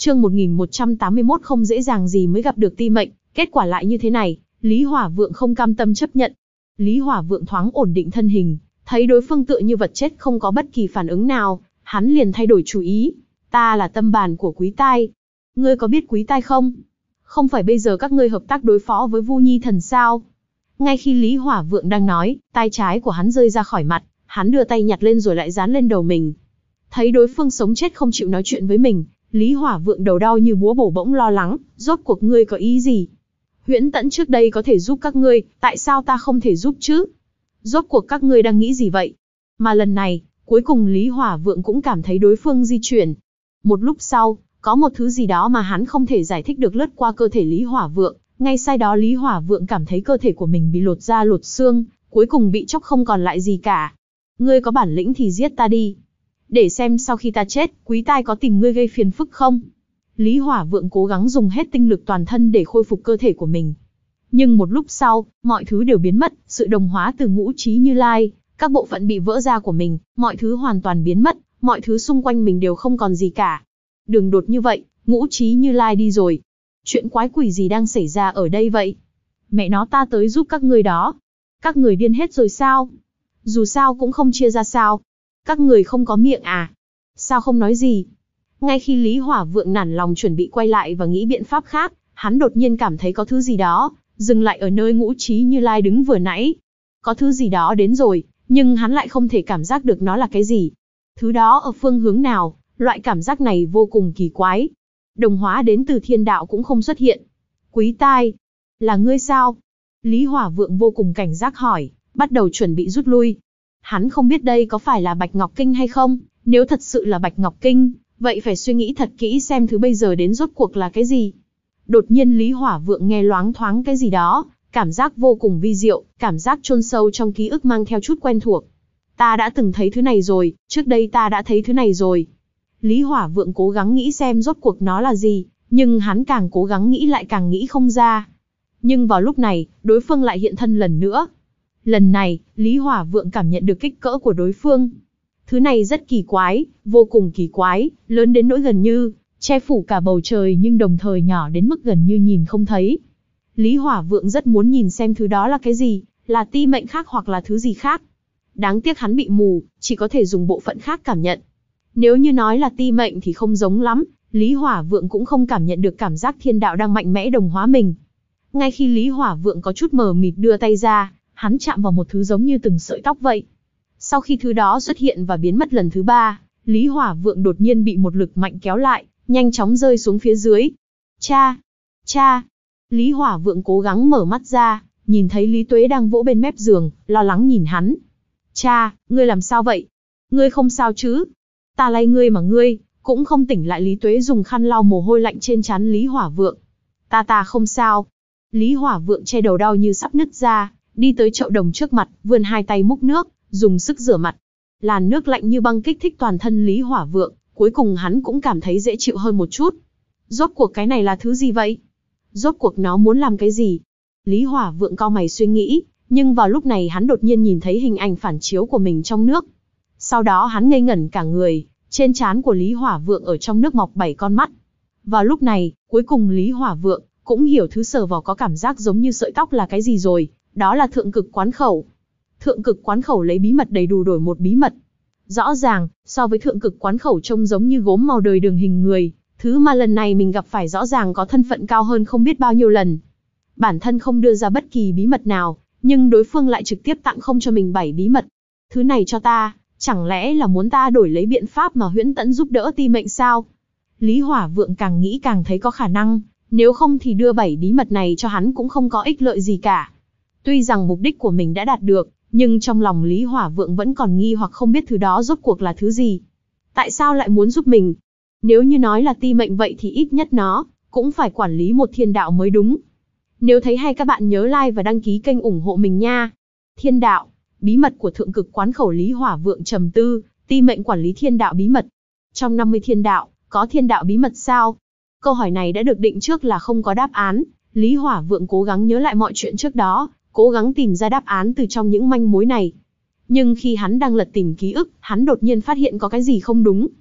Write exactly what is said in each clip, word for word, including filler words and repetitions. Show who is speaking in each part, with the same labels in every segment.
Speaker 1: Chương một nghìn một trăm tám mươi mốt không dễ dàng gì mới gặp được ti mệnh, kết quả lại như thế này, Lý Hỏa Vượng không cam tâm chấp nhận. Lý Hỏa Vượng thoáng ổn định thân hình, thấy đối phương tựa như vật chết không có bất kỳ phản ứng nào, hắn liền thay đổi chủ ý. Ta là tâm bàn của Quý Tai. Ngươi có biết Quý Tai không? Không phải bây giờ các ngươi hợp tác đối phó với Vu Nhi Thần sao? Ngay khi Lý Hỏa Vượng đang nói, tay trái của hắn rơi ra khỏi mặt, hắn đưa tay nhặt lên rồi lại dán lên đầu mình. Thấy đối phương sống chết không chịu nói chuyện với mình, Lý Hỏa Vượng đầu đau như búa bổ bỗng lo lắng, rốt cuộc ngươi có ý gì? Huyễn Tẫn trước đây có thể giúp các ngươi, tại sao ta không thể giúp chứ? Rốt cuộc các ngươi đang nghĩ gì vậy? Mà lần này, cuối cùng Lý Hỏa Vượng cũng cảm thấy đối phương di chuyển. Một lúc sau, có một thứ gì đó mà hắn không thể giải thích được lướt qua cơ thể Lý Hỏa Vượng, ngay sau đó Lý Hỏa Vượng cảm thấy cơ thể của mình bị lột da lột xương, cuối cùng bị chóc không còn lại gì cả. Ngươi có bản lĩnh thì giết ta đi, để xem sau khi ta chết, Quý Tai có tìm ngươi gây phiền phức không? Lý Hỏa Vượng cố gắng dùng hết tinh lực toàn thân để khôi phục cơ thể của mình. Nhưng một lúc sau, mọi thứ đều biến mất, sự đồng hóa từ ngũ trí Như Lai, các bộ phận bị vỡ ra của mình, mọi thứ hoàn toàn biến mất, mọi thứ xung quanh mình đều không còn gì cả. Đường đột như vậy, ngũ trí Như Lai đi rồi. Chuyện quái quỷ gì đang xảy ra ở đây vậy? Mẹ nó ta tới giúp các người đó. Các người điên hết rồi sao? Dù sao cũng không chia ra sao? Các người không có miệng à? Sao không nói gì? Ngay khi Lý Hỏa Vượng nản lòng chuẩn bị quay lại và nghĩ biện pháp khác, hắn đột nhiên cảm thấy có thứ gì đó dừng lại ở nơi ngũ trí Như Lai đứng vừa nãy. Có thứ gì đó đến rồi, nhưng hắn lại không thể cảm giác được nó là cái gì. Thứ đó ở phương hướng nào, loại cảm giác này vô cùng kỳ quái. Đồng hóa đến từ thiên đạo cũng không xuất hiện. Quý Tai, là ngươi sao? Lý Hỏa Vượng vô cùng cảnh giác hỏi, bắt đầu chuẩn bị rút lui. Hắn không biết đây có phải là Bạch Ngọc Kinh hay không, nếu thật sự là Bạch Ngọc Kinh, vậy phải suy nghĩ thật kỹ xem thứ bây giờ đến rốt cuộc là cái gì. Đột nhiên Lý Hỏa Vượng nghe loáng thoáng cái gì đó, cảm giác vô cùng vi diệu, cảm giác chôn sâu trong ký ức mang theo chút quen thuộc. Ta đã từng thấy thứ này rồi, trước đây ta đã thấy thứ này rồi. Lý Hỏa Vượng cố gắng nghĩ xem rốt cuộc nó là gì, nhưng hắn càng cố gắng nghĩ lại càng nghĩ không ra. Nhưng vào lúc này, đối phương lại hiện thân lần nữa. Lần này, Lý Hỏa Vượng cảm nhận được kích cỡ của đối phương. Thứ này rất kỳ quái, vô cùng kỳ quái, lớn đến nỗi gần như che phủ cả bầu trời nhưng đồng thời nhỏ đến mức gần như nhìn không thấy. Lý Hỏa Vượng rất muốn nhìn xem thứ đó là cái gì, là ti mệnh khác hoặc là thứ gì khác. Đáng tiếc hắn bị mù, chỉ có thể dùng bộ phận khác cảm nhận. Nếu như nói là ti mệnh thì không giống lắm, Lý Hỏa Vượng cũng không cảm nhận được cảm giác thiên đạo đang mạnh mẽ đồng hóa mình. Ngay khi Lý Hỏa Vượng có chút mờ mịt đưa tay ra, hắn chạm vào một thứ giống như từng sợi tóc vậy. Sau khi thứ đó xuất hiện và biến mất lần thứ ba, Lý Hỏa Vượng đột nhiên bị một lực mạnh kéo lại, nhanh chóng rơi xuống phía dưới. Cha! Cha! Lý Hỏa Vượng cố gắng mở mắt ra, nhìn thấy Lý Tuế đang vỗ bên mép giường, lo lắng nhìn hắn. Cha, ngươi làm sao vậy? Ngươi không sao chứ? Ta lay ngươi mà ngươi cũng không tỉnh lại. Lý Tuế dùng khăn lau mồ hôi lạnh trên trán Lý Hỏa Vượng. Ta ta không sao. Lý Hỏa Vượng che đầu đau như sắp nứt ra, đi tới chậu đồng trước mặt, vươn hai tay múc nước, dùng sức rửa mặt. Làn nước lạnh như băng kích thích toàn thân Lý Hỏa Vượng, cuối cùng hắn cũng cảm thấy dễ chịu hơn một chút. Rốt cuộc cái này là thứ gì vậy? Rốt cuộc nó muốn làm cái gì? Lý Hỏa Vượng cau mày suy nghĩ, nhưng vào lúc này hắn đột nhiên nhìn thấy hình ảnh phản chiếu của mình trong nước. Sau đó hắn ngây ngẩn cả người, trên trán của Lý Hỏa Vượng ở trong nước mọc bảy con mắt. Vào lúc này, cuối cùng Lý Hỏa Vượng cũng hiểu thứ sờ vào có cảm giác giống như sợi tóc là cái gì rồi, đó là thượng cực quán khẩu. Thượng cực quán khẩu lấy bí mật đầy đủ đổi một bí mật. Rõ ràng, so với thượng cực quán khẩu trông giống như gốm màu đời đường hình người, thứ mà lần này mình gặp phải rõ ràng có thân phận cao hơn không biết bao nhiêu lần. Bản thân không đưa ra bất kỳ bí mật nào, nhưng đối phương lại trực tiếp tặng không cho mình bảy bí mật. Thứ này cho ta, chẳng lẽ là muốn ta đổi lấy biện pháp mà Huyễn Tẫn giúp đỡ ti mệnh sao? Lý Hỏa Vượng càng nghĩ càng thấy có khả năng, nếu không thì đưa bảy bí mật này cho hắn cũng không có ích lợi gì cả. Tuy rằng mục đích của mình đã đạt được, nhưng trong lòng Lý Hỏa Vượng vẫn còn nghi hoặc không biết thứ đó rốt cuộc là thứ gì. Tại sao lại muốn giúp mình? Nếu như nói là ti mệnh vậy thì ít nhất nó cũng phải quản lý một thiên đạo mới đúng. Nếu thấy hay các bạn nhớ like và đăng ký kênh ủng hộ mình nha. Thiên đạo, bí mật của thượng cực quán khẩu. Lý Hỏa Vượng trầm tư, ti mệnh quản lý thiên đạo bí mật. Trong năm mươi thiên đạo, có thiên đạo bí mật sao? Câu hỏi này đã được định trước là không có đáp án. Lý Hỏa Vượng cố gắng nhớ lại mọi chuyện trước đó, cố gắng tìm ra đáp án từ trong những manh mối này. Nhưng khi hắn đang lật tìm ký ức, hắn đột nhiên phát hiện có cái gì không đúng.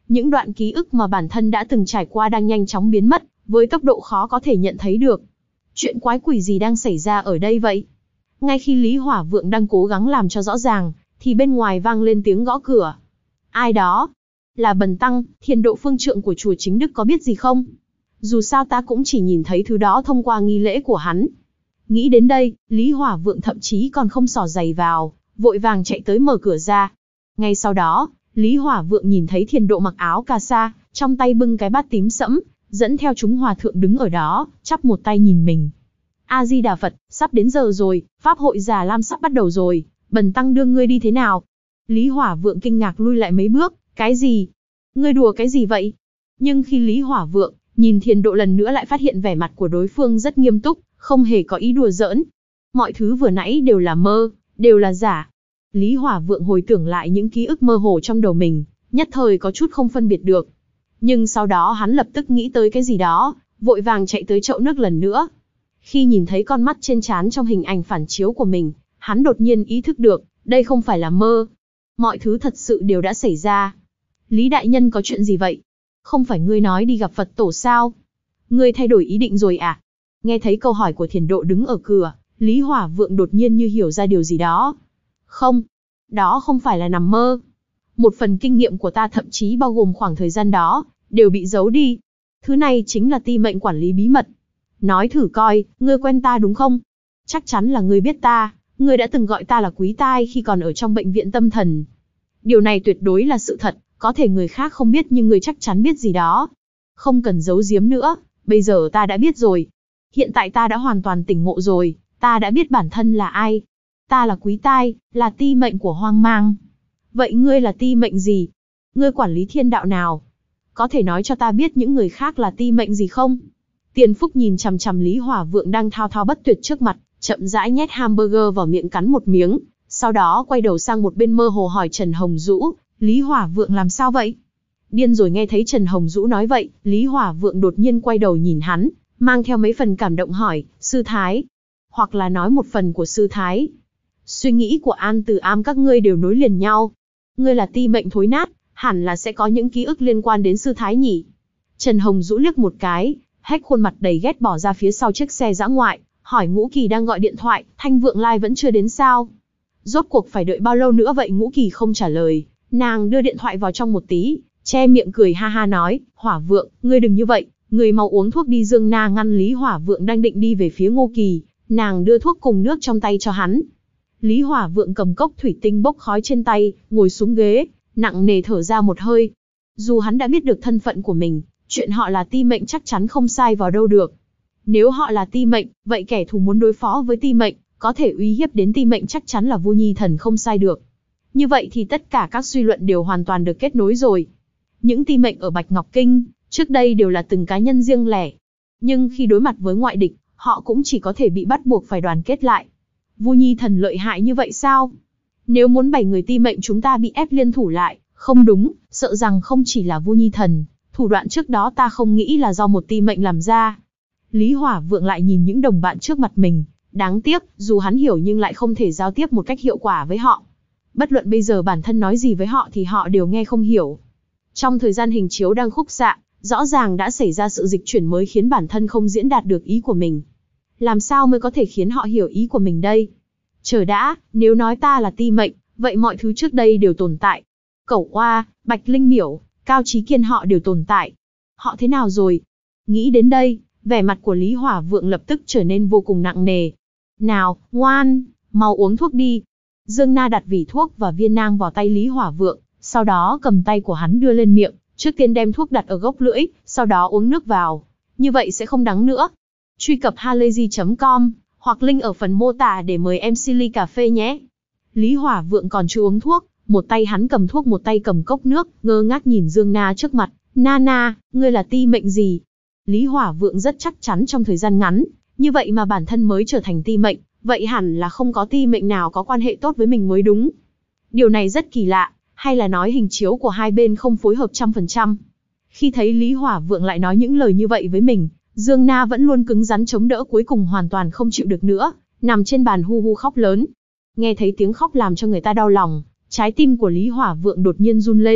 Speaker 1: Những đoạn ký ức mà bản thân đã từng trải qua đang nhanh chóng biến mất, với tốc độ khó có thể nhận thấy được. Chuyện quái quỷ gì đang xảy ra ở đây vậy? Ngay khi Lý Hỏa Vượng đang cố gắng làm cho rõ ràng, thì bên ngoài vang lên tiếng gõ cửa. Ai đó? Là Bần Tăng, Thiền Độ Phương Trượng của chùa Chính Đức có biết gì không? Dù sao ta cũng chỉ nhìn thấy thứ đó thông qua nghi lễ của hắn. Nghĩ đến đây, Lý Hỏa Vượng thậm chí còn không xỏ giày vào, vội vàng chạy tới mở cửa ra. Ngay sau đó, Lý Hỏa Vượng nhìn thấy Thiền Độ mặc áo cà sa, trong tay bưng cái bát tím sẫm, dẫn theo chúng hòa thượng đứng ở đó, chắp một tay nhìn mình. A Di Đà Phật, sắp đến giờ rồi, pháp hội Già Lam sắp bắt đầu rồi, Bần Tăng đưa ngươi đi thế nào? Lý Hỏa Vượng kinh ngạc lui lại mấy bước, cái gì? Ngươi đùa cái gì vậy? Nhưng khi Lý Hỏa Vượng nhìn Thiền Độ lần nữa lại phát hiện vẻ mặt của đối phương rất nghiêm túc, không hề có ý đùa giỡn. Mọi thứ vừa nãy đều là mơ, đều là giả. Lý Hỏa Vượng hồi tưởng lại những ký ức mơ hồ trong đầu mình, nhất thời có chút không phân biệt được. Nhưng sau đó hắn lập tức nghĩ tới cái gì đó, vội vàng chạy tới chậu nước lần nữa. Khi nhìn thấy con mắt trên trán trong hình ảnh phản chiếu của mình, hắn đột nhiên ý thức được, đây không phải là mơ. Mọi thứ thật sự đều đã xảy ra. Lý đại nhân có chuyện gì vậy? Không phải ngươi nói đi gặp Phật tổ sao? Ngươi thay đổi ý định rồi à? Nghe thấy câu hỏi của Thiền Độ đứng ở cửa, Lý Hỏa Vượng đột nhiên như hiểu ra điều gì đó. Không, đó không phải là nằm mơ. Một phần kinh nghiệm của ta thậm chí bao gồm khoảng thời gian đó, đều bị giấu đi. Thứ này chính là ti mệnh quản lý bí mật. Nói thử coi, ngươi quen ta đúng không? Chắc chắn là ngươi biết ta, ngươi đã từng gọi ta là Quý Tai khi còn ở trong bệnh viện tâm thần. Điều này tuyệt đối là sự thật, có thể người khác không biết nhưng ngươi chắc chắn biết gì đó. Không cần giấu giếm nữa, bây giờ ta đã biết rồi. Hiện tại ta đã hoàn toàn tỉnh ngộ rồi, ta đã biết bản thân là ai. Ta là Quý Tai, là ti mệnh của hoang mang. Vậy ngươi là ti mệnh gì? Ngươi quản lý thiên đạo nào? Có thể nói cho ta biết những người khác là ti mệnh gì không? Tiền Phúc nhìn chằm chằm Lý Hỏa Vượng đang thao thao bất tuyệt trước mặt, chậm rãi nhét hamburger vào miệng cắn một miếng, sau đó quay đầu sang một bên mơ hồ hỏi Trần Hồng Dũ, Lý Hỏa Vượng làm sao vậy? Điên rồi. Nghe thấy Trần Hồng Dũ nói vậy, Lý Hỏa Vượng đột nhiên quay đầu nhìn hắn, mang theo mấy phần cảm động hỏi, sư thái? Hoặc là nói một phần của sư thái. Suy nghĩ của An Từ Am các ngươi đều nối liền nhau. Ngươi là ti mệnh thối nát, hẳn là sẽ có những ký ức liên quan đến sư thái nhỉ? Trần Hồng Dũ liếc một cái, hách khuôn mặt đầy ghét bỏ ra phía sau chiếc xe dã ngoại, hỏi Ngũ Kỳ đang gọi điện thoại, Thanh Vượng Lai vẫn chưa đến sao? Rốt cuộc phải đợi bao lâu nữa vậy? Ngũ Kỳ không trả lời, nàng đưa điện thoại vào trong một tí, che miệng cười ha ha nói, Hỏa Vượng, ngươi đừng như vậy, ngươi mau uống thuốc đi. Dương Na ngăn Lý Hỏa Vượng đang định đi về phía Ngô Kỳ, nàng đưa thuốc cùng nước trong tay cho hắn. Lý Hỏa Vượng cầm cốc thủy tinh bốc khói trên tay, ngồi xuống ghế, nặng nề thở ra một hơi. Dù hắn đã biết được thân phận của mình, chuyện họ là ti mệnh chắc chắn không sai vào đâu được. Nếu họ là ti mệnh, vậy kẻ thù muốn đối phó với ti mệnh, có thể uy hiếp đến ti mệnh chắc chắn là Vu Nhi Thần không sai được. Như vậy thì tất cả các suy luận đều hoàn toàn được kết nối rồi. Những ti mệnh ở Bạch Ngọc Kinh, trước đây đều là từng cá nhân riêng lẻ. Nhưng khi đối mặt với ngoại địch, họ cũng chỉ có thể bị bắt buộc phải đoàn kết lại. Vu Nhi Thần lợi hại như vậy sao? Nếu muốn bảy người ti mệnh chúng ta bị ép liên thủ lại, không đúng, sợ rằng không chỉ là Vu Nhi Thần, thủ đoạn trước đó ta không nghĩ là do một ti mệnh làm ra. Lý Hỏa Vượng lại nhìn những đồng bạn trước mặt mình, đáng tiếc, dù hắn hiểu nhưng lại không thể giao tiếp một cách hiệu quả với họ. Bất luận bây giờ bản thân nói gì với họ thì họ đều nghe không hiểu. Trong thời gian hình chiếu đang khúc xạ, rõ ràng đã xảy ra sự dịch chuyển mới khiến bản thân không diễn đạt được ý của mình. Làm sao mới có thể khiến họ hiểu ý của mình đây? Chờ đã, nếu nói ta là ti mệnh, vậy mọi thứ trước đây đều tồn tại. Cẩu Oa, Bạch Linh Miểu, Cao Chí Kiên họ đều tồn tại. Họ thế nào rồi? Nghĩ đến đây, vẻ mặt của Lý Hỏa Vượng lập tức trở nên vô cùng nặng nề. Nào, ngoan, mau uống thuốc đi. Dương Na đặt vỉ thuốc và viên nang vào tay Lý Hỏa Vượng, sau đó cầm tay của hắn đưa lên miệng, trước tiên đem thuốc đặt ở gốc lưỡi, sau đó uống nước vào. Như vậy sẽ không đắng nữa. Truy cập halayzi chấm com, hoặc link ở phần mô tả để mời em xê ly cà phê nhé. Lý Hỏa Vượng còn chưa uống thuốc, một tay hắn cầm thuốc một tay cầm cốc nước, ngơ ngác nhìn Dương Na trước mặt. Nana, ngươi là ti mệnh gì? Lý Hỏa Vượng rất chắc chắn trong thời gian ngắn, như vậy mà bản thân mới trở thành ti mệnh, vậy hẳn là không có ti mệnh nào có quan hệ tốt với mình mới đúng. Điều này rất kỳ lạ, hay là nói hình chiếu của hai bên không phối hợp trăm phần trăm. Khi thấy Lý Hỏa Vượng lại nói những lời như vậy với mình, Dương Na vẫn luôn cứng rắn chống đỡ, cuối cùng hoàn toàn không chịu được nữa, nằm trên bàn hu hu khóc lớn. Nghe thấy tiếng khóc làm cho người ta đau lòng, trái tim của Lý Hỏa Vượng đột nhiên run lên,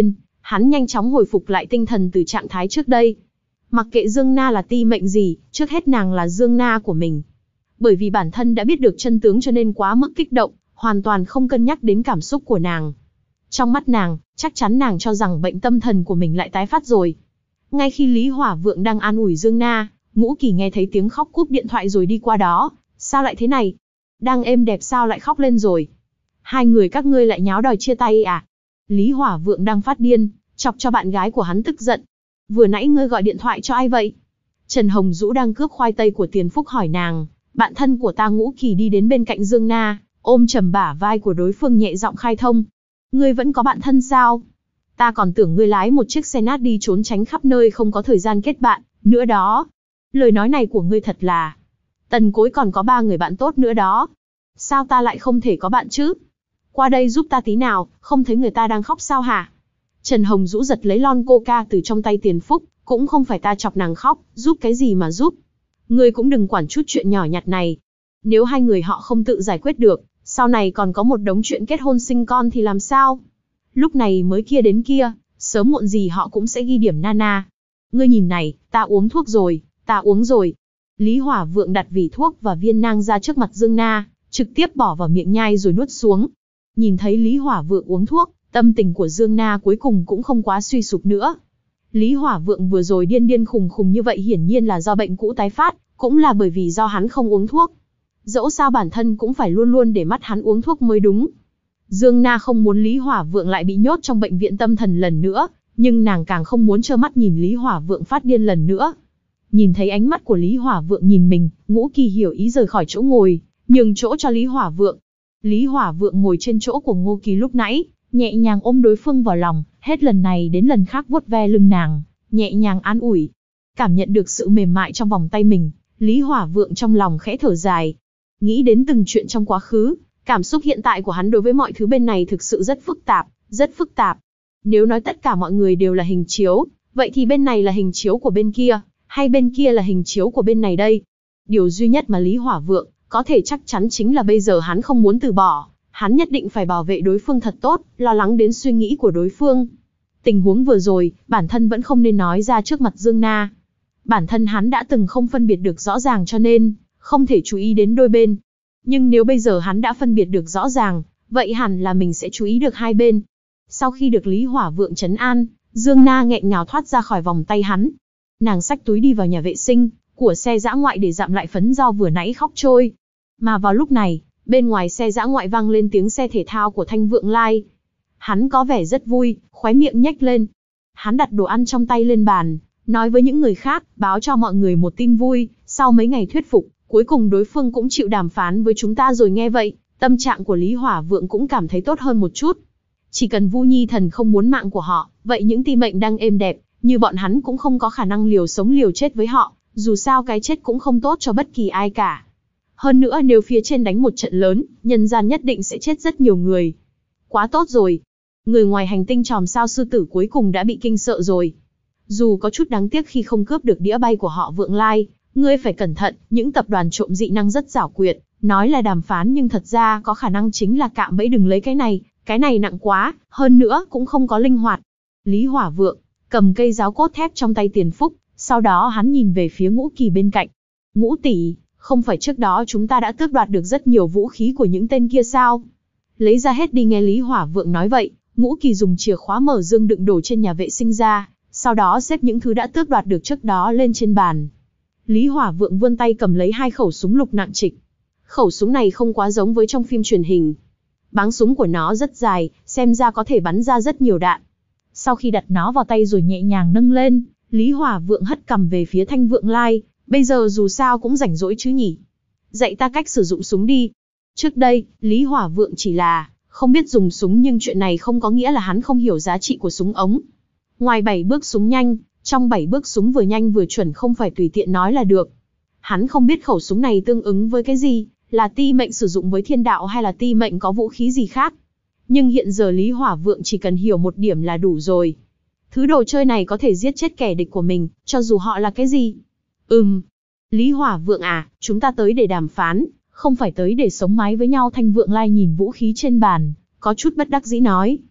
Speaker 1: Hắn nhanh chóng hồi phục lại tinh thần từ trạng thái trước đây. Mặc kệ Dương Na là ti mệnh gì, trước hết nàng là Dương Na của mình. Bởi vì bản thân đã biết được chân tướng cho nên quá mức kích động, hoàn toàn không cân nhắc đến cảm xúc của nàng. Trong mắt nàng, chắc chắn nàng cho rằng bệnh tâm thần của mình lại tái phát rồi. Ngay khi Lý Hỏa Vượng đang an ủi Dương Na, Ngũ Kỳ nghe thấy tiếng khóc cúp điện thoại rồi đi qua đó. Sao lại thế này? Đang êm đẹp sao lại khóc lên rồi? Hai người các ngươi lại nháo đòi chia tay à? Lý Hỏa Vượng đang phát điên, chọc cho bạn gái của hắn tức giận. Vừa nãy ngươi gọi điện thoại cho ai vậy? Trần Hồng Dũ đang cướp khoai tây của Tiền Phúc hỏi nàng. Bạn thân của ta Ngũ Kỳ đi đến bên cạnh Dương Na, ôm chầm bả vai của đối phương nhẹ giọng khai thông. Ngươi vẫn có bạn thân sao? Ta còn tưởng ngươi lái một chiếc xe nát đi trốn tránh khắp nơi không có thời gian kết bạn, nữa đó. Lời nói này của ngươi thật là... Tần Cối còn có ba người bạn tốt nữa đó. Sao ta lại không thể có bạn chứ? Qua đây giúp ta tí nào, không thấy người ta đang khóc sao hả? Trần Hồng Dũ giật lấy lon coca từ trong tay Tiền Phúc, cũng không phải ta chọc nàng khóc, giúp cái gì mà giúp. Ngươi cũng đừng quản chút chuyện nhỏ nhặt này. Nếu hai người họ không tự giải quyết được, sau này còn có một đống chuyện kết hôn sinh con thì làm sao? Lúc này mới kia đến kia, sớm muộn gì họ cũng sẽ ghi điểm Nana. Ngươi nhìn này, ta uống thuốc rồi, ta uống rồi. Lý Hỏa Vượng đặt vỉ thuốc và viên nang ra trước mặt Dương Na, trực tiếp bỏ vào miệng nhai rồi nuốt xuống. Nhìn thấy Lý Hỏa Vượng uống thuốc, tâm tình của Dương Na cuối cùng cũng không quá suy sụp nữa. Lý Hỏa Vượng vừa rồi điên điên khùng khùng như vậy hiển nhiên là do bệnh cũ tái phát, cũng là bởi vì do hắn không uống thuốc. Dẫu sao bản thân cũng phải luôn luôn để mắt hắn uống thuốc mới đúng. Dương Na không muốn Lý Hỏa Vượng lại bị nhốt trong bệnh viện tâm thần lần nữa, nhưng nàng càng không muốn trơ mắt nhìn Lý Hỏa Vượng phát điên lần nữa. Nhìn thấy ánh mắt của Lý Hỏa Vượng nhìn mình, Ngũ Kỳ hiểu ý rời khỏi chỗ ngồi, nhường chỗ cho Lý Hỏa Vượng. Lý Hỏa Vượng ngồi trên chỗ của Ngô Kỳ lúc nãy, nhẹ nhàng ôm đối phương vào lòng, hết lần này đến lần khác vuốt ve lưng nàng, nhẹ nhàng an ủi. Cảm nhận được sự mềm mại trong vòng tay mình, Lý Hỏa Vượng trong lòng khẽ thở dài. Nghĩ đến từng chuyện trong quá khứ, cảm xúc hiện tại của hắn đối với mọi thứ bên này thực sự rất phức tạp, rất phức tạp. Nếu nói tất cả mọi người đều là hình chiếu, vậy thì bên này là hình chiếu của bên kia, hay bên kia là hình chiếu của bên này đây? Điều duy nhất mà Lý Hỏa Vượng có thể chắc chắn chính là bây giờ hắn không muốn từ bỏ, hắn nhất định phải bảo vệ đối phương thật tốt, lo lắng đến suy nghĩ của đối phương. Tình huống vừa rồi, bản thân vẫn không nên nói ra trước mặt Dương Na. Bản thân hắn đã từng không phân biệt được rõ ràng cho nên, không thể chú ý đến đôi bên. Nhưng nếu bây giờ hắn đã phân biệt được rõ ràng, vậy hẳn là mình sẽ chú ý được hai bên. Sau khi được Lý Hỏa Vượng trấn an, Dương Na nghẹn ngào thoát ra khỏi vòng tay hắn. Nàng xách túi đi vào nhà vệ sinh của xe dã ngoại để dặm lại phấn do vừa nãy khóc trôi. Mà vào lúc này, bên ngoài xe dã ngoại vang lên tiếng xe thể thao của Thanh Vượng Lai. Hắn có vẻ rất vui, khóe miệng nhếch lên. Hắn đặt đồ ăn trong tay lên bàn, nói với những người khác, báo cho mọi người một tin vui, sau mấy ngày thuyết phục, cuối cùng đối phương cũng chịu đàm phán với chúng ta rồi. Nghe vậy, tâm trạng của Lý Hỏa Vượng cũng cảm thấy tốt hơn một chút. Chỉ cần Vu Nhi Thần không muốn mạng của họ, vậy những ti mệnh đang êm đẹp, như bọn hắn cũng không có khả năng liều sống liều chết với họ, dù sao cái chết cũng không tốt cho bất kỳ ai cả. Hơn nữa nếu phía trên đánh một trận lớn, nhân gian nhất định sẽ chết rất nhiều người. Quá tốt rồi. Người ngoài hành tinh Tròm Sao Sư Tử cuối cùng đã bị kinh sợ rồi. Dù có chút đáng tiếc khi không cướp được đĩa bay của họ Vượng Lai, ngươi phải cẩn thận, những tập đoàn trộm dị năng rất giảo quyệt, nói là đàm phán nhưng thật ra có khả năng chính là cạm bẫy đừng lấy cái này, cái này nặng quá, hơn nữa cũng không có linh hoạt. Lý Hỏa Vượng cầm cây giáo cốt thép trong tay Tiền Phúc, sau đó hắn nhìn về phía Ngũ Kỳ bên cạnh. Ngũ tỷ, không phải trước đó chúng ta đã tước đoạt được rất nhiều vũ khí của những tên kia sao? Lấy ra hết đi. Nghe Lý Hỏa Vượng nói vậy, Ngũ Kỳ dùng chìa khóa mở dương đựng đồ trên nhà vệ sinh ra, sau đó xếp những thứ đã tước đoạt được trước đó lên trên bàn. Lý Hỏa Vượng vươn tay cầm lấy hai khẩu súng lục nặng trịch. Khẩu súng này không quá giống với trong phim truyền hình. Báng súng của nó rất dài, xem ra có thể bắn ra rất nhiều đạn. Sau khi đặt nó vào tay rồi nhẹ nhàng nâng lên, Lý Hỏa Vượng hất cằm về phía Thanh Vượng Lai. Bây giờ dù sao cũng rảnh rỗi chứ nhỉ? Dạy ta cách sử dụng súng đi. Trước đây, Lý Hỏa Vượng chỉ là không biết dùng súng, nhưng chuyện này không có nghĩa là hắn không hiểu giá trị của súng ống. Ngoài bảy bước súng nhanh, trong bảy bước súng vừa nhanh vừa chuẩn không phải tùy tiện nói là được. Hắn không biết khẩu súng này tương ứng với cái gì, là ti mệnh sử dụng với thiên đạo hay là ti mệnh có vũ khí gì khác. Nhưng hiện giờ Lý Hỏa Vượng chỉ cần hiểu một điểm là đủ rồi. Thứ đồ chơi này có thể giết chết kẻ địch của mình, cho dù họ là cái gì. Ừm, Lý Hỏa Vượng à, chúng ta tới để đàm phán, không phải tới để sống mái với nhau. Thanh Vượng Lai nhìn vũ khí trên bàn, có chút bất đắc dĩ nói.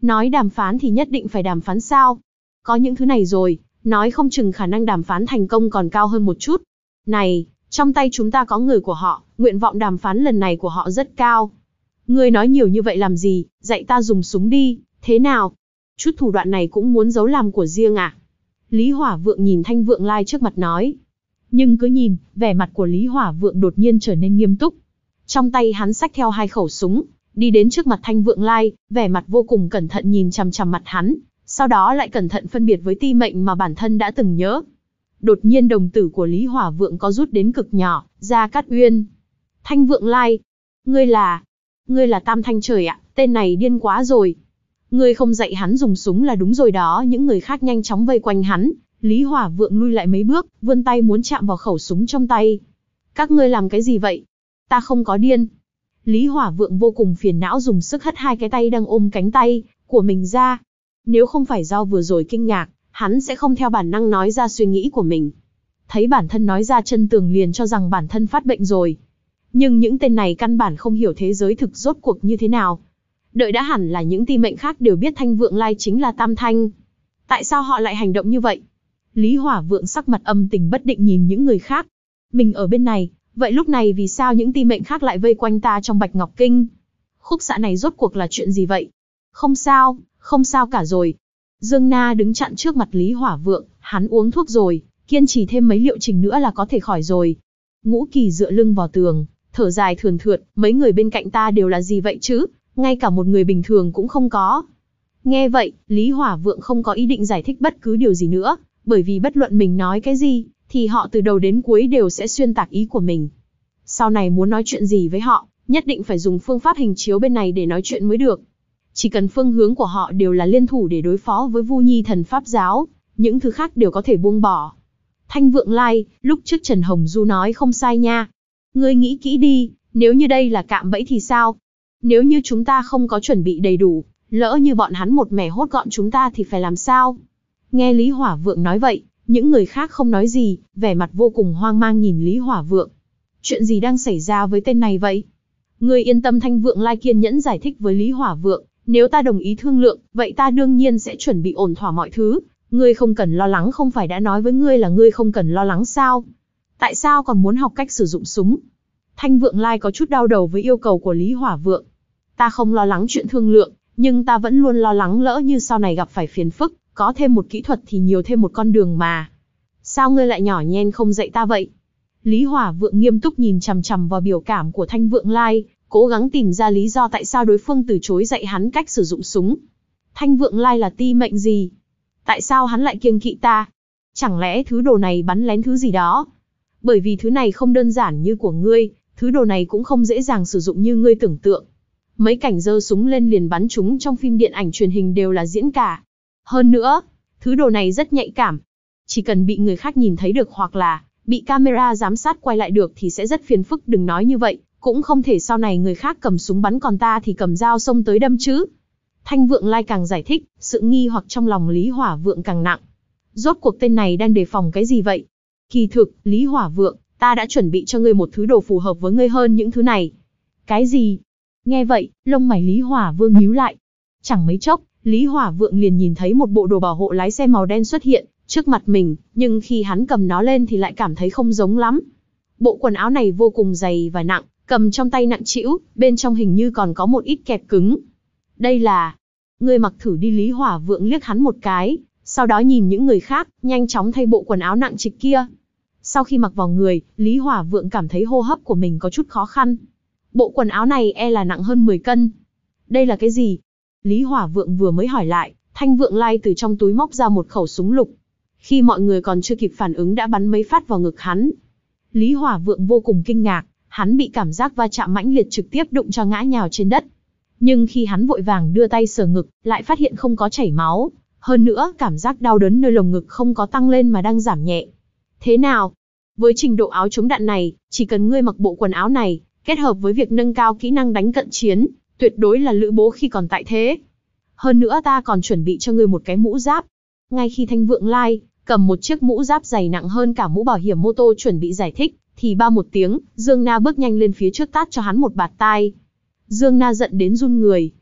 Speaker 1: Nói đàm phán thì nhất định phải đàm phán sao? Có những thứ này rồi, nói không chừng khả năng đàm phán thành công còn cao hơn một chút. Này, trong tay chúng ta có người của họ, nguyện vọng đàm phán lần này của họ rất cao. Ngươi nói nhiều như vậy làm gì, dạy ta dùng súng đi, thế nào? Chút thủ đoạn này cũng muốn giấu làm của riêng à? Lý Hỏa Vượng nhìn Thanh Vượng Lai trước mặt nói. Nhưng cứ nhìn, vẻ mặt của Lý Hỏa Vượng đột nhiên trở nên nghiêm túc. Trong tay hắn xách theo hai khẩu súng, đi đến trước mặt Thanh Vượng Lai, vẻ mặt vô cùng cẩn thận nhìn chằm chằm mặt hắn, sau đó lại cẩn thận phân biệt với ti mệnh mà bản thân đã từng nhớ. Đột nhiên đồng tử của Lý Hỏa Vượng có rút đến cực nhỏ, Gia Cát Uyên. Thanh Vượng Lai, ngươi là, ngươi là Tam Thanh Trời ạ, tên này điên quá rồi. Ngươi không dạy hắn dùng súng là đúng rồi đó. Những người khác nhanh chóng vây quanh hắn, Lý Hỏa Vượng lui lại mấy bước, vươn tay muốn chạm vào khẩu súng trong tay. Các ngươi làm cái gì vậy? Ta không có điên. Lý Hỏa Vượng vô cùng phiền não dùng sức hất hai cái tay đang ôm cánh tay của mình ra. Nếu không phải do vừa rồi kinh ngạc, hắn sẽ không theo bản năng nói ra suy nghĩ của mình. Thấy bản thân nói ra chân tường liền cho rằng bản thân phát bệnh rồi. Nhưng những tên này căn bản không hiểu thế giới thực rốt cuộc như thế nào. Đợi đã hẳn là những ti mệnh khác đều biết Thanh Vượng Lai chính là Tam Thanh. Tại sao họ lại hành động như vậy? Lý Hỏa Vượng sắc mặt âm tình bất định nhìn những người khác. Mình ở bên này, vậy lúc này vì sao những ti mệnh khác lại vây quanh ta trong Bạch Ngọc Kinh? Khúc xạ này rốt cuộc là chuyện gì vậy? Không sao, không sao cả rồi. Dương Na đứng chặn trước mặt Lý Hỏa Vượng, hắn uống thuốc rồi, kiên trì thêm mấy liệu trình nữa là có thể khỏi rồi. Ngũ Kỳ dựa lưng vào tường, thở dài thườn thượt, mấy người bên cạnh ta đều là gì vậy chứ? Ngay cả một người bình thường cũng không có. Nghe vậy, Lý Hỏa Vượng không có ý định giải thích bất cứ điều gì nữa, bởi vì bất luận mình nói cái gì, thì họ từ đầu đến cuối đều sẽ xuyên tạc ý của mình. Sau này muốn nói chuyện gì với họ, nhất định phải dùng phương pháp hình chiếu bên này để nói chuyện mới được. Chỉ cần phương hướng của họ đều là liên thủ để đối phó với Vu Nhi thần Pháp giáo, những thứ khác đều có thể buông bỏ. Thanh Vượng Lai, lúc trước Trần Hồng Du nói không sai nha. Ngươi nghĩ kỹ đi, nếu như đây là cạm bẫy thì sao? Nếu như chúng ta không có chuẩn bị đầy đủ, lỡ như bọn hắn một mẻ hốt gọn chúng ta thì phải làm sao? Nghe Lý Hỏa Vượng nói vậy, những người khác không nói gì, vẻ mặt vô cùng hoang mang nhìn Lý Hỏa Vượng. Chuyện gì đang xảy ra với tên này vậy? Ngươi yên tâm. Thanh Vượng Lai kiên nhẫn giải thích với Lý Hỏa Vượng, nếu ta đồng ý thương lượng, vậy ta đương nhiên sẽ chuẩn bị ổn thỏa mọi thứ. Ngươi không cần lo lắng, không phải đã nói với ngươi là ngươi không cần lo lắng sao? Tại sao còn muốn học cách sử dụng súng? Thanh Vượng Lai có chút đau đầu với yêu cầu của Lý Hỏa Vượng. Ta không lo lắng chuyện thương lượng, nhưng ta vẫn luôn lo lắng lỡ như sau này gặp phải phiền phức, có thêm một kỹ thuật thì nhiều thêm một con đường mà. Sao ngươi lại nhỏ nhen không dạy ta vậy? Lý Hỏa Vượng nghiêm túc nhìn chằm chằm vào biểu cảm của Thanh Vượng Lai, cố gắng tìm ra lý do tại sao đối phương từ chối dạy hắn cách sử dụng súng. Thanh Vượng Lai là ti mệnh gì? Tại sao hắn lại kiêng kỵ ta? Chẳng lẽ thứ đồ này bắn lén thứ gì đó? Bởi vì thứ này không đơn giản như của ngươi, thứ đồ này cũng không dễ dàng sử dụng như ngươi tưởng tượng. Mấy cảnh giơ súng lên liền bắn chúng trong phim điện ảnh truyền hình đều là diễn cả. Hơn nữa, thứ đồ này rất nhạy cảm. Chỉ cần bị người khác nhìn thấy được hoặc là bị camera giám sát quay lại được thì sẽ rất phiền phức. Đừng nói như vậy, cũng không thể sau này người khác cầm súng bắn còn ta thì cầm dao xông tới đâm chứ. Thanh Vượng Lai càng giải thích, sự nghi hoặc trong lòng Lý Hỏa Vượng càng nặng. Rốt cuộc tên này đang đề phòng cái gì vậy? Kỳ thực, Lý Hỏa Vượng, ta đã chuẩn bị cho ngươi một thứ đồ phù hợp với ngươi hơn những thứ này. Cái gì? Nghe vậy, lông mày Lý Hỏa Vương nhíu lại. Chẳng mấy chốc, Lý Hỏa Vượng liền nhìn thấy một bộ đồ bảo hộ lái xe màu đen xuất hiện trước mặt mình, nhưng khi hắn cầm nó lên thì lại cảm thấy không giống lắm. Bộ quần áo này vô cùng dày và nặng, cầm trong tay nặng trĩu, bên trong hình như còn có một ít kẹp cứng. Đây là... Ngươi mặc thử đi. Lý Hỏa Vượng liếc hắn một cái, sau đó nhìn những người khác, nhanh chóng thay bộ quần áo nặng trịch kia. Sau khi mặc vào người, Lý Hỏa Vượng cảm thấy hô hấp của mình có chút khó khăn. Bộ quần áo này e là nặng hơn mười cân. Đây là cái gì? Lý Hỏa Vượng vừa mới hỏi lại, Thanh Vượng Lai từ trong túi móc ra một khẩu súng lục. Khi mọi người còn chưa kịp phản ứng đã bắn mấy phát vào ngực hắn. Lý Hỏa Vượng vô cùng kinh ngạc, hắn bị cảm giác va chạm mãnh liệt trực tiếp đụng cho ngã nhào trên đất. Nhưng khi hắn vội vàng đưa tay sờ ngực, lại phát hiện không có chảy máu. Hơn nữa, cảm giác đau đớn nơi lồng ngực không có tăng lên mà đang giảm nhẹ. Thế nào? Với trình độ áo chống đạn này, chỉ cần ngươi mặc bộ quần áo này, kết hợp với việc nâng cao kỹ năng đánh cận chiến, tuyệt đối là lữ bố khi còn tại thế. Hơn nữa ta còn chuẩn bị cho ngươi một cái mũ giáp. Ngay khi Thanh Vượng Lai cầm một chiếc mũ giáp dày nặng hơn cả mũ bảo hiểm mô tô chuẩn bị giải thích, thì ba một tiếng, Dương Na bước nhanh lên phía trước tát cho hắn một bạt tai. Dương Na giận đến run người.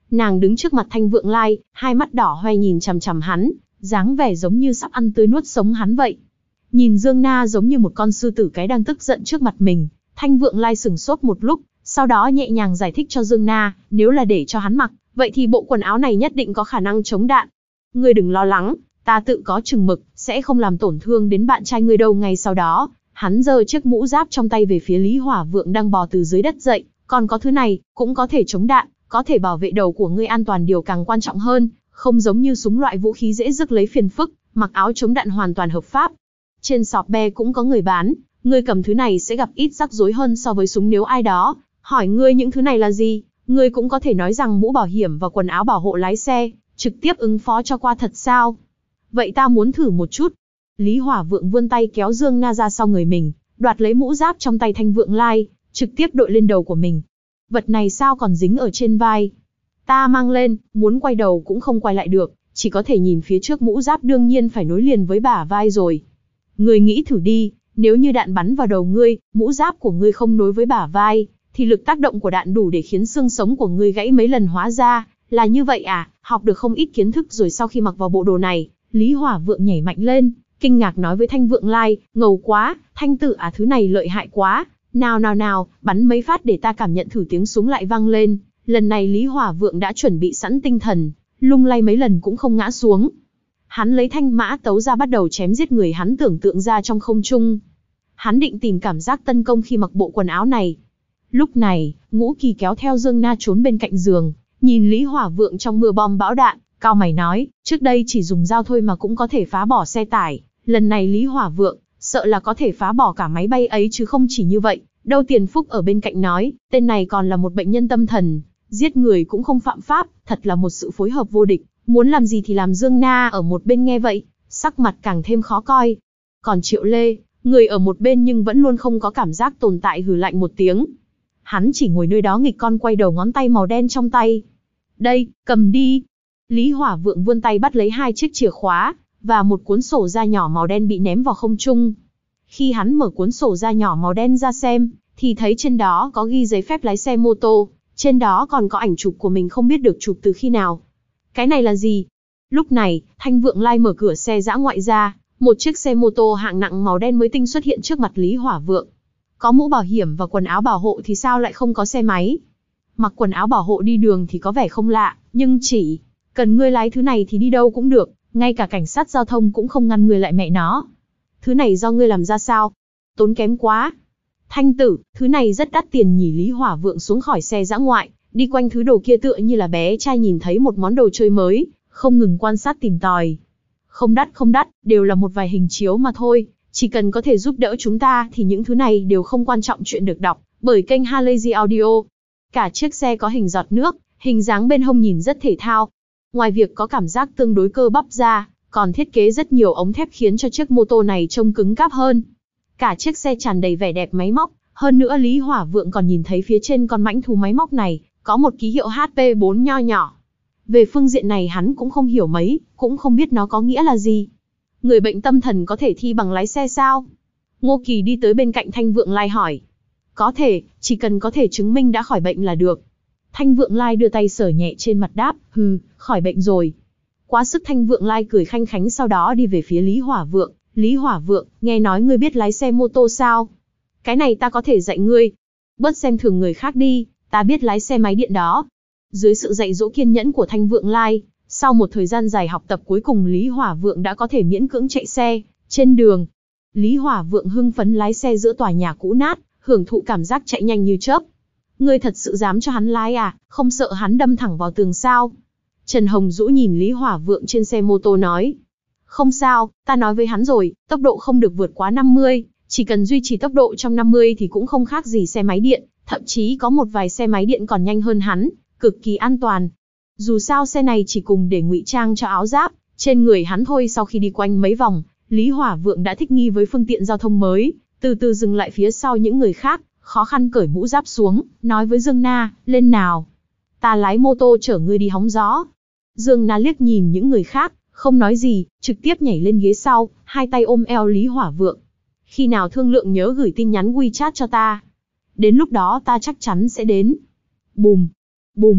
Speaker 1: Nàng đứng trước mặt Thanh Vượng Lai, hai mắt đỏ hoe nhìn chằm chằm hắn, dáng vẻ giống như sắp ăn tươi nuốt sống hắn vậy. Nhìn Dương Na giống như một con sư tử cái đang tức giận trước mặt mình, Thanh Vượng Lai sừng sốt một lúc, sau đó nhẹ nhàng giải thích cho Dương Na, nếu là để cho hắn mặc, vậy thì bộ quần áo này nhất định có khả năng chống đạn. Ngươi đừng lo lắng, ta tự có chừng mực, sẽ không làm tổn thương đến bạn trai ngươi đâu. Ngay sau đó, hắn giơ chiếc mũ giáp trong tay về phía Lý Hỏa Vượng đang bò từ dưới đất dậy, còn có thứ này, cũng có thể chống đạn, có thể bảo vệ đầu của ngươi an toàn, điều càng quan trọng hơn, không giống như súng loại vũ khí dễ rước lấy phiền phức, mặc áo chống đạn hoàn toàn hợp pháp. Trên shop be cũng có người bán, ngươi cầm thứ này sẽ gặp ít rắc rối hơn so với súng. Nếu ai đó hỏi ngươi những thứ này là gì, ngươi cũng có thể nói rằng mũ bảo hiểm và quần áo bảo hộ lái xe, trực tiếp ứng phó cho qua. Thật sao? Vậy ta muốn thử một chút. Lý Hỏa Vượng vươn tay kéo Dương Na ra sau người mình, đoạt lấy mũ giáp trong tay Thanh Vượng Lai, trực tiếp đội lên đầu của mình. Vật này sao còn dính ở trên vai? Ta mang lên, muốn quay đầu cũng không quay lại được, chỉ có thể nhìn phía trước. Mũ giáp đương nhiên phải nối liền với bả vai rồi. Ngươi nghĩ thử đi, nếu như đạn bắn vào đầu ngươi, mũ giáp của ngươi không nối với bả vai, thì lực tác động của đạn đủ để khiến xương sống của ngươi gãy mấy lần. Hóa ra là như vậy à? Học được không ít kiến thức rồi. Sau khi mặc vào bộ đồ này, Lý Hỏa Vượng nhảy mạnh lên, kinh ngạc nói với Thanh Vượng Lai, ngầu quá, Thanh tử à, thứ này lợi hại quá. Nào nào nào, bắn mấy phát để ta cảm nhận thử. Tiếng súng lại vang lên, lần này Lý Hỏa Vượng đã chuẩn bị sẵn tinh thần, lung lay mấy lần cũng không ngã xuống. Hắn lấy thanh mã tấu ra bắt đầu chém giết người hắn tưởng tượng ra trong không trung. Hắn định tìm cảm giác tấn công khi mặc bộ quần áo này. Lúc này, Ngũ Kỳ kéo theo Dương Na trốn bên cạnh giường, nhìn Lý Hỏa Vượng trong mưa bom bão đạn, cau mày nói, trước đây chỉ dùng dao thôi mà cũng có thể phá bỏ xe tải, lần này Lý Hỏa Vượng sợ là có thể phá bỏ cả máy bay ấy chứ không chỉ như vậy. Đâu Tiền Phúc ở bên cạnh nói, tên này còn là một bệnh nhân tâm thần, giết người cũng không phạm pháp, thật là một sự phối hợp vô địch, muốn làm gì thì làm. Dương Na ở một bên nghe vậy, sắc mặt càng thêm khó coi. Còn Triệu Lê, người ở một bên nhưng vẫn luôn không có cảm giác tồn tại, hừ lạnh một tiếng. Hắn chỉ ngồi nơi đó nghịch con quay đầu, ngón tay màu đen trong tay. Đây, cầm đi. Lý Hỏa Vượng vươn tay bắt lấy hai chiếc chìa khóa, và một cuốn sổ da nhỏ màu đen bị ném vào không trung. Khi hắn mở cuốn sổ da nhỏ màu đen ra xem, thì thấy trên đó có ghi giấy phép lái xe mô tô, trên đó còn có ảnh chụp của mình không biết được chụp từ khi nào. Cái này là gì? Lúc này, Thanh Vượng Lai mở cửa xe dã ngoại ra, một chiếc xe mô tô hạng nặng màu đen mới tinh xuất hiện trước mặt Lý Hỏa Vượng. Có mũ bảo hiểm và quần áo bảo hộ thì sao lại không có xe máy? Mặc quần áo bảo hộ đi đường thì có vẻ không lạ, nhưng chỉ cần ngươi lái thứ này thì đi đâu cũng được, ngay cả cảnh sát giao thông cũng không ngăn ngươi lại. Mẹ nó, thứ này do ngươi làm ra sao? Tốn kém quá. Thanh tử, thứ này rất đắt tiền nhỉ? Lý Hỏa Vượng xuống khỏi xe dã ngoại, đi quanh thứ đồ kia tựa như là bé trai nhìn thấy một món đồ chơi mới, không ngừng quan sát tìm tòi. Không đắt không đắt, đều là một vài hình chiếu mà thôi, chỉ cần có thể giúp đỡ chúng ta thì những thứ này đều không quan trọng. Chuyện được đọc bởi kênh Halazy Audio. Cả chiếc xe có hình giọt nước, hình dáng bên hông nhìn rất thể thao. Ngoài việc có cảm giác tương đối cơ bắp ra, còn thiết kế rất nhiều ống thép khiến cho chiếc mô tô này trông cứng cáp hơn. Cả chiếc xe tràn đầy vẻ đẹp máy móc, hơn nữa Lý Hỏa Vượng còn nhìn thấy phía trên con mãnh thú máy móc này, có một ký hiệu H P bốn nho nhỏ. Về phương diện này hắn cũng không hiểu mấy, cũng không biết nó có nghĩa là gì. Người bệnh tâm thần có thể thi bằng lái xe sao? Ngô Kỳ đi tới bên cạnh Thanh Vượng Lai hỏi. Có thể, chỉ cần có thể chứng minh đã khỏi bệnh là được. Thanh Vượng Lai đưa tay sờ nhẹ trên mặt đáp, hừ, khỏi bệnh rồi. Quá sức. Thanh Vượng Lai cười khanh khánh, sau đó đi về phía Lý Hỏa Vượng. Lý Hỏa Vượng, nghe nói ngươi biết lái xe mô tô sao? Cái này ta có thể dạy ngươi. Bớt xem thường người khác đi, ta biết lái xe máy điện đó. Dưới sự dạy dỗ kiên nhẫn của Thanh Vượng Lai, sau một thời gian dài học tập cuối cùng Lý Hỏa Vượng đã có thể miễn cưỡng chạy xe trên đường. Lý Hỏa Vượng hưng phấn lái xe giữa tòa nhà cũ nát, hưởng thụ cảm giác chạy nhanh như chớp. Ngươi thật sự dám cho hắn lái à, không sợ hắn đâm thẳng vào tường sao? Trần Hồng Dũ nhìn Lý Hỏa Vượng trên xe mô tô nói. Không sao, ta nói với hắn rồi, tốc độ không được vượt quá năm mươi, chỉ cần duy trì tốc độ trong năm mươi thì cũng không khác gì xe máy điện, thậm chí có một vài xe máy điện còn nhanh hơn hắn, cực kỳ an toàn. Dù sao xe này chỉ cùng để ngụy trang cho áo giáp trên người hắn thôi. Sau khi đi quanh mấy vòng, Lý Hỏa Vượng đã thích nghi với phương tiện giao thông mới, từ từ dừng lại phía sau những người khác, khó khăn cởi mũ giáp xuống, nói với Dương Na, lên nào. Ta lái mô tô chở ngươi đi hóng gió. Dương Na liếc nhìn những người khác, không nói gì, trực tiếp nhảy lên ghế sau, hai tay ôm eo Lý Hỏa Vượng. Khi nào thương lượng nhớ gửi tin nhắn WeChat cho ta. Đến lúc đó ta chắc chắn sẽ đến. Bùm, bùm.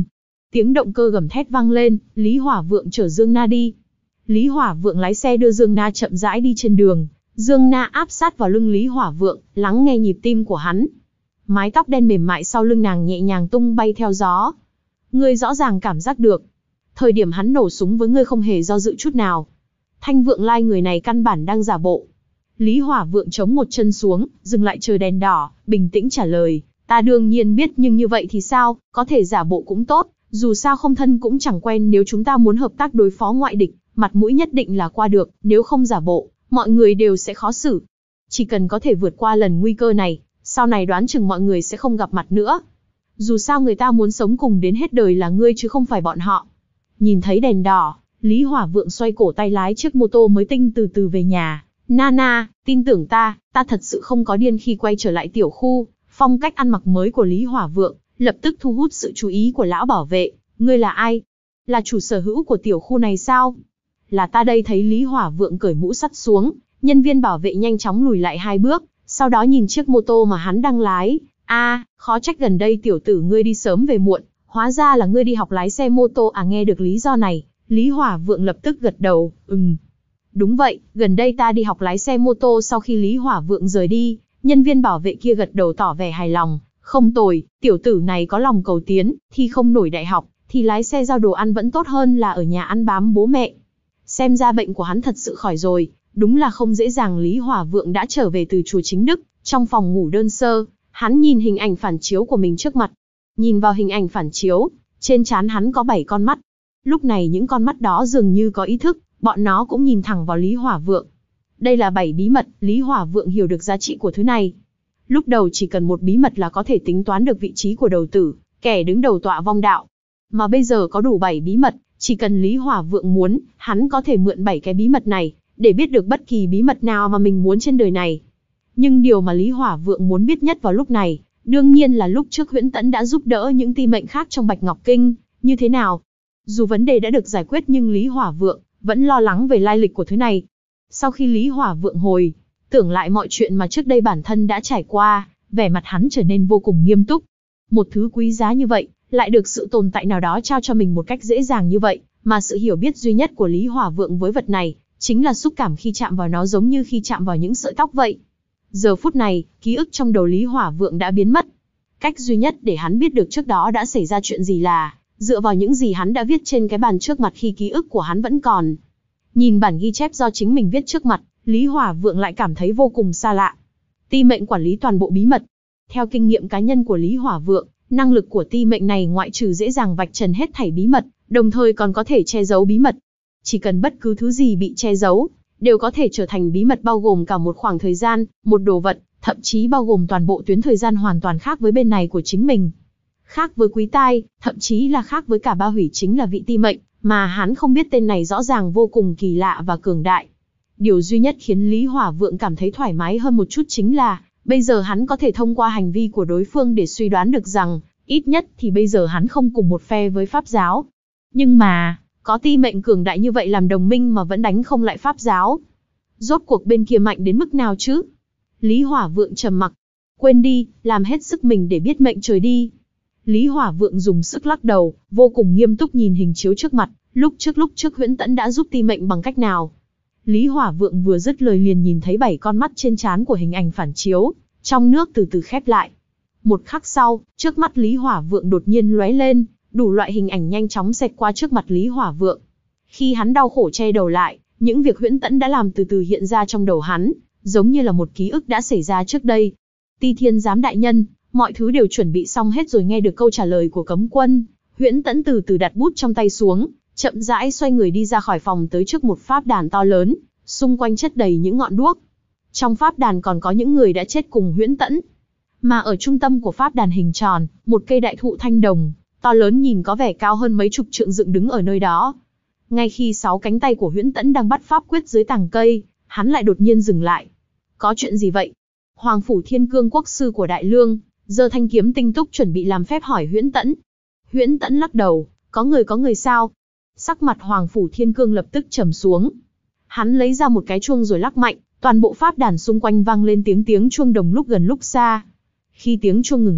Speaker 1: Tiếng động cơ gầm thét vang lên, Lý Hỏa Vượng chở Dương Na đi. Lý Hỏa Vượng lái xe đưa Dương Na chậm rãi đi trên đường, Dương Na áp sát vào lưng Lý Hỏa Vượng, lắng nghe nhịp tim của hắn. Mái tóc đen mềm mại sau lưng nàng nhẹ nhàng tung bay theo gió. Ngươi rõ ràng cảm giác được. Thời điểm hắn nổ súng với ngươi không hề do dự chút nào. Thanh Vượng Lai người này căn bản đang giả bộ. Lý Hỏa Vượng chống một chân xuống, dừng lại chờ đèn đỏ, bình tĩnh trả lời. Ta đương nhiên biết nhưng như vậy thì sao, có thể giả bộ cũng tốt, dù sao không thân cũng chẳng quen, nếu chúng ta muốn hợp tác đối phó ngoại địch, mặt mũi nhất định là qua được, nếu không giả bộ, mọi người đều sẽ khó xử. Chỉ cần có thể vượt qua lần nguy cơ này, sau này đoán chừng mọi người sẽ không gặp mặt nữa. Dù sao người ta muốn sống cùng đến hết đời là ngươi chứ không phải bọn họ. Nhìn thấy đèn đỏ, Lý Hỏa Vượng xoay cổ tay lái chiếc mô tô mới tinh từ từ về nhà. Nana, tin tưởng ta, ta thật sự không có điên khi quay trở lại tiểu khu. Phong cách ăn mặc mới của Lý Hỏa Vượng lập tức thu hút sự chú ý của lão bảo vệ. Ngươi là ai? Là chủ sở hữu của tiểu khu này sao? Là ta đây. Thấy Lý Hỏa Vượng cởi mũ sắt xuống, nhân viên bảo vệ nhanh chóng lùi lại hai bước, sau đó nhìn chiếc mô tô mà hắn đang lái. A, à, khó trách gần đây tiểu tử ngươi đi sớm về muộn, hóa ra là ngươi đi học lái xe mô tô à. Nghe được lý do này, Lý Hỏa Vượng lập tức gật đầu, ừm. Đúng vậy, gần đây ta đi học lái xe mô tô. Sau khi Lý Hỏa Vượng rời đi, nhân viên bảo vệ kia gật đầu tỏ vẻ hài lòng. Không tồi, tiểu tử này có lòng cầu tiến, thi không nổi đại học, thì lái xe giao đồ ăn vẫn tốt hơn là ở nhà ăn bám bố mẹ. Xem ra bệnh của hắn thật sự khỏi rồi, đúng là không dễ dàng. Lý Hỏa Vượng đã trở về từ chùa Chính Đức, trong phòng ngủ đơn sơ, hắn nhìn hình ảnh phản chiếu của mình trước mặt. Nhìn vào hình ảnh phản chiếu, trên trán hắn có bảy con mắt. Lúc này những con mắt đó dường như có ý thức, bọn nó cũng nhìn thẳng vào Lý Hỏa Vượng. Đây là bảy bí mật, Lý Hỏa Vượng hiểu được giá trị của thứ này. Lúc đầu chỉ cần một bí mật là có thể tính toán được vị trí của đầu tử, kẻ đứng đầu tọa vong đạo. Mà bây giờ có đủ bảy bí mật, chỉ cần Lý Hỏa Vượng muốn, hắn có thể mượn bảy cái bí mật này, để biết được bất kỳ bí mật nào mà mình muốn trên đời này. Nhưng điều mà Lý Hỏa Vượng muốn biết nhất vào lúc này, đương nhiên là lúc trước Huyễn Tẫn đã giúp đỡ những ti mệnh khác trong Bạch Ngọc Kinh, như thế nào. Dù vấn đề đã được giải quyết nhưng Lý Hỏa Vượng vẫn lo lắng về lai lịch của thứ này. Sau khi Lý Hỏa Vượng hồi tưởng lại mọi chuyện mà trước đây bản thân đã trải qua, vẻ mặt hắn trở nên vô cùng nghiêm túc. Một thứ quý giá như vậy, lại được sự tồn tại nào đó trao cho mình một cách dễ dàng như vậy, mà sự hiểu biết duy nhất của Lý Hỏa Vượng với vật này, chính là xúc cảm khi chạm vào nó giống như khi chạm vào những sợi tóc vậy. Giờ phút này, ký ức trong đầu Lý Hỏa Vượng đã biến mất. Cách duy nhất để hắn biết được trước đó đã xảy ra chuyện gì là dựa vào những gì hắn đã viết trên cái bàn trước mặt khi ký ức của hắn vẫn còn. Nhìn bản ghi chép do chính mình viết trước mặt, Lý Hỏa Vượng lại cảm thấy vô cùng xa lạ. Ti mệnh quản lý toàn bộ bí mật. Theo kinh nghiệm cá nhân của Lý Hỏa Vượng, năng lực của ti mệnh này ngoại trừ dễ dàng vạch trần hết thảy bí mật, đồng thời còn có thể che giấu bí mật. Chỉ cần bất cứ thứ gì bị che giấu, đều có thể trở thành bí mật, bao gồm cả một khoảng thời gian, một đồ vật, thậm chí bao gồm toàn bộ tuyến thời gian hoàn toàn khác với bên này của chính mình. Khác với Quý Tai, thậm chí là khác với cả Ba Hủy, chính là vị ti mệnh, mà hắn không biết tên này rõ ràng vô cùng kỳ lạ và cường đại. Điều duy nhất khiến Lý Hỏa Vượng cảm thấy thoải mái hơn một chút chính là, bây giờ hắn có thể thông qua hành vi của đối phương để suy đoán được rằng, ít nhất thì bây giờ hắn không cùng một phe với Pháp giáo. Nhưng mà, có ti mệnh cường đại như vậy làm đồng minh mà vẫn đánh không lại Pháp giáo. Rốt cuộc bên kia mạnh đến mức nào chứ? Lý Hỏa Vượng trầm mặc. Quên đi, làm hết sức mình để biết mệnh trời đi. Lý Hỏa Vượng dùng sức lắc đầu, vô cùng nghiêm túc nhìn hình chiếu trước mặt, lúc trước lúc trước Huyễn Tẫn đã giúp ti mệnh bằng cách nào. Lý Hỏa Vượng vừa dứt lời liền nhìn thấy bảy con mắt trên trán của hình ảnh phản chiếu, trong nước từ từ khép lại. Một khắc sau, trước mắt Lý Hỏa Vượng đột nhiên lóe lên, đủ loại hình ảnh nhanh chóng xẹt qua trước mặt Lý Hỏa Vượng. Khi hắn đau khổ che đầu lại, những việc Huyễn Tẫn đã làm từ từ hiện ra trong đầu hắn, giống như là một ký ức đã xảy ra trước đây. Ti Thiên Giám đại nhân, mọi thứ đều chuẩn bị xong hết rồi. Nghe được câu trả lời của cấm quân, Huyễn Tẫn từ từ đặt bút trong tay xuống, chậm rãi xoay người đi ra khỏi phòng tới trước một pháp đàn to lớn, xung quanh chất đầy những ngọn đuốc. Trong pháp đàn còn có những người đã chết cùng Huyễn Tẫn. Mà ở trung tâm của pháp đàn hình tròn, một cây đại thụ thanh đồng, to lớn nhìn có vẻ cao hơn mấy chục trượng dựng đứng ở nơi đó. Ngay khi sáu cánh tay của Huyễn Tẫn đang bắt pháp quyết dưới tàng cây, hắn lại đột nhiên dừng lại. Có chuyện gì vậy? Hoàng phủ Thiên Cương quốc sư của Đại Lương giơ thanh kiếm tinh túc chuẩn bị làm phép hỏi Huyễn Tẫn. Huyễn Tẫn lắc đầu, có người có người sao? Sắc mặt Hoàng phủ Thiên Cương lập tức trầm xuống. Hắn lấy ra một cái chuông rồi lắc mạnh, toàn bộ pháp đàn xung quanh vang lên tiếng tiếng chuông đồng lúc gần lúc xa. Khi tiếng chuông ngừng lại,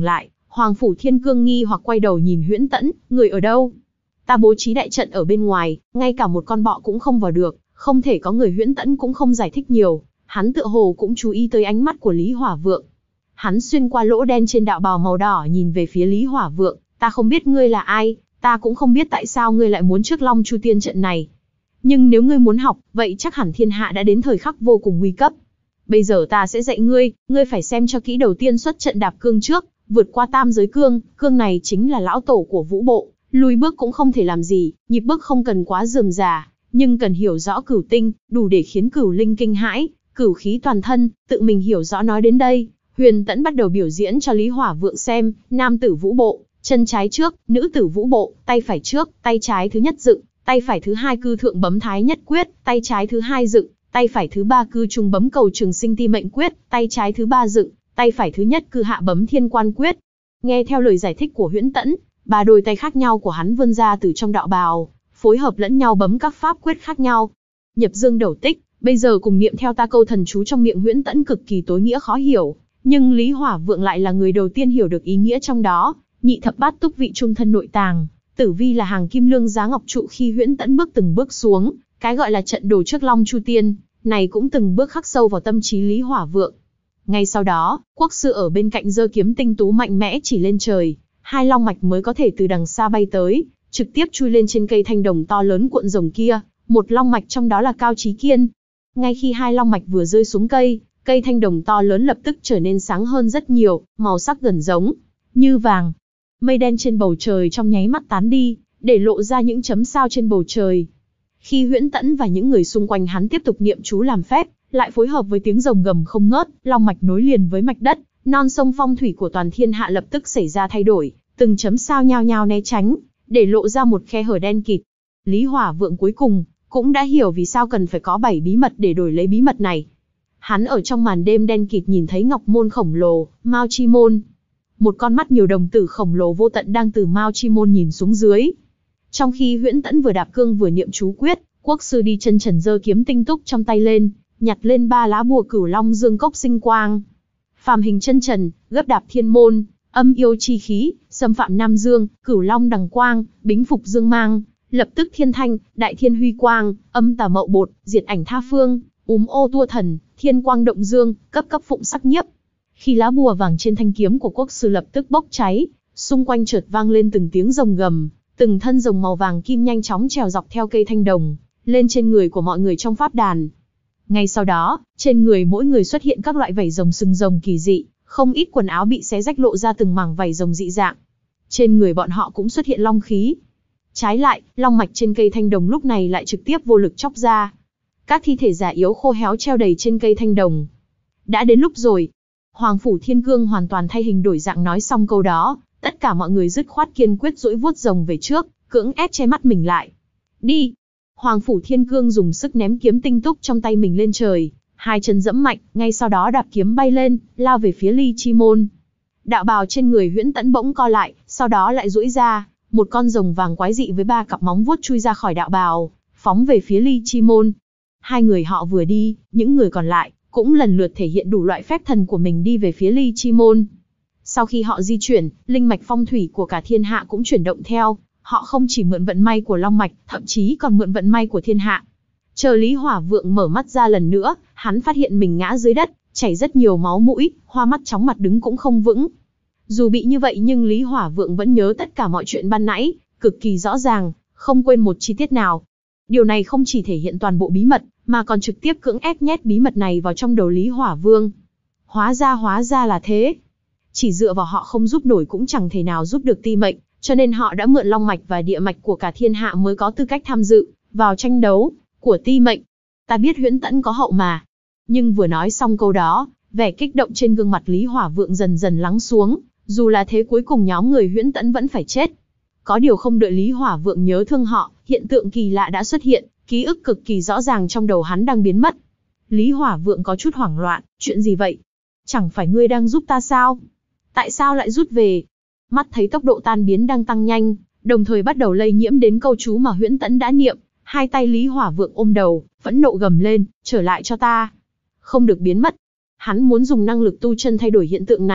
Speaker 1: Hoàng Phủ Thiên Cương nghi hoặc quay đầu nhìn Huyễn Tẫn, người ở đâu? Ta bố trí đại trận ở bên ngoài, ngay cả một con bọ cũng không vào được, không thể có người. Huyễn Tẫn cũng không giải thích nhiều, hắn tựa hồ cũng chú ý tới ánh mắt của Lý Hỏa Vượng. Hắn xuyên qua lỗ đen trên đạo bào màu đỏ nhìn về phía Lý Hỏa Vượng, ta không biết ngươi là ai, ta cũng không biết tại sao ngươi lại muốn trước Long Chu Tiên trận này. Nhưng nếu ngươi muốn học, vậy chắc hẳn thiên hạ đã đến thời khắc vô cùng nguy cấp. Bây giờ ta sẽ dạy ngươi, ngươi phải xem cho kỹ. Đầu tiên xuất trận đạp cương trước, vượt qua tam giới cương, cương này chính là lão tổ của vũ bộ, lùi bước cũng không thể làm gì, nhịp bước không cần quá rườm rà, nhưng cần hiểu rõ cửu tinh, đủ để khiến cửu linh kinh hãi, cửu khí toàn thân, tự mình hiểu rõ. Nói đến đây, Huyền Tẫn bắt đầu biểu diễn cho Lý Hỏa Vượng xem, nam tử vũ bộ, chân trái trước, nữ tử vũ bộ, tay phải trước, tay trái thứ nhất dựng, tay phải thứ hai cư thượng bấm thái nhất quyết, tay trái thứ hai dựng, tay phải thứ ba cư trung bấm cầu trường sinh ti mệnh quyết, tay trái thứ ba dựng, tay phải thứ nhất cư hạ bấm thiên quan quyết. Nghe theo lời giải thích của Huyễn Tẫn, ba đôi tay khác nhau của hắn vươn ra từ trong đạo bào, phối hợp lẫn nhau bấm các pháp quyết khác nhau. Nhập dương đầu tích, bây giờ cùng niệm theo ta câu thần chú trong miệng Huyễn Tẫn cực kỳ tối nghĩa khó hiểu, nhưng Lý Hỏa Vượng lại là người đầu tiên hiểu được ý nghĩa trong đó. Nhị thập bát túc vị trung thân nội tàng, tử vi là hàng kim lương giá ngọc trụ. Khi Huyễn Tẫn bước từng bước xuống, cái gọi là trận đồ trước Long Chu Tiên này cũng từng bước khắc sâu vào tâm trí Lý Hỏa Vượng. Ngay sau đó, quốc sư ở bên cạnh giơ kiếm tinh tú mạnh mẽ chỉ lên trời, hai long mạch mới có thể từ đằng xa bay tới, trực tiếp chui lên trên cây thanh đồng to lớn cuộn rồng kia. Một long mạch trong đó là Cao Chí Kiên. Ngay khi hai long mạch vừa rơi xuống cây, cây thanh đồng to lớn lập tức trở nên sáng hơn rất nhiều, màu sắc gần giống như vàng. Mây đen trên bầu trời trong nháy mắt tán đi, để lộ ra những chấm sao trên bầu trời. Khi Huyễn Tẫn và những người xung quanh hắn tiếp tục niệm chú làm phép, lại phối hợp với tiếng rồng gầm không ngớt, long mạch nối liền với mạch đất, non sông phong thủy của toàn thiên hạ lập tức xảy ra thay đổi, từng chấm sao nhao nhao né tránh, để lộ ra một khe hở đen kịt. Lý Hỏa Vượng cuối cùng cũng đã hiểu vì sao cần phải có bảy bí mật để đổi lấy bí mật này. Hắn ở trong màn đêm đen kịt nhìn thấy ngọc môn khổng lồ, Mao Chi môn. Một con mắt nhiều đồng tử khổng lồ vô tận đang từ Mao Chi môn nhìn xuống dưới. Trong khi Huyễn Tẫn vừa đạp cương vừa niệm chú quyết, quốc sư đi chân trần giơ kiếm tinh túc trong tay lên, nhặt lên ba lá bùa Cửu Long Dương Cốc Sinh Quang. Phàm hình chân trần, gấp đạp thiên môn, âm yêu chi khí, xâm phạm Nam Dương, Cửu Long đằng quang, bính phục dương mang, lập tức thiên thanh, đại thiên huy quang, âm tà mậu bột, diệt ảnh tha phương, úm ô tua thần, thiên quang động dương, cấp cấp phụng sắc nhiếp. Khi lá bùa vàng trên thanh kiếm của quốc sư lập tức bốc cháy, xung quanh chợt vang lên từng tiếng rồng gầm, từng thân rồng màu vàng kim nhanh chóng trèo dọc theo cây thanh đồng, lên trên người của mọi người trong pháp đàn. Ngay sau đó, trên người mỗi người xuất hiện các loại vảy rồng sừng rồng kỳ dị, không ít quần áo bị xé rách lộ ra từng mảng vảy rồng dị dạng. Trên người bọn họ cũng xuất hiện long khí. Trái lại, long mạch trên cây thanh đồng lúc này lại trực tiếp vô lực chóc ra. Các thi thể già yếu khô héo treo đầy trên cây thanh đồng. Đã đến lúc rồi. Hoàng Phủ Thiên Cương hoàn toàn thay hình đổi dạng nói xong câu đó, tất cả mọi người dứt khoát kiên quyết duỗi vuốt rồng về trước, cưỡng ép che mắt mình lại. Đi! Hoàng Phủ Thiên Cương dùng sức ném kiếm tinh túc trong tay mình lên trời, hai chân giẫm mạnh, ngay sau đó đạp kiếm bay lên, lao về phía Ly Chi môn. Đạo bào trên người Huyễn Tẫn bỗng co lại, sau đó lại duỗi ra, một con rồng vàng quái dị với ba cặp móng vuốt chui ra khỏi đạo bào, phóng về phía Ly Chi môn. Hai người họ vừa đi, những người còn lại cũng lần lượt thể hiện đủ loại phép thần của mình đi về phía Ly Chi môn. Sau khi họ di chuyển, linh mạch phong thủy của cả thiên hạ cũng chuyển động theo, họ không chỉ mượn vận may của long mạch, thậm chí còn mượn vận may của thiên hạ. Chờ Lý Hỏa Vượng mở mắt ra lần nữa, hắn phát hiện mình ngã dưới đất, chảy rất nhiều máu mũi, hoa mắt chóng mặt đứng cũng không vững. Dù bị như vậy nhưng Lý Hỏa Vượng vẫn nhớ tất cả mọi chuyện ban nãy, cực kỳ rõ ràng, không quên một chi tiết nào. Điều này không chỉ thể hiện toàn bộ bí mật, mà còn trực tiếp cưỡng ép nhét bí mật này vào trong đầu Lý Hỏa Vương. Hóa ra hóa ra là thế. Chỉ dựa vào họ không giúp nổi cũng chẳng thể nào giúp được Ti Mệnh, cho nên họ đã mượn long mạch và địa mạch của cả thiên hạ mới có tư cách tham dự vào tranh đấu của Ti Mệnh. Ta biết Huyễn Tẫn có hậu mà. Nhưng vừa nói xong câu đó, vẻ kích động trên gương mặt Lý Hỏa Vượng dần dần lắng xuống, dù là thế cuối cùng nhóm người Huyễn Tẫn vẫn phải chết. Có điều không đợi Lý Hỏa Vượng nhớ thương họ, hiện tượng kỳ lạ đã xuất hiện, ký ức cực kỳ rõ ràng trong đầu hắn đang biến mất. Lý Hỏa Vượng có chút hoảng loạn, chuyện gì vậy? Chẳng phải ngươi đang giúp ta sao? Tại sao lại rút về? Mắt thấy tốc độ tan biến đang tăng nhanh, đồng thời bắt đầu lây nhiễm đến câu chú mà Huyễn Tẫn đã niệm, hai tay Lý Hỏa Vượng ôm đầu, phẫn nộ gầm lên, trở lại cho ta. Không được biến mất. Hắn muốn dùng năng lực tu chân thay đổi hiện tượng này,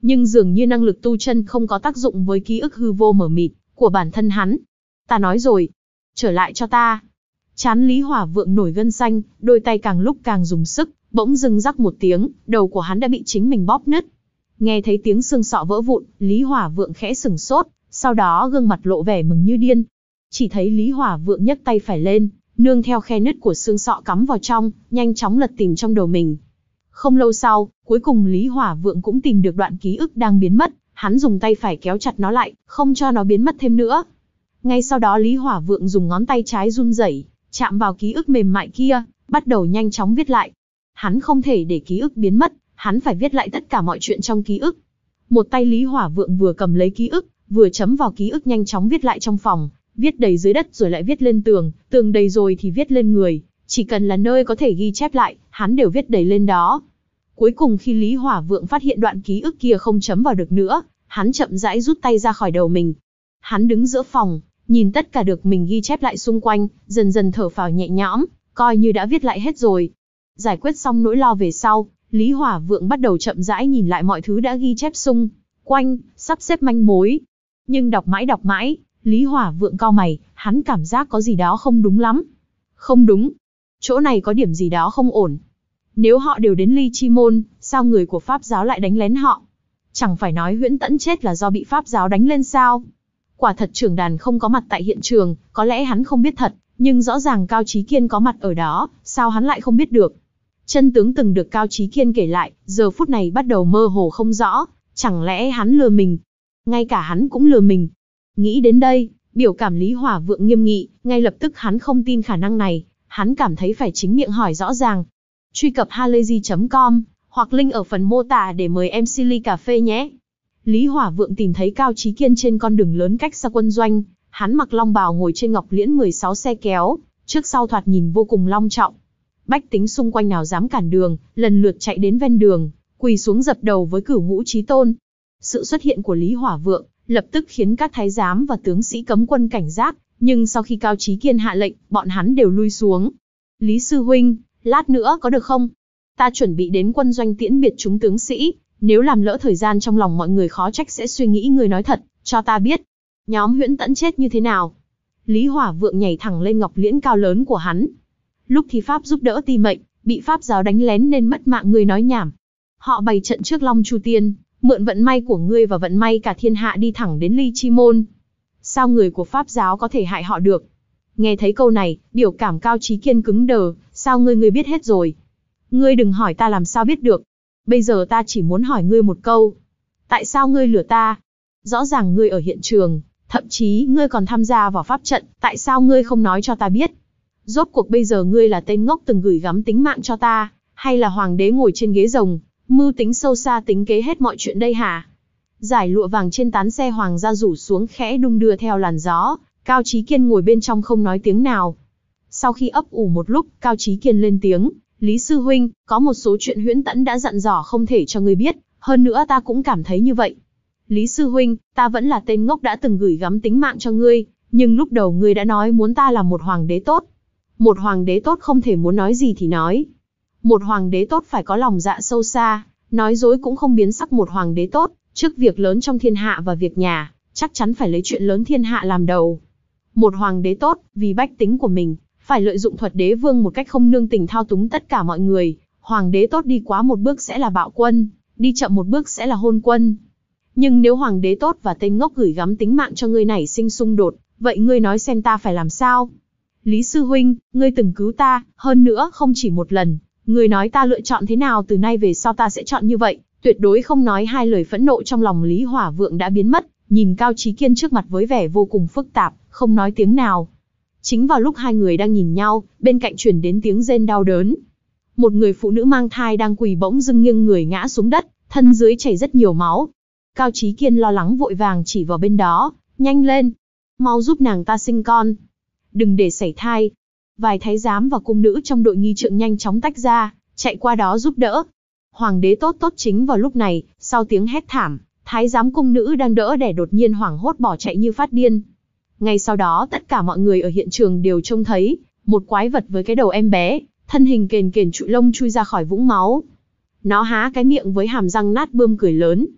Speaker 1: Nhưng dường như năng lực tu chân không có tác dụng với ký ức hư vô mờ mịt của bản thân hắn. Ta nói rồi, trở lại cho ta. Trán Lý Hỏa Vượng nổi gân xanh, đôi tay càng lúc càng dùng sức, bỗng dưng rắc một tiếng, đầu của hắn đã bị chính mình bóp nứt. Nghe thấy tiếng xương sọ vỡ vụn, Lý Hỏa Vượng khẽ sừng sốt, sau đó gương mặt lộ vẻ mừng như điên. Chỉ thấy Lý Hỏa Vượng nhấc tay phải lên, nương theo khe nứt của xương sọ cắm vào trong, nhanh chóng lật tìm trong đầu mình. Không lâu sau, cuối cùng Lý Hỏa Vượng cũng tìm được đoạn ký ức đang biến mất, hắn dùng tay phải kéo chặt nó lại, không cho nó biến mất thêm nữa. Ngay sau đó Lý Hỏa Vượng dùng ngón tay trái run rẩy, chạm vào ký ức mềm mại kia, bắt đầu nhanh chóng viết lại. Hắn không thể để ký ức biến mất, hắn phải viết lại tất cả mọi chuyện trong ký ức. Một tay Lý Hỏa Vượng vừa cầm lấy ký ức, vừa chấm vào ký ức nhanh chóng viết lại trong phòng, viết đầy dưới đất rồi lại viết lên tường, tường đầy rồi thì viết lên người, chỉ cần là nơi có thể ghi chép lại, hắn đều viết đầy lên đó. Cuối cùng khi Lý Hỏa Vượng phát hiện đoạn ký ức kia không chấm vào được nữa, hắn chậm rãi rút tay ra khỏi đầu mình. Hắn đứng giữa phòng, nhìn tất cả được mình ghi chép lại xung quanh, dần dần thở phào nhẹ nhõm, coi như đã viết lại hết rồi. Giải quyết xong nỗi lo về sau, Lý Hỏa Vượng bắt đầu chậm rãi nhìn lại mọi thứ đã ghi chép xung quanh, sắp xếp manh mối. Nhưng đọc mãi đọc mãi, Lý Hỏa Vượng cau mày, hắn cảm giác có gì đó không đúng lắm. Không đúng, chỗ này có điểm gì đó không ổn. Nếu họ đều đến Ly Chi Môn, sao người của Pháp giáo lại đánh lén họ? Chẳng phải nói Huyễn Tẫn chết là do bị Pháp giáo đánh lên sao? Quả thật trưởng đàn không có mặt tại hiện trường, có lẽ hắn không biết thật, nhưng rõ ràng Cao Chí Kiên có mặt ở đó, sao hắn lại không biết được? Chân tướng từng được Cao Chí Kiên kể lại, giờ phút này bắt đầu mơ hồ không rõ, chẳng lẽ hắn lừa mình? Ngay cả hắn cũng lừa mình. Nghĩ đến đây, biểu cảm Lý Hỏa Vượng nghiêm nghị, ngay lập tức hắn không tin khả năng này, hắn cảm thấy phải chính miệng hỏi rõ ràng. Truy cập halayzi chấm com, hoặc link ở phần mô tả để mời em xê ly cà phê nhé. Lý Hỏa Vượng tìm thấy Cao Chí Kiên trên con đường lớn cách xa quân doanh, hắn mặc long bào ngồi trên Ngọc Liễn mười sáu xe kéo, trước sau thoạt nhìn vô cùng long trọng. Bách tính xung quanh nào dám cản đường, lần lượt chạy đến ven đường, quỳ xuống dập đầu với Cửu Ngũ Chí Tôn. Sự xuất hiện của Lý Hỏa Vượng lập tức khiến các thái giám và tướng sĩ cấm quân cảnh giác, nhưng sau khi Cao Chí Kiên hạ lệnh, bọn hắn đều lui xuống. Lý sư huynh, lát nữa có được không? Ta chuẩn bị đến quân doanh tiễn biệt chúng tướng sĩ, nếu làm lỡ thời gian trong lòng mọi người khó trách sẽ suy nghĩ người nói thật, cho ta biết. Nhóm Huyễn Tẫn chết như thế nào? Lý Hỏa Vượng nhảy thẳng lên Ngọc Liễn cao lớn của hắn. Lúc thi pháp giúp đỡ ti mệnh, bị Pháp giáo đánh lén nên mất mạng, ngươi nói nhảm. Họ bày trận trước Long Chu Tiên, mượn vận may của ngươi và vận may cả thiên hạ đi thẳng đến Ly Chi Môn. Sao người của Pháp giáo có thể hại họ được? Nghe thấy câu này, biểu cảm Cao Chí Kiên cứng đờ, sao ngươi ngươi biết hết rồi? Ngươi đừng hỏi ta làm sao biết được. Bây giờ ta chỉ muốn hỏi ngươi một câu. Tại sao ngươi lừa ta? Rõ ràng ngươi ở hiện trường, thậm chí ngươi còn tham gia vào pháp trận, tại sao ngươi không nói cho ta biết? Rốt cuộc bây giờ ngươi là tên ngốc từng gửi gắm tính mạng cho ta, hay là hoàng đế ngồi trên ghế rồng, mưu tính sâu xa tính kế hết mọi chuyện đây hả? Giải lụa vàng trên tán xe hoàng gia rủ xuống khẽ đung đưa theo làn gió, Cao Chí Kiên ngồi bên trong không nói tiếng nào. Sau khi ấp ủ một lúc, Cao Chí Kiên lên tiếng, Lý sư huynh, có một số chuyện Huyễn Tẫn đã dặn dò không thể cho ngươi biết, hơn nữa ta cũng cảm thấy như vậy. Lý sư huynh, ta vẫn là tên ngốc đã từng gửi gắm tính mạng cho ngươi, nhưng lúc đầu ngươi đã nói muốn ta là một hoàng đế tốt. Một hoàng đế tốt không thể muốn nói gì thì nói. Một hoàng đế tốt phải có lòng dạ sâu xa, nói dối cũng không biến sắc. Một hoàng đế tốt, trước việc lớn trong thiên hạ và việc nhà, chắc chắn phải lấy chuyện lớn thiên hạ làm đầu. Một hoàng đế tốt, vì bách tính của mình, phải lợi dụng thuật đế vương một cách không nương tình thao túng tất cả mọi người. Hoàng đế tốt đi quá một bước sẽ là bạo quân, đi chậm một bước sẽ là hôn quân. Nhưng nếu hoàng đế tốt và tên ngốc gửi gắm tính mạng cho ngươi nảy sinh xung đột, vậy ngươi nói xem ta phải làm sao? Lý sư huynh, ngươi từng cứu ta, hơn nữa không chỉ một lần. Ngươi nói ta lựa chọn thế nào, từ nay về sau ta sẽ chọn như vậy, tuyệt đối không nói hai lời. Phẫn nộ trong lòng Lý Hỏa Vượng đã biến mất, nhìn Cao Chí Kiên trước mặt với vẻ vô cùng phức tạp, không nói tiếng nào. Chính vào lúc hai người đang nhìn nhau, bên cạnh truyền đến tiếng rên đau đớn. Một người phụ nữ mang thai đang quỳ bỗng dưng nghiêng người ngã xuống đất, thân dưới chảy rất nhiều máu. Cao Chí Kiên lo lắng vội vàng chỉ vào bên đó, nhanh lên, mau giúp nàng ta sinh con, đừng để sảy thai. Vài thái giám và cung nữ trong đội nghi trượng nhanh chóng tách ra, chạy qua đó giúp đỡ. Hoàng đế tốt tốt. Chính vào lúc này, sau tiếng hét thảm, thái giám cung nữ đang đỡ đẻ đột nhiên hoảng hốt bỏ chạy như phát điên. Ngay sau đó tất cả mọi người ở hiện trường đều trông thấy một quái vật với cái đầu em bé, thân hình kền kền trụi lông chui ra khỏi vũng máu. Nó há cái miệng với hàm răng nát bươm cười lớn.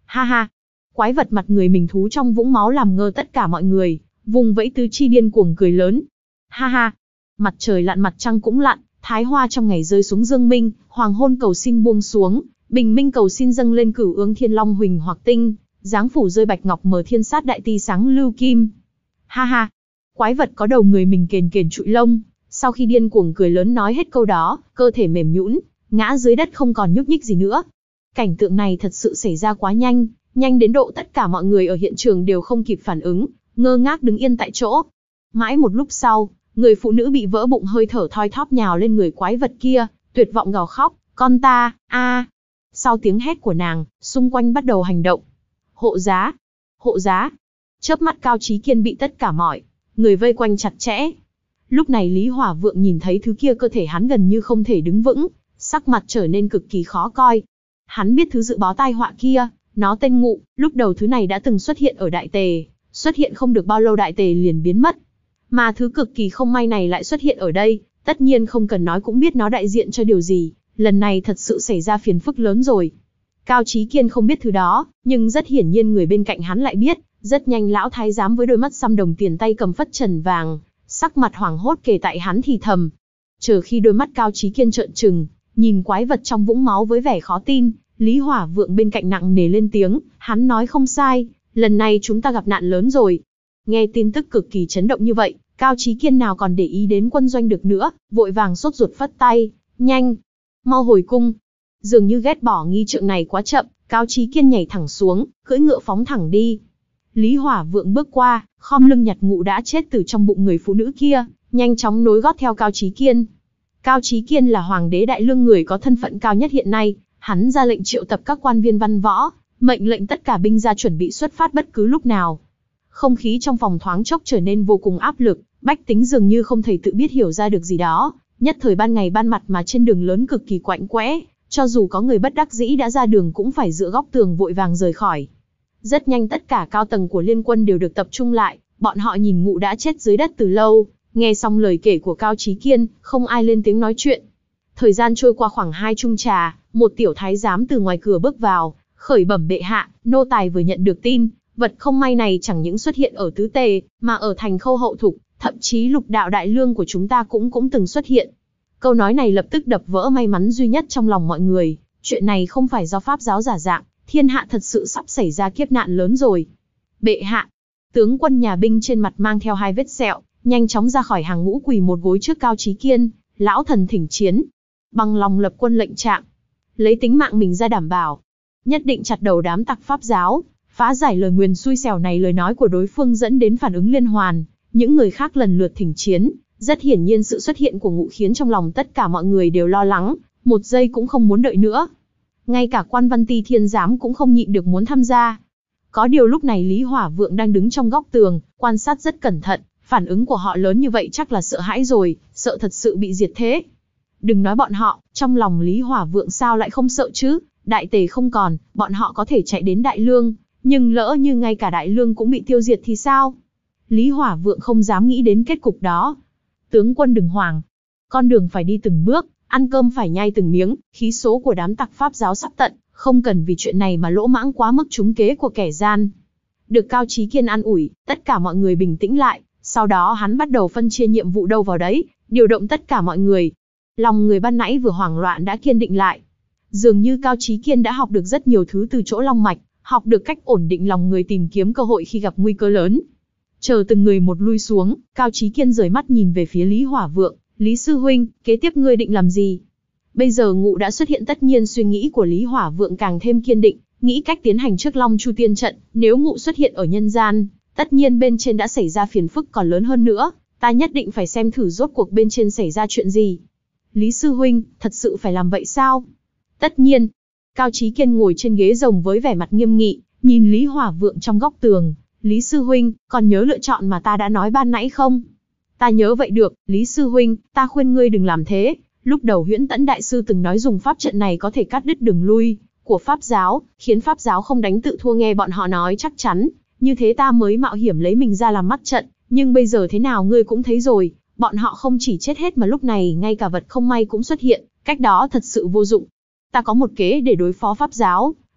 Speaker 1: Ha ha. Quái vật mặt người mình thú trong vũng máu làm ngơ tất cả mọi người, vùng vẫy tứ chi điên cuồng cười lớn. Ha ha. Mặt trời lặn mặt trăng cũng lặn, thái hoa trong ngày rơi xuống dương minh, hoàng hôn cầu xin buông xuống, bình minh cầu xin dâng lên cửu ương thiên long huỳnh hoặc tinh, giáng phủ rơi bạch ngọc mờ thiên sát đại ti sáng lưu kim. Ha ha. Quái vật có đầu người mình kền kền trụi lông, sau khi điên cuồng cười lớn nói hết câu đó, cơ thể mềm nhũn, ngã dưới đất không còn nhúc nhích gì nữa. Cảnh tượng này thật sự xảy ra quá nhanh, nhanh đến độ tất cả mọi người ở hiện trường đều không kịp phản ứng, ngơ ngác đứng yên tại chỗ. Mãi một lúc sau, người phụ nữ bị vỡ bụng hơi thở thoi thóp nhào lên người quái vật kia, tuyệt vọng gào khóc, con ta, a. Sau tiếng hét của nàng, xung quanh bắt đầu hành động. Hộ giá, hộ giá. Chớp mắt Cao Chí Kiên bị tất cả mọi người vây quanh chặt chẽ. Lúc này Lý Hỏa Vượng nhìn thấy thứ kia cơ thể hắn gần như không thể đứng vững, sắc mặt trở nên cực kỳ khó coi. Hắn biết thứ dự báo tai họa kia, nó tên Ngụ, lúc đầu thứ này đã từng xuất hiện ở Đại Tề, xuất hiện không được bao lâu Đại Tề liền biến mất. Mà thứ cực kỳ không may này lại xuất hiện ở đây, tất nhiên không cần nói cũng biết nó đại diện cho điều gì, lần này thật sự xảy ra phiền phức lớn rồi. Cao Chí Kiên không biết thứ đó, nhưng rất hiển nhiên người bên cạnh hắn lại biết, rất nhanh lão thái giám với đôi mắt xăm đồng tiền tay cầm phất trần vàng, sắc mặt hoảng hốt kể tại hắn thì thầm. Chờ khi đôi mắt Cao Chí Kiên trợn trừng, nhìn quái vật trong vũng máu với vẻ khó tin, Lý Hỏa Vượng bên cạnh nặng nề lên tiếng, hắn nói không sai, lần này chúng ta gặp nạn lớn rồi. Nghe tin tức cực kỳ chấn động như vậy, Cao Chí Kiên nào còn để ý đến quân doanh được nữa, vội vàng sốt ruột phất tay, nhanh, mau hồi cung. Dường như ghét bỏ nghi trượng này quá chậm, Cao Chí Kiên nhảy thẳng xuống, cưỡi ngựa phóng thẳng đi. Lý Hỏa Vượng bước qua, khom lưng nhặt Ngụ đã chết từ trong bụng người phụ nữ kia, nhanh chóng nối gót theo Cao Chí Kiên. Cao Chí Kiên là hoàng đế Đại Lương, người có thân phận cao nhất hiện nay, hắn ra lệnh triệu tập các quan viên văn võ, mệnh lệnh tất cả binh ra chuẩn bị xuất phát bất cứ lúc nào. Không khí trong phòng thoáng chốc trở nên vô cùng áp lực, bách tính dường như không thể tự biết hiểu ra được gì đó, nhất thời ban ngày ban mặt mà trên đường lớn cực kỳ quạnh quẽ, cho dù có người bất đắc dĩ đã ra đường cũng phải dựa góc tường vội vàng rời khỏi. Rất nhanh tất cả cao tầng của liên quân đều được tập trung lại, bọn họ nhìn Ngụ đã chết dưới đất từ lâu, nghe xong lời kể của Cao Chí Kiên, không ai lên tiếng nói chuyện. Thời gian trôi qua khoảng hai chung trà, một tiểu thái giám từ ngoài cửa bước vào, khởi bẩm bệ hạ, nô tài vừa nhận được tin, vật không may này chẳng những xuất hiện ở Tứ Tề, mà ở thành Khâu Hậu Thục, thậm chí lục đạo Đại Lương của chúng ta cũng cũng từng xuất hiện. Câu nói này lập tức đập vỡ may mắn duy nhất trong lòng mọi người, chuyện này không phải do pháp giáo giả dạng, thiên hạ thật sự sắp xảy ra kiếp nạn lớn rồi. Bệ hạ, tướng quân nhà binh trên mặt mang theo hai vết sẹo, nhanh chóng ra khỏi hàng ngũ quỳ một gối trước Cao Chí Kiên, lão thần thỉnh chiến, bằng lòng lập quân lệnh trạng, lấy tính mạng mình ra đảm bảo, nhất định chặt đầu đám tặc pháp giáo, phá giải lời nguyền xui xẻo này. Lời nói của đối phương dẫn đến phản ứng liên hoàn, những người khác lần lượt thỉnh chiến. Rất hiển nhiên sự xuất hiện của Ngụ khiến trong lòng tất cả mọi người đều lo lắng, một giây cũng không muốn đợi nữa. Ngay cả quan văn Ti Thiên giám cũng không nhịn được muốn tham gia. Có điều lúc này Lý Hỏa Vượng đang đứng trong góc tường, quan sát rất cẩn thận, phản ứng của họ lớn như vậy chắc là sợ hãi rồi, sợ thật sự bị diệt thế. Đừng nói bọn họ, trong lòng Lý Hỏa Vượng sao lại không sợ chứ, Đại Tề không còn, bọn họ có thể chạy đến Đại Lương, nhưng lỡ như ngay cả Đại Lương cũng bị tiêu diệt thì sao? Lý Hỏa Vượng không dám nghĩ đến kết cục đó. Tướng quân đừng hoảng, con đường phải đi từng bước, ăn cơm phải nhai từng miếng, khí số của đám tặc pháp giáo sắp tận, không cần vì chuyện này mà lỗ mãng quá mức trúng kế của kẻ gian. Được Cao Chí Kiên an ủi, tất cả mọi người bình tĩnh lại, sau đó hắn bắt đầu phân chia nhiệm vụ đâu vào đấy, điều động tất cả mọi người. Lòng người ban nãy vừa hoảng loạn đã kiên định lại. Dường như Cao Chí Kiên đã học được rất nhiều thứ từ chỗ Long Mạch, học được cách ổn định lòng người tìm kiếm cơ hội khi gặp nguy cơ lớn. Chờ từng người một lui xuống, Cao Chí Kiên rời mắt nhìn về phía Lý Hỏa Vượng, Lý Sư Huynh, kế tiếp ngươi định làm gì? Bây giờ Ngụ đã xuất hiện, tất nhiên suy nghĩ của Lý Hỏa Vượng càng thêm kiên định, nghĩ cách tiến hành trước Long Chu Tiên trận, nếu Ngụ xuất hiện ở nhân gian, tất nhiên bên trên đã xảy ra phiền phức còn lớn hơn nữa, ta nhất định phải xem thử rốt cuộc bên trên xảy ra chuyện gì. Lý Sư Huynh, thật sự phải làm vậy sao? Tất nhiên. Cao Chí Kiên ngồi trên ghế rồng với vẻ mặt nghiêm nghị, nhìn Lý Hỏa Vượng trong góc tường. Lý Sư Huynh, còn nhớ lựa chọn mà ta đã nói ban nãy không? Ta nhớ vậy được, Lý Sư Huynh, ta khuyên ngươi đừng làm thế. Lúc đầu Huyễn Tẫn Đại Sư từng nói dùng pháp trận này có thể cắt đứt đường lui của pháp giáo, khiến pháp giáo không đánh tự thua, nghe bọn họ nói chắc chắn. Như thế ta mới mạo hiểm lấy mình ra làm mắt trận, nhưng bây giờ thế nào ngươi cũng thấy rồi, bọn họ không chỉ chết hết mà lúc này ngay cả vật không may cũng xuất hiện, cách đó thật sự vô dụng. Ta có một kế để đối phó pháp giáo,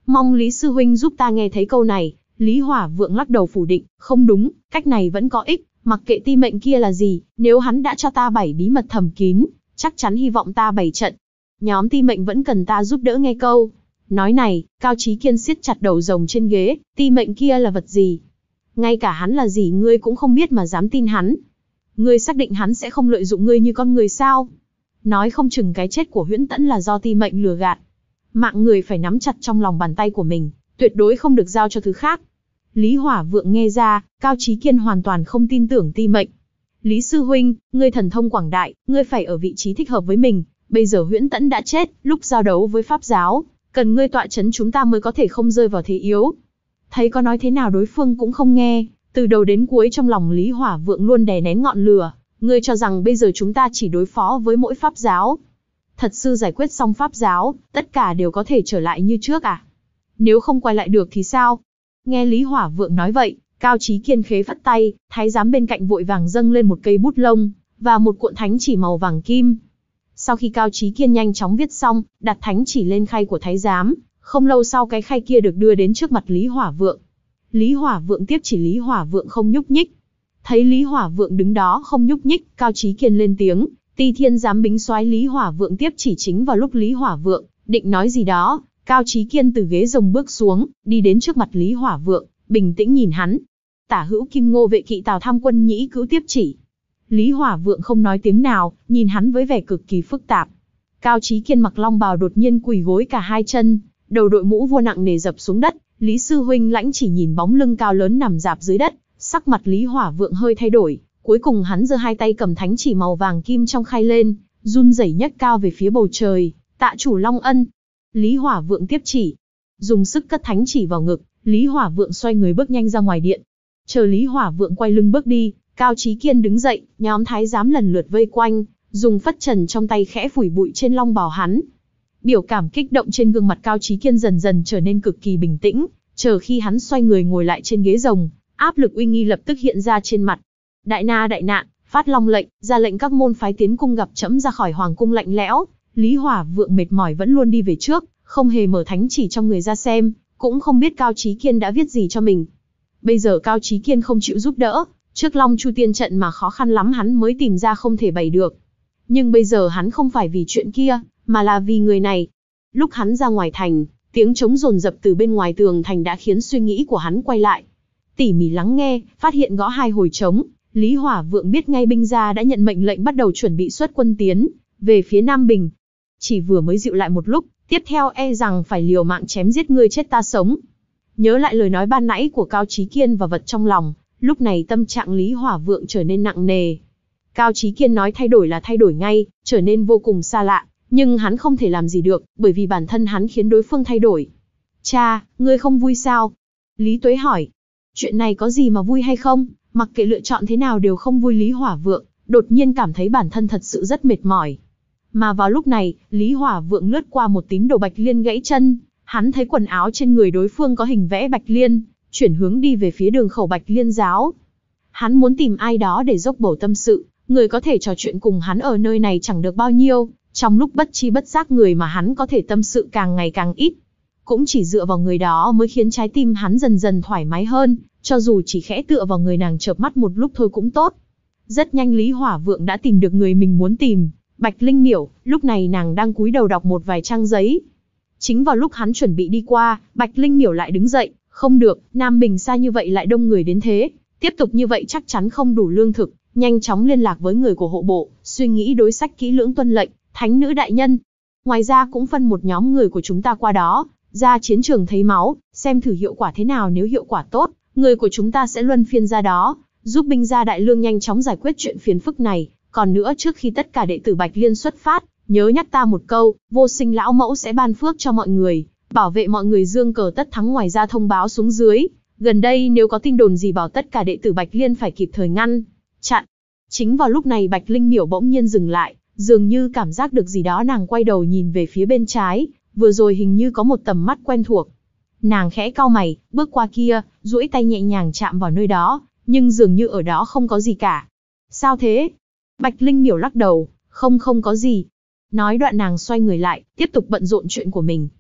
Speaker 1: Mong Lý sư huynh giúp ta nghe thấy câu này. Lý Hỏa Vượng lắc đầu phủ định, không đúng, cách này vẫn có ích, mặc kệ ti mệnh kia là gì, nếu hắn đã cho ta bảy bí mật thầm kín, chắc chắn hy vọng ta bày trận. Nhóm ti mệnh vẫn cần ta giúp đỡ nghe câu. Nói này, Cao Chí Kiên siết chặt đầu rồng trên ghế, ti mệnh kia là vật gì? Ngay cả hắn là gì ngươi cũng không biết mà dám tin hắn. Ngươi xác định hắn sẽ không lợi dụng ngươi như con người sao? Nói không chừng cái chết của Huyễn Tẫn là do ti mệnh lừa gạt. Mạng người phải nắm chặt trong lòng bàn tay của mình, tuyệt đối không được giao cho thứ khác. Lý Hỏa Vượng nghe ra, Cao Chí Kiên hoàn toàn không tin tưởng ti mệnh. Lý sư huynh, ngươi thần thông quảng đại, ngươi phải ở vị trí thích hợp với mình. Bây giờ Huyễn Tẫn đã chết, lúc giao đấu với Pháp giáo, cần ngươi tọa chấn chúng ta mới có thể không rơi vào thế yếu. Thấy có nói thế nào đối phương cũng không nghe, từ đầu đến cuối trong lòng Lý Hỏa Vượng luôn đè nén ngọn lửa. Ngươi cho rằng bây giờ chúng ta chỉ đối phó với mỗi Pháp giáo. Thật sự giải quyết xong Pháp giáo, tất cả đều có thể trở lại như trước à? Nếu không quay lại được thì sao? Nghe Lý Hỏa Vượng nói vậy, Cao Chí Kiên khế phất tay, thái giám bên cạnh vội vàng dâng lên một cây bút lông, và một cuộn thánh chỉ màu vàng kim. Sau khi Cao Chí Kiên nhanh chóng viết xong, đặt thánh chỉ lên khay của thái giám, không lâu sau cái khay kia được đưa đến trước mặt Lý Hỏa Vượng. Lý Hỏa Vượng tiếp chỉ Lý Hỏa Vượng không nhúc nhích. Thấy Lý Hỏa Vượng đứng đó không nhúc nhích, Cao Chí Kiên lên tiếng, Ti Thiên giám bính soái Lý Hỏa Vượng tiếp chỉ chính vào lúc Lý Hỏa Vượng định nói gì đó, Cao Chí Kiên từ ghế rồng bước xuống, đi đến trước mặt Lý Hỏa Vượng, bình tĩnh nhìn hắn. Tả hữu Kim Ngô vệ kỵ Tào Tham quân nhĩ cữu tiếp chỉ. Lý Hỏa Vượng không nói tiếng nào, nhìn hắn với vẻ cực kỳ phức tạp. Cao Chí Kiên mặc long bào đột nhiên quỳ gối cả hai chân, đầu đội mũ vua nặng nề dập xuống đất. Lý sư huynh lãnh chỉ nhìn bóng lưng cao lớn nằm rạp dưới đất, sắc mặt Lý Hỏa Vượng hơi thay đổi. Cuối cùng hắn giơ hai tay cầm thánh chỉ màu vàng kim trong khay lên, run rẩy nhấc cao về phía bầu trời. Tạ chủ Long Ân. Lý Hỏa Vượng tiếp chỉ, dùng sức cất thánh chỉ vào ngực. Lý Hỏa Vượng xoay người bước nhanh ra ngoài điện. Chờ Lý Hỏa Vượng quay lưng bước đi, Cao Chí Kiên đứng dậy, nhóm thái giám lần lượt vây quanh, dùng phất trần trong tay khẽ phủi bụi trên long bào hắn. Biểu cảm kích động trên gương mặt Cao Chí Kiên dần dần trở nên cực kỳ bình tĩnh, chờ khi hắn xoay người ngồi lại trên ghế rồng, áp lực uy nghi lập tức hiện ra trên mặt. Đại na đại nạn, phát long lệnh, ra lệnh các môn phái tiến cung gặp trẫm ra khỏi hoàng cung lạnh lẽo. Lý Hỏa Vượng mệt mỏi vẫn luôn đi về trước, không hề mở thánh chỉ trong người ra xem, cũng không biết Cao Chí Kiên đã viết gì cho mình. Bây giờ Cao Chí Kiên không chịu giúp đỡ, trước Long Chu Tiên trận mà khó khăn lắm hắn mới tìm ra không thể bày được. Nhưng bây giờ hắn không phải vì chuyện kia, mà là vì người này. Lúc hắn ra ngoài thành, tiếng trống dồn dập từ bên ngoài tường thành đã khiến suy nghĩ của hắn quay lại. Tỉ mỉ lắng nghe, phát hiện gõ hai hồi trống, Lý Hỏa Vượng biết ngay binh gia đã nhận mệnh lệnh bắt đầu chuẩn bị xuất quân tiến về phía Nam Bình. Chỉ vừa mới dịu lại một lúc, tiếp theo e rằng phải liều mạng chém giết ngươi chết ta sống. Nhớ lại lời nói ban nãy của Cao Chí Kiên và vật trong lòng, lúc này tâm trạng Lý Hỏa Vượng trở nên nặng nề. Cao Chí Kiên nói thay đổi là thay đổi ngay, trở nên vô cùng xa lạ, nhưng hắn không thể làm gì được, bởi vì bản thân hắn khiến đối phương thay đổi. Cha, ngươi không vui sao? Lý Tuế hỏi. Chuyện này có gì mà vui hay không? Mặc kệ lựa chọn thế nào đều không vui. Lý Hỏa Vượng đột nhiên cảm thấy bản thân thật sự rất mệt mỏi. Mà vào lúc này, Lý Hỏa Vượng lướt qua một tín đồ Bạch Liên gãy chân, hắn thấy quần áo trên người đối phương có hình vẽ Bạch Liên, chuyển hướng đi về phía đường khẩu Bạch Liên giáo. Hắn muốn tìm ai đó để dốc bầu tâm sự, người có thể trò chuyện cùng hắn ở nơi này chẳng được bao nhiêu, trong lúc bất chi bất giác người mà hắn có thể tâm sự càng ngày càng ít. Cũng chỉ dựa vào người đó mới khiến trái tim hắn dần dần thoải mái hơn, cho dù chỉ khẽ tựa vào người nàng chợp mắt một lúc thôi cũng tốt. Rất nhanh Lý Hỏa Vượng đã tìm được người mình muốn tìm, Bạch Linh Miểu. Lúc này nàng đang cúi đầu đọc một vài trang giấy. Chính vào lúc hắn chuẩn bị đi qua, Bạch Linh Miểu lại đứng dậy. Không được, Nam Bình xa như vậy lại đông người đến thế, tiếp tục như vậy chắc chắn không đủ lương thực. Nhanh chóng liên lạc với người của hộ bộ, suy nghĩ đối sách kỹ lưỡng tuân lệnh. Thánh nữ đại nhân, ngoài ra cũng phân một nhóm người của chúng ta qua đó, ra chiến trường thấy máu, xem thử hiệu quả thế nào. Nếu hiệu quả tốt, người của chúng ta sẽ luân phiên ra đó, giúp binh gia đại lương nhanh chóng giải quyết chuyện phiền phức này. Còn nữa, trước khi tất cả đệ tử Bạch Liên xuất phát, nhớ nhắc ta một câu, Vô Sinh lão mẫu sẽ ban phước cho mọi người, bảo vệ mọi người dương cờ tất thắng. Ngoài ra thông báo xuống dưới, gần đây nếu có tin đồn gì bảo tất cả đệ tử Bạch Liên phải kịp thời ngăn chặn. Chính vào lúc này Bạch Linh Miểu bỗng nhiên dừng lại, dường như cảm giác được gì đó, nàng quay đầu nhìn về phía bên trái, vừa rồi hình như có một tầm mắt quen thuộc. Nàng khẽ cau mày, bước qua kia, duỗi tay nhẹ nhàng chạm vào nơi đó, nhưng dường như ở đó không có gì cả. Sao thế? Bạch Linh Miểu lắc đầu, không không có gì. Nói đoạn nàng xoay người lại, tiếp tục bận rộn chuyện của mình.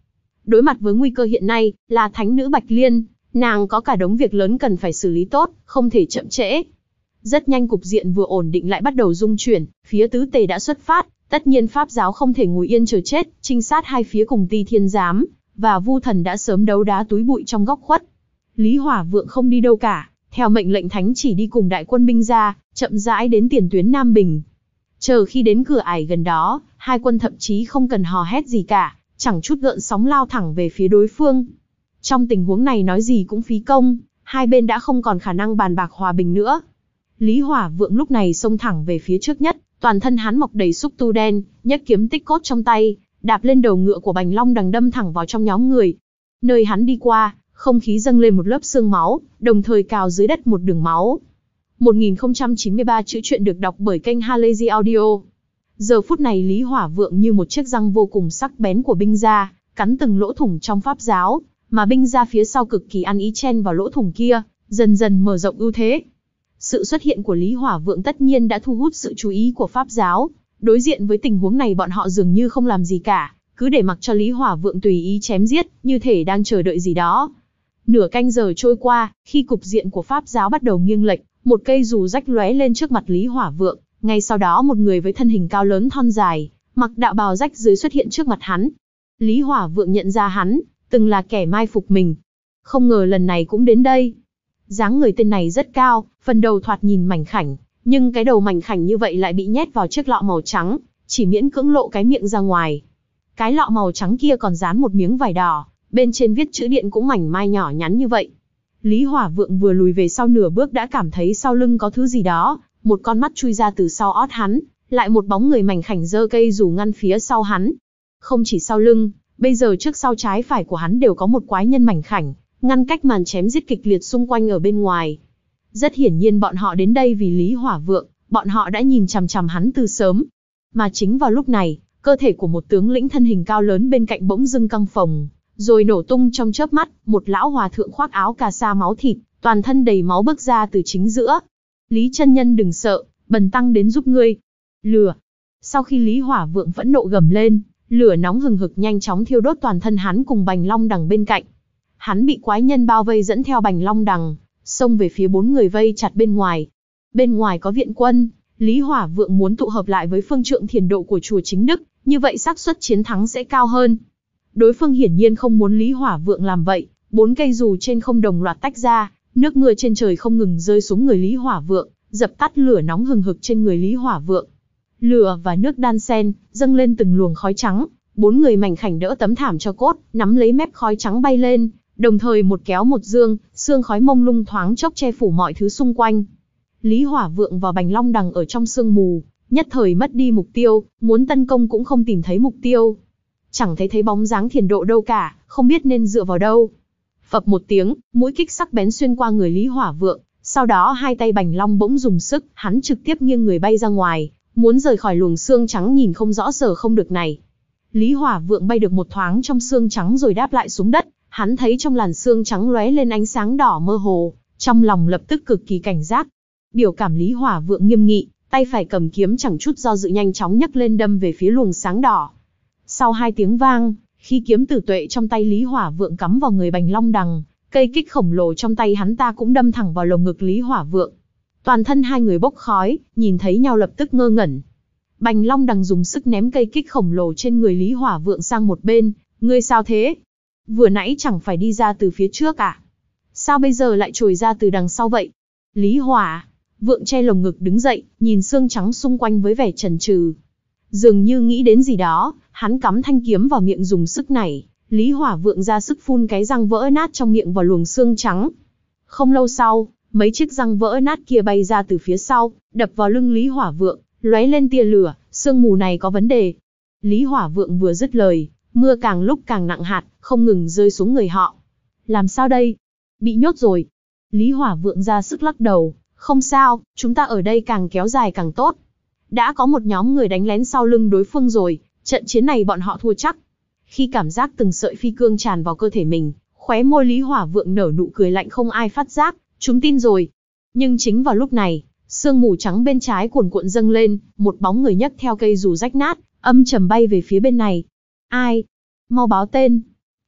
Speaker 1: Đối mặt với nguy cơ hiện nay, là thánh nữ Bạch Liên, nàng có cả đống việc lớn cần phải xử lý tốt, không thể chậm trễ. Rất nhanh cục diện vừa ổn định lại bắt đầu rung chuyển, phía tứ tề đã xuất phát, tất nhiên pháp giáo không thể ngồi yên chờ chết, trinh sát hai phía cùng Ti Thiên Giám và Vu Thần đã sớm đấu đá túi bụi trong góc khuất. Lý Hỏa Vượng không đi đâu cả, theo mệnh lệnh thánh chỉ đi cùng đại quân binh ra, chậm rãi đến tiền tuyến Nam Bình. Chờ khi đến cửa ải gần đó, hai quân thậm chí không cần hò hét gì cả, chẳng chút gợn sóng lao thẳng về phía đối phương. Trong tình huống này nói gì cũng phí công, hai bên đã không còn khả năng bàn bạc hòa bình nữa. Lý Hỏa Vượng lúc này xông thẳng về phía trước nhất, toàn thân hắn mọc đầy xúc tu đen, nhấc kiếm tích cốt trong tay, đạp lên đầu ngựa của Bành Long Đằng đâm thẳng vào trong nhóm người. Nơi hắn đi qua, không khí dâng lên một lớp sương máu, đồng thời cào dưới đất một đường máu. một nghìn không trăm chín mươi ba chữ truyện được đọc bởi kênh Halazy Audio. Giờ phút này Lý Hỏa Vượng như một chiếc răng vô cùng sắc bén của binh gia, cắn từng lỗ thủng trong pháp giáo, mà binh gia phía sau cực kỳ ăn ý chen vào lỗ thủng kia, dần dần mở rộng ưu thế. Sự xuất hiện của Lý Hỏa Vượng tất nhiên đã thu hút sự chú ý của pháp giáo. Đối diện với tình huống này bọn họ dường như không làm gì cả, cứ để mặc cho Lý Hỏa Vượng tùy ý chém giết, như thể đang chờ đợi gì đó. Nửa canh giờ trôi qua, khi cục diện của pháp giáo bắt đầu nghiêng lệch, một cây dù rách lóe lên trước mặt Lý Hỏa Vượng, ngay sau đó một người với thân hình cao lớn thon dài, mặc đạo bào rách dưới xuất hiện trước mặt hắn. Lý Hỏa Vượng nhận ra hắn, từng là kẻ mai phục mình. Không ngờ lần này cũng đến đây. Dáng người tên này rất cao, phần đầu thoạt nhìn mảnh khảnh, nhưng cái đầu mảnh khảnh như vậy lại bị nhét vào chiếc lọ màu trắng, chỉ miễn cưỡng lộ cái miệng ra ngoài. Cái lọ màu trắng kia còn dán một miếng vải đỏ, bên trên viết chữ điện cũng mảnh mai nhỏ nhắn như vậy. Lý Hỏa Vượng vừa lùi về sau nửa bước đã cảm thấy sau lưng có thứ gì đó, một con mắt chui ra từ sau ót hắn, lại một bóng người mảnh khảnh giơ cây dù ngăn phía sau hắn. Không chỉ sau lưng, bây giờ trước sau trái phải của hắn đều có một quái nhân mảnh khảnh, ngăn cách màn chém giết kịch liệt xung quanh ở bên ngoài. Rất hiển nhiên bọn họ đến đây vì Lý Hỏa Vượng, bọn họ đã nhìn chằm chằm hắn từ sớm. Mà chính vào lúc này, cơ thể của một tướng lĩnh thân hình cao lớn bên cạnh bỗng dưng căng phồng, rồi nổ tung trong chớp mắt, một lão hòa thượng khoác áo cà sa máu thịt, toàn thân đầy máu bước ra từ chính giữa. Lý chân nhân đừng sợ, bần tăng đến giúp ngươi. Lửa. Sau khi Lý Hỏa Vượng phẫn nộ gầm lên, lửa nóng hừng hực nhanh chóng thiêu đốt toàn thân hắn cùng Bành Long Đằng bên cạnh. Hắn bị quái nhân bao vây dẫn theo Bành Long Đằng, xông về phía bốn người vây chặt bên ngoài. Bên ngoài có viện quân, Lý Hỏa Vượng muốn tụ hợp lại với phương trượng thiền độ của chùa Chính Đức, như vậy xác suất chiến thắng sẽ cao hơn. Đối phương hiển nhiên không muốn Lý Hỏa Vượng làm vậy, bốn cây dù trên không đồng loạt tách ra, nước mưa trên trời không ngừng rơi xuống người Lý Hỏa Vượng, dập tắt lửa nóng hừng hực trên người Lý Hỏa Vượng. Lửa và nước đan xen, dâng lên từng luồng khói trắng, bốn người mảnh khảnh đỡ tấm thảm cho cốt, nắm lấy mép khói trắng bay lên, đồng thời một kéo một dương, sương khói mông lung thoáng chốc che phủ mọi thứ xung quanh. Lý Hỏa Vượng và Bành Long Đằng ở trong sương mù, nhất thời mất đi mục tiêu, muốn tấn công cũng không tìm thấy mục tiêu. Chẳng thấy thấy bóng dáng thiền độ đâu cả, không biết nên dựa vào đâu. Phập một tiếng, mũi kích sắc bén xuyên qua người Lý Hỏa Vượng, sau đó hai tay Bành Long bỗng dùng sức, hắn trực tiếp nghiêng người bay ra ngoài, muốn rời khỏi luồng xương trắng nhìn không rõ sờ không được này. Lý Hỏa Vượng bay được một thoáng trong xương trắng rồi đáp lại xuống đất, hắn thấy trong làn xương trắng lóe lên ánh sáng đỏ mơ hồ, trong lòng lập tức cực kỳ cảnh giác. Biểu cảm Lý Hỏa Vượng nghiêm nghị, tay phải cầm kiếm chẳng chút do dự nhanh chóng nhấc lên đâm về phía luồng sáng đỏ. Sau hai tiếng vang, khi kiếm tử tuệ trong tay Lý Hỏa Vượng cắm vào người Bành Long Đằng, cây kích khổng lồ trong tay hắn ta cũng đâm thẳng vào lồng ngực Lý Hỏa Vượng. Toàn thân hai người bốc khói, nhìn thấy nhau lập tức ngơ ngẩn. Bành Long Đằng dùng sức ném cây kích khổng lồ trên người Lý Hỏa Vượng sang một bên. Ngươi sao thế? Vừa nãy chẳng phải đi ra từ phía trước à? Sao bây giờ lại trồi ra từ đằng sau vậy? Lý Hỏa Vượng che lồng ngực đứng dậy, nhìn xương trắng xung quanh với vẻ chần chừ. Dường như nghĩ đến gì đó, hắn cắm thanh kiếm vào miệng dùng sức nảy. Lý Hỏa Vượng ra sức phun cái răng vỡ nát trong miệng vào luồng xương trắng. Không lâu sau, mấy chiếc răng vỡ nát kia bay ra từ phía sau, đập vào lưng Lý Hỏa Vượng, lóe lên tia lửa, sương mù này có vấn đề. Lý Hỏa Vượng vừa dứt lời, mưa càng lúc càng nặng hạt, không ngừng rơi xuống người họ. Làm sao đây? Bị nhốt rồi. Lý Hỏa Vượng ra sức lắc đầu, không sao, chúng ta ở đây càng kéo dài càng tốt. Đã có một nhóm người đánh lén sau lưng đối phương rồi, trận chiến này bọn họ thua chắc. Khi cảm giác từng sợi phi cương tràn vào cơ thể mình, khóe môi Lý Hỏa Vượng nở nụ cười lạnh không ai phát giác, chúng tin rồi. Nhưng chính vào lúc này, sương mù trắng bên trái cuồn cuộn dâng lên, một bóng người nhấc theo cây dù rách nát, âm trầm bay về phía bên này. Ai? Mau báo tên.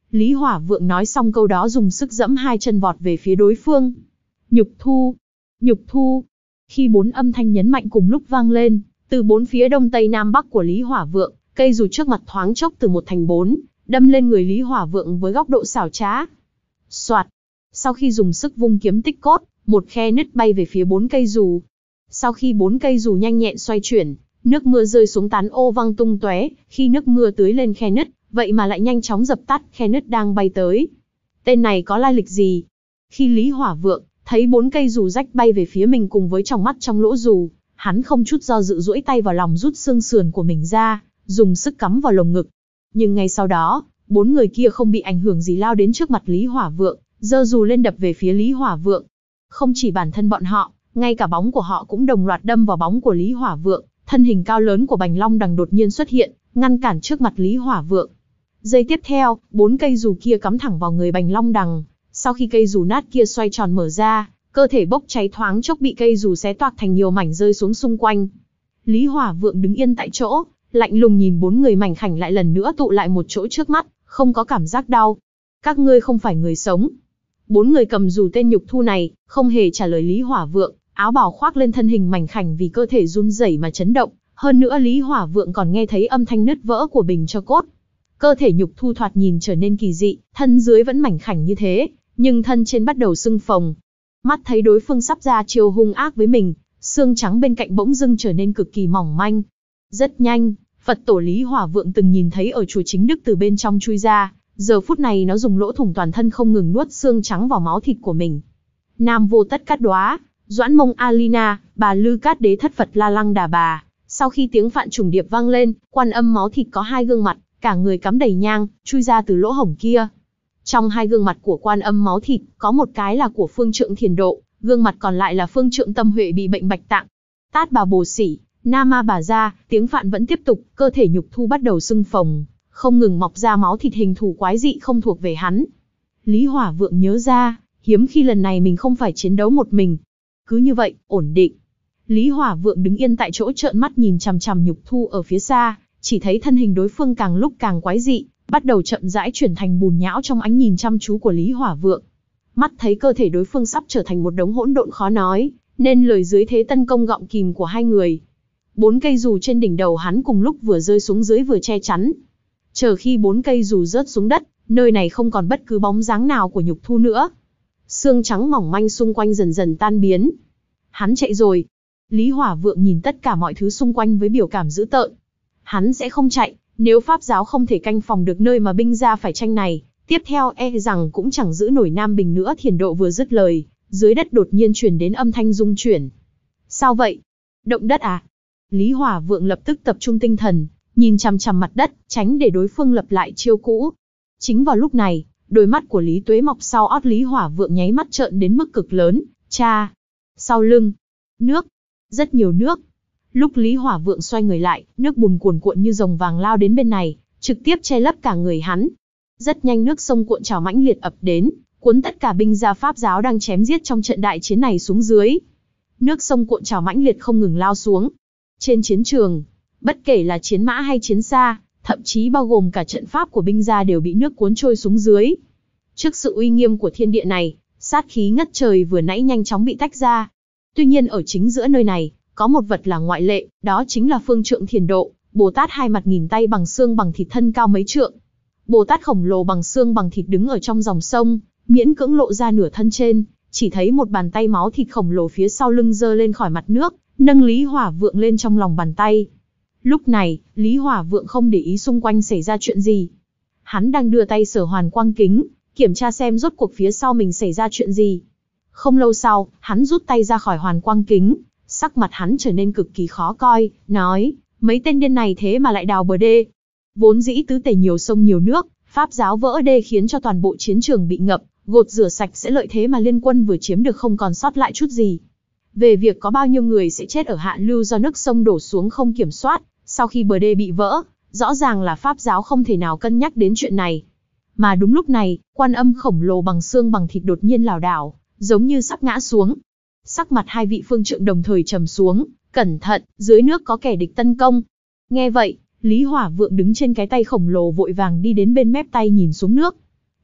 Speaker 1: Lý Hỏa Vượng nói xong câu đó dùng sức giẫm hai chân vọt về phía đối phương. Nhục thu, nhục thu. Khi bốn âm thanh nhấn mạnh cùng lúc vang lên, từ bốn phía đông tây nam bắc của Lý Hỏa Vượng, cây dù trước mặt thoáng chốc từ một thành bốn, đâm lên người Lý Hỏa Vượng với góc độ xảo trá. Soạt. Sau khi dùng sức vung kiếm tích cốt, một khe nứt bay về phía bốn cây dù. Sau khi bốn cây dù nhanh nhẹn xoay chuyển, nước mưa rơi xuống tán ô văng tung tóe, khi nước mưa tưới lên khe nứt, vậy mà lại nhanh chóng dập tắt khe nứt đang bay tới. Tên này có lai lịch gì? Khi Lý Hỏa Vượng thấy bốn cây dù rách bay về phía mình cùng với tròng mắt trong lỗ dù, hắn không chút do dự duỗi tay vào lòng rút xương sườn của mình ra, dùng sức cắm vào lồng ngực. Nhưng ngay sau đó, bốn người kia không bị ảnh hưởng gì lao đến trước mặt Lý Hỏa Vượng, giơ dù lên đập về phía Lý Hỏa Vượng. Không chỉ bản thân bọn họ, ngay cả bóng của họ cũng đồng loạt đâm vào bóng của Lý Hỏa Vượng, thân hình cao lớn của Bành Long Đằng đột nhiên xuất hiện, ngăn cản trước mặt Lý Hỏa Vượng. Giây tiếp theo, bốn cây dù kia cắm thẳng vào người Bành Long Đằng, sau khi cây dù nát kia xoay tròn mở ra, cơ thể bốc cháy thoáng chốc bị cây dù xé toạc thành nhiều mảnh rơi xuống xung quanh. Lý Hỏa Vượng đứng yên tại chỗ, lạnh lùng nhìn bốn người mảnh khảnh lại lần nữa tụ lại một chỗ trước mắt, không có cảm giác đau. Các ngươi không phải người sống. Bốn người cầm dù tên nhục thu này, không hề trả lời Lý Hỏa Vượng, áo bào khoác lên thân hình mảnh khảnh vì cơ thể run rẩy mà chấn động. Hơn nữa Lý Hỏa Vượng còn nghe thấy âm thanh nứt vỡ của bình cho cốt. Cơ thể nhục thu thoạt nhìn trở nên kỳ dị, thân dưới vẫn mảnh khảnh như thế, nhưng thân trên bắt đầu sưng phồng. Mắt thấy đối phương sắp ra chiêu hung ác với mình, xương trắng bên cạnh bỗng dưng trở nên cực kỳ mỏng manh. Rất nhanh, Phật tổ Lý Hỏa Vượng từng nhìn thấy ở chùa Chính Đức từ bên trong chui ra, giờ phút này nó dùng lỗ thủng toàn thân không ngừng nuốt xương trắng vào máu thịt của mình. Nam Vô Tất Cát Đoá, Doãn Mông Alina, Bà Lư Cát Đế Thất Phật La Lăng Đà Bà. Sau khi tiếng phạn trùng điệp vang lên, Quan Âm máu thịt có hai gương mặt, cả người cắm đầy nhang, chui ra từ lỗ hổng kia. Trong hai gương mặt của Quan Âm máu thịt, có một cái là của Phương Trượng Thiền Độ, gương mặt còn lại là Phương Trượng Tâm Huệ bị bệnh bạch tạng. Tát Bà Bồ Sỉ, Nam Ma Bà Gia, tiếng phạn vẫn tiếp tục, cơ thể nhục thu bắt đầu sưng phồng, không ngừng mọc ra máu thịt hình thù quái dị không thuộc về hắn. Lý Hỏa Vượng nhớ ra, hiếm khi lần này mình không phải chiến đấu một mình. Cứ như vậy, ổn định. Lý Hỏa Vượng đứng yên tại chỗ trợn mắt nhìn chằm chằm nhục thu ở phía xa, chỉ thấy thân hình đối phương càng lúc càng quái dị, bắt đầu chậm rãi chuyển thành bùn nhão trong ánh nhìn chăm chú của Lý Hỏa Vượng. Mắt thấy cơ thể đối phương sắp trở thành một đống hỗn độn khó nói, nên lời dưới thế tấn công gọng kìm của hai người. Bốn cây dù trên đỉnh đầu hắn cùng lúc vừa rơi xuống dưới vừa che chắn. Chờ khi bốn cây dù rớt xuống đất, nơi này không còn bất cứ bóng dáng nào của nhục thu nữa. Xương trắng mỏng manh xung quanh dần dần tan biến. Hắn chạy rồi. Lý Hỏa Vượng nhìn tất cả mọi thứ xung quanh với biểu cảm dữ tợn. Hắn sẽ không chạy, nếu Pháp giáo không thể canh phòng được nơi mà binh gia phải tranh này, tiếp theo e rằng cũng chẳng giữ nổi Nam Bình nữa. Thiền Độ vừa dứt lời, dưới đất đột nhiên truyền đến âm thanh rung chuyển. Sao vậy? Động đất à? Lý Hỏa Vượng lập tức tập trung tinh thần, nhìn chằm chằm mặt đất, tránh để đối phương lập lại chiêu cũ. Chính vào lúc này, đôi mắt của Lý Tuế mọc sau ót Lý Hỏa Vượng nháy mắt trợn đến mức cực lớn. Cha! Sau lưng! Nước! Rất nhiều nước! Lúc Lý Hỏa Vượng xoay người lại, nước bùn cuồn cuộn như rồng vàng lao đến bên này, trực tiếp che lấp cả người hắn. Rất nhanh nước sông cuộn trào mãnh liệt ập đến, cuốn tất cả binh gia Pháp giáo đang chém giết trong trận đại chiến này xuống dưới. Nước sông cuộn trào mãnh liệt không ngừng lao xuống. Trên chiến trường, bất kể là chiến mã hay chiến xa, thậm chí bao gồm cả trận pháp của binh gia đều bị nước cuốn trôi xuống dưới. Trước sự uy nghiêm của thiên địa này, sát khí ngất trời vừa nãy nhanh chóng bị tách ra. Tuy nhiên ở chính giữa nơi này, có một vật là ngoại lệ, đó chính là Phương Trượng Thiền Độ, Bồ Tát hai mặt nghìn tay bằng xương bằng thịt thân cao mấy trượng. Bồ Tát khổng lồ bằng xương bằng thịt đứng ở trong dòng sông, miễn cưỡng lộ ra nửa thân trên, chỉ thấy một bàn tay máu thịt khổng lồ phía sau lưng giơ lên khỏi mặt nước, nâng Lý Hỏa Vượng lên trong lòng bàn tay. Lúc này, Lý Hỏa Vượng không để ý xung quanh xảy ra chuyện gì. Hắn đang đưa tay sờ hoàn quang kính, kiểm tra xem rốt cuộc phía sau mình xảy ra chuyện gì. Không lâu sau, hắn rút tay ra khỏi hoàn quang kính, sắc mặt hắn trở nên cực kỳ khó coi, nói, mấy tên điên này thế mà lại đào bờ đê. Vốn dĩ tứ tề nhiều sông nhiều nước, Pháp giáo vỡ đê khiến cho toàn bộ chiến trường bị ngập, gột rửa sạch sẽ lợi thế mà liên quân vừa chiếm được không còn sót lại chút gì. Về việc có bao nhiêu người sẽ chết ở hạ lưu do nước sông đổ xuống không kiểm soát, sau khi bờ đê bị vỡ, rõ ràng là Pháp giáo không thể nào cân nhắc đến chuyện này. Mà đúng lúc này, Quan Âm khổng lồ bằng xương bằng thịt đột nhiên lảo đảo, giống như sắp ngã xuống. Sắc mặt hai vị phương trượng đồng thời trầm xuống, cẩn thận, dưới nước có kẻ địch tấn công. Nghe vậy, Lý Hỏa Vượng đứng trên cái tay khổng lồ vội vàng đi đến bên mép tay nhìn xuống nước.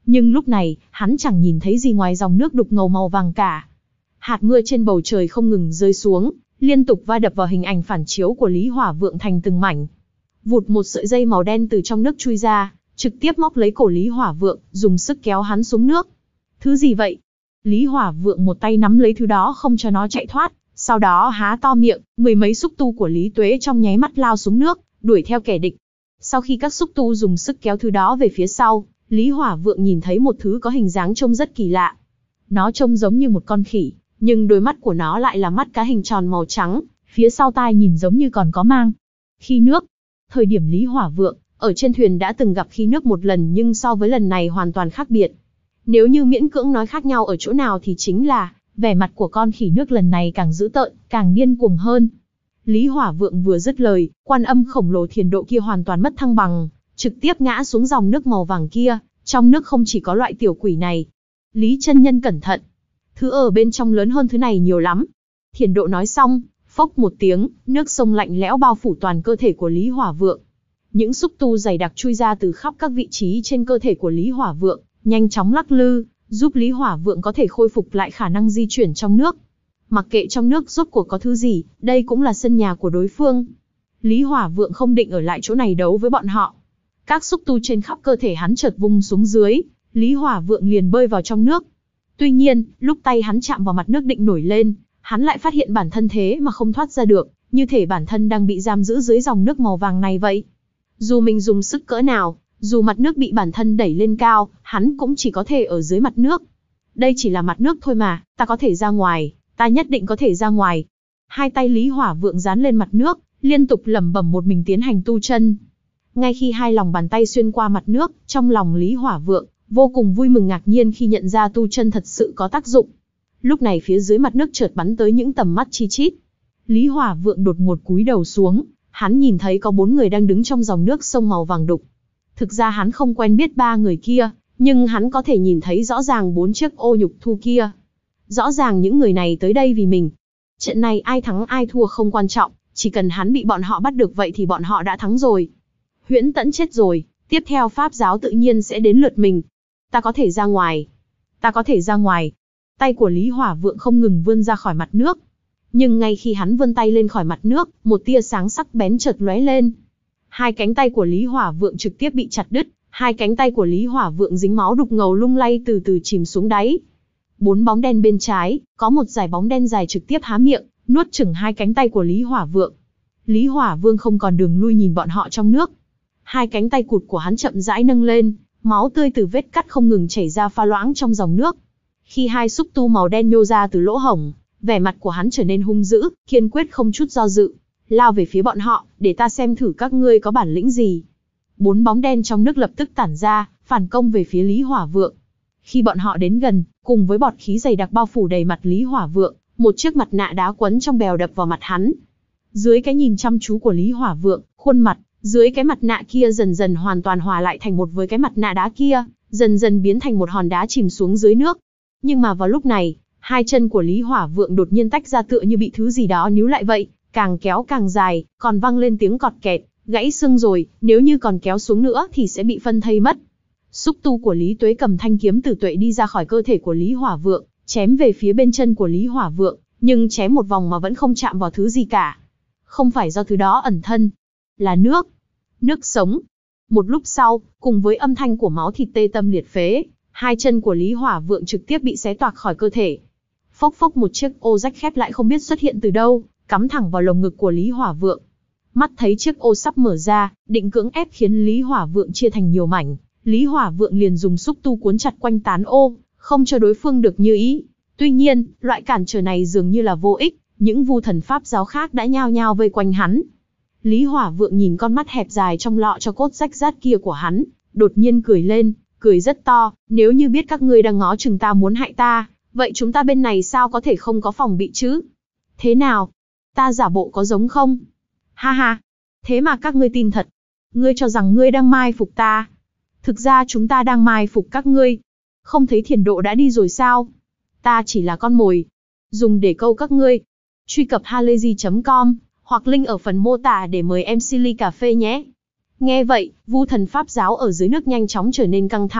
Speaker 1: Nhưng lúc này, hắn chẳng nhìn thấy gì ngoài dòng nước đục ngầu màu vàng cả. Hạt mưa trên bầu trời không ngừng rơi xuống, liên tục va đập vào hình ảnh phản chiếu của Lý Hỏa Vượng thành từng mảnh. Vụt, một sợi dây màu đen từ trong nước chui ra, trực tiếp móc lấy cổ Lý Hỏa Vượng, dùng sức kéo hắn xuống nước. Thứ gì vậy? Lý Hỏa Vượng một tay nắm lấy thứ đó không cho nó chạy thoát, sau đó há to miệng, mười mấy xúc tu của Lý Tuế trong nháy mắt lao xuống nước, đuổi theo kẻ địch. Sau khi các xúc tu dùng sức kéo thứ đó về phía sau, Lý Hỏa Vượng nhìn thấy một thứ có hình dáng trông rất kỳ lạ. Nó trông giống như một con khỉ, nhưng đôi mắt của nó lại là mắt cá hình tròn màu trắng, phía sau tai nhìn giống như còn có mang. Khi nước. Thời điểm Lý Hỏa Vượng ở trên thuyền đã từng gặp khi nước một lần, nhưng so với lần này hoàn toàn khác biệt. Nếu như miễn cưỡng nói khác nhau ở chỗ nào thì chính là vẻ mặt của con khỉ nước lần này càng dữ tợn, càng điên cuồng hơn. Lý Hỏa Vượng vừa dứt lời, quan âm khổng lồ thiền độ kia hoàn toàn mất thăng bằng, trực tiếp ngã xuống dòng nước màu vàng kia. Trong nước không chỉ có loại tiểu quỷ này. Lý chân nhân cẩn thận, thứ ở bên trong lớn hơn thứ này nhiều lắm. Thiền độ nói xong, phốc một tiếng, nước sông lạnh lẽo bao phủ toàn cơ thể của Lý Hỏa Vượng. Những xúc tu dày đặc chui ra từ khắp các vị trí trên cơ thể của Lý Hỏa Vượng, nhanh chóng lắc lư, giúp Lý Hỏa Vượng có thể khôi phục lại khả năng di chuyển trong nước. Mặc kệ trong nước rốt cuộc có thứ gì, đây cũng là sân nhà của đối phương. Lý Hỏa Vượng không định ở lại chỗ này đấu với bọn họ. Các xúc tu trên khắp cơ thể hắn chợt vung xuống dưới, Lý Hỏa Vượng liền bơi vào trong nước. Tuy nhiên, lúc tay hắn chạm vào mặt nước định nổi lên, hắn lại phát hiện bản thân thế mà không thoát ra được, như thể bản thân đang bị giam giữ dưới dòng nước màu vàng này vậy. Dù mình dùng sức cỡ nào, dù mặt nước bị bản thân đẩy lên cao, hắn cũng chỉ có thể ở dưới mặt nước. Đây chỉ là mặt nước thôi mà, ta có thể ra ngoài, ta nhất định có thể ra ngoài. Hai tay Lý Hỏa Vượng dán lên mặt nước, liên tục lẩm bẩm một mình tiến hành tu chân. Ngay khi hai lòng bàn tay xuyên qua mặt nước, trong lòng Lý Hỏa Vượng vô cùng vui mừng ngạc nhiên khi nhận ra tu chân thật sự có tác dụng. Lúc này phía dưới mặt nước chợt bắn tới những tầm mắt chi chít. Lý Hỏa Vượng đột ngột cúi đầu xuống, hắn nhìn thấy có bốn người đang đứng trong dòng nước sông màu vàng đục. Thực ra hắn không quen biết ba người kia, nhưng hắn có thể nhìn thấy rõ ràng bốn chiếc ô nhục thu kia. Rõ ràng những người này tới đây vì mình. Trận này ai thắng ai thua không quan trọng, chỉ cần hắn bị bọn họ bắt được vậy thì bọn họ đã thắng rồi. Huyễn Tẫn chết rồi, tiếp theo pháp giáo tự nhiên sẽ đến lượt mình. Ta có thể ra ngoài. Ta có thể ra ngoài. Tay của Lý Hỏa Vượng không ngừng vươn ra khỏi mặt nước. Nhưng ngay khi hắn vươn tay lên khỏi mặt nước, một tia sáng sắc bén chợt lóe lên. Hai cánh tay của Lý Hỏa Vượng trực tiếp bị chặt đứt, hai cánh tay của Lý Hỏa Vượng dính máu đục ngầu lung lay từ từ chìm xuống đáy. Bốn bóng đen bên trái, có một dải bóng đen dài trực tiếp há miệng, nuốt chửng hai cánh tay của Lý Hỏa Vượng. Lý Hỏa Vương không còn đường lui nhìn bọn họ trong nước. Hai cánh tay cụt của hắn chậm rãi nâng lên, máu tươi từ vết cắt không ngừng chảy ra pha loãng trong dòng nước. Khi hai xúc tu màu đen nhô ra từ lỗ hổng, vẻ mặt của hắn trở nên hung dữ, kiên quyết không chút do dự, lao về phía bọn họ, để ta xem thử các ngươi có bản lĩnh gì. Bốn bóng đen trong nước lập tức tản ra, phản công về phía Lý Hỏa Vượng. Khi bọn họ đến gần, cùng với bọt khí dày đặc bao phủ đầy mặt Lý Hỏa Vượng, một chiếc mặt nạ đá quấn trong bèo đập vào mặt hắn. Dưới cái nhìn chăm chú của Lý Hỏa Vượng, khuôn mặt dưới cái mặt nạ kia dần dần hoàn toàn hòa lại thành một với cái mặt nạ đá kia, dần dần biến thành một hòn đá chìm xuống dưới nước. Nhưng mà vào lúc này, hai chân của Lý Hỏa Vượng đột nhiên tách ra tựa như bị thứ gì đó níu lại vậy, càng kéo càng dài, còn vang lên tiếng cọt kẹt, gãy xương rồi, nếu như còn kéo xuống nữa thì sẽ bị phân thây mất. Xúc tu của Lý Tuế cầm thanh kiếm tử tuệ đi ra khỏi cơ thể của Lý Hỏa Vượng, chém về phía bên chân của Lý Hỏa Vượng, nhưng chém một vòng mà vẫn không chạm vào thứ gì cả. Không phải do thứ đó ẩn thân, là nước. Nước sống. Một lúc sau, cùng với âm thanh của máu thịt tê tâm liệt phế, hai chân của Lý Hỏa Vượng trực tiếp bị xé toạc khỏi cơ thể. Phốc phốc, một chiếc ô rách khép lại không biết xuất hiện từ đâu, cắm thẳng vào lồng ngực của Lý Hỏa Vượng. Mắt thấy chiếc ô sắp mở ra, định cưỡng ép khiến Lý Hỏa Vượng chia thành nhiều mảnh, Lý Hỏa Vượng liền dùng xúc tu cuốn chặt quanh tán ô, không cho đối phương được như ý. Tuy nhiên, loại cản trở này dường như là vô ích, những vu thần pháp giáo khác đã nhao nhao vây quanh hắn. Lý Hỏa Vượng nhìn con mắt hẹp dài trong lọ cho cốt rách rát kia của hắn, đột nhiên cười lên, cười rất to, nếu như biết các ngươi đang ngó chừng ta muốn hại ta, vậy chúng ta bên này sao có thể không có phòng bị chứ? Thế nào? Ta giả bộ có giống không? Ha ha, thế mà các ngươi tin thật. Ngươi cho rằng ngươi đang mai phục ta. Thực ra chúng ta đang mai phục các ngươi. Không thấy Thiền Độ đã đi rồi sao? Ta chỉ là con mồi, dùng để câu các ngươi. Truy cập halayzi chấm com hoặc link ở phần mô tả để mời em xê ly cà phê nhé. Nghe vậy, vu thần pháp giáo ở dưới nước nhanh chóng trở nên căng thẳng,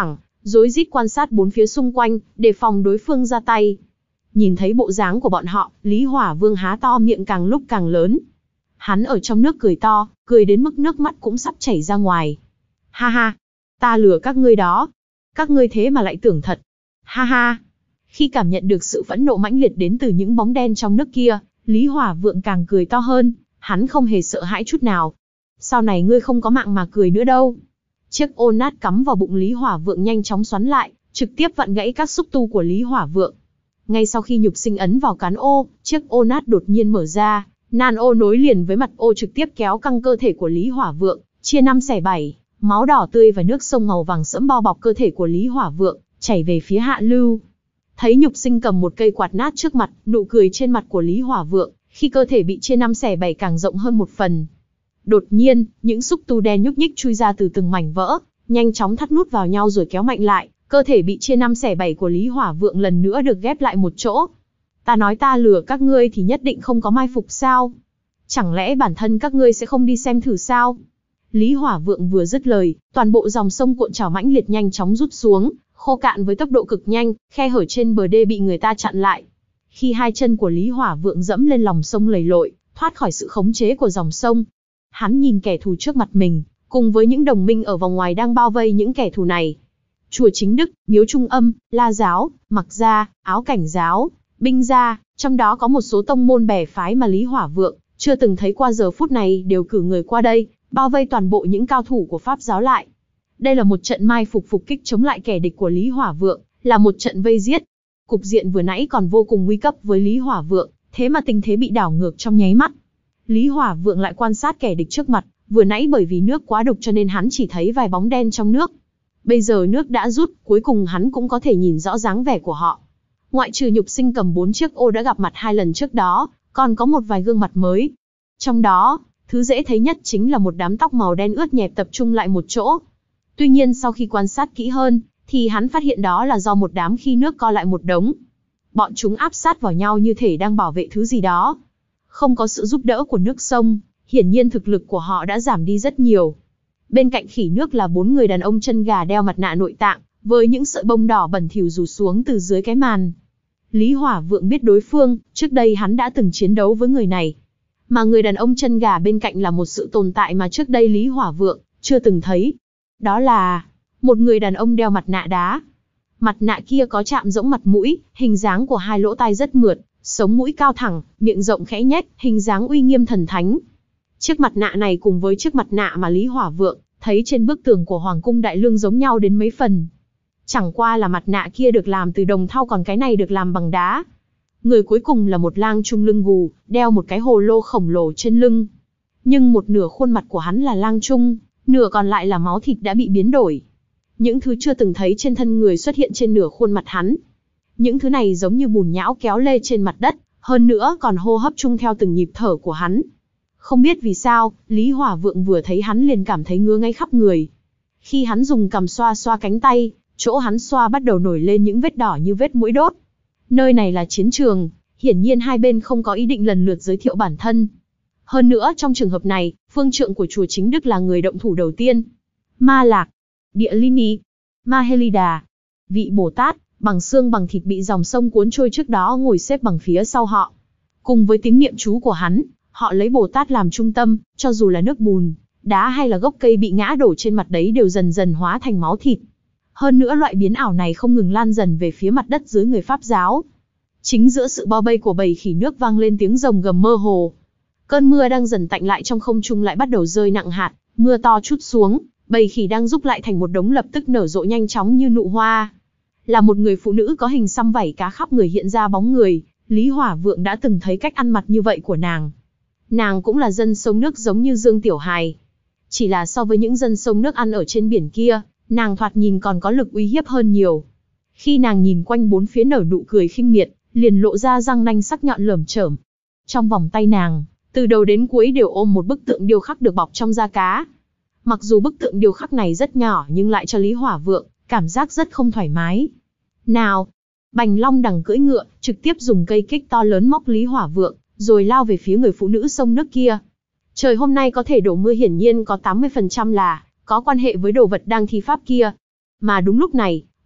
Speaker 1: rối rít quan sát bốn phía xung quanh, đề phòng đối phương ra tay. Nhìn thấy bộ dáng của bọn họ, Lý Hỏa Vương há to miệng càng lúc càng lớn. Hắn ở trong nước cười to, cười đến mức nước mắt cũng sắp chảy ra ngoài. Ha ha, ta lừa các ngươi đó. Các ngươi thế mà lại tưởng thật. Ha ha. Khi cảm nhận được sự phẫn nộ mãnh liệt đến từ những bóng đen trong nước kia, Lý Hỏa Vượng càng cười to hơn, hắn không hề sợ hãi chút nào. Sau này ngươi không có mạng mà cười nữa đâu. Chiếc ô nát cắm vào bụng Lý Hỏa Vượng nhanh chóng xoắn lại, trực tiếp vặn gãy các xúc tu của Lý Hỏa Vượng. Ngay sau khi nhục sinh ấn vào cán ô, chiếc ô nát đột nhiên mở ra, nan ô nối liền với mặt ô trực tiếp kéo căng cơ thể của Lý Hỏa Vượng, chia năm xẻ bảy, máu đỏ tươi và nước sông màu vàng sẫm bao bọc cơ thể của Lý Hỏa Vượng, chảy về phía hạ lưu. Thấy nhục sinh cầm một cây quạt nát trước mặt, nụ cười trên mặt của Lý Hỏa Vượng, khi cơ thể bị chia năm xẻ bảy càng rộng hơn một phần. Đột nhiên, những xúc tu đen nhúc nhích chui ra từ từng mảnh vỡ, nhanh chóng thắt nút vào nhau rồi kéo mạnh lại, cơ thể bị chia năm xẻ bảy của Lý Hỏa Vượng lần nữa được ghép lại một chỗ. Ta nói ta lừa các ngươi thì nhất định không có mai phục sao? Chẳng lẽ bản thân các ngươi sẽ không đi xem thử sao? Lý Hỏa Vượng vừa dứt lời, toàn bộ dòng sông cuộn trào mãnh liệt nhanh chóng rút xuống, khô cạn với tốc độ cực nhanh, khe hở trên bờ đê bị người ta chặn lại. Khi hai chân của Lý Hỏa Vượng dẫm lên lòng sông lầy lội, thoát khỏi sự khống chế của dòng sông, hắn nhìn kẻ thù trước mặt mình, cùng với những đồng minh ở vòng ngoài đang bao vây những kẻ thù này. Chùa Chính Đức, Miếu Trung Âm, La Giáo, Mặc Gia, Áo Cảnh Giáo, Binh Gia, trong đó có một số tông môn bè phái mà Lý Hỏa Vượng chưa từng thấy qua giờ phút này đều cử người qua đây, bao vây toàn bộ những cao thủ của Pháp giáo lại. Đây là một trận mai phục phục kích chống lại kẻ địch của Lý Hỏa Vượng, là một trận vây giết. Cục diện vừa nãy còn vô cùng nguy cấp với Lý Hỏa Vượng, thế mà tình thế bị đảo ngược trong nháy mắt. Lý Hỏa Vượng lại quan sát kẻ địch trước mặt, vừa nãy bởi vì nước quá đục cho nên hắn chỉ thấy vài bóng đen trong nước. Bây giờ nước đã rút, cuối cùng hắn cũng có thể nhìn rõ dáng vẻ của họ. Ngoại trừ nhục sinh cầm bốn chiếc ô đã gặp mặt hai lần trước đó, còn có một vài gương mặt mới. Trong đó, thứ dễ thấy nhất chính là một đám tóc màu đen ướt nhẹp tập trung lại một chỗ. Tuy nhiên sau khi quan sát kỹ hơn, thì hắn phát hiện đó là do một đám khi nước co lại một đống. Bọn chúng áp sát vào nhau như thể đang bảo vệ thứ gì đó. Không có sự giúp đỡ của nước sông, hiển nhiên thực lực của họ đã giảm đi rất nhiều. Bên cạnh khỉ nước là bốn người đàn ông chân gà đeo mặt nạ nội tạng, với những sợi bông đỏ bẩn thỉu rủ xuống từ dưới cái màn. Lý Hỏa Vượng biết đối phương, trước đây hắn đã từng chiến đấu với người này. Mà người đàn ông chân gà bên cạnh là một sự tồn tại mà trước đây Lý Hỏa Vượng chưa từng thấy. Đó là một người đàn ông đeo mặt nạ đá. Mặt nạ kia có chạm rỗng mặt mũi, hình dáng của hai lỗ tai rất mượt, sống mũi cao thẳng, miệng rộng khẽ nhếch, hình dáng uy nghiêm thần thánh. Chiếc mặt nạ này cùng với chiếc mặt nạ mà Lý Hỏa Vượng thấy trên bức tường của Hoàng cung Đại Lương giống nhau đến mấy phần. Chẳng qua là mặt nạ kia được làm từ đồng thau còn cái này được làm bằng đá. Người cuối cùng là một lang trung lưng gù, đeo một cái hồ lô khổng lồ trên lưng. Nhưng một nửa khuôn mặt của hắn là lang trung, nửa còn lại là máu thịt đã bị biến đổi. Những thứ chưa từng thấy trên thân người xuất hiện trên nửa khuôn mặt hắn. Những thứ này giống như bùn nhão kéo lê trên mặt đất, hơn nữa còn hô hấp chung theo từng nhịp thở của hắn. Không biết vì sao, Lý Hỏa Vượng vừa thấy hắn liền cảm thấy ngứa ngáy khắp người. Khi hắn dùng cằm xoa xoa cánh tay, chỗ hắn xoa bắt đầu nổi lên những vết đỏ như vết mũi đốt. Nơi này là chiến trường, hiển nhiên hai bên không có ý định lần lượt giới thiệu bản thân. Hơn nữa trong trường hợp này, phương trượng của chùa Chính Đức là người động thủ đầu tiên. Ma Lạc, Địa Lini, Ma Helida, vị Bồ Tát, bằng xương bằng thịt bị dòng sông cuốn trôi trước đó ngồi xếp bằng phía sau họ. Cùng với tiếng niệm chú của hắn, họ lấy Bồ Tát làm trung tâm, cho dù là nước bùn, đá hay là gốc cây bị ngã đổ trên mặt đấy đều dần dần hóa thành máu thịt. Hơn nữa loại biến ảo này không ngừng lan dần về phía mặt đất dưới người Pháp giáo. Chính giữa sự bao vây của bầy khỉ nước vang lên tiếng rồng gầm mơ hồ. Cơn mưa đang dần tạnh lại trong không trung lại bắt đầu rơi nặng hạt, mưa to trút xuống, bầy khỉ đang rúc lại thành một đống lập tức nở rộ nhanh chóng như nụ hoa. Là một người phụ nữ có hình xăm vảy cá khắp người hiện ra bóng người, Lý Hỏa Vượng đã từng thấy cách ăn mặc như vậy của nàng. Nàng cũng là dân sông nước giống như Dương Tiểu Hài. Chỉ là so với những dân sông nước ăn ở trên biển kia, nàng thoạt nhìn còn có lực uy hiếp hơn nhiều. Khi nàng nhìn quanh bốn phía nở nụ cười khinh miệt, liền lộ ra răng nanh sắc nhọn lởm chởm. Trong vòng tay nàng, từ đầu đến cuối đều ôm một bức tượng điêu khắc được bọc trong da cá. Mặc dù bức tượng điêu khắc này rất nhỏ nhưng lại cho Lý Hỏa Vượng cảm giác rất không thoải mái. Nào, Bành Long Đằng cưỡi ngựa, trực tiếp dùng cây kích to lớn móc Lý Hỏa Vượng, rồi lao về phía người phụ nữ sông nước kia. Trời hôm nay có thể đổ mưa hiển nhiên có tám mươi phần trăm là có quan hệ với đồ vật đang thi pháp kia. Mà đúng lúc này,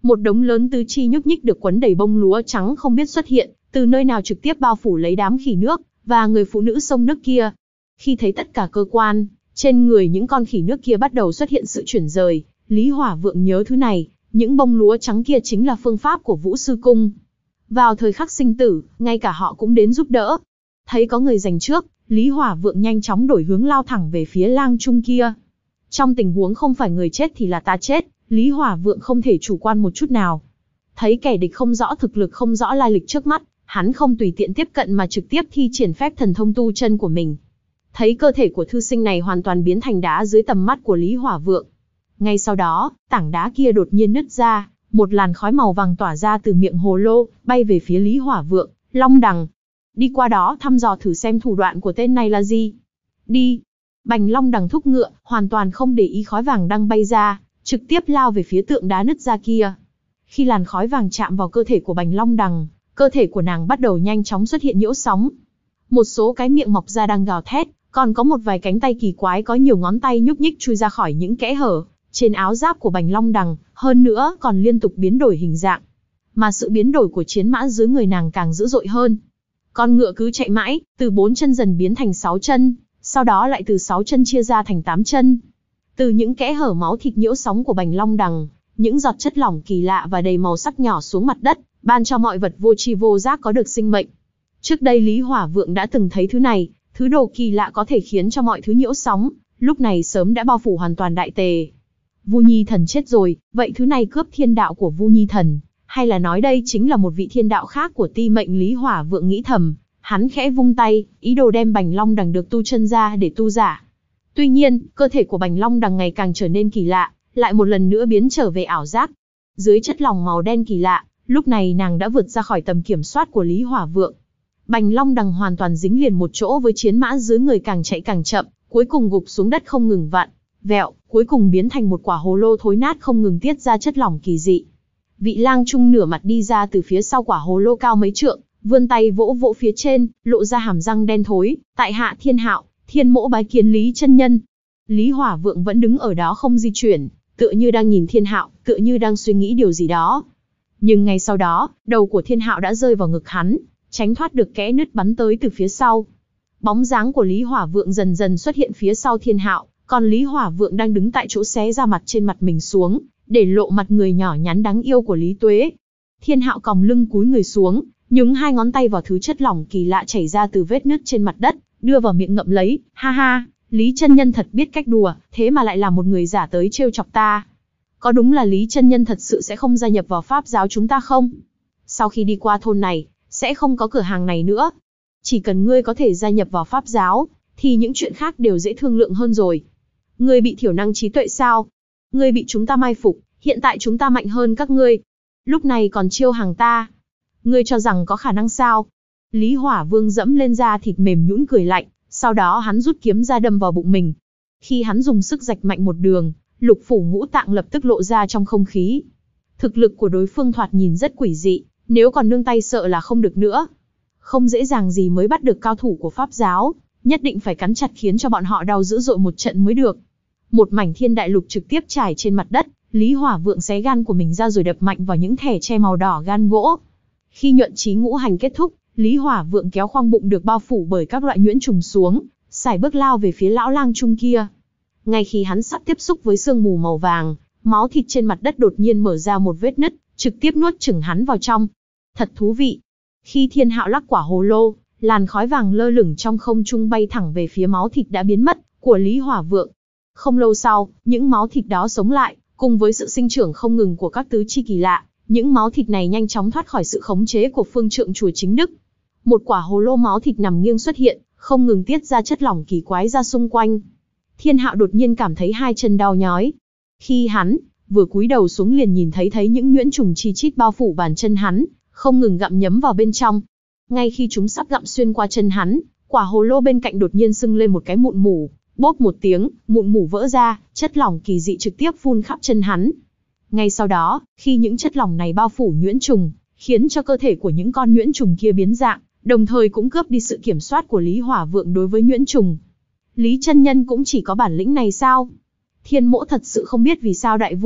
Speaker 1: Một đống lớn tứ chi nhúc nhích được quấn đầy bông lúa trắng không biết xuất hiện, từ nơi nào trực tiếp bao phủ lấy đám khỉ nước, và người phụ nữ xông nước kia. Khi thấy tất cả cơ quan, trên người những con khỉ nước kia bắt đầu xuất hiện sự chuyển rời, Lý Hỏa Vượng nhớ thứ này, những bông lúa trắng kia chính là phương pháp của Vũ Sư Cung. Vào thời khắc sinh tử, ngay cả họ cũng đến giúp đỡ. Thấy có người giành trước, Lý Hỏa Vượng nhanh chóng đổi hướng lao thẳng về phía lang trung kia. Trong tình huống không phải người chết thì là ta chết, Lý Hỏa Vượng không thể chủ quan một chút nào. Thấy kẻ địch không rõ thực lực không rõ lai lịch trước mắt, hắn không tùy tiện tiếp cận mà trực tiếp thi triển phép thần thông tu chân của mình. Thấy cơ thể của thư sinh này hoàn toàn biến thành đá dưới tầm mắt của Lý Hỏa Vượng. Ngay sau đó, tảng đá kia đột nhiên nứt ra, một làn khói màu vàng tỏa ra từ miệng hồ lô, bay về phía Lý Hỏa Vượng. Long đằng, đi qua đó thăm dò thử xem thủ đoạn của tên này là gì. Đi. Bành Long đằng thúc ngựa, hoàn toàn không để ý khói vàng đang bay ra, trực tiếp lao về phía tượng đá nứt ra kia. Khi làn khói vàng chạm vào cơ thể của Bành Long đằng, cơ thể của nàng bắt đầu nhanh chóng xuất hiện nhiễu sóng. Một số cái miệng mọc ra đang gào thét, còn có một vài cánh tay kỳ quái có nhiều ngón tay nhúc nhích chui ra khỏi những kẽ hở trên áo giáp của Bành Long đằng, hơn nữa còn liên tục biến đổi hình dạng. Mà sự biến đổi của chiến mã dưới người nàng càng dữ dội hơn. Con ngựa cứ chạy mãi, từ bốn chân dần biến thành sáu chân, sau đó lại từ sáu chân chia ra thành tám chân. Từ những kẽ hở máu thịt nhiễu sóng của Bành Long đằng, những giọt chất lỏng kỳ lạ và đầy màu sắc nhỏ xuống mặt đất, ban cho mọi vật vô tri vô giác có được sinh mệnh. Trước đây Lý Hỏa Vượng đã từng thấy thứ này, thứ đồ kỳ lạ có thể khiến cho mọi thứ nhiễu sóng, lúc này sớm đã bao phủ hoàn toàn đại tề. Vu Nhi Thần chết rồi, vậy thứ này cướp thiên đạo của Vu Nhi Thần, hay là nói đây chính là một vị thiên đạo khác của ti mệnh? Lý Hỏa Vượng nghĩ thầm, hắn khẽ vung tay, ý đồ đem Bành Long đằng được tu chân ra để tu giả. Tuy nhiên, cơ thể của Bành Long đằng ngày càng trở nên kỳ lạ, lại một lần nữa biến trở về ảo giác. Dưới chất lỏng màu đen kỳ lạ, lúc này nàng đã vượt ra khỏi tầm kiểm soát của Lý Hỏa Vượng. Bành Long đằng hoàn toàn dính liền một chỗ với chiến mã dưới người, càng chạy càng chậm, cuối cùng gục xuống đất không ngừng vặn, vẹo, cuối cùng biến thành một quả hồ lô thối nát không ngừng tiết ra chất lỏng kỳ dị. Vị lang trung nửa mặt đi ra từ phía sau quả hồ lô cao mấy trượng, vươn tay vỗ vỗ phía trên, lộ ra hàm răng đen thối, tại hạ Thiên Hạo, Thiên Mỗ bái kiến Lý chân nhân. Lý Hỏa Vượng vẫn đứng ở đó không di chuyển, tựa như đang nhìn Thiên Hạo, tựa như đang suy nghĩ điều gì đó. Nhưng ngay sau đó, đầu của Thiên Hạo đã rơi vào ngực hắn, tránh thoát được kẽ nứt bắn tới từ phía sau. Bóng dáng của Lý Hỏa Vượng dần dần xuất hiện phía sau Thiên Hạo, còn Lý Hỏa Vượng đang đứng tại chỗ xé ra mặt trên mặt mình xuống, để lộ mặt người nhỏ nhắn đáng yêu của Lý Tuế. Thiên Hạo còng lưng cúi người xuống, nhúng hai ngón tay vào thứ chất lỏng kỳ lạ chảy ra từ vết nứt trên mặt đất, đưa vào miệng ngậm lấy. Ha ha, Lý chân nhân thật biết cách đùa, thế mà lại là một người giả tới trêu chọc ta. Có đúng là Lý chân nhân thật sự sẽ không gia nhập vào pháp giáo chúng ta không? Sau khi đi qua thôn này, sẽ không có cửa hàng này nữa. Chỉ cần ngươi có thể gia nhập vào pháp giáo, thì những chuyện khác đều dễ thương lượng hơn rồi. Ngươi bị thiểu năng trí tuệ sao? Ngươi bị chúng ta mai phục, hiện tại chúng ta mạnh hơn các ngươi. Lúc này còn chiêu hàng ta. Ngươi cho rằng có khả năng sao? Lý Hỏa Vương dẫm lên da thịt mềm nhũn cười lạnh, sau đó hắn rút kiếm ra đâm vào bụng mình. Khi hắn dùng sức rạch mạnh một đường, lục phủ ngũ tạng lập tức lộ ra trong không khí. Thực lực của đối phương thoạt nhìn rất quỷ dị, nếu còn nương tay sợ là không được nữa. Không dễ dàng gì mới bắt được cao thủ của pháp giáo, nhất định phải cắn chặt khiến cho bọn họ đau dữ dội một trận mới được. Một mảnh thiên đại lục trực tiếp trải trên mặt đất, Lý Hỏa Vượng xé gan của mình ra rồi đập mạnh vào những thẻ tre màu đỏ gan gỗ. Khi nhuận chí ngũ hành kết thúc, Lý Hỏa Vượng kéo khoang bụng được bao phủ bởi các loại nhuyễn trùng xuống, sải bước lao về phía lão lang trung kia. Ngay khi hắn sắp tiếp xúc với sương mù màu vàng, máu thịt trên mặt đất đột nhiên mở ra một vết nứt, trực tiếp nuốt chửng hắn vào trong. Thật thú vị. Khi Thiên Hạo lắc quả hồ lô, làn khói vàng lơ lửng trong không trung bay thẳng về phía máu thịt đã biến mất của Lý Hỏa Vượng. Không lâu sau, những máu thịt đó sống lại, cùng với sự sinh trưởng không ngừng của các tứ chi kỳ lạ, những máu thịt này nhanh chóng thoát khỏi sự khống chế của phương trượng chùa chính đức. Một quả hồ lô máu thịt nằm nghiêng xuất hiện, không ngừng tiết ra chất lỏng kỳ quái ra xung quanh. Thiên Hạo đột nhiên cảm thấy hai chân đau nhói. Khi hắn vừa cúi đầu xuống liền nhìn thấy thấy những nhuyễn trùng chi chít bao phủ bàn chân hắn, không ngừng gặm nhấm vào bên trong. Ngay khi chúng sắp gặm xuyên qua chân hắn, quả hồ lô bên cạnh đột nhiên sưng lên một cái mụn mủ, bốp một tiếng, mụn mủ vỡ ra, chất lỏng kỳ dị trực tiếp phun khắp chân hắn. Ngay sau đó, khi những chất lỏng này bao phủ nhuyễn trùng, khiến cho cơ thể của những con nhuyễn trùng kia biến dạng, đồng thời cũng cướp đi sự kiểm soát của Lý Hỏa Vượng đối với nhuyễn trùng. Lý chân nhân cũng chỉ có bản lĩnh này sao? Thiên Mỗ thật sự không biết vì sao đại vu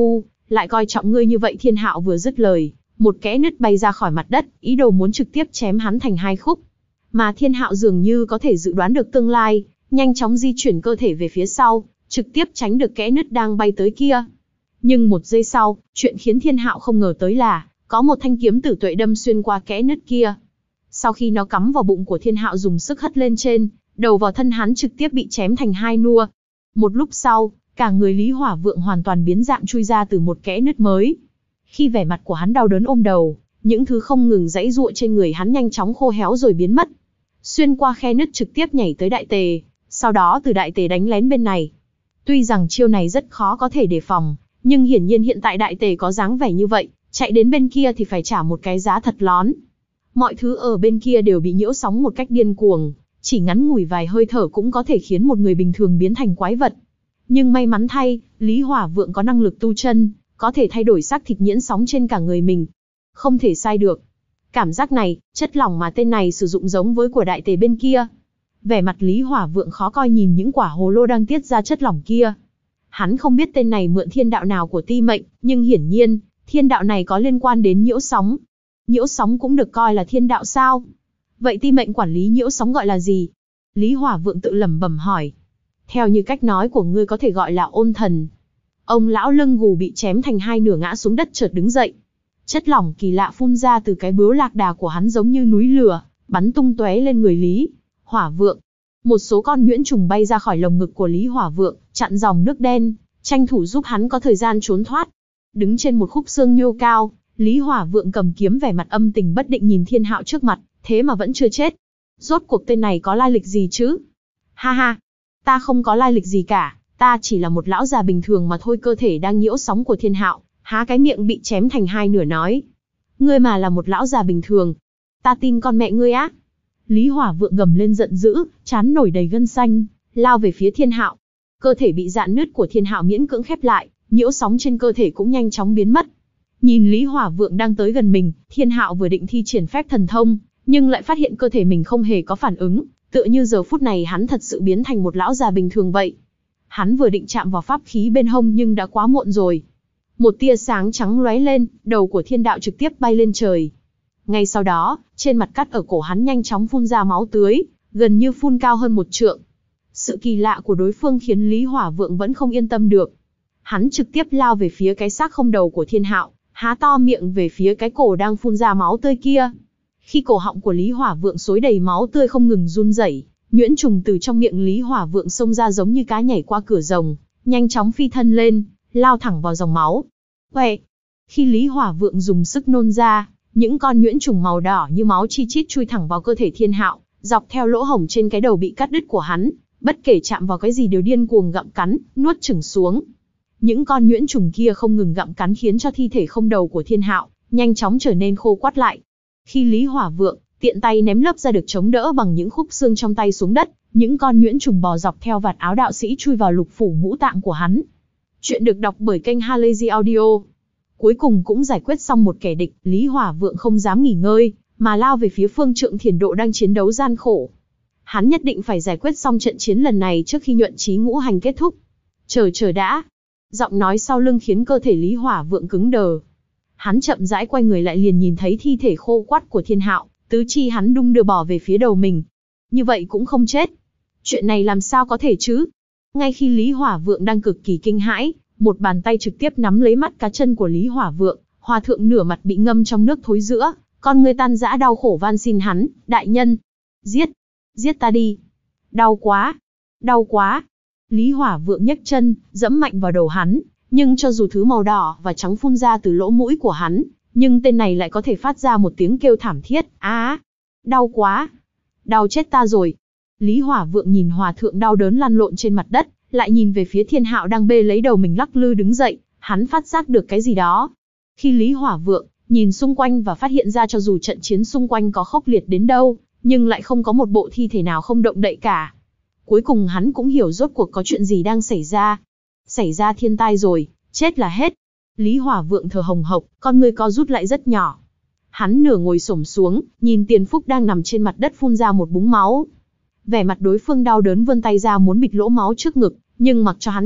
Speaker 1: lại coi trọng ngươi như vậy. Thiên Hạo vừa dứt lời, một kẽ nứt bay ra khỏi mặt đất, ý đồ muốn trực tiếp chém hắn thành hai khúc. Mà Thiên Hạo dường như có thể dự đoán được tương lai, nhanh chóng di chuyển cơ thể về phía sau, trực tiếp tránh được kẽ nứt đang bay tới kia. Nhưng một giây sau, chuyện khiến Thiên Hạo không ngờ tới là, có một thanh kiếm tử tuệ đâm xuyên qua kẽ nứt kia. Sau khi nó cắm vào bụng của Thiên Hạo dùng sức hất lên trên, đầu vào thân hắn trực tiếp bị chém thành hai nua. Một lúc sau, cả người Lý Hỏa Vượng hoàn toàn biến dạng chui ra từ một kẽ nứt mới. Khi vẻ mặt của hắn đau đớn ôm đầu, những thứ không ngừng giãy giụa trên người hắn nhanh chóng khô héo rồi biến mất. Xuyên qua khe nứt trực tiếp nhảy tới đại tề, sau đó từ đại tề đánh lén bên này. Tuy rằng chiêu này rất khó có thể đề phòng, nhưng hiển nhiên hiện tại đại tề có dáng vẻ như vậy, chạy đến bên kia thì phải trả một cái giá thật lón. Mọi thứ ở bên kia đều bị nhiễu sóng một cách điên cuồng, chỉ ngắn ngủi vài hơi thở cũng có thể khiến một người bình thường biến thành quái vật. Nhưng may mắn thay, Lý Hỏa Vượng có năng lực tu chân, có thể thay đổi xác thịt nhiễu sóng trên cả người mình. Không thể sai được. Cảm giác này, chất lỏng mà tên này sử dụng giống với của đại tề bên kia. Vẻ mặt Lý Hỏa Vượng khó coi nhìn những quả hồ lô đang tiết ra chất lỏng kia. Hắn không biết tên này mượn thiên đạo nào của Ti Mệnh, nhưng hiển nhiên, thiên đạo này có liên quan đến nhiễu sóng. Nhiễu sóng cũng được coi là thiên đạo sao? Vậy Ti Mệnh quản lý nhiễu sóng gọi là gì? Lý Hỏa Vượng tự lẩm bẩm hỏi. Theo như cách nói của ngươi có thể gọi là ôn thần. Ông lão lưng gù bị chém thành hai nửa ngã xuống đất chợt đứng dậy. Chất lỏng kỳ lạ phun ra từ cái bướu lạc đà của hắn giống như núi lửa, bắn tung tóe lên người Lý Hỏa Vượng. Một số con nhuyễn trùng bay ra khỏi lồng ngực của Lý Hỏa Vượng, chặn dòng nước đen, tranh thủ giúp hắn có thời gian trốn thoát. Đứng trên một khúc xương nhô cao, Lý Hỏa Vượng cầm kiếm vẻ mặt âm tình bất định nhìn Thiên Hạo trước mặt, thế mà vẫn chưa chết. Rốt cuộc tên này có lai lịch gì chứ? Ha ha, ta không có lai lịch gì cả, ta chỉ là một lão già bình thường mà thôi. Cơ thể đang nhiễu sóng của Thiên Hạo, há cái miệng bị chém thành hai nửa nói. Ngươi mà là một lão già bình thường, ta tin con mẹ ngươi á. Lý Hỏa Vượng gầm lên giận dữ, trán nổi đầy gân xanh, lao về phía Thiên Hạo. Cơ thể bị rạn nứt của Thiên Hạo miễn cưỡng khép lại, nhiễu sóng trên cơ thể cũng nhanh chóng biến mất. Nhìn Lý Hỏa Vượng đang tới gần mình, Thiên Hạo vừa định thi triển phép thần thông, nhưng lại phát hiện cơ thể mình không hề có phản ứng, tựa như giờ phút này hắn thật sự biến thành một lão già bình thường vậy. Hắn vừa định chạm vào pháp khí bên hông nhưng đã quá muộn rồi. Một tia sáng trắng lóe lên, đầu của Thiên Đạo trực tiếp bay lên trời. Ngay sau đó, trên mặt cắt ở cổ hắn nhanh chóng phun ra máu tưới, gần như phun cao hơn một trượng. Sự kỳ lạ của đối phương khiến Lý Hỏa Vượng vẫn không yên tâm được. Hắn trực tiếp lao về phía cái xác không đầu của Thiên Hạo, há to miệng về phía cái cổ đang phun ra máu tươi kia. Khi cổ họng của Lý Hỏa Vượng xối đầy máu tươi không ngừng run rẩy, nhuyễn trùng từ trong miệng Lý Hỏa Vượng xông ra giống như cá nhảy qua cửa rồng, nhanh chóng phi thân lên, lao thẳng vào dòng máu. Quẹ! Khi Lý Hỏa Vượng dùng sức nôn ra, những con nhuyễn trùng màu đỏ như máu chi chít chui thẳng vào cơ thể Thiên Hạo, dọc theo lỗ hổng trên cái đầu bị cắt đứt của hắn, bất kể chạm vào cái gì đều điên cuồng gặm cắn, nuốt chửng xuống. Những con nhuyễn trùng kia không ngừng gặm cắn khiến cho thi thể không đầu của Thiên Hạo nhanh chóng trở nên khô quắt lại. Khi Lý Hỏa Vượng tiện tay ném lớp ra được chống đỡ bằng những khúc xương trong tay xuống đất, những con nhuyễn trùng bò dọc theo vạt áo đạo sĩ chui vào lục phủ ngũ tạng của hắn. Chuyện được đọc bởi kênh Halazy Audio. Cuối cùng cũng giải quyết xong một kẻ địch, Lý Hỏa Vượng không dám nghỉ ngơi, mà lao về phía Phương Trượng Thiền Độ đang chiến đấu gian khổ. Hắn nhất định phải giải quyết xong trận chiến lần này trước khi nhuận chí ngũ hành kết thúc. Chờ chờ đã. Giọng nói sau lưng khiến cơ thể Lý Hỏa Vượng cứng đờ. Hắn chậm rãi quay người lại liền nhìn thấy thi thể khô quắt của Thiên Hạo, tứ chi hắn đung đưa bỏ về phía đầu mình. Như vậy cũng không chết. Chuyện này làm sao có thể chứ? Ngay khi Lý Hỏa Vượng đang cực kỳ kinh hãi, một bàn tay trực tiếp nắm lấy mắt cá chân của Lý Hỏa Vượng, hòa thượng nửa mặt bị ngâm trong nước thối rữa, con người tan rã đau khổ van xin hắn, đại nhân, giết, giết ta đi. Đau quá, đau quá. Lý Hỏa Vượng nhấc chân, giẫm mạnh vào đầu hắn, nhưng cho dù thứ màu đỏ và trắng phun ra từ lỗ mũi của hắn, nhưng tên này lại có thể phát ra một tiếng kêu thảm thiết, á, đau quá, đau chết ta rồi. Lý Hỏa Vượng nhìn hòa thượng đau đớn lăn lộn trên mặt đất, lại nhìn về phía Thiên Hạo đang bê lấy đầu mình lắc lư đứng dậy, hắn phát giác được cái gì đó. Khi Lý Hỏa Vượng nhìn xung quanh và phát hiện ra cho dù trận chiến xung quanh có khốc liệt đến đâu, nhưng lại không có một bộ thi thể nào không động đậy cả. Cuối cùng hắn cũng hiểu rốt cuộc có chuyện gì đang xảy ra. Xảy ra thiên tai rồi, chết là hết. Lý Hỏa Vượng thở hồng hộc, con người co rút lại rất nhỏ. Hắn nửa ngồi xổm xuống, nhìn Tiền Phúc đang nằm trên mặt đất phun ra một búng máu. Vẻ mặt đối phương đau đớn vươn tay ra muốn bịt lỗ máu trước ngực, nhưng mặc cho hắn chặn,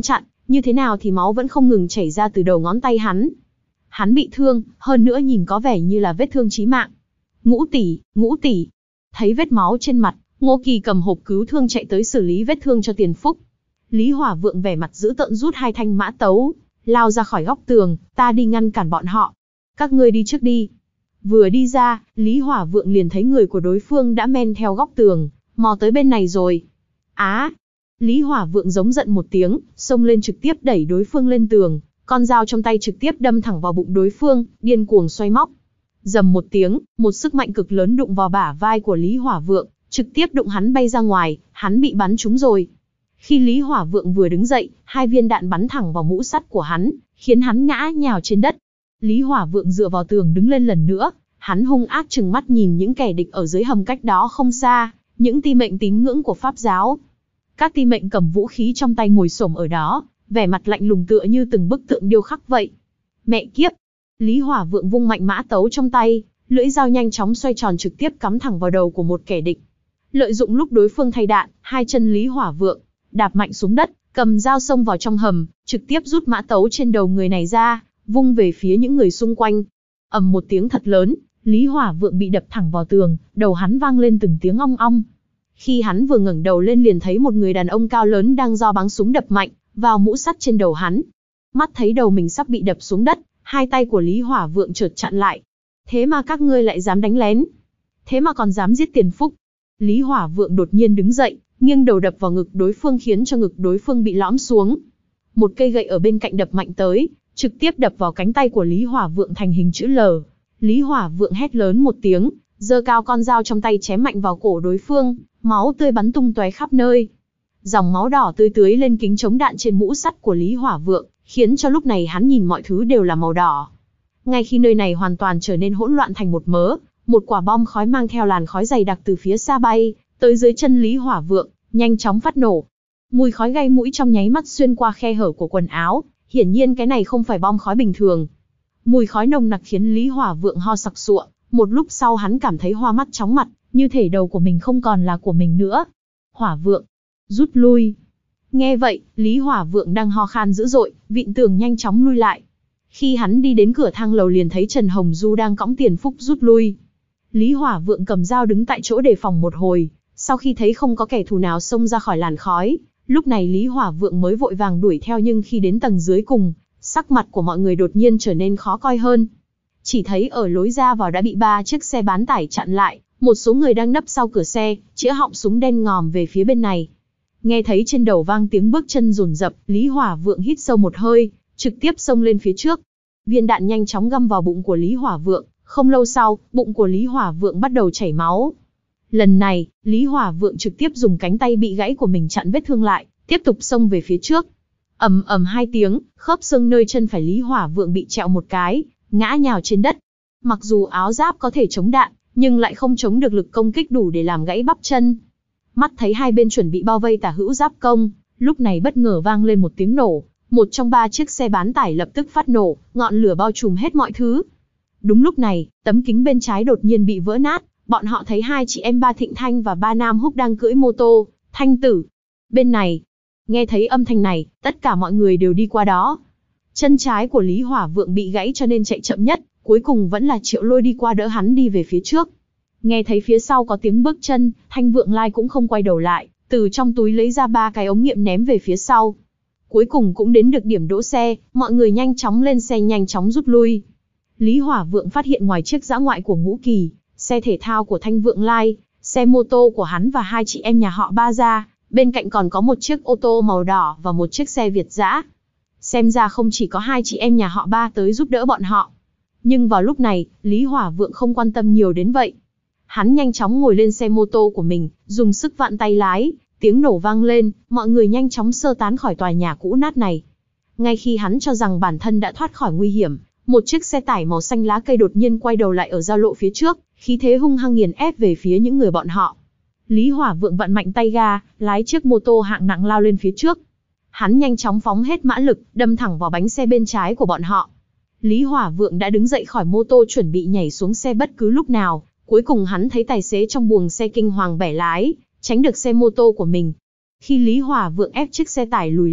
Speaker 1: Như thế nào thì máu vẫn không ngừng chảy ra từ đầu ngón tay hắn. Hắn bị thương, hơn nữa nhìn có vẻ như là vết thương chí mạng. Ngũ tỷ, Ngũ tỷ. Thấy vết máu trên mặt, Ngô Kỳ cầm hộp cứu thương chạy tới xử lý vết thương cho Tiền Phúc. Lý Hỏa Vượng vẻ mặt dữ tợn rút hai thanh mã tấu, lao ra khỏi góc tường, ta đi ngăn cản bọn họ. Các ngươi đi trước đi. Vừa đi ra, Lý Hỏa Vượng liền thấy người của đối phương đã men theo góc tường, mò tới bên này rồi. Á! Lý Hỏa Vượng giống giận một tiếng, xông lên trực tiếp đẩy đối phương lên tường, con dao trong tay trực tiếp đâm thẳng vào bụng đối phương, điên cuồng xoay móc. Rầm một tiếng, một sức mạnh cực lớn đụng vào bả vai của Lý Hỏa Vượng, trực tiếp đụng hắn bay ra ngoài, hắn bị bắn trúng rồi. Khi Lý Hỏa Vượng vừa đứng dậy, hai viên đạn bắn thẳng vào mũ sắt của hắn, khiến hắn ngã nhào trên đất. Lý Hỏa Vượng dựa vào tường đứng lên lần nữa, hắn hung ác trừng mắt nhìn những kẻ địch ở dưới hầm cách đó không xa, những ti mệnh tín ngưỡng của Pháp giáo. Các ti mệnh cầm vũ khí trong tay ngồi xổm ở đó, vẻ mặt lạnh lùng tựa như từng bức tượng điêu khắc vậy. Mẹ kiếp! Lý Hỏa Vượng vung mạnh mã tấu trong tay, lưỡi dao nhanh chóng xoay tròn trực tiếp cắm thẳng vào đầu của một kẻ địch. Lợi dụng lúc đối phương thay đạn, hai chân Lý Hỏa Vượng đạp mạnh xuống đất, cầm dao xông vào trong hầm, trực tiếp rút mã tấu trên đầu người này ra, vung về phía những người xung quanh. Ầm một tiếng thật lớn, Lý Hỏa Vượng bị đập thẳng vào tường, đầu hắn vang lên từng tiếng ong ong. Khi hắn vừa ngẩng đầu lên liền thấy một người đàn ông cao lớn đang do báng súng đập mạnh vào mũ sắt trên đầu hắn. Mắt thấy đầu mình sắp bị đập xuống đất, hai tay của Lý Hỏa Vượng chợt chặn lại. Thế mà các ngươi lại dám đánh lén? Thế mà còn dám giết Tiền Phúc? Lý Hỏa Vượng đột nhiên đứng dậy, nghiêng đầu đập vào ngực đối phương khiến cho ngực đối phương bị lõm xuống. Một cây gậy ở bên cạnh đập mạnh tới, trực tiếp đập vào cánh tay của Lý Hỏa Vượng thành hình chữ L. Lý Hỏa Vượng hét lớn một tiếng, giơ cao con dao trong tay chém mạnh vào cổ đối phương, máu tươi bắn tung tóe khắp nơi. Dòng máu đỏ tươi tưới lên kính chống đạn trên mũ sắt của Lý Hỏa Vượng, khiến cho lúc này hắn nhìn mọi thứ đều là màu đỏ. Ngay khi nơi này hoàn toàn trở nên hỗn loạn thành một mớ, một quả bom khói mang theo làn khói dày đặc từ phía xa bay tới dưới chân Lý Hỏa Vượng, nhanh chóng phát nổ. Mùi khói gây mũi trong nháy mắt xuyên qua khe hở của quần áo, hiển nhiên cái này không phải bom khói bình thường. Mùi khói nồng nặc khiến Lý Hỏa Vượng ho sặc sụa, một lúc sau hắn cảm thấy hoa mắt chóng mặt, như thể đầu của mình không còn là của mình nữa. Hỏa Vượng, rút lui. Nghe vậy, Lý Hỏa Vượng đang ho khan dữ dội, vịn tường nhanh chóng lui lại. Khi hắn đi đến cửa thang lầu liền thấy Trần Hồng Du đang cõng Tiền Phúc rút lui. Lý Hỏa Vượng cầm dao đứng tại chỗ đề phòng một hồi, sau khi thấy không có kẻ thù nào xông ra khỏi làn khói, lúc này Lý Hỏa Vượng mới vội vàng đuổi theo, nhưng khi đến tầng dưới cùng, sắc mặt của mọi người đột nhiên trở nên khó coi hơn. Chỉ thấy ở lối ra vào đã bị ba chiếc xe bán tải chặn lại, một số người đang nấp sau cửa xe, chĩa họng súng đen ngòm về phía bên này. Nghe thấy trên đầu vang tiếng bước chân dồn dập, Lý Hỏa Vượng hít sâu một hơi, trực tiếp xông lên phía trước. Viên đạn nhanh chóng găm vào bụng của Lý Hỏa Vượng, không lâu sau, bụng của Lý Hỏa Vượng bắt đầu chảy máu. Lần này, Lý Hỏa Vượng trực tiếp dùng cánh tay bị gãy của mình chặn vết thương lại, tiếp tục xông về phía trước. Ầm ầm hai tiếng, khớp xương nơi chân phải Lý Hỏa Vượng bị trẹo một cái, ngã nhào trên đất. Mặc dù áo giáp có thể chống đạn, nhưng lại không chống được lực công kích đủ để làm gãy bắp chân. Mắt thấy hai bên chuẩn bị bao vây tả hữu giáp công, lúc này bất ngờ vang lên một tiếng nổ, một trong ba chiếc xe bán tải lập tức phát nổ, ngọn lửa bao trùm hết mọi thứ. Đúng lúc này, tấm kính bên trái đột nhiên bị vỡ nát, bọn họ thấy hai chị em Ba Thịnh Thanh và Ba Nam Húc đang cưỡi mô tô. Thanh tử, bên này. Nghe thấy âm thanh này, tất cả mọi người đều đi qua đó. Chân trái của Lý Hỏa Vượng bị gãy cho nên chạy chậm nhất, cuối cùng vẫn là Triệu Lôi đi qua đỡ hắn đi về phía trước. Nghe thấy phía sau có tiếng bước chân, Thanh Vượng Lai cũng không quay đầu lại, từ trong túi lấy ra ba cái ống nghiệm ném về phía sau. Cuối cùng cũng đến được điểm đỗ xe, mọi người nhanh chóng lên xe nhanh chóng rút lui. Lý Hỏa Vượng phát hiện ngoài chiếc dã ngoại của Ngũ Kỳ, xe thể thao của Thanh Vượng Lai, xe mô tô của hắn và hai chị em nhà họ Ba ra, bên cạnh còn có một chiếc ô tô màu đỏ và một chiếc xe Việt dã. Xem ra không chỉ có hai chị em nhà họ Ba tới giúp đỡ bọn họ. Nhưng vào lúc này, Lý Hỏa Vượng không quan tâm nhiều đến vậy. Hắn nhanh chóng ngồi lên xe mô tô của mình, dùng sức vặn tay lái, tiếng nổ vang lên, mọi người nhanh chóng sơ tán khỏi tòa nhà cũ nát này. Ngay khi hắn cho rằng bản thân đã thoát khỏi nguy hiểm, một chiếc xe tải màu xanh lá cây đột nhiên quay đầu lại ở giao lộ phía trước, khí thế hung hăng nghiền ép về phía những người bọn họ. Lý Hỏa Vượng vặn mạnh tay ga, lái chiếc mô tô hạng nặng lao lên phía trước. Hắn nhanh chóng phóng hết mã lực, đâm thẳng vào bánh xe bên trái của bọn họ. Lý Hỏa Vượng đã đứng dậy khỏi mô tô chuẩn bị nhảy xuống xe bất cứ lúc nào, cuối cùng hắn thấy tài xế trong buồng xe kinh hoàng bẻ lái, tránh được xe mô tô của mình. Khi Lý Hỏa Vượng ép chiếc xe tải lùi lại,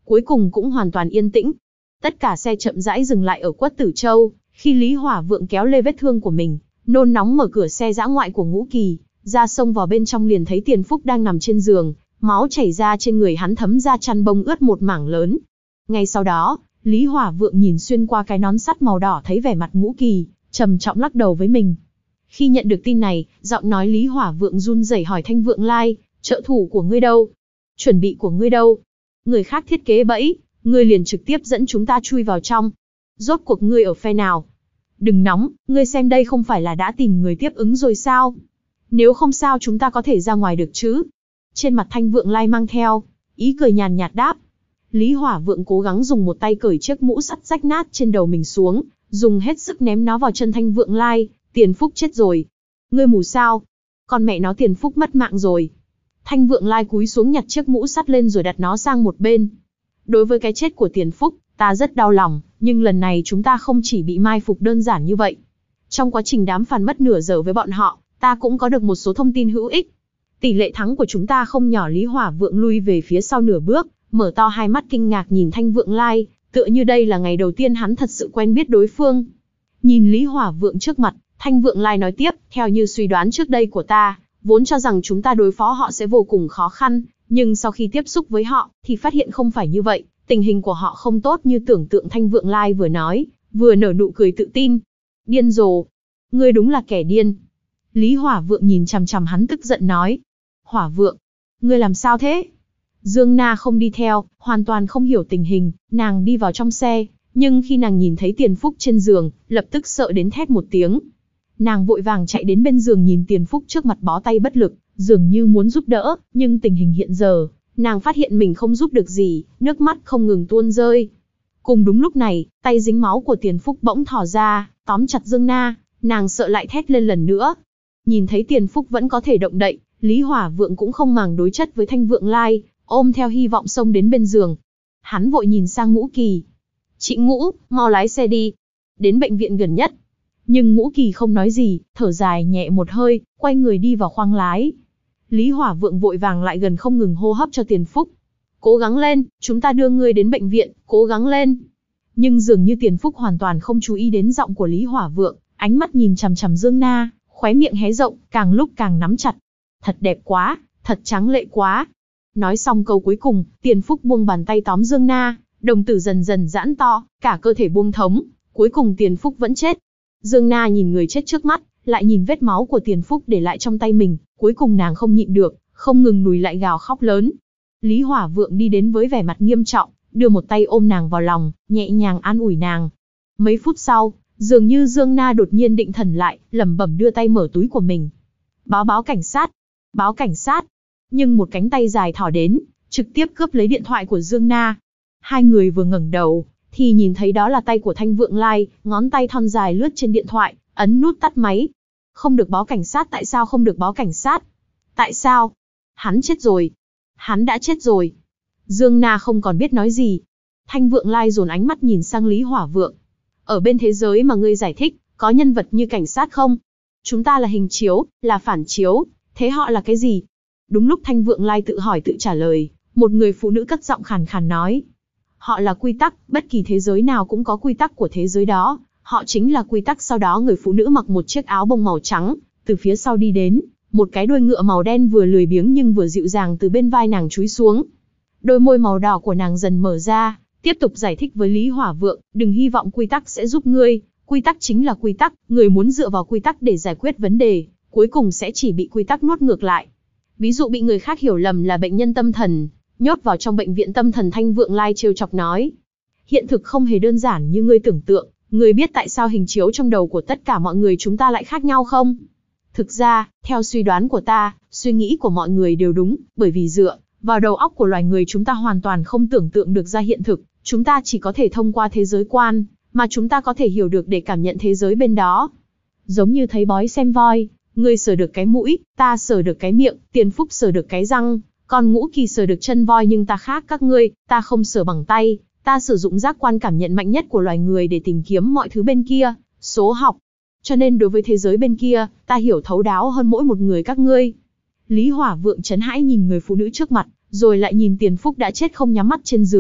Speaker 1: cuối cùng cũng hoàn toàn yên tĩnh. Tất cả xe chậm rãi dừng lại ở Quất Tử Châu, khi Lý Hỏa Vượng kéo lê vết thương của mình, nôn nóng mở cửa xe dã ngoại của Ngũ Kỳ, ra xông vào bên trong liền thấy Tiền Phúc đang nằm trên giường, máu chảy ra trên người hắn thấm ra chăn bông ướt một mảng lớn. Ngay sau đó, Lý Hỏa Vượng nhìn xuyên qua cái nón sắt màu đỏ thấy vẻ mặt Ngũ Kỳ, trầm trọng lắc đầu với mình. Khi nhận được tin này, giọng nói Lý Hỏa Vượng run rẩy hỏi Thanh Vượng Lai, trợ thủ của ngươi đâu? Chuẩn bị của ngươi đâu? Người khác thiết kế bẫy, ngươi liền trực tiếp dẫn chúng ta chui vào trong. Rốt cuộc ngươi ở phe nào? Đừng nóng, ngươi xem đây không phải là đã tìm người tiếp ứng rồi sao? Nếu không sao chúng ta có thể ra ngoài được chứ? Trên mặt Thanh Vượng Lai mang theo ý cười nhàn nhạt đáp. Lý Hỏa Vượng cố gắng dùng một tay cởi chiếc mũ sắt rách nát trên đầu mình xuống, dùng hết sức ném nó vào chân Thanh Vượng Lai. Tiền Phúc chết rồi. Ngươi mù sao? Con mẹ nó Tiền Phúc mất mạng rồi. Thanh Vượng Lai cúi xuống nhặt chiếc mũ sắt lên rồi đặt nó sang một bên. Đối với cái chết của Tiền Phúc, ta rất đau lòng, nhưng lần này chúng ta không chỉ bị mai phục đơn giản như vậy. Trong quá trình đám phản mất nửa giờ với bọn họ, ta cũng có được một số thông tin hữu ích. Tỷ lệ thắng của chúng ta không nhỏ. Lý Hỏa Vượng lui về phía sau nửa bước, mở to hai mắt kinh ngạc nhìn Thanh Vượng Lai, tựa như đây là ngày đầu tiên hắn thật sự quen biết đối phương. Nhìn Lý Hỏa Vượng trước mặt, Thanh Vượng Lai nói tiếp, theo như suy đoán trước đây của ta, vốn cho rằng chúng ta đối phó họ sẽ vô cùng khó khăn, nhưng sau khi tiếp xúc với họ, thì phát hiện không phải như vậy, tình hình của họ không tốt như tưởng tượng. Thanh Vượng Lai vừa nói, vừa nở nụ cười tự tin. Điên rồ, ngươi đúng là kẻ điên. Lý Hỏa Vượng nhìn chằm chằm hắn tức giận nói. Hỏa Vượng, ngươi làm sao thế? Dương Na không đi theo, hoàn toàn không hiểu tình hình, nàng đi vào trong xe, nhưng khi nàng nhìn thấy Tiền Phúc trên giường, lập tức sợ đến thét một tiếng. Nàng vội vàng chạy đến bên giường nhìn Tiền Phúc trước mặt bó tay bất lực, dường như muốn giúp đỡ, nhưng tình hình hiện giờ, nàng phát hiện mình không giúp được gì, nước mắt không ngừng tuôn rơi. Cùng đúng lúc này, tay dính máu của Tiền Phúc bỗng thò ra, tóm chặt Dương Na, nàng sợ lại thét lên lần nữa. Nhìn thấy Tiền Phúc vẫn có thể động đậy, Lý Hỏa Vượng cũng không màng đối chất với Thanh Vượng Lai, ôm theo hy vọng xông đến bên giường. Hắn vội nhìn sang Ngũ Kỳ. Chị Ngũ, mau lái xe đi. Đến bệnh viện gần nhất. Nhưng Ngũ Kỳ không nói gì, thở dài nhẹ một hơi, quay người đi vào khoang lái. Lý Hỏa Vượng vội vàng lại gần không ngừng hô hấp cho Tiền Phúc. Cố gắng lên, chúng ta đưa ngươi đến bệnh viện, cố gắng lên. Nhưng dường như Tiền Phúc hoàn toàn không chú ý đến giọng của Lý Hỏa Vượng, ánh mắt nhìn chằm chằm Dương Na, khóe miệng hé rộng, càng lúc càng nắm chặt. Thật đẹp quá, thật tráng lệ quá. Nói xong câu cuối cùng, Tiền Phúc buông bàn tay tóm Dương Na, đồng tử dần dần giãn to, cả cơ thể buông thống, cuối cùng Tiền Phúc vẫn chết. Dương Na nhìn người chết trước mắt, lại nhìn vết máu của Tiền Phúc để lại trong tay mình, cuối cùng nàng không nhịn được, không ngừng lùi lại gào khóc lớn. Lý Hỏa Vượng đi đến với vẻ mặt nghiêm trọng, đưa một tay ôm nàng vào lòng, nhẹ nhàng an ủi nàng. Mấy phút sau, dường như Dương Na đột nhiên định thần lại, lẩm bẩm đưa tay mở túi của mình. Báo báo cảnh sát, báo cảnh sát. Nhưng một cánh tay dài thỏ đến, trực tiếp cướp lấy điện thoại của Dương Na. Hai người vừa ngẩng đầu, thì nhìn thấy đó là tay của Thanh Vượng Lai, ngón tay thon dài lướt trên điện thoại, ấn nút tắt máy. Không được báo cảnh sát, tại sao không được báo cảnh sát? Tại sao? Hắn chết rồi. Hắn đã chết rồi. Dương Na không còn biết nói gì. Thanh Vượng Lai dồn ánh mắt nhìn sang Lý Hỏa Vượng. Ở bên thế giới mà ngươi giải thích, có nhân vật như cảnh sát không? Chúng ta là hình chiếu, là phản chiếu, thế họ là cái gì? Đúng lúc Thanh Vượng Lai tự hỏi tự trả lời, một người phụ nữ cất giọng khàn khàn nói. Họ là quy tắc, bất kỳ thế giới nào cũng có quy tắc của thế giới đó, họ chính là quy tắc. Sau đó người phụ nữ mặc một chiếc áo bông màu trắng, từ phía sau đi đến, một cái đuôi ngựa màu đen vừa lười biếng nhưng vừa dịu dàng từ bên vai nàng chúi xuống. Đôi môi màu đỏ của nàng dần mở ra, tiếp tục giải thích với Lý Hỏa Vượng, đừng hy vọng quy tắc sẽ giúp ngươi, quy tắc chính là quy tắc, người muốn dựa vào quy tắc để giải quyết vấn đề, cuối cùng sẽ chỉ bị quy tắc nuốt ngược lại. Ví dụ bị người khác hiểu lầm là bệnh nhân tâm thần, nhốt vào trong bệnh viện tâm thần. Thanh Vượng Lai trêu chọc nói. Hiện thực không hề đơn giản như ngươi tưởng tượng, ngươi biết tại sao hình chiếu trong đầu của tất cả mọi người chúng ta lại khác nhau không? Thực ra, theo suy đoán của ta, suy nghĩ của mọi người đều đúng, bởi vì dựa vào đầu óc của loài người chúng ta hoàn toàn không tưởng tượng được ra hiện thực, chúng ta chỉ có thể thông qua thế giới quan, mà chúng ta có thể hiểu được để cảm nhận thế giới bên đó. Giống như thấy bói xem voi, ngươi sờ được cái mũi, ta sờ được cái miệng, Tiền Phúc sờ được cái răng, còn Ngũ Kỳ sờ được chân voi, nhưng ta khác các ngươi, ta không sờ bằng tay, ta sử dụng giác quan cảm nhận mạnh nhất của loài người để tìm kiếm mọi thứ bên kia, số học. Cho nên đối với thế giới bên kia, ta hiểu thấu đáo hơn mỗi một người các ngươi. Lý Hỏa Vượng chấn hãi nhìn người phụ nữ trước mặt, rồi lại nhìn Tiền Phúc đã chết không nhắm mắt trên giường,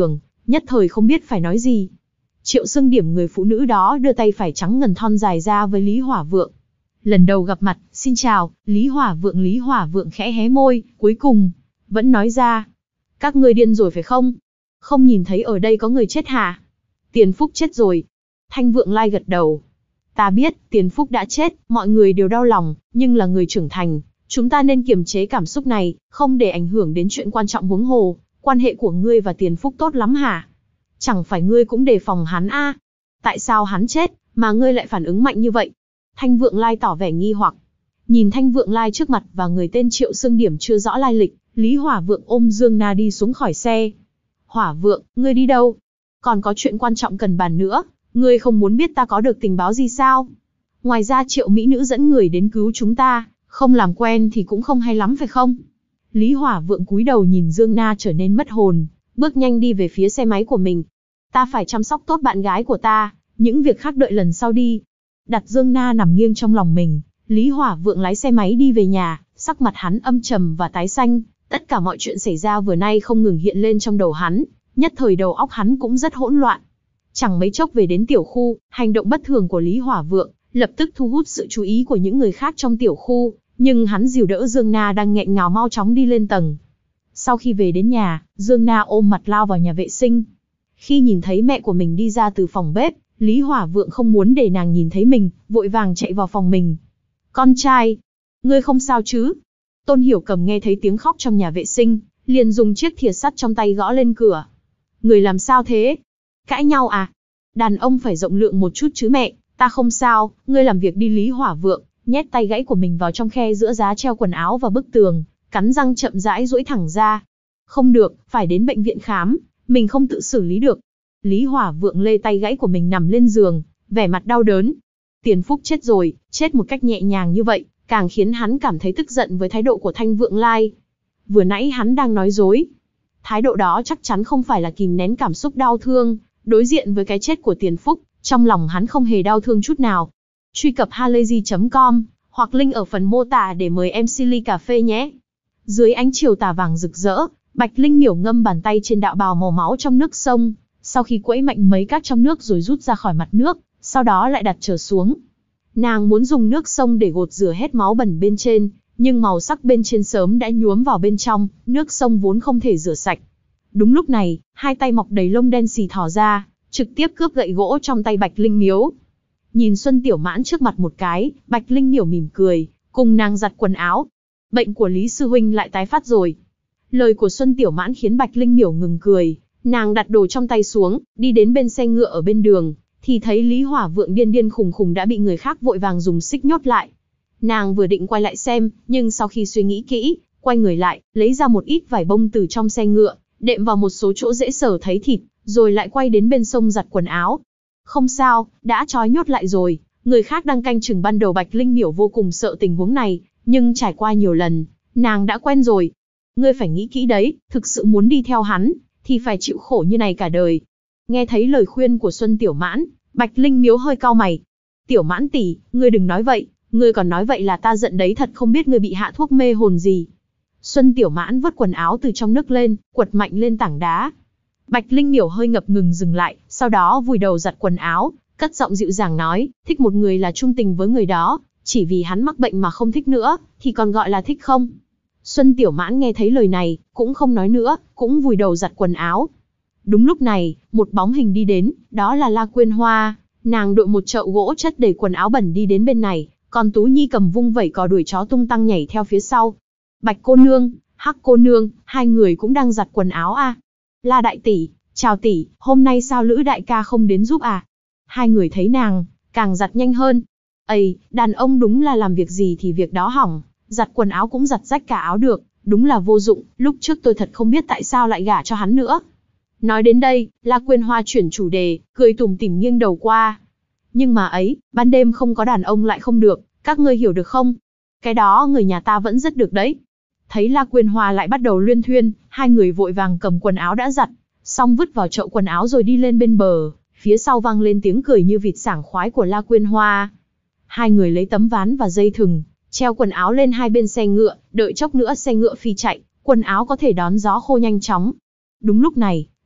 Speaker 1: nhất thời không biết phải nói gì. Triệu Xương Điểm người phụ nữ đó đưa tay phải trắng ngần thon dài ra với Lý Hỏa Vượng. Lần đầu gặp mặt, xin chào, Lý Hỏa Vượng. Lý Hỏa Vượng khẽ hé môi, cuối cùng vẫn nói ra. Các ngươi điên rồi phải không? Không nhìn thấy ở đây có người chết hả? Tiền Phúc chết rồi. Thanh Vượng Lai gật đầu. Ta biết, Tiền Phúc đã chết, mọi người đều đau lòng, nhưng là người trưởng thành. Chúng ta nên kiềm chế cảm xúc này, không để ảnh hưởng đến chuyện quan trọng huống hồ. Quan hệ của ngươi và Tiền Phúc tốt lắm hả? Chẳng phải ngươi cũng đề phòng hắn a? Tại sao hắn chết, mà ngươi lại phản ứng mạnh như vậy? Thanh Vượng Lai tỏ vẻ nghi hoặc. Nhìn Thanh Vượng Lai trước mặt và người tên Triệu Xương Điểm chưa rõ lai lịch, Lý Hỏa Vượng ôm Dương Na đi xuống khỏi xe. Hỏa Vượng, ngươi đi đâu? Còn có chuyện quan trọng cần bàn nữa, ngươi không muốn biết ta có được tình báo gì sao? Ngoài ra Triệu mỹ nữ dẫn người đến cứu chúng ta, không làm quen thì cũng không hay lắm phải không? Lý Hỏa Vượng cúi đầu nhìn Dương Na trở nên mất hồn, bước nhanh đi về phía xe máy của mình. Ta phải chăm sóc tốt bạn gái của ta, những việc khác đợi lần sau đi. Đặt Dương Na nằm nghiêng trong lòng mình, Lý Hỏa Vượng lái xe máy đi về nhà, sắc mặt hắn âm trầm và tái xanh. Tất cả mọi chuyện xảy ra vừa nay không ngừng hiện lên trong đầu hắn, nhất thời đầu óc hắn cũng rất hỗn loạn. Chẳng mấy chốc về đến tiểu khu, hành động bất thường của Lý Hỏa Vượng lập tức thu hút sự chú ý của những người khác trong tiểu khu, nhưng hắn dìu đỡ Dương Na đang nghẹn ngào mau chóng đi lên tầng. Sau khi về đến nhà, Dương Na ôm mặt lao vào nhà vệ sinh. Khi nhìn thấy mẹ của mình đi ra từ phòng bếp, Lý Hỏa Vượng không muốn để nàng nhìn thấy mình, vội vàng chạy vào phòng mình. Con trai, ngươi không sao chứ? Tôn Hiểu Cầm nghe thấy tiếng khóc trong nhà vệ sinh, liền dùng chiếc thìa sắt trong tay gõ lên cửa. Người làm sao thế? Cãi nhau à? Đàn ông phải rộng lượng một chút chứ mẹ, ta không sao, ngươi làm việc đi. Lý Hỏa Vượng nhét tay gãy của mình vào trong khe giữa giá treo quần áo và bức tường, cắn răng chậm rãi duỗi thẳng ra. Không được, phải đến bệnh viện khám, mình không tự xử lý được. Lý Hỏa Vượng lê tay gãy của mình nằm lên giường, vẻ mặt đau đớn. Tiền Phúc chết rồi, chết một cách nhẹ nhàng như vậy, càng khiến hắn cảm thấy tức giận với thái độ của Thanh Vượng Lai. Vừa nãy hắn đang nói dối. Thái độ đó chắc chắn không phải là kìm nén cảm xúc đau thương, đối diện với cái chết của Tiền Phúc, trong lòng hắn không hề đau thương chút nào. Truy cập halayzi chấm com, hoặc link ở phần mô tả để mời em xê ly cà phê nhé. Dưới ánh chiều tà vàng rực rỡ, Bạch Linh Miểu ngâm bàn tay trên đạo bào màu máu trong nước sông, sau khi quẫy mạnh mấy các trong nước rồi rút ra khỏi mặt nước, sau đó lại đặt trở xuống. Nàng muốn dùng nước sông để gột rửa hết máu bẩn bên trên, nhưng màu sắc bên trên sớm đã nhuốm vào bên trong, nước sông vốn không thể rửa sạch. Đúng lúc này, hai tay mọc đầy lông đen xì thò ra, trực tiếp cướp gậy gỗ trong tay Bạch Linh Miếu. Nhìn Xuân Tiểu Mãn trước mặt một cái, Bạch Linh Miểu mỉm cười, cùng nàng giặt quần áo. Bệnh của Lý Sư Huynh lại tái phát rồi. Lời của Xuân Tiểu Mãn khiến Bạch Linh Miểu ngừng cười, nàng đặt đồ trong tay xuống, đi đến bên xe ngựa ở bên đường, thì thấy Lý Hỏa Vượng điên điên khùng khùng đã bị người khác vội vàng dùng xích nhốt lại. Nàng vừa định quay lại xem, nhưng sau khi suy nghĩ kỹ, quay người lại, lấy ra một ít vải bông từ trong xe ngựa, đệm vào một số chỗ dễ sờ thấy thịt, rồi lại quay đến bên sông giặt quần áo. Không sao, đã trói nhốt lại rồi, người khác đang canh chừng. Ban đầu Bạch Linh Miểu vô cùng sợ tình huống này, nhưng trải qua nhiều lần, nàng đã quen rồi. Ngươi phải nghĩ kỹ đấy, thực sự muốn đi theo hắn, thì phải chịu khổ như này cả đời. Nghe thấy lời khuyên của Xuân Tiểu Mãn, Bạch Linh Miếu hơi cau mày. Tiểu Mãn tỷ, ngươi đừng nói vậy, ngươi còn nói vậy là ta giận đấy, thật không biết ngươi bị hạ thuốc mê hồn gì. Xuân Tiểu Mãn vớt quần áo từ trong nước lên, quật mạnh lên tảng đá. Bạch Linh Miểu hơi ngập ngừng dừng lại, sau đó vùi đầu giặt quần áo, cất giọng dịu dàng nói, thích một người là trung tình với người đó, chỉ vì hắn mắc bệnh mà không thích nữa, thì còn gọi là thích không? Xuân Tiểu Mãn nghe thấy lời này, cũng không nói nữa, cũng vùi đầu giặt quần áo. Đúng lúc này, một bóng hình đi đến, đó là La Quyên Hoa. Nàng đội một chậu gỗ chất đầy quần áo bẩn đi đến bên này, còn Tú Nhi cầm vung vẩy cò đuổi chó tung tăng nhảy theo phía sau. Bạch cô nương, Hắc cô nương, hai người cũng đang giặt quần áo à? La đại tỷ, chào tỷ, hôm nay sao Lữ đại ca không đến giúp à? Hai người thấy nàng, càng giặt nhanh hơn. Ây, đàn ông đúng là làm việc gì thì việc đó hỏng, giặt quần áo cũng giặt rách cả áo được, đúng là vô dụng, lúc trước tôi thật không biết tại sao lại gả cho hắn nữa. Nói đến đây, La Quyên Hoa chuyển chủ đề, cười tủm tỉm nghiêng đầu qua. Nhưng mà ấy, ban đêm không có đàn ông lại không được, các ngươi hiểu được không? Cái đó người nhà ta vẫn rất được đấy. Thấy La Quyên Hoa lại bắt đầu luyên thuyên, hai người vội vàng cầm quần áo đã giặt, xong vứt vào chậu quần áo rồi đi lên bên bờ, phía sau vang lên tiếng cười như vịt sảng khoái của La Quyên Hoa. Hai người lấy tấm ván và dây thừng, treo quần áo lên hai bên xe ngựa, đợi chốc nữa xe ngựa phi chạy, quần áo có thể đón gió khô nhanh chóng. Đúng lúc này,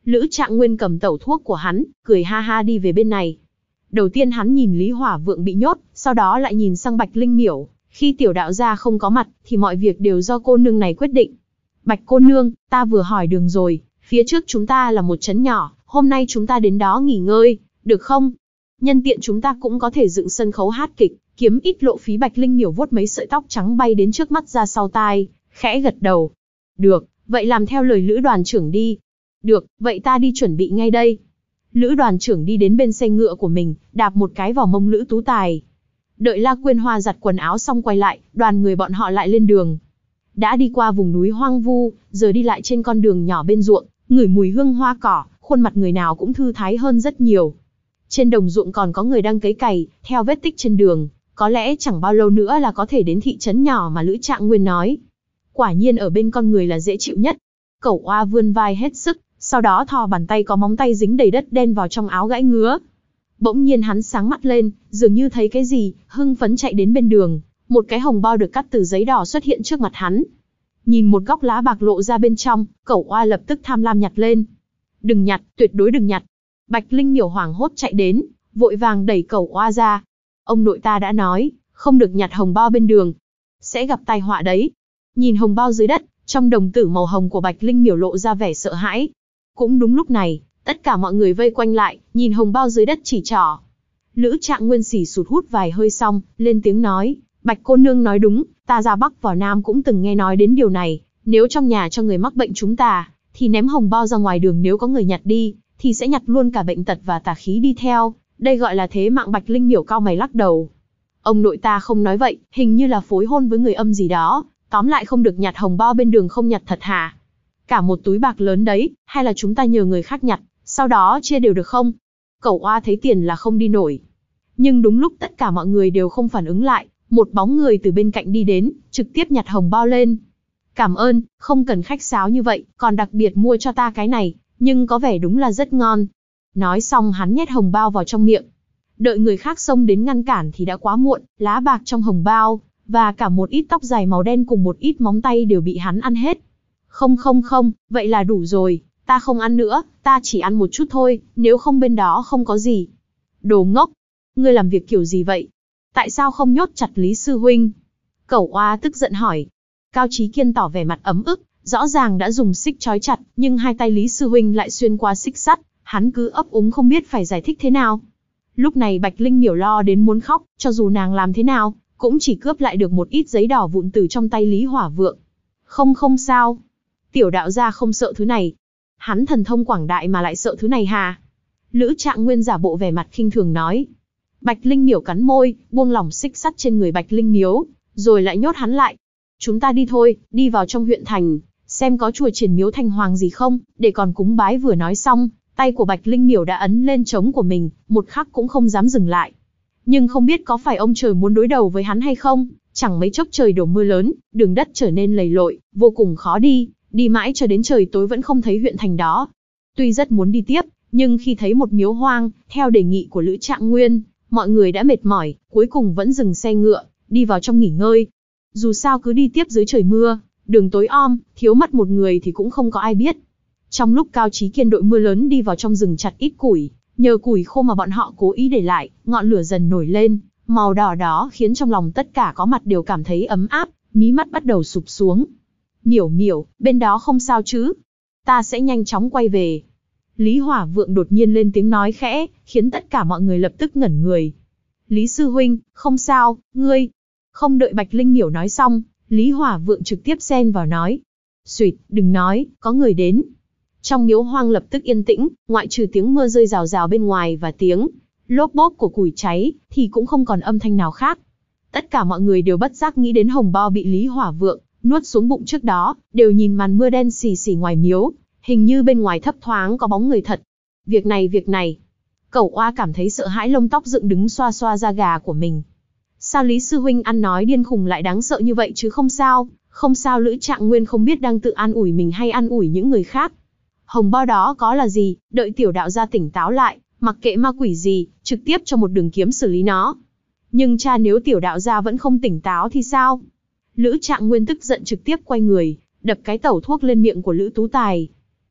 Speaker 1: Lữ Trạng Nguyên cầm tẩu thuốc của hắn, cười ha ha đi về bên này. Đầu tiên hắn nhìn Lý Hỏa Vượng bị nhốt, sau đó lại nhìn sang Bạch Linh Miểu. Khi tiểu đạo gia không có mặt, thì mọi việc đều do cô nương này quyết định. Bạch cô nương, ta vừa hỏi đường rồi, phía trước chúng ta là một trấn nhỏ, hôm nay chúng ta đến đó nghỉ ngơi, được không? Nhân tiện chúng ta cũng có thể dựng sân khấu hát kịch, kiếm ít lộ phí. Bạch Linh Miểu vuốt mấy sợi tóc trắng bay đến trước mắt ra sau tai, khẽ gật đầu. Được, vậy làm theo lời Lữ đoàn trưởng đi. Được, vậy ta đi chuẩn bị ngay đây. Lữ đoàn trưởng đi đến bên xe ngựa của mình, đạp một cái vào mông Lữ Tú Tài. Đợi La Quyên Hoa giặt quần áo xong quay lại, đoàn người bọn họ lại lên đường. Đã đi qua vùng núi hoang vu, giờ đi lại trên con đường nhỏ bên ruộng, ngửi mùi hương hoa cỏ, khuôn mặt người nào cũng thư thái hơn rất nhiều. Trên đồng ruộng còn có người đang cấy cày, theo vết tích trên đường, có lẽ chẳng bao lâu nữa là có thể đến thị trấn nhỏ mà Lữ Trạng Nguyên nói. Quả nhiên ở bên con người là dễ chịu nhất. Cẩu oa vươn vai hết sức, sau đó thò bàn tay có móng tay dính đầy đất đen vào trong áo gãy ngứa. Bỗng nhiên hắn sáng mắt lên, dường như thấy cái gì, hưng phấn chạy đến bên đường. Một cái hồng bao được cắt từ giấy đỏ xuất hiện trước mặt hắn. Nhìn một góc lá bạc lộ ra bên trong, cẩu oa lập tức tham lam nhặt lên. Đừng nhặt, tuyệt đối đừng nhặt. Bạch Linh Miểu hoảng hốt chạy đến, vội vàng đẩy cẩu oa ra. Ông nội ta đã nói, không được nhặt hồng bao bên đường, sẽ gặp tai họa đấy. Nhìn hồng bao dưới đất, trong đồng tử màu hồng của Bạch Linh Miểu lộ ra vẻ sợ hãi. Cũng đúng lúc này, tất cả mọi người vây quanh lại, nhìn hồng bao dưới đất chỉ trỏ. Lữ Trạng Nguyên xì sụt hút vài hơi xong, lên tiếng nói, Bạch cô nương nói đúng, ta ra Bắc vào Nam cũng từng nghe nói đến điều này. Nếu trong nhà cho người mắc bệnh chúng ta, thì ném hồng bao ra ngoài đường, nếu có người nhặt đi, thì sẽ nhặt luôn cả bệnh tật và tà khí đi theo. Đây gọi là thế mạng. Bạch Linh Miểu cao mày lắc đầu. Ông nội ta không nói vậy, hình như là phối hôn với người âm gì đó. Tóm lại không được nhặt hồng bao bên đường. Không nhặt thật hả? Cả một túi bạc lớn đấy, hay là chúng ta nhờ người khác nhặt, sau đó chia đều được không? Cẩu oa thấy tiền là không đi nổi. Nhưng đúng lúc tất cả mọi người đều không phản ứng lại, một bóng người từ bên cạnh đi đến, trực tiếp nhặt hồng bao lên. Cảm ơn, không cần khách sáo như vậy, còn đặc biệt mua cho ta cái này, nhưng có vẻ đúng là rất ngon. Nói xong hắn nhét hồng bao vào trong miệng. Đợi người khác xông đến ngăn cản thì đã quá muộn, lá bạc trong hồng bao, và cả một ít tóc dài màu đen cùng một ít móng tay đều bị hắn ăn hết. Không không không, vậy là đủ rồi, ta không ăn nữa, ta chỉ ăn một chút thôi, nếu không bên đó không có gì. Đồ ngốc, ngươi làm việc kiểu gì vậy? Tại sao không nhốt chặt Lý sư huynh? Cẩu oa tức giận hỏi. Cao Chí Kiên tỏ vẻ mặt ấm ức, rõ ràng đã dùng xích trói chặt, nhưng hai tay Lý sư huynh lại xuyên qua xích sắt, hắn cứ ấp úng không biết phải giải thích thế nào. Lúc này Bạch Linh Miểu lo đến muốn khóc, cho dù nàng làm thế nào, cũng chỉ cướp lại được một ít giấy đỏ vụn từ trong tay Lý Hỏa Vượng. Không không sao, tiểu đạo gia không sợ thứ này. Hắn thần thông quảng đại mà lại sợ thứ này hà? Lữ Trạng Nguyên giả bộ vẻ mặt khinh thường nói. Bạch Linh Miểu cắn môi, buông lỏng xích sắt trên người Bạch Linh Miếu, rồi lại nhốt hắn lại. Chúng ta đi thôi, đi vào trong huyện thành, xem có chùa Triển Miếu Thành Hoàng gì không, để còn cúng bái. Vừa nói xong, tay của Bạch Linh Miểu đã ấn lên trống của mình, một khắc cũng không dám dừng lại. Nhưng không biết có phải ông trời muốn đối đầu với hắn hay không, chẳng mấy chốc trời đổ mưa lớn, đường đất trở nên lầy lội, vô cùng khó đi, đi mãi cho đến trời tối vẫn không thấy huyện thành đó. Tuy rất muốn đi tiếp, nhưng khi thấy một miếu hoang, theo đề nghị của Lữ Trạng Nguyên, mọi người đã mệt mỏi, cuối cùng vẫn dừng xe ngựa, đi vào trong nghỉ ngơi. Dù sao cứ đi tiếp dưới trời mưa, đường tối om, thiếu mất một người thì cũng không có ai biết. Trong lúc Cao Chí Kiên đội mưa lớn đi vào trong rừng chặt ít củi, nhờ củi khô mà bọn họ cố ý để lại, ngọn lửa dần nổi lên, màu đỏ đó khiến trong lòng tất cả có mặt đều cảm thấy ấm áp, mí mắt bắt đầu sụp xuống. Miểu miểu, bên đó không sao chứ? Ta sẽ nhanh chóng quay về. Lý Hỏa Vượng đột nhiên lên tiếng nói khẽ, khiến tất cả mọi người lập tức ngẩn người. Lý sư huynh, không sao, ngươi... Không đợi Bạch Linh Miểu nói xong, Lý Hỏa Vượng trực tiếp xen vào nói. Xuyệt, đừng nói, có người đến. Trong miếu hoang lập tức yên tĩnh, ngoại trừ tiếng mưa rơi rào rào bên ngoài và tiếng lốp bốp của củi cháy, thì cũng không còn âm thanh nào khác. Tất cả mọi người đều bất giác nghĩ đến hồng bao bị Lý Hỏa Vượng nuốt xuống bụng trước đó, đều nhìn màn mưa đen xì xì ngoài miếu, hình như bên ngoài thấp thoáng có bóng người thật. Việc này việc này, Cẩu oa cảm thấy sợ hãi, lông tóc dựng đứng xoa xoa da gà của mình. Sao Lý sư huynh ăn nói điên khùng lại đáng sợ như vậy chứ? Không sao, không sao. Lữ Trạng Nguyên không biết đang tự an ủi mình hay an ủi những người khác. Hồng bao đó có là gì, đợi tiểu đạo gia tỉnh táo lại, mặc kệ ma quỷ gì, trực tiếp cho một đường kiếm xử lý nó. Nhưng cha, nếu tiểu đạo gia vẫn không tỉnh táo thì sao? Lữ Trạng Nguyên tức giận trực tiếp quay người, đập cái tẩu thuốc lên miệng của Lữ Tú Tài.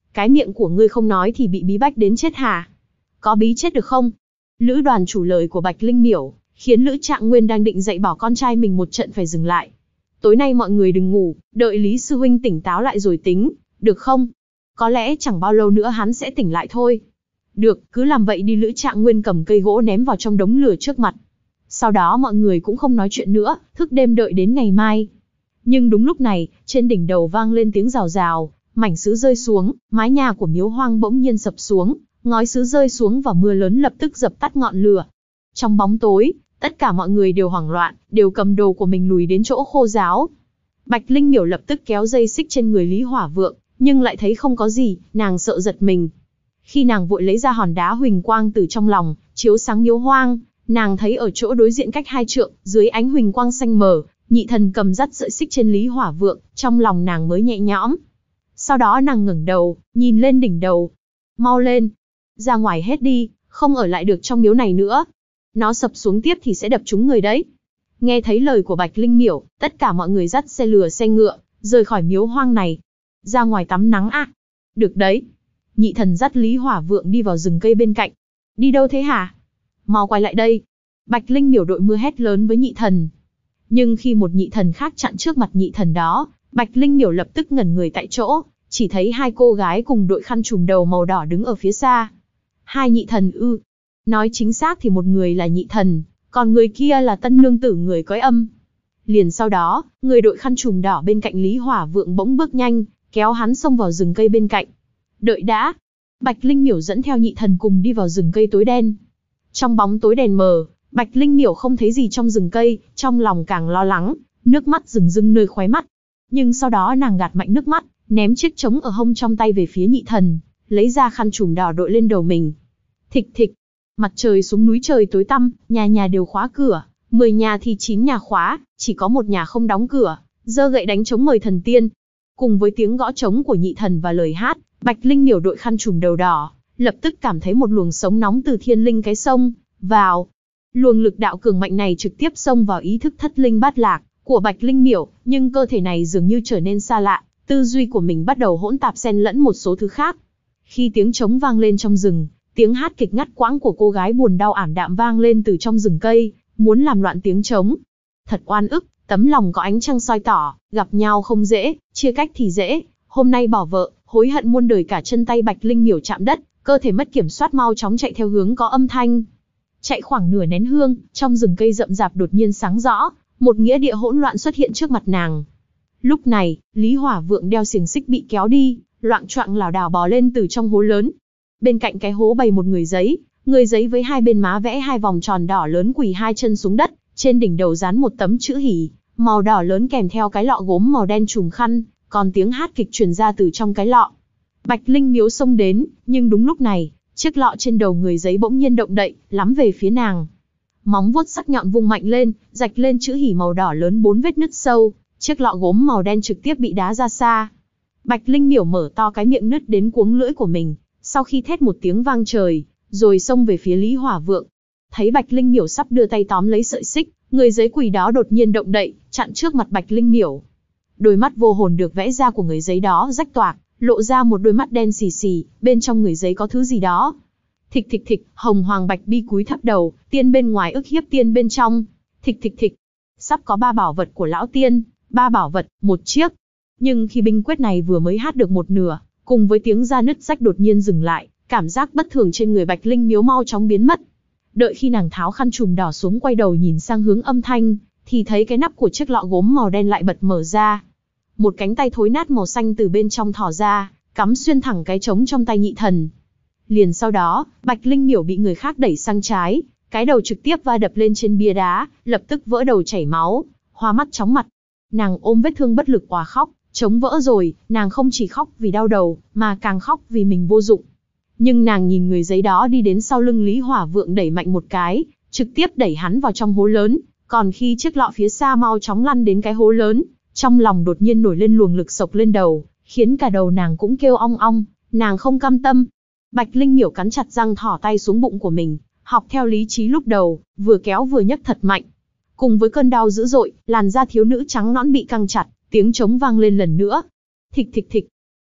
Speaker 1: Cái miệng của ngươi không nói thì bị bí bách đến chết hả? Có bí chết được không? Lữ đoàn chủ lời của Bạch Linh Miểu, khiến Lữ Trạng Nguyên đang định dạy bảo con trai mình một trận phải dừng lại. Tối nay mọi người đừng ngủ, đợi Lý Sư Huynh tỉnh táo lại rồi tính, được không? Có lẽ chẳng bao lâu nữa hắn sẽ tỉnh lại thôi. Được, cứ làm vậy đi. Lữ Trạng Nguyên cầm cây gỗ ném vào trong đống lửa trước mặt. Sau đó mọi người cũng không nói chuyện nữa, thức đêm đợi đến ngày mai. Nhưng đúng lúc này, trên đỉnh đầu vang lên tiếng rào rào, mảnh sứ rơi xuống, mái nhà của miếu hoang bỗng nhiên sập xuống, ngói sứ rơi xuống và mưa lớn lập tức dập tắt ngọn lửa. Trong bóng tối, tất cả mọi người đều hoảng loạn, đều cầm đồ của mình lùi đến chỗ khô ráo. Bạch Linh Miểu lập tức kéo dây xích trên người Lý Hỏa Vượng, nhưng lại thấy không có gì, nàng sợ giật mình. Khi nàng vội lấy ra hòn đá huỳnh quang từ trong lòng, chiếu sáng miếu hoang, nàng thấy ở chỗ đối diện cách hai trượng, dưới ánh huỳnh quang xanh mờ, Nhị Thần cầm dắt sợi xích trên Lý Hỏa Vượng, trong lòng nàng mới nhẹ nhõm. Sau đó nàng ngẩng đầu, nhìn lên đỉnh đầu. Mau lên, ra ngoài hết đi, không ở lại được trong miếu này nữa. Nó sập xuống tiếp thì sẽ đập trúng người đấy. Nghe thấy lời của Bạch Linh Miểu, tất cả mọi người dắt xe lừa xe ngựa, rời khỏi miếu hoang này. Ra ngoài tắm nắng ạ. À? Được đấy. Nhị Thần dắt Lý Hỏa Vượng đi vào rừng cây bên cạnh. Đi đâu thế hả? Mau quay lại đây. Bạch Linh Miểu đội mưa hét lớn với Nhị Thần. Nhưng khi một Nhị Thần khác chặn trước mặt Nhị Thần đó, Bạch Linh Miểu lập tức ngẩn người tại chỗ, chỉ thấy hai cô gái cùng đội khăn trùm đầu màu đỏ đứng ở phía xa. Hai Nhị Thần ư? Nói chính xác thì một người là Nhị Thần, còn người kia là tân nương tử người cõi âm. Liền sau đó, người đội khăn trùm đỏ bên cạnh Lý Hỏa Vượng bỗng bước nhanh, kéo hắn xông vào rừng cây bên cạnh. Đợi đã. Bạch Linh Miểu dẫn theo Nhị Thần cùng đi vào rừng cây tối đen. Trong bóng tối đèn mờ, Bạch Linh Miểu không thấy gì trong rừng cây, trong lòng càng lo lắng, nước mắt rừng rưng nơi khóe mắt. Nhưng sau đó nàng gạt mạnh nước mắt, ném chiếc trống ở hông trong tay về phía Nhị Thần, lấy ra khăn trùm đỏ đội lên đầu mình. Thịch thịch, mặt trời xuống núi trời tối tăm, nhà nhà đều khóa cửa, mười nhà thì chín nhà khóa, chỉ có một nhà không đóng cửa, giơ gậy đánh trống mời thần tiên. Cùng với tiếng gõ trống của Nhị Thần và lời hát, Bạch Linh Miểu đội khăn trùm đầu đỏ, lập tức cảm thấy một luồng sống nóng từ thiên linh cái sông vào. Luồng lực đạo cường mạnh này trực tiếp xông vào ý thức thất linh bát lạc của Bạch Linh Miểu, nhưng cơ thể này dường như trở nên xa lạ, tư duy của mình bắt đầu hỗn tạp xen lẫn một số thứ khác. Khi tiếng trống vang lên trong rừng, tiếng hát kịch ngắt quãng của cô gái buồn đau ảm đạm vang lên từ trong rừng cây, muốn làm loạn tiếng trống. Thật oan ức, tấm lòng có ánh trăng soi tỏ, gặp nhau không dễ, chia cách thì dễ, hôm nay bỏ vợ, hối hận muôn đời. Cả chân tay Bạch Linh Miểu chạm đất, cơ thể mất kiểm soát mau chóng chạy theo hướng có âm thanh. Chạy khoảng nửa nén hương, trong rừng cây rậm rạp đột nhiên sáng rõ, một nghĩa địa hỗn loạn xuất hiện trước mặt nàng. Lúc này, Lý Hỏa Vượng đeo xiềng xích bị kéo đi, loạng choạng lảo đảo bò lên từ trong hố lớn. Bên cạnh cái hố bày một người giấy, người giấy với hai bên má vẽ hai vòng tròn đỏ lớn quỳ hai chân xuống đất, trên đỉnh đầu dán một tấm chữ hỉ, màu đỏ lớn kèm theo cái lọ gốm màu đen trùm khăn, còn tiếng hát kịch truyền ra từ trong cái lọ. Bạch Linh Miếu xông đến, nhưng đúng lúc này, chiếc lọ trên đầu người giấy bỗng nhiên động đậy, lắm về phía nàng. Móng vuốt sắc nhọn vung mạnh lên, rạch lên chữ hỉ màu đỏ lớn bốn vết nứt sâu, chiếc lọ gốm màu đen trực tiếp bị đá ra xa. Bạch Linh Miểu mở to cái miệng nứt đến cuống lưỡi của mình, sau khi thét một tiếng vang trời, rồi xông về phía Lý Hỏa Vượng. Thấy Bạch Linh Miểu sắp đưa tay tóm lấy sợi xích, người giấy quỷ đó đột nhiên động đậy, chặn trước mặt Bạch Linh Miểu. Đôi mắt vô hồn được vẽ ra của người giấy đó rách toạc, lộ ra một đôi mắt đen xì xì, bên trong người giấy có thứ gì đó. Thịch thịch thịch, hồng hoàng bạch bi cúi thấp đầu, tiên bên ngoài ức hiếp tiên bên trong. Thịch thịch thịch, sắp có ba bảo vật của lão tiên, ba bảo vật, một chiếc. Nhưng khi binh quyết này vừa mới hát được một nửa, cùng với tiếng da nứt rách đột nhiên dừng lại, cảm giác bất thường trên người Bạch Linh Miếu mau chóng biến mất. Đợi khi nàng tháo khăn trùm đỏ xuống quay đầu nhìn sang hướng âm thanh, thì thấy cái nắp của chiếc lọ gốm màu đen lại bật mở ra. Một cánh tay thối nát màu xanh từ bên trong thò ra, cắm xuyên thẳng cái trống trong tay Nhị Thần. Liền sau đó, Bạch Linh Miểu bị người khác đẩy sang trái, cái đầu trực tiếp va đập lên trên bia đá, lập tức vỡ đầu chảy máu, hoa mắt chóng mặt. Nàng ôm vết thương bất lực òa khóc, trống vỡ rồi, nàng không chỉ khóc vì đau đầu, mà càng khóc vì mình vô dụng. Nhưng nàng nhìn người giấy đó đi đến sau lưng Lý Hỏa Vượng đẩy mạnh một cái, trực tiếp đẩy hắn vào trong hố lớn, còn khi chiếc lọ phía xa mau chóng lăn đến cái hố lớn, trong lòng đột nhiên nổi lên luồng lực sộc lên đầu, khiến cả đầu nàng cũng kêu ong ong, nàng không cam tâm. Bạch Linh Miểu cắn chặt răng thỏ tay xuống bụng của mình, học theo lý trí lúc đầu, vừa kéo vừa nhấc thật mạnh. Cùng với cơn đau dữ dội, làn da thiếu nữ trắng nõn bị căng chặt, tiếng trống vang lên lần nữa. Thịch thịch thịch.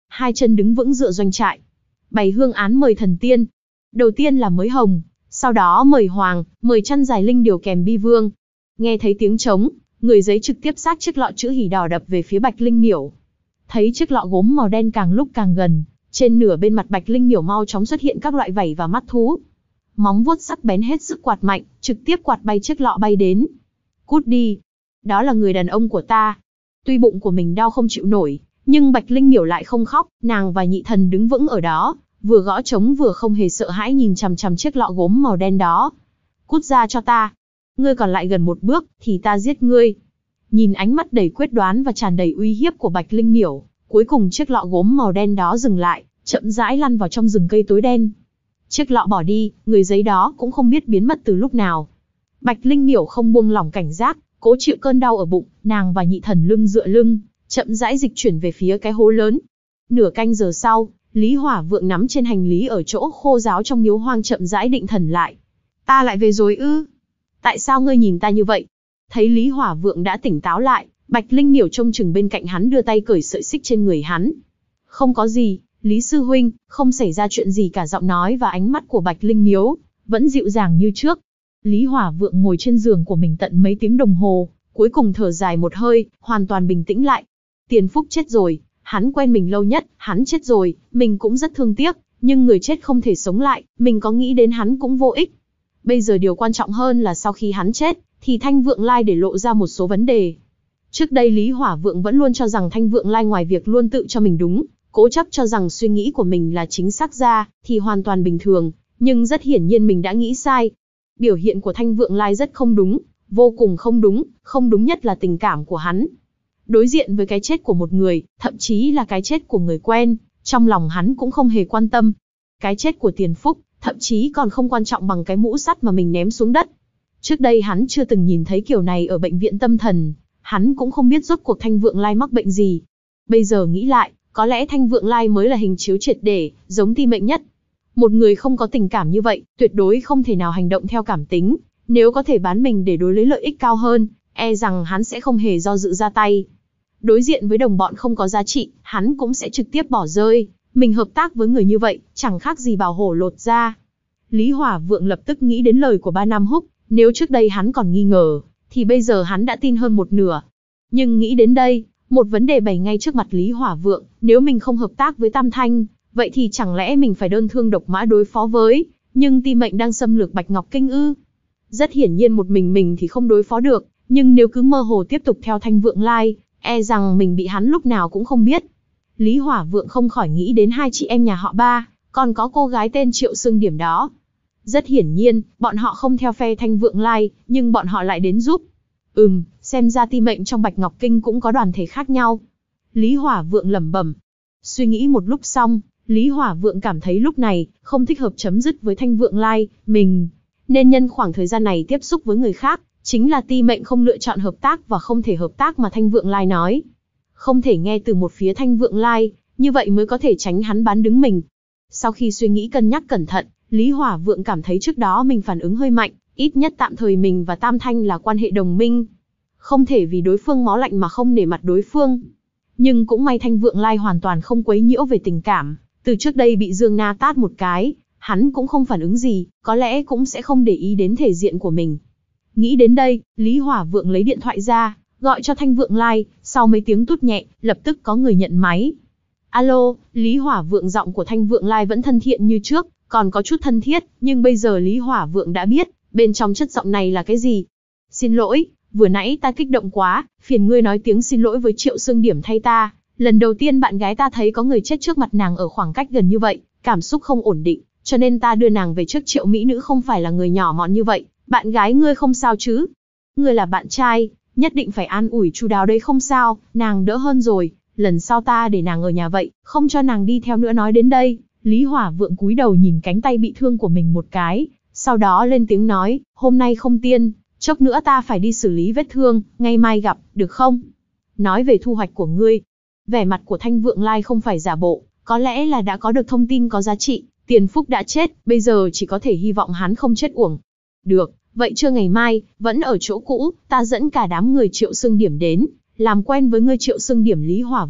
Speaker 1: hai chân đứng vững dựa doanh trại. Bày hương án mời thần tiên. Đầu tiên là mới hồng, sau đó mời hoàng, mời chăn dài linh điều kèm bi vương. Nghe thấy tiếng trống, người giấy trực tiếp xách chiếc lọ chữ hỉ đỏ đập về phía Bạch Linh Miểu. Thấy chiếc lọ gốm màu đen càng lúc càng gần, trên nửa bên mặt Bạch Linh Miểu mau chóng xuất hiện các loại vảy và mắt thú. Móng vuốt sắc bén hết sức quạt mạnh, trực tiếp quạt bay chiếc lọ bay đến. Cút đi, đó là người đàn ông của ta. Tuy bụng của mình đau không chịu nổi, nhưng Bạch Linh Miểu lại không khóc, nàng và nhị thần đứng vững ở đó, vừa gõ trống vừa không hề sợ hãi nhìn chằm chằm chiếc lọ gốm màu đen đó. Cút ra cho ta. Ngươi còn lại gần một bước, thì ta giết ngươi. Nhìn ánh mắt đầy quyết đoán và tràn đầy uy hiếp của Bạch Linh Miểu, cuối cùng chiếc lọ gốm màu đen đó dừng lại, chậm rãi lăn vào trong rừng cây tối đen. Chiếc lọ bỏ đi, người giấy đó cũng không biết biến mất từ lúc nào. Bạch Linh Miểu không buông lỏng cảnh giác, cố chịu cơn đau ở bụng, nàng và nhị thần lưng dựa lưng, chậm rãi dịch chuyển về phía cái hố lớn. Nửa canh giờ sau, Lý Hỏa Vượng nắm trên hành lý ở chỗ khô ráo trong miếu hoang chậm rãi định thần lại. Ta lại về rồi ư? Tại sao ngươi nhìn ta như vậy? Thấy Lý Hỏa Vượng đã tỉnh táo lại, Bạch Linh Miểu trông chừng bên cạnh hắn đưa tay cởi sợi xích trên người hắn. Không có gì, Lý Sư Huynh, không xảy ra chuyện gì cả. Giọng nói và ánh mắt của Bạch Linh Miếu vẫn dịu dàng như trước. Lý Hỏa Vượng ngồi trên giường của mình tận mấy tiếng đồng hồ, cuối cùng thở dài một hơi, hoàn toàn bình tĩnh lại. Tiền Phúc chết rồi, hắn quen mình lâu nhất, hắn chết rồi, mình cũng rất thương tiếc, nhưng người chết không thể sống lại, mình có nghĩ đến hắn cũng vô ích. Bây giờ điều quan trọng hơn là sau khi hắn chết, thì Thanh Vượng Lai để lộ ra một số vấn đề. Trước đây Lý Hỏa Vượng vẫn luôn cho rằng Thanh Vượng Lai ngoài việc luôn tự cho mình đúng, cố chấp cho rằng suy nghĩ của mình là chính xác ra, thì hoàn toàn bình thường, nhưng rất hiển nhiên mình đã nghĩ sai. Biểu hiện của Thanh Vượng Lai rất không đúng, vô cùng không đúng, không đúng nhất là tình cảm của hắn. Đối diện với cái chết của một người, thậm chí là cái chết của người quen, trong lòng hắn cũng không hề quan tâm. Cái chết của Tiền Phúc, thậm chí còn không quan trọng bằng cái mũ sắt mà mình ném xuống đất. Trước đây hắn chưa từng nhìn thấy kiểu này ở bệnh viện tâm thần, hắn cũng không biết rốt cuộc Thanh Vượng Lai mắc bệnh gì. Bây giờ nghĩ lại, có lẽ Thanh Vượng Lai mới là hình chiếu triệt để, giống Ti Mệnh nhất. Một người không có tình cảm như vậy, tuyệt đối không thể nào hành động theo cảm tính, nếu có thể bán mình để đối lấy lợi ích cao hơn, e rằng hắn sẽ không hề do dự ra tay. Đối diện với đồng bọn không có giá trị, hắn cũng sẽ trực tiếp bỏ rơi, mình hợp tác với người như vậy, chẳng khác gì bào hổ lột da. Lý Hỏa Vượng lập tức nghĩ đến lời của ba Nam Húc, nếu trước đây hắn còn nghi ngờ, thì bây giờ hắn đã tin hơn một nửa. Nhưng nghĩ đến đây, một vấn đề bày ngay trước mặt Lý Hỏa Vượng, nếu mình không hợp tác với Tam Thanh, vậy thì chẳng lẽ mình phải đơn thương độc mã đối phó với, nhưng Ti Mệnh đang xâm lược Bạch Ngọc Kinh ư? Rất hiển nhiên một mình mình thì không đối phó được, nhưng nếu cứ mơ hồ tiếp tục theo Thanh Vượng Lai, e rằng mình bị hắn lúc nào cũng không biết. Lý Hỏa Vượng không khỏi nghĩ đến hai chị em nhà họ Ba, còn có cô gái tên Triệu Sương Điểm đó. Rất hiển nhiên, bọn họ không theo phe Thanh Vượng Lai, nhưng bọn họ lại đến giúp. Ừm, xem ra Ti Mệnh trong Bạch Ngọc Kinh cũng có đoàn thể khác nhau. Lý Hỏa Vượng lẩm bẩm. Suy nghĩ một lúc xong, Lý Hỏa Vượng cảm thấy lúc này không thích hợp chấm dứt với Thanh Vượng Lai, mình nên nhân khoảng thời gian này tiếp xúc với người khác, chính là Ti Mệnh không lựa chọn hợp tác và không thể hợp tác mà Thanh Vượng Lai nói. Không thể nghe từ một phía Thanh Vượng Lai, như vậy mới có thể tránh hắn bán đứng mình. Sau khi suy nghĩ cân nhắc cẩn thận, Lý Hỏa Vượng cảm thấy trước đó mình phản ứng hơi mạnh, ít nhất tạm thời mình và Tam Thanh là quan hệ đồng minh. Không thể vì đối phương máu lạnh mà không nể mặt đối phương. Nhưng cũng may Thanh Vượng Lai hoàn toàn không quấy nhiễu về tình cảm, từ trước đây bị Dương Na tát một cái, hắn cũng không phản ứng gì, có lẽ cũng sẽ không để ý đến thể diện của mình. Nghĩ đến đây, Lý Hỏa Vượng lấy điện thoại ra, gọi cho Thanh Vượng Lai, sau mấy tiếng tút nhẹ, lập tức có người nhận máy. Alo, Lý Hỏa Vượng. Giọng của Thanh Vượng Lai vẫn thân thiện như trước, còn có chút thân thiết, nhưng bây giờ Lý Hỏa Vượng đã biết, bên trong chất giọng này là cái gì. Xin lỗi, vừa nãy ta kích động quá, phiền ngươi nói tiếng xin lỗi với Triệu Sương Điểm thay ta. Lần đầu tiên bạn gái ta thấy có người chết trước mặt nàng ở khoảng cách gần như vậy, cảm xúc không ổn định, cho nên ta đưa nàng về trước. Triệu mỹ nữ không phải là người nhỏ mọn như vậy, bạn gái ngươi không sao chứ? Ngươi là bạn trai, nhất định phải an ủi chu đáo đấy. Không sao, nàng đỡ hơn rồi, lần sau ta để nàng ở nhà vậy, không cho nàng đi theo nữa. Nói đến đây, Lý Hỏa Vượng cúi đầu nhìn cánh tay bị thương của mình một cái, sau đó lên tiếng nói, hôm nay không tiên, chốc nữa ta phải đi xử lý vết thương, ngày mai gặp, được không? Nói về thu hoạch của ngươi. Vẻ mặt của Thanh Vượng Lai không phải giả bộ, có lẽ là đã có được thông tin có giá trị, Tiền Phúc đã chết, bây giờ chỉ có thể hy vọng hắn không chết uổng. Được, vậy trưa ngày mai, vẫn ở chỗ cũ, ta dẫn cả đám người Triệu Sương Điểm đến, làm quen với ngươi. Triệu Sương Điểm. Lý Hỏa Vượng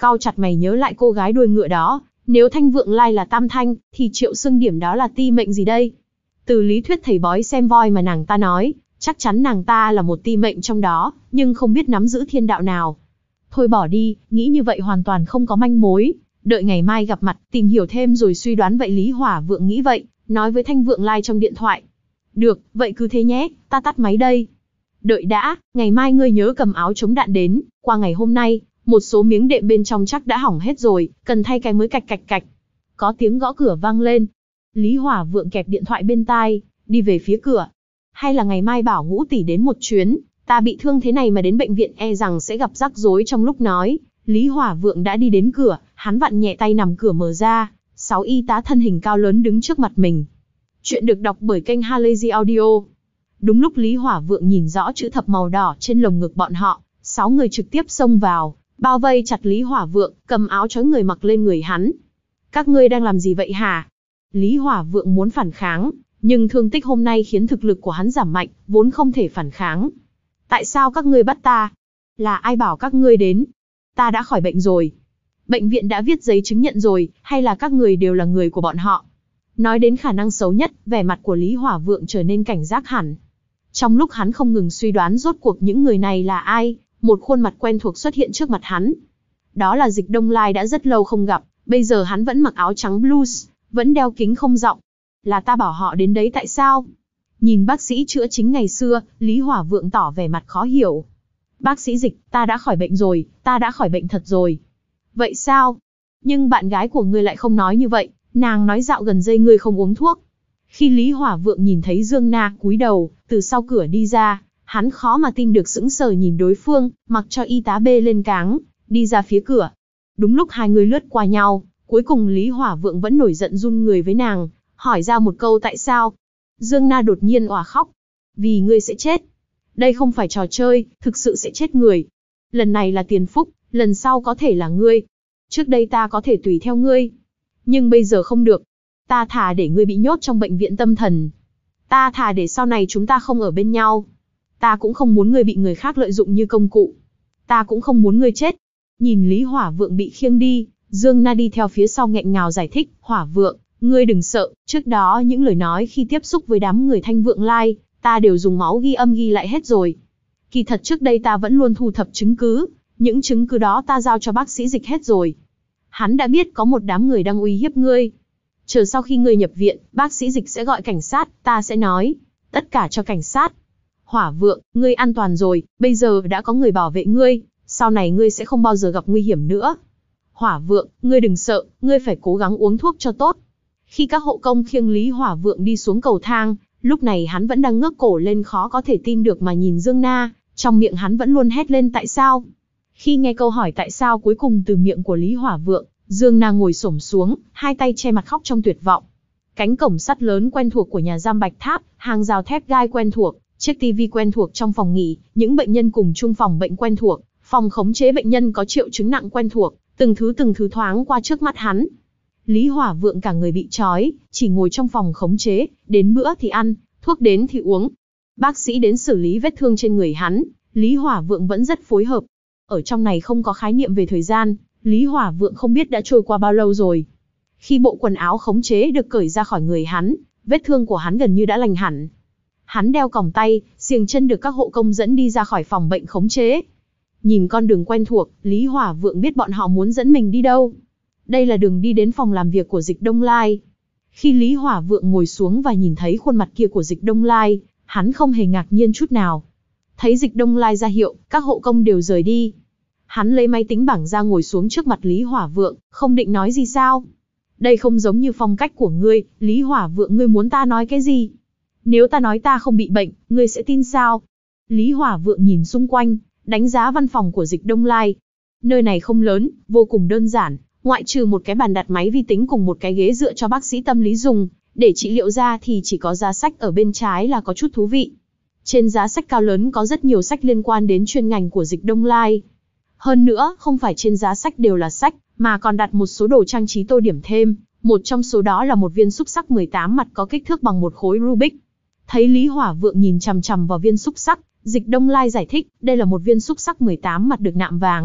Speaker 1: Cau chặt mày nhớ lại cô gái đuôi ngựa đó, nếu Thanh Vượng Lai là tam thanh, thì Triệu Xưng Điểm đó là ti mệnh gì đây? Từ lý thuyết thầy bói xem voi mà nàng ta nói, chắc chắn nàng ta là một ti mệnh trong đó, nhưng không biết nắm giữ thiên đạo nào. Thôi bỏ đi, nghĩ như vậy hoàn toàn không có manh mối, đợi ngày mai gặp mặt, tìm hiểu thêm rồi suy đoán vậy. Lý Hỏa Vượng nghĩ vậy, nói với Thanh Vượng Lai trong điện thoại. Được, vậy cứ thế nhé, ta tắt máy đây. Đợi đã, ngày mai ngươi nhớ cầm áo chống đạn đến, qua ngày hôm nay, một số miếng đệm bên trong chắc đã hỏng hết rồi, cần thay cái mới cạch cạch cạch. Có tiếng gõ cửa vang lên. Lý Hỏa Vượng kẹp điện thoại bên tai, đi về phía cửa. Hay là ngày mai bảo Ngũ tỷ đến một chuyến, ta bị thương thế này mà đến bệnh viện e rằng sẽ gặp rắc rối. Trong lúc nói, Lý Hỏa Vượng đã đi đến cửa, hắn vặn nhẹ tay nằm cửa mở ra, sáu y tá thân hình cao lớn đứng trước mặt mình. Chuyện được đọc bởi kênh Halazy Audio. Đúng lúc Lý Hỏa Vượng nhìn rõ chữ thập màu đỏ trên lồng ngực bọn họ, sáu người trực tiếp xông vào, bao vây chặt Lý Hỏa Vượng, cầm áo trói người mặc lên người hắn. Các ngươi đang làm gì vậy hả? Lý Hỏa Vượng muốn phản kháng, nhưng thương tích hôm nay khiến thực lực của hắn giảm mạnh, vốn không thể phản kháng. Tại sao các ngươi bắt ta? Là ai bảo các ngươi đến? Ta đã khỏi bệnh rồi. Bệnh viện đã viết giấy chứng nhận rồi, hay là các người đều là người của bọn họ? Nói đến khả năng xấu nhất, vẻ mặt của Lý Hỏa Vượng trở nên cảnh giác hẳn. Trong lúc hắn không ngừng suy đoán rốt cuộc những người này là ai, một khuôn mặt quen thuộc xuất hiện trước mặt hắn. Đó là Dịch Đông Lai đã rất lâu không gặp, bây giờ hắn vẫn mặc áo trắng blues, vẫn đeo kính không gọng. Là ta bảo họ đến đấy tại sao? Nhìn bác sĩ chữa chính ngày xưa, Lý Hỏa Vượng tỏ vẻ mặt khó hiểu. Bác sĩ Dịch, ta đã khỏi bệnh rồi, ta đã khỏi bệnh thật rồi. Vậy sao? Nhưng bạn gái của ngươi lại không nói như vậy, nàng nói dạo gần đây ngươi không uống thuốc. Khi Lý Hỏa Vượng nhìn thấy Dương Na cúi đầu, từ sau cửa đi ra, hắn khó mà tin được, sững sờ nhìn đối phương, mặc cho y tá bê lên cáng, đi ra phía cửa. Đúng lúc hai người lướt qua nhau, cuối cùng Lý Hỏa Vượng vẫn nổi giận run người với nàng, hỏi ra một câu tại sao. Dương Na đột nhiên òa khóc. Vì ngươi sẽ chết. Đây không phải trò chơi, thực sự sẽ chết người. Lần này là tiền phúc, lần sau có thể là ngươi. Trước đây ta có thể tùy theo ngươi. Nhưng bây giờ không được. Ta thà để ngươi bị nhốt trong bệnh viện tâm thần. Ta thà để sau này chúng ta không ở bên nhau. Ta cũng không muốn ngươi bị người khác lợi dụng như công cụ. Ta cũng không muốn ngươi chết. Nhìn Lý Hỏa Vượng bị khiêng đi, Dương Na đi theo phía sau nghẹn ngào giải thích. Hỏa Vượng, ngươi đừng sợ, trước đó những lời nói khi tiếp xúc với đám người Thanh Vượng Lai, ta đều dùng máu ghi âm ghi lại hết rồi. Kỳ thật trước đây ta vẫn luôn thu thập chứng cứ, những chứng cứ đó ta giao cho bác sĩ Dịch hết rồi. Hắn đã biết có một đám người đang uy hiếp ngươi. Chờ sau khi ngươi nhập viện, bác sĩ Dịch sẽ gọi cảnh sát, ta sẽ nói tất cả cho cảnh sát. Hỏa Vượng, ngươi an toàn rồi, bây giờ đã có người bảo vệ ngươi, sau này ngươi sẽ không bao giờ gặp nguy hiểm nữa. Hỏa Vượng, ngươi đừng sợ, ngươi phải cố gắng uống thuốc cho tốt. Khi các hộ công khiêng Lý Hỏa Vượng đi xuống cầu thang, lúc này hắn vẫn đang ngước cổ lên khó có thể tin được mà nhìn Dương Na, trong miệng hắn vẫn luôn hét lên tại sao. Khi nghe câu hỏi tại sao cuối cùng từ miệng của Lý Hỏa Vượng, Dương Na ngồi xổm xuống, hai tay che mặt khóc trong tuyệt vọng. Cánh cổng sắt lớn quen thuộc của nhà giam Bạch Tháp, hàng rào thép gai quen thuộc, chiếc tivi quen thuộc trong phòng nghỉ, những bệnh nhân cùng chung phòng bệnh quen thuộc, phòng khống chế bệnh nhân có triệu chứng nặng quen thuộc, từng thứ từng thứ thoáng qua trước mắt hắn. Lý Hỏa Vượng cả người bị trói, chỉ ngồi trong phòng khống chế, đến bữa thì ăn, thuốc đến thì uống. Bác sĩ đến xử lý vết thương trên người hắn, Lý Hỏa Vượng vẫn rất phối hợp. Ở trong này không có khái niệm về thời gian, Lý Hỏa Vượng không biết đã trôi qua bao lâu rồi. Khi bộ quần áo khống chế được cởi ra khỏi người hắn, vết thương của hắn gần như đã lành hẳn. Hắn đeo còng tay, xiềng chân được các hộ công dẫn đi ra khỏi phòng bệnh khống chế. Nhìn con đường quen thuộc, Lý Hỏa Vượng biết bọn họ muốn dẫn mình đi đâu. Đây là đường đi đến phòng làm việc của Dịch Đông Lai. Khi Lý Hỏa Vượng ngồi xuống và nhìn thấy khuôn mặt kia của Dịch Đông Lai, hắn không hề ngạc nhiên chút nào. Thấy Dịch Đông Lai ra hiệu, các hộ công đều rời đi. Hắn lấy máy tính bảng ra ngồi xuống trước mặt Lý Hỏa Vượng, không định nói gì sao. Đây không giống như phong cách của ngươi, Lý Hỏa Vượng, ngươi muốn ta nói cái gì? Nếu ta nói ta không bị bệnh, ngươi sẽ tin sao? Lý Hỏa Vượng nhìn xung quanh, đánh giá văn phòng của Dịch Đông Lai. Nơi này không lớn, vô cùng đơn giản, ngoại trừ một cái bàn đặt máy vi tính cùng một cái ghế dựa cho bác sĩ tâm lý dùng, để trị liệu ra thì chỉ có giá sách ở bên trái là có chút thú vị. Trên giá sách cao lớn có rất nhiều sách liên quan đến chuyên ngành của Dịch Đông Lai. Hơn nữa, không phải trên giá sách đều là sách, mà còn đặt một số đồ trang trí tô điểm thêm, một trong số đó là một viên xúc xắc mười tám mặt có kích thước bằng một khối Rubik. Thấy Lý Hỏa Vượng nhìn chằm chằm vào viên xúc xắc, Dịch Đông Lai giải thích, đây là một viên xúc xắc mười tám mặt được nạm vàng,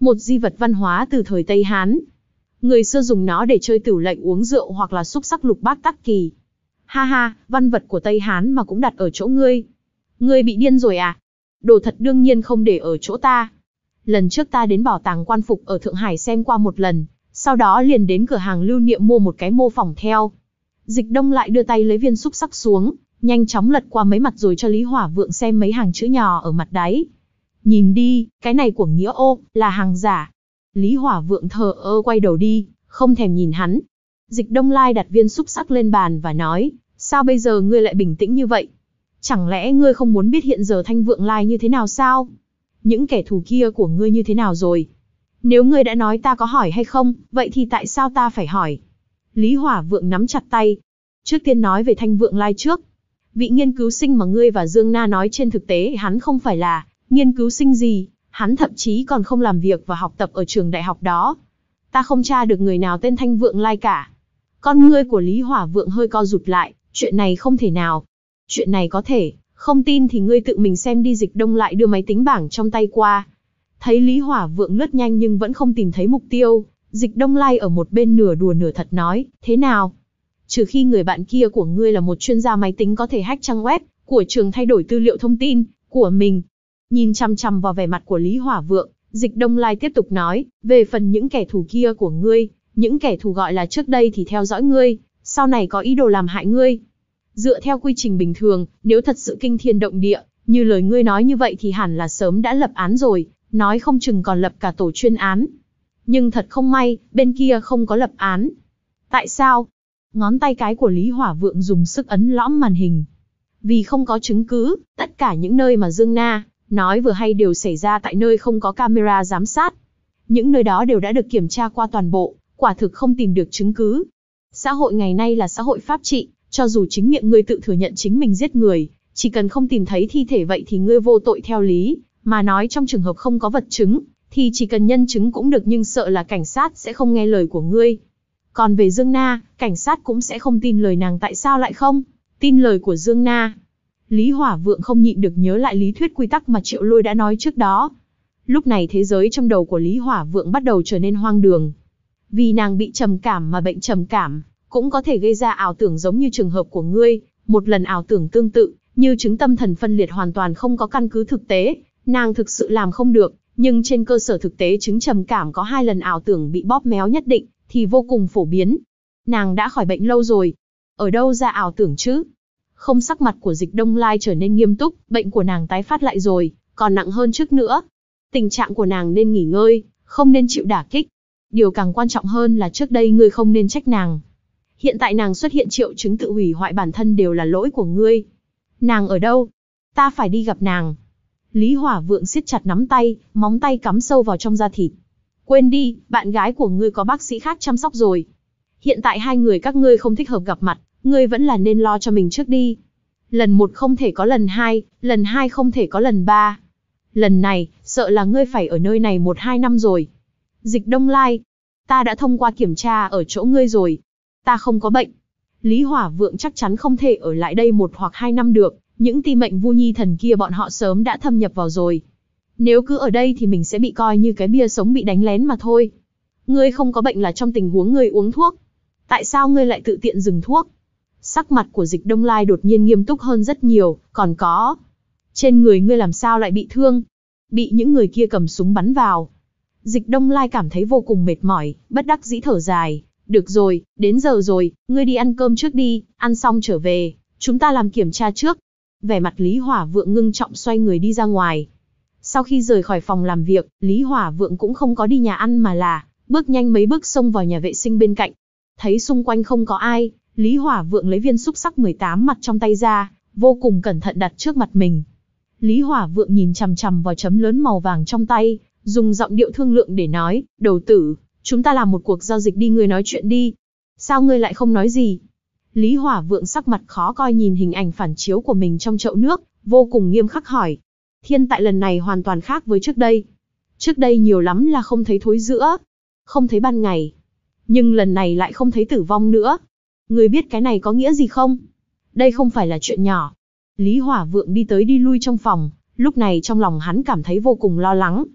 Speaker 1: một di vật văn hóa từ thời Tây Hán. Người xưa dùng nó để chơi tửu lệnh uống rượu hoặc là xúc sắc lục bát tắc kỳ. Ha ha, văn vật của Tây Hán mà cũng đặt ở chỗ ngươi. Ngươi bị điên rồi à? Đồ thật đương nhiên không để ở chỗ ta. Lần trước ta đến bảo tàng quan phục ở Thượng Hải xem qua một lần, sau đó liền đến cửa hàng lưu niệm mua một cái mô phỏng theo. Dịch Đông lại đưa tay lấy viên xúc sắc xuống, nhanh chóng lật qua mấy mặt rồi cho Lý Hỏa Vượng xem mấy hàng chữ nhỏ ở mặt đáy. Nhìn đi, cái này của Nghĩa Ô, là hàng giả. Lý Hỏa Vượng thờ ơ quay đầu đi, không thèm nhìn hắn. Dịch Đông Lai đặt viên xúc sắc lên bàn và nói, sao bây giờ ngươi lại bình tĩnh như vậy? Chẳng lẽ ngươi không muốn biết hiện giờ Thanh Vượng Lai như thế nào sao? Những kẻ thù kia của ngươi như thế nào rồi? Nếu ngươi đã nói ta có hỏi hay không, vậy thì tại sao ta phải hỏi? Lý Hỏa Vượng nắm chặt tay. Trước tiên nói về Thanh Vượng Lai trước. Vị nghiên cứu sinh mà ngươi và Dương Na nói trên thực tế hắn không phải là nghiên cứu sinh gì, hắn thậm chí còn không làm việc và học tập ở trường đại học đó. Ta không tra được người nào tên Thanh Vượng Lai cả. Con ngươi của Lý Hỏa Vượng hơi co rụt lại, chuyện này không thể nào. Chuyện này có thể, không tin thì ngươi tự mình xem đi. Dịch Đông lại đưa máy tính bảng trong tay qua. Thấy Lý Hỏa Vượng lướt nhanh nhưng vẫn không tìm thấy mục tiêu, Dịch Đông Lai ở một bên nửa đùa nửa thật nói, thế nào? Trừ khi người bạn kia của ngươi là một chuyên gia máy tính có thể hack trang web của trường thay đổi tư liệu thông tin của mình. Nhìn chằm chằm vào vẻ mặt của Lý Hỏa Vượng, Dịch Đông Lai tiếp tục nói, về phần những kẻ thù kia của ngươi, những kẻ thù gọi là trước đây thì theo dõi ngươi, sau này có ý đồ làm hại ngươi. Dựa theo quy trình bình thường, nếu thật sự kinh thiên động địa, như lời ngươi nói như vậy thì hẳn là sớm đã lập án rồi, nói không chừng còn lập cả tổ chuyên án. Nhưng thật không may, bên kia không có lập án. Tại sao? Ngón tay cái của Lý Hỏa Vượng dùng sức ấn lõm màn hình. Vì không có chứng cứ, tất cả những nơi mà Dương Na nói vừa hay đều xảy ra tại nơi không có camera giám sát. Những nơi đó đều đã được kiểm tra qua toàn bộ, quả thực không tìm được chứng cứ. Xã hội ngày nay là xã hội pháp trị, cho dù chính miệng ngươi tự thừa nhận chính mình giết người, chỉ cần không tìm thấy thi thể vậy thì ngươi vô tội theo lý, mà nói trong trường hợp không có vật chứng, thì chỉ cần nhân chứng cũng được, nhưng sợ là cảnh sát sẽ không nghe lời của ngươi. Còn về Dương Na, cảnh sát cũng sẽ không tin lời nàng. Tại sao lại không tin lời của Dương Na? Lý Hỏa Vượng không nhịn được nhớ lại lý thuyết quy tắc mà Triệu Lôi đã nói trước đó. Lúc này thế giới trong đầu của Lý Hỏa Vượng bắt đầu trở nên hoang đường. Vì nàng bị trầm cảm mà bệnh trầm cảm cũng có thể gây ra ảo tưởng giống như trường hợp của ngươi, một lần ảo tưởng tương tự, như chứng tâm thần phân liệt hoàn toàn không có căn cứ thực tế, nàng thực sự làm không được, nhưng trên cơ sở thực tế chứng trầm cảm có hai lần ảo tưởng bị bóp méo nhất định, thì vô cùng phổ biến. Nàng đã khỏi bệnh lâu rồi, ở đâu ra ảo tưởng chứ? Không, sắc mặt của Dịch Đông Lai trở nên nghiêm túc, bệnh của nàng tái phát lại rồi, còn nặng hơn trước nữa. Tình trạng của nàng nên nghỉ ngơi, không nên chịu đả kích. Điều càng quan trọng hơn là trước đây ngươi không nên trách nàng. Hiện tại nàng xuất hiện triệu chứng tự hủy hoại bản thân đều là lỗi của ngươi. Nàng ở đâu? Ta phải đi gặp nàng. Lý Hỏa Vượng siết chặt nắm tay, móng tay cắm sâu vào trong da thịt. Quên đi, bạn gái của ngươi có bác sĩ khác chăm sóc rồi. Hiện tại hai người các ngươi không thích hợp gặp mặt, ngươi vẫn là nên lo cho mình trước đi. Lần một không thể có lần hai, lần hai không thể có lần ba. Lần này, sợ là ngươi phải ở nơi này một hai năm rồi. Dịch Đông Lai, ta đã thông qua kiểm tra ở chỗ ngươi rồi. Ta không có bệnh. Lý Hỏa Vượng chắc chắn không thể ở lại đây một hoặc hai năm được, những ti mệnh vu nhi thần kia bọn họ sớm đã thâm nhập vào rồi. Nếu cứ ở đây thì mình sẽ bị coi như cái bia sống bị đánh lén mà thôi. Ngươi không có bệnh là trong tình huống ngươi uống thuốc. Tại sao ngươi lại tự tiện dừng thuốc? Sắc mặt của Dịch Đông Lai đột nhiên nghiêm túc hơn rất nhiều, còn có. Trên người ngươi làm sao lại bị thương? Bị những người kia cầm súng bắn vào. Dịch Đông Lai cảm thấy vô cùng mệt mỏi, bất đắc dĩ thở dài. Được rồi, đến giờ rồi, ngươi đi ăn cơm trước đi, ăn xong trở về, chúng ta làm kiểm tra trước. Vẻ mặt Lý Hỏa Vượng ngưng trọng xoay người đi ra ngoài. Sau khi rời khỏi phòng làm việc, Lý Hỏa Vượng cũng không có đi nhà ăn mà là bước nhanh mấy bước xông vào nhà vệ sinh bên cạnh. Thấy xung quanh không có ai, Lý Hỏa Vượng lấy viên xúc sắc mười tám mặt trong tay ra, vô cùng cẩn thận đặt trước mặt mình. Lý Hỏa Vượng nhìn chằm chằm vào chấm lớn màu vàng trong tay, dùng giọng điệu thương lượng để nói, đầu tử, chúng ta làm một cuộc giao dịch đi, ngươi nói chuyện đi. Sao ngươi lại không nói gì? Lý Hỏa Vượng sắc mặt khó coi nhìn hình ảnh phản chiếu của mình trong chậu nước, vô cùng nghiêm khắc hỏi. Thiên tại lần này hoàn toàn khác với trước đây. Trước đây nhiều lắm là không thấy thối rữa, không thấy ban ngày. Nhưng lần này lại không thấy tử vong nữa. Ngươi biết cái này có nghĩa gì không? Đây không phải là chuyện nhỏ. Lý Hỏa Vượng đi tới đi lui trong phòng, lúc này trong lòng hắn cảm thấy vô cùng lo lắng.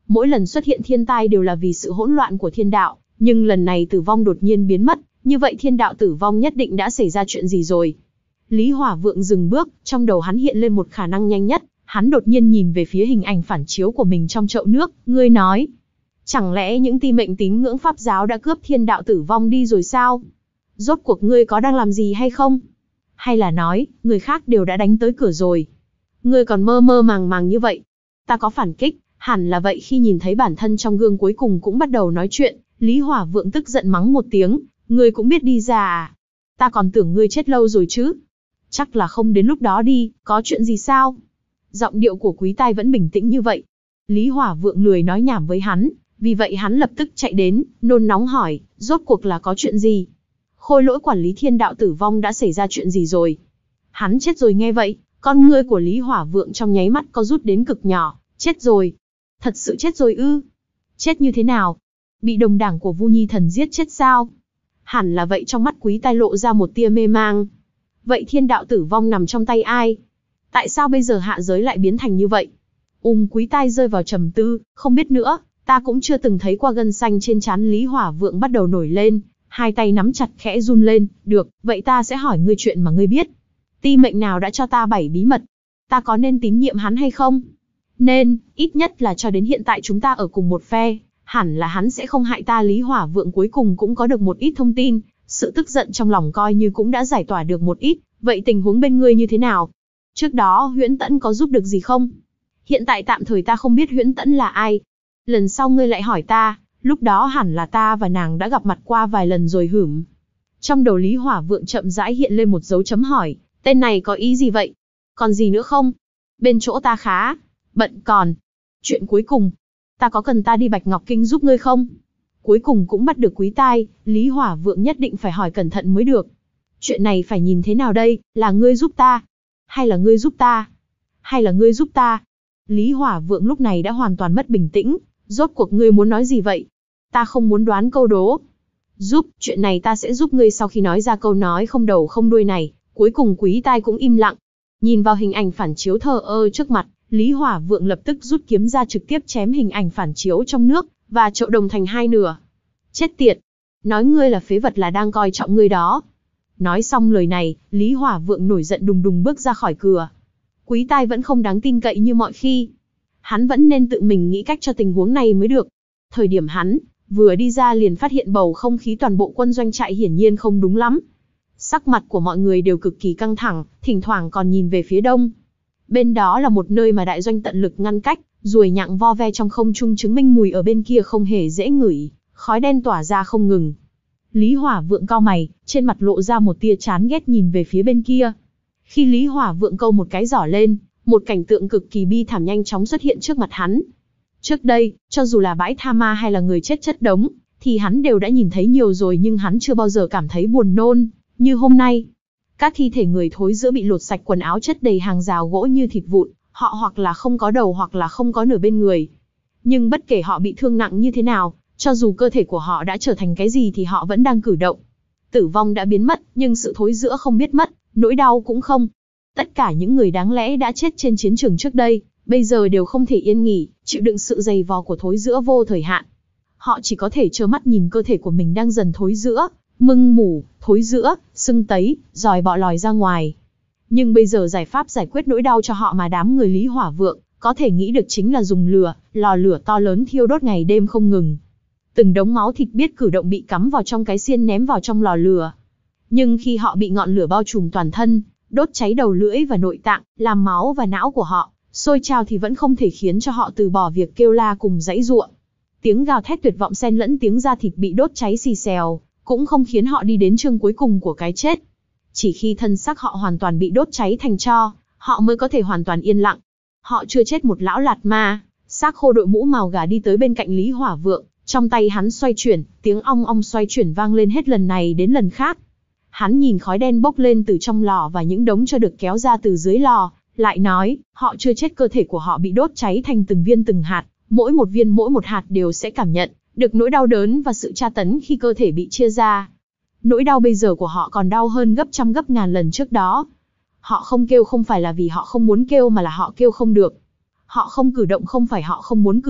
Speaker 1: Mỗi lần xuất hiện thiên tai đều là vì sự hỗn loạn của thiên đạo, nhưng lần này tử vong đột nhiên biến mất, như vậy thiên đạo tử vong nhất định đã xảy ra chuyện gì rồi. Lý Hỏa Vượng dừng bước, trong đầu hắn hiện lên một khả năng nhanh nhất, hắn đột nhiên nhìn về phía hình ảnh phản chiếu của mình trong chậu nước, ngươi nói. Chẳng lẽ những ti mệnh tín ngưỡng pháp giáo đã cướp thiên đạo tử vong đi rồi sao? Rốt cuộc ngươi có đang làm gì hay không? Hay là nói, người khác đều đã đánh tới cửa rồi? Ngươi còn mơ mơ màng màng như vậy? Ta có phản kích, hẳn là vậy. Khi nhìn thấy bản thân trong gương cuối cùng cũng bắt đầu nói chuyện, Lý Hỏa Vượng tức giận mắng một tiếng, ngươi cũng biết đi ra à? Ta còn tưởng ngươi chết lâu rồi chứ. Chắc là không đến lúc đó đi, có chuyện gì sao? Giọng điệu của Quý Tai vẫn bình tĩnh như vậy. Lý Hỏa Vượng lười nói nhảm với hắn, vì vậy hắn lập tức chạy đến, nôn nóng hỏi, rốt cuộc là có chuyện gì? Khôi Lỗi quản lý thiên đạo tử vong đã xảy ra chuyện gì rồi? Hắn chết rồi. Nghe vậy, con ngươi của Lý Hỏa Vượng trong nháy mắt co rút đến cực nhỏ. Chết rồi? Thật sự chết rồi ư? Chết như thế nào? Bị đồng đảng của Vu Nhi Thần giết chết sao? Hẳn là vậy. Trong mắt Quý Tai lộ ra một tia mê mang. Vậy thiên đạo tử vong nằm trong tay ai? Tại sao bây giờ hạ giới lại biến thành như vậy? Ung Quý Tai rơi vào trầm tư, không biết nữa, ta cũng chưa từng thấy qua. Gân xanh trên trán Lý Hỏa Vượng bắt đầu nổi lên, hai tay nắm chặt khẽ run lên. Được, vậy ta sẽ hỏi ngươi chuyện mà ngươi biết. Ti mệnh nào đã cho ta bảy bí mật? Ta có nên tín nhiệm hắn hay không? Nên, ít nhất là cho đến hiện tại chúng ta ở cùng một phe, hẳn là hắn sẽ không hại ta. Lý Hỏa Vượng cuối cùng cũng có được một ít thông tin, sự tức giận trong lòng coi như cũng đã giải tỏa được một ít. Vậy tình huống bên ngươi như thế nào? Trước đó Huyễn Tẫn có giúp được gì không? Hiện tại tạm thời ta không biết Huyễn Tẫn là ai. Lần sau ngươi lại hỏi ta, lúc đó hẳn là ta và nàng đã gặp mặt qua vài lần rồi hửm. Trong đầu Lý Hỏa Vượng chậm rãi hiện lên một dấu chấm hỏi, tên này có ý gì vậy? Còn gì nữa không? Bên chỗ ta khá bận còn. Chuyện cuối cùng, ta có cần ta đi Bạch Ngọc Kinh giúp ngươi không? Cuối cùng cũng bắt được Quý Tai, Lý Hỏa Vượng nhất định phải hỏi cẩn thận mới được. Chuyện này phải nhìn thế nào đây, là ngươi giúp ta? Hay là ngươi giúp ta? Hay là ngươi giúp ta? Lý Hỏa Vượng lúc này đã hoàn toàn mất bình tĩnh, rốt cuộc ngươi muốn nói gì vậy? Ta không muốn đoán câu đố. Giúp, chuyện này ta sẽ giúp ngươi. Sau khi nói ra câu nói không đầu không đuôi này, cuối cùng Quý Tai cũng im lặng. Nhìn vào hình ảnh phản chiếu thờ ơ trước mặt, Lý Hỏa Vượng lập tức rút kiếm ra trực tiếp chém hình ảnh phản chiếu trong nước, và chậu đồng thành hai nửa. Chết tiệt! Nói ngươi là phế vật là đang coi trọng ngươi đó. Nói xong lời này, Lý Hỏa Vượng nổi giận đùng đùng bước ra khỏi cửa. Quý Tai vẫn không đáng tin cậy như mọi khi. Hắn vẫn nên tự mình nghĩ cách cho tình huống này mới được. Thời điểm hắn vừa đi ra liền phát hiện bầu không khí toàn bộ quân doanh trại hiển nhiên không đúng lắm. Sắc mặt của mọi người đều cực kỳ căng thẳng, thỉnh thoảng còn nhìn về phía đông. Bên đó là một nơi mà đại doanh tận lực ngăn cách, ruồi nhặng vo ve trong không trung chứng minh mùi ở bên kia không hề dễ ngửi, khói đen tỏa ra không ngừng. Lý Hỏa Vượng cau mày, trên mặt lộ ra một tia chán ghét nhìn về phía bên kia. Khi Lý Hỏa Vượng câu một cái giỏ lên, một cảnh tượng cực kỳ bi thảm nhanh chóng xuất hiện trước mặt hắn. Trước đây, cho dù là bãi tha ma hay là người chết chất đống, thì hắn đều đã nhìn thấy nhiều rồi, nhưng hắn chưa bao giờ cảm thấy buồn nôn như hôm nay. Các thi thể người thối rữa bị lột sạch quần áo, chất đầy hàng rào gỗ như thịt vụn, họ hoặc là không có đầu hoặc là không có nửa bên người. Nhưng bất kể họ bị thương nặng như thế nào, cho dù cơ thể của họ đã trở thành cái gì thì họ vẫn đang cử động. Tử vong đã biến mất, nhưng sự thối rữa không biết mất, nỗi đau cũng không. Tất cả những người đáng lẽ đã chết trên chiến trường trước đây, bây giờ đều không thể yên nghỉ, chịu đựng sự dày vò của thối rữa vô thời hạn. Họ chỉ có thể trơ mắt nhìn cơ thể của mình đang dần thối rữa, mưng mủ, thối rữa, sưng tấy, giòi bọ lòi ra ngoài. Nhưng bây giờ giải pháp giải quyết nỗi đau cho họ mà đám người Lý Hỏa Vượng có thể nghĩ được chính là dùng lửa, lò lửa to lớn thiêu đốt ngày đêm không ngừng. Từng đống máu thịt biết cử động bị cắm vào trong cái xiên ném vào trong lò lửa. Nhưng khi họ bị ngọn lửa bao trùm toàn thân, đốt cháy đầu lưỡi và nội tạng, làm máu và não của họ sôi trào thì vẫn không thể khiến cho họ từ bỏ việc kêu la cùng giãy giụa. Tiếng gào thét tuyệt vọng xen lẫn tiếng da thịt bị đốt cháy xì xèo, cũng không khiến họ đi đến chương cuối cùng của cái chết. Chỉ khi thân xác họ hoàn toàn bị đốt cháy thành tro, họ mới có thể hoàn toàn yên lặng. Họ chưa chết. Một lão lạt ma, xác khô đội mũ màu gà đi tới bên cạnh Lý Hỏa Vượng, trong tay hắn xoay chuyển, tiếng ong ong xoay chuyển vang lên hết lần này đến lần khác. Hắn nhìn khói đen bốc lên từ trong lò và những đống cho được kéo ra từ dưới lò, lại nói, họ chưa chết, cơ thể của họ bị đốt cháy thành từng viên từng hạt, mỗi một viên mỗi một hạt đều sẽ cảm nhận được nỗi đau đớn và sự tra tấn khi cơ thể bị chia ra. Nỗi đau bây giờ của họ còn đau hơn gấp trăm gấp ngàn lần trước đó. Họ không kêu không phải là vì họ không muốn kêu mà là họ kêu không được. Họ không cử động không phải họ không muốn cử động,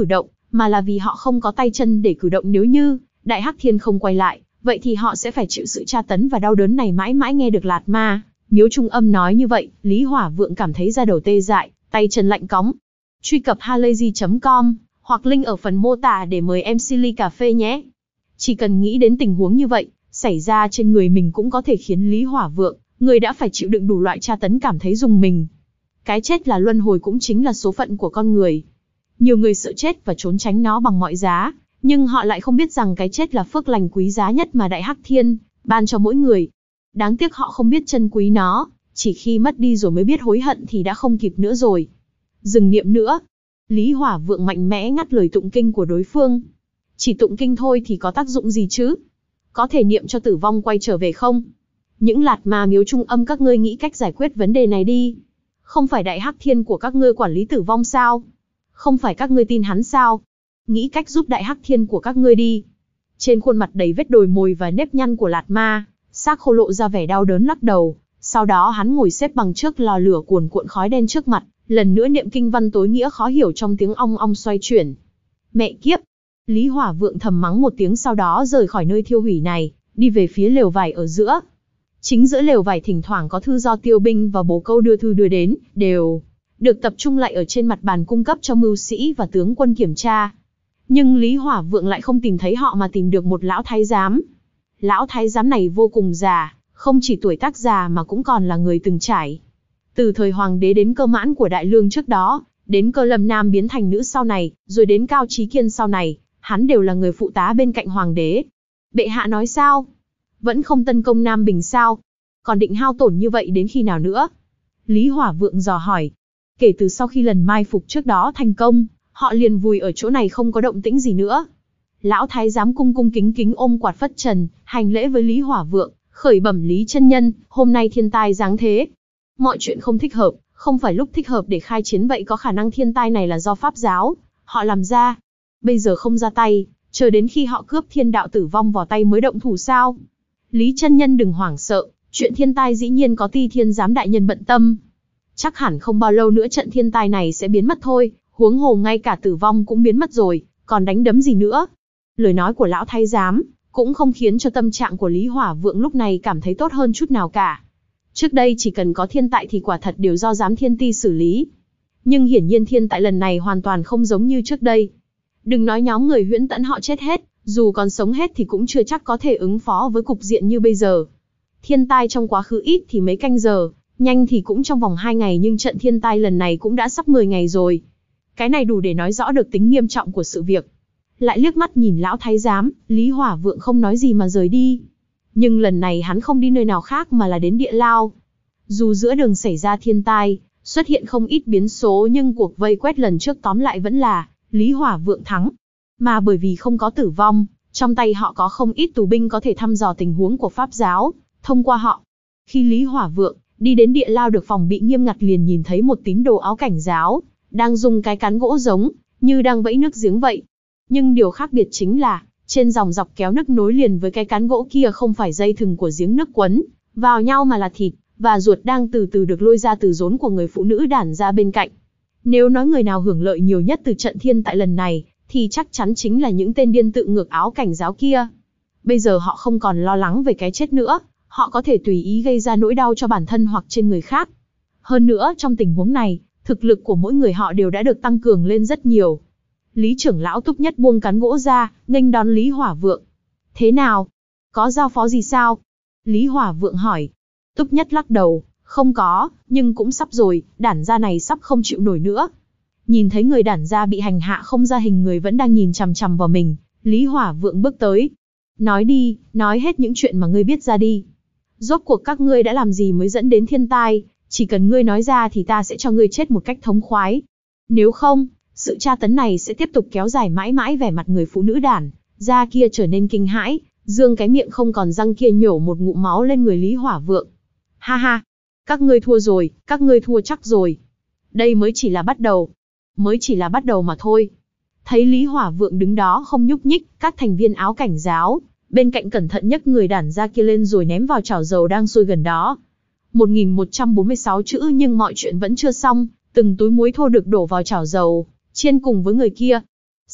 Speaker 1: mà là vì họ không có tay chân để cử động. Nếu như Đại Hắc Thiên không quay lại, vậy thì họ sẽ phải chịu sự tra tấn và đau đớn này mãi mãi. Nghe được Lạt Ma Miếu Trung Âm nói như vậy, Lý Hỏa Vượng cảm thấy da đầu tê dại, tay chân lạnh cóng. Truy cập halayzi chấm com hoặc link ở phần mô tả để mời em xê ly cà phê nhé. Chỉ cần nghĩ đến tình huống như vậy, xảy ra trên người mình cũng có thể khiến Lý Hỏa Vượng, người đã phải chịu đựng đủ loại tra tấn, cảm thấy rùng mình. Cái chết là luân hồi, cũng chính là số phận của con người. Nhiều người sợ chết và trốn tránh nó bằng mọi giá, nhưng họ lại không biết rằng cái chết là phước lành quý giá nhất mà Đại Hắc Thiên ban cho mỗi người. Đáng tiếc họ không biết trân quý nó, chỉ khi mất đi rồi mới biết hối hận thì đã không kịp nữa rồi. Dừng niệm nữa. Lý Hỏa Vượng mạnh mẽ ngắt lời tụng kinh của đối phương. Chỉ tụng kinh thôi thì có tác dụng gì chứ? Có thể niệm cho tử vong quay trở về không? Những Lạt Ma Miếu Trung Âm, các ngươi nghĩ cách giải quyết vấn đề này đi. Không phải Đại Hắc Thiên của các ngươi quản lý tử vong sao? Không phải các ngươi tin hắn sao? Nghĩ cách giúp Đại Hắc Thiên của các ngươi đi. Trên khuôn mặt đầy vết đồi mồi và nếp nhăn của Lạt Ma, Xác Khô lộ ra vẻ đau đớn lắc đầu. Sau đó hắn ngồi xếp bằng trước lò lửa cuồn cuộn khói đen trước mặt, lần nữa niệm kinh văn tối nghĩa khó hiểu trong tiếng ong ong xoay chuyển. Mẹ kiếp! Lý Hỏa Vượng thầm mắng một tiếng, sau đó rời khỏi nơi thiêu hủy này, đi về phía lều vải ở giữa. Chính giữa lều vải thỉnh thoảng có thư do Tiêu Binh và Bồ Câu đưa thư đưa đến, đều được tập trung lại ở trên mặt bàn cung cấp cho mưu sĩ và tướng quân kiểm tra. Nhưng Lý Hỏa Vượng lại không tìm thấy họ mà tìm được một lão thái giám. Lão thái giám này vô cùng già, không chỉ tuổi tác già mà cũng còn là người từng trải. Từ thời hoàng đế đến Cơ Mãn của Đại Lương trước đó, đến Cơ Lâm Nam biến thành nữ sau này, rồi đến Cao Chí Kiên sau này, hắn đều là người phụ tá bên cạnh hoàng đế. Bệ hạ nói sao? Vẫn không tấn công Nam Bình sao? Còn định hao tổn như vậy đến khi nào nữa? Lý Hỏa Vượng dò hỏi. Kể từ sau khi lần mai phục trước đó thành công, họ liền vùi ở chỗ này không có động tĩnh gì nữa. Lão thái giám cung cung kính kính ôm quạt phất trần, hành lễ với Lý Hỏa Vượng, khởi bẩm Lý chân nhân, hôm nay thiên tai giáng thế. Mọi chuyện không thích hợp, không phải lúc thích hợp để khai chiến. Vậy có khả năng thiên tai này là do Pháp giáo họ làm ra? Bây giờ không ra tay, chờ đến khi họ cướp thiên đạo tử vong vào tay mới động thủ sao? Lý chân nhân đừng hoảng sợ, chuyện thiên tai dĩ nhiên có Ti Thiên giám đại nhân bận tâm. Chắc hẳn không bao lâu nữa trận thiên tai này sẽ biến mất thôi, huống hồ ngay cả tử vong cũng biến mất rồi, còn đánh đấm gì nữa? Lời nói của lão thái giám cũng không khiến cho tâm trạng của Lý Hỏa Vượng lúc này cảm thấy tốt hơn chút nào cả. Trước đây chỉ cần có thiên tai thì quả thật đều do giám thiên ti xử lý. Nhưng hiển nhiên thiên tai lần này hoàn toàn không giống như trước đây. Đừng nói nhóm người Huyễn Tẫn họ chết hết, dù còn sống hết thì cũng chưa chắc có thể ứng phó với cục diện như bây giờ. Thiên tai trong quá khứ ít thì mấy canh giờ, nhanh thì cũng trong vòng hai ngày, nhưng trận thiên tai lần này cũng đã sắp mười ngày rồi. Cái này đủ để nói rõ được tính nghiêm trọng của sự việc. Lại liếc mắt nhìn lão thái giám, Lý Hỏa Vượng không nói gì mà rời đi. Nhưng lần này hắn không đi nơi nào khác mà là đến Địa Lao. Dù giữa đường xảy ra thiên tai, xuất hiện không ít biến số, nhưng cuộc vây quét lần trước tóm lại vẫn là Lý Hỏa Vượng thắng. Mà bởi vì không có tử vong, trong tay họ có không ít tù binh có thể thăm dò tình huống của Pháp giáo, thông qua họ. Khi Lý Hỏa Vượng đi đến Địa Lao được phòng bị nghiêm ngặt, liền nhìn thấy một tín đồ áo cảnh giáo đang dùng cái cán gỗ giống như đang vẫy nước giếng vậy. Nhưng điều khác biệt chính là, trên dòng dọc kéo nước nối liền với cái cán gỗ kia không phải dây thừng của giếng nước quấn vào nhau, mà là thịt và ruột đang từ từ được lôi ra từ rốn của người phụ nữ đản ra bên cạnh. Nếu nói người nào hưởng lợi nhiều nhất từ trận thiên tại lần này, thì chắc chắn chính là những tên điên tự ngược áo cảnh giáo kia. Bây giờ họ không còn lo lắng về cái chết nữa, họ có thể tùy ý gây ra nỗi đau cho bản thân hoặc trên người khác. Hơn nữa trong tình huống này, thực lực của mỗi người họ đều đã được tăng cường lên rất nhiều. Lý trưởng lão Túc Nhất buông cán gỗ ra, nghênh đón Lý Hỏa Vượng. Thế nào? Có giao phó gì sao? Lý Hỏa Vượng hỏi. Túc Nhất lắc đầu, không có, nhưng cũng sắp rồi, đản gia này sắp không chịu nổi nữa. Nhìn thấy người đản gia bị hành hạ không ra hình người vẫn đang nhìn chằm chằm vào mình, Lý Hỏa Vượng bước tới. Nói đi, nói hết những chuyện mà ngươi biết ra đi. Rốt cuộc các ngươi đã làm gì mới dẫn đến thiên tai, chỉ cần ngươi nói ra thì ta sẽ cho ngươi chết một cách thống khoái. Nếu không, sự tra tấn này sẽ tiếp tục kéo dài mãi mãi. Vẻ mặt người phụ nữ đản gia kia trở nên kinh hãi, dương cái miệng không còn răng kia nhổ một ngụm máu lên người Lý Hỏa Vượng. Ha ha, các ngươi thua rồi, các ngươi thua chắc rồi. Đây mới chỉ là bắt đầu, mới chỉ là bắt đầu mà thôi. Thấy Lý Hỏa Vượng đứng đó không nhúc nhích, các thành viên áo cảnh giáo bên cạnh cẩn thận nhấc người đản gia kia lên rồi ném vào chảo dầu đang sôi gần đó. một nghìn một trăm bốn mươi sáu chữ, nhưng mọi chuyện vẫn chưa xong, từng túi muối thô được đổ vào chảo dầu, chiên cùng với người kia.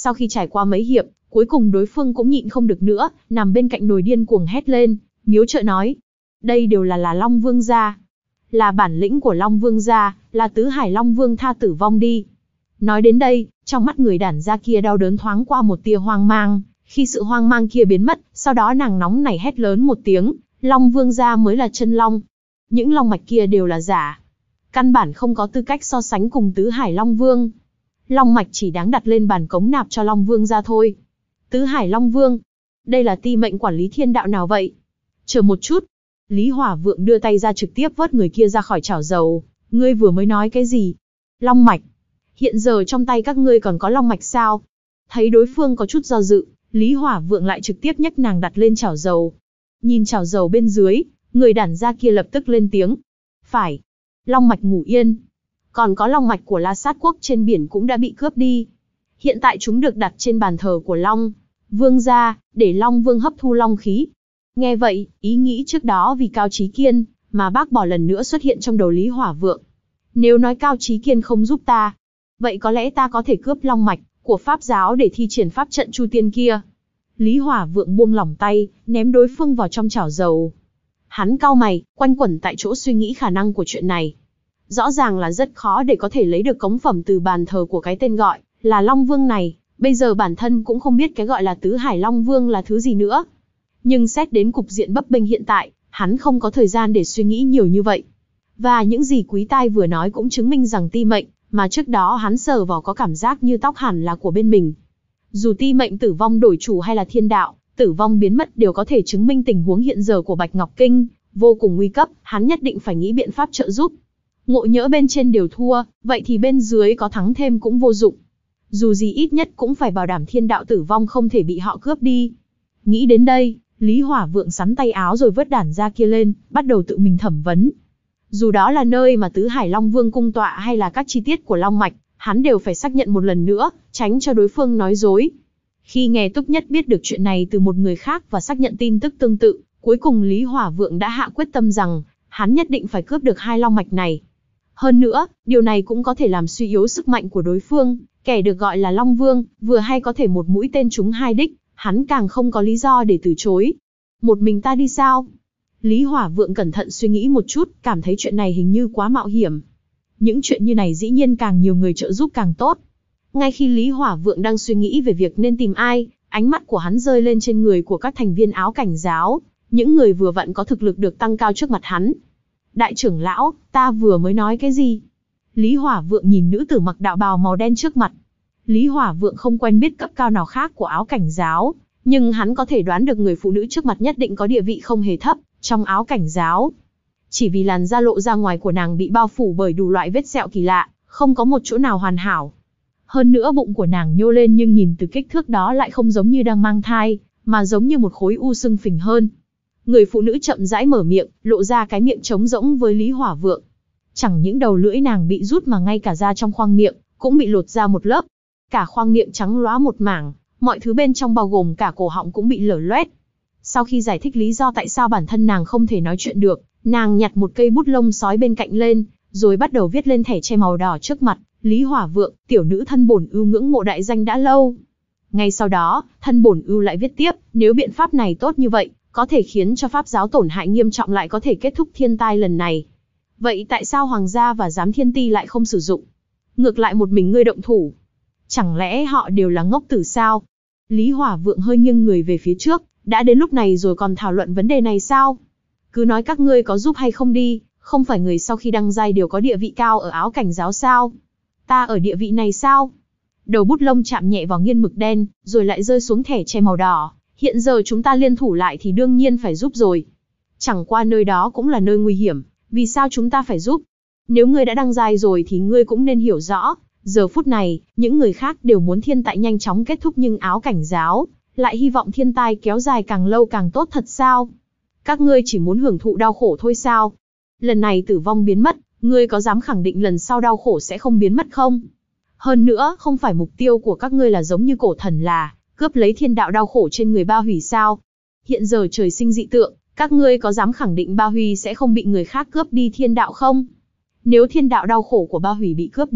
Speaker 1: Sau khi trải qua mấy hiệp, cuối cùng đối phương cũng nhịn không được nữa, nằm bên cạnh nồi điên cuồng hét lên, miếu trợ nói. Đây đều là là Long Vương gia. Là bản lĩnh của Long Vương gia, là tứ hải Long Vương tha tử vong đi. Nói đến đây, trong mắt người đản gia kia đau đớn thoáng qua một tia hoang mang, khi sự hoang mang kia biến mất, sau đó nàng nóng nảy hét lớn một tiếng, Long Vương gia mới là chân long. Những long mạch kia đều là giả. Căn bản không có tư cách so sánh cùng tứ hải Long Vương. Long mạch chỉ đáng đặt lên bàn cống nạp cho Long Vương gia thôi. Tứ hải Long Vương, đây là ti mệnh quản lý thiên đạo nào vậy? Chờ một chút. Lý Hỏa Vượng đưa tay ra trực tiếp vớt người kia ra khỏi chảo dầu. Ngươi vừa mới nói cái gì? Long mạch. Hiện giờ trong tay các ngươi còn có long mạch sao? Thấy đối phương có chút do dự, Lý Hỏa Vượng lại trực tiếp nhấc nàng đặt lên chảo dầu. Nhìn chảo dầu bên dưới, người đản gia kia lập tức lên tiếng. Phải. Long mạch Ngủ Yên. Còn có long mạch của La Sát Quốc trên biển cũng đã bị cướp đi. Hiện tại chúng được đặt trên bàn thờ của Long Vương gia, để Long Vương hấp thu long khí. Nghe vậy, ý nghĩ trước đó vì Cao Chí Kiên, mà bác bỏ lần nữa xuất hiện trong đầu Lý Hỏa Vượng. Nếu nói Cao Chí Kiên không giúp ta, vậy có lẽ ta có thể cướp long mạch của Pháp giáo để thi triển pháp trận Chu Tiên kia. Lý Hỏa Vượng buông lỏng tay, ném đối phương vào trong chảo dầu. Hắn cau mày, quanh quẩn tại chỗ suy nghĩ khả năng của chuyện này. Rõ ràng là rất khó để có thể lấy được cống phẩm từ bàn thờ của cái tên gọi là Long Vương này, bây giờ bản thân cũng không biết cái gọi là tứ hải Long Vương là thứ gì nữa. Nhưng xét đến cục diện bấp bênh hiện tại, hắn không có thời gian để suy nghĩ nhiều như vậy. Và những gì Quý Tai vừa nói cũng chứng minh rằng ti mệnh, mà trước đó hắn sờ vào có cảm giác như tóc hẳn là của bên mình. Dù ti mệnh tử vong đổi chủ hay là thiên đạo, tử vong biến mất đều có thể chứng minh tình huống hiện giờ của Bạch Ngọc Kinh, vô cùng nguy cấp, hắn nhất định phải nghĩ biện pháp trợ giúp. Ngộ nhỡ bên trên đều thua, vậy thì bên dưới có thắng thêm cũng vô dụng. Dù gì ít nhất cũng phải bảo đảm thiên đạo tử vong không thể bị họ cướp đi. Nghĩ đến đây, Lý Hỏa Vượng sắn tay áo rồi vớt đản gia kia lên, bắt đầu tự mình thẩm vấn. Dù đó là nơi mà tứ hải Long Vương cung tọa hay là các chi tiết của long mạch, hắn đều phải xác nhận một lần nữa, tránh cho đối phương nói dối. Khi nghe Túc Nhất biết được chuyện này từ một người khác và xác nhận tin tức tương tự, cuối cùng Lý Hỏa Vượng đã hạ quyết tâm rằng, hắn nhất định phải cướp được hai long mạch này. Hơn nữa, điều này cũng có thể làm suy yếu sức mạnh của đối phương, kẻ được gọi là Long Vương, vừa hay có thể một mũi tên trúng hai đích, hắn càng không có lý do để từ chối. Một mình ta đi sao? Lý Hỏa Vượng cẩn thận suy nghĩ một chút, cảm thấy chuyện này hình như quá mạo hiểm. Những chuyện như này dĩ nhiên càng nhiều người trợ giúp càng tốt. Ngay khi Lý Hỏa Vượng đang suy nghĩ về việc nên tìm ai, ánh mắt của hắn rơi lên trên người của các thành viên áo cảnh giáo, những người vừa vặn có thực lực được tăng cao trước mặt hắn. Đại trưởng lão, ta vừa mới nói cái gì? Lý Hỏa Vượng nhìn nữ tử mặc đạo bào màu đen trước mặt. Lý Hỏa Vượng không quen biết cấp cao nào khác của áo cảnh giáo, nhưng hắn có thể đoán được người phụ nữ trước mặt nhất định có địa vị không hề thấp trong áo cảnh giáo. Chỉ vì làn da lộ ra ngoài của nàng bị bao phủ bởi đủ loại vết sẹo kỳ lạ, không có một chỗ nào hoàn hảo. Hơn nữa bụng của nàng nhô lên nhưng nhìn từ kích thước đó lại không giống như đang mang thai, mà giống như một khối u sưng phình hơn. Người phụ nữ chậm rãi mở miệng, lộ ra cái miệng trống rỗng với Lý Hỏa Vượng. Chẳng những đầu lưỡi nàng bị rút mà ngay cả da trong khoang miệng cũng bị lột ra một lớp. Cả khoang miệng trắng lóa một mảng, mọi thứ bên trong bao gồm cả cổ họng cũng bị lở loét. Sau khi giải thích lý do tại sao bản thân nàng không thể nói chuyện được, nàng nhặt một cây bút lông sói bên cạnh lên, rồi bắt đầu viết lên thẻ tre màu đỏ trước mặt. Lý Hỏa Vượng, tiểu nữ thân bổn ưu ngưỡng mộ đại danh đã lâu. Ngay sau đó, thân bổn ưu lại viết tiếp, nếu biện pháp này tốt như vậy, có thể khiến cho pháp giáo tổn hại nghiêm trọng lại có thể kết thúc thiên tai lần này. Vậy tại sao Hoàng gia và Giám Thiên Ti lại không sử dụng? Ngược lại một mình ngươi động thủ. Chẳng lẽ họ đều là ngốc tử sao? Lý Hỏa Vượng hơi nghiêng người về phía trước, đã đến lúc này rồi còn thảo luận vấn đề này sao? Cứ nói các ngươi có giúp hay không đi, không phải người sau khi đăng giai đều có địa vị cao ở áo cảnh giáo sao? Ta ở địa vị này sao? Đầu bút lông chạm nhẹ vào nghiên mực đen, rồi lại rơi xuống thẻ tre màu đỏ. Hiện giờ chúng ta liên thủ lại thì đương nhiên phải giúp rồi. Chẳng qua nơi đó cũng là nơi nguy hiểm, vì sao chúng ta phải giúp? Nếu ngươi đã đăng giai rồi thì ngươi cũng nên hiểu rõ, giờ phút này, những người khác đều muốn thiên tai nhanh chóng kết thúc nhưng áo cảnh giáo lại hy vọng thiên tai kéo dài càng lâu càng tốt thật sao? Các ngươi chỉ muốn hưởng thụ đau khổ thôi sao? Lần này tử vong biến mất, ngươi có dám khẳng định lần sau đau khổ sẽ không biến mất không? Hơn nữa, không phải mục tiêu của các ngươi là giống như cổ thần là cướp lấy thiên đạo đau khổ trên người Ba Hủy sao? Hiện giờ trời sinh dị tượng, các ngươi có dám khẳng định Ba Huy sẽ không bị người khác cướp đi thiên đạo không? Nếu thiên đạo đau khổ của Ba Hủy bị cướp đi,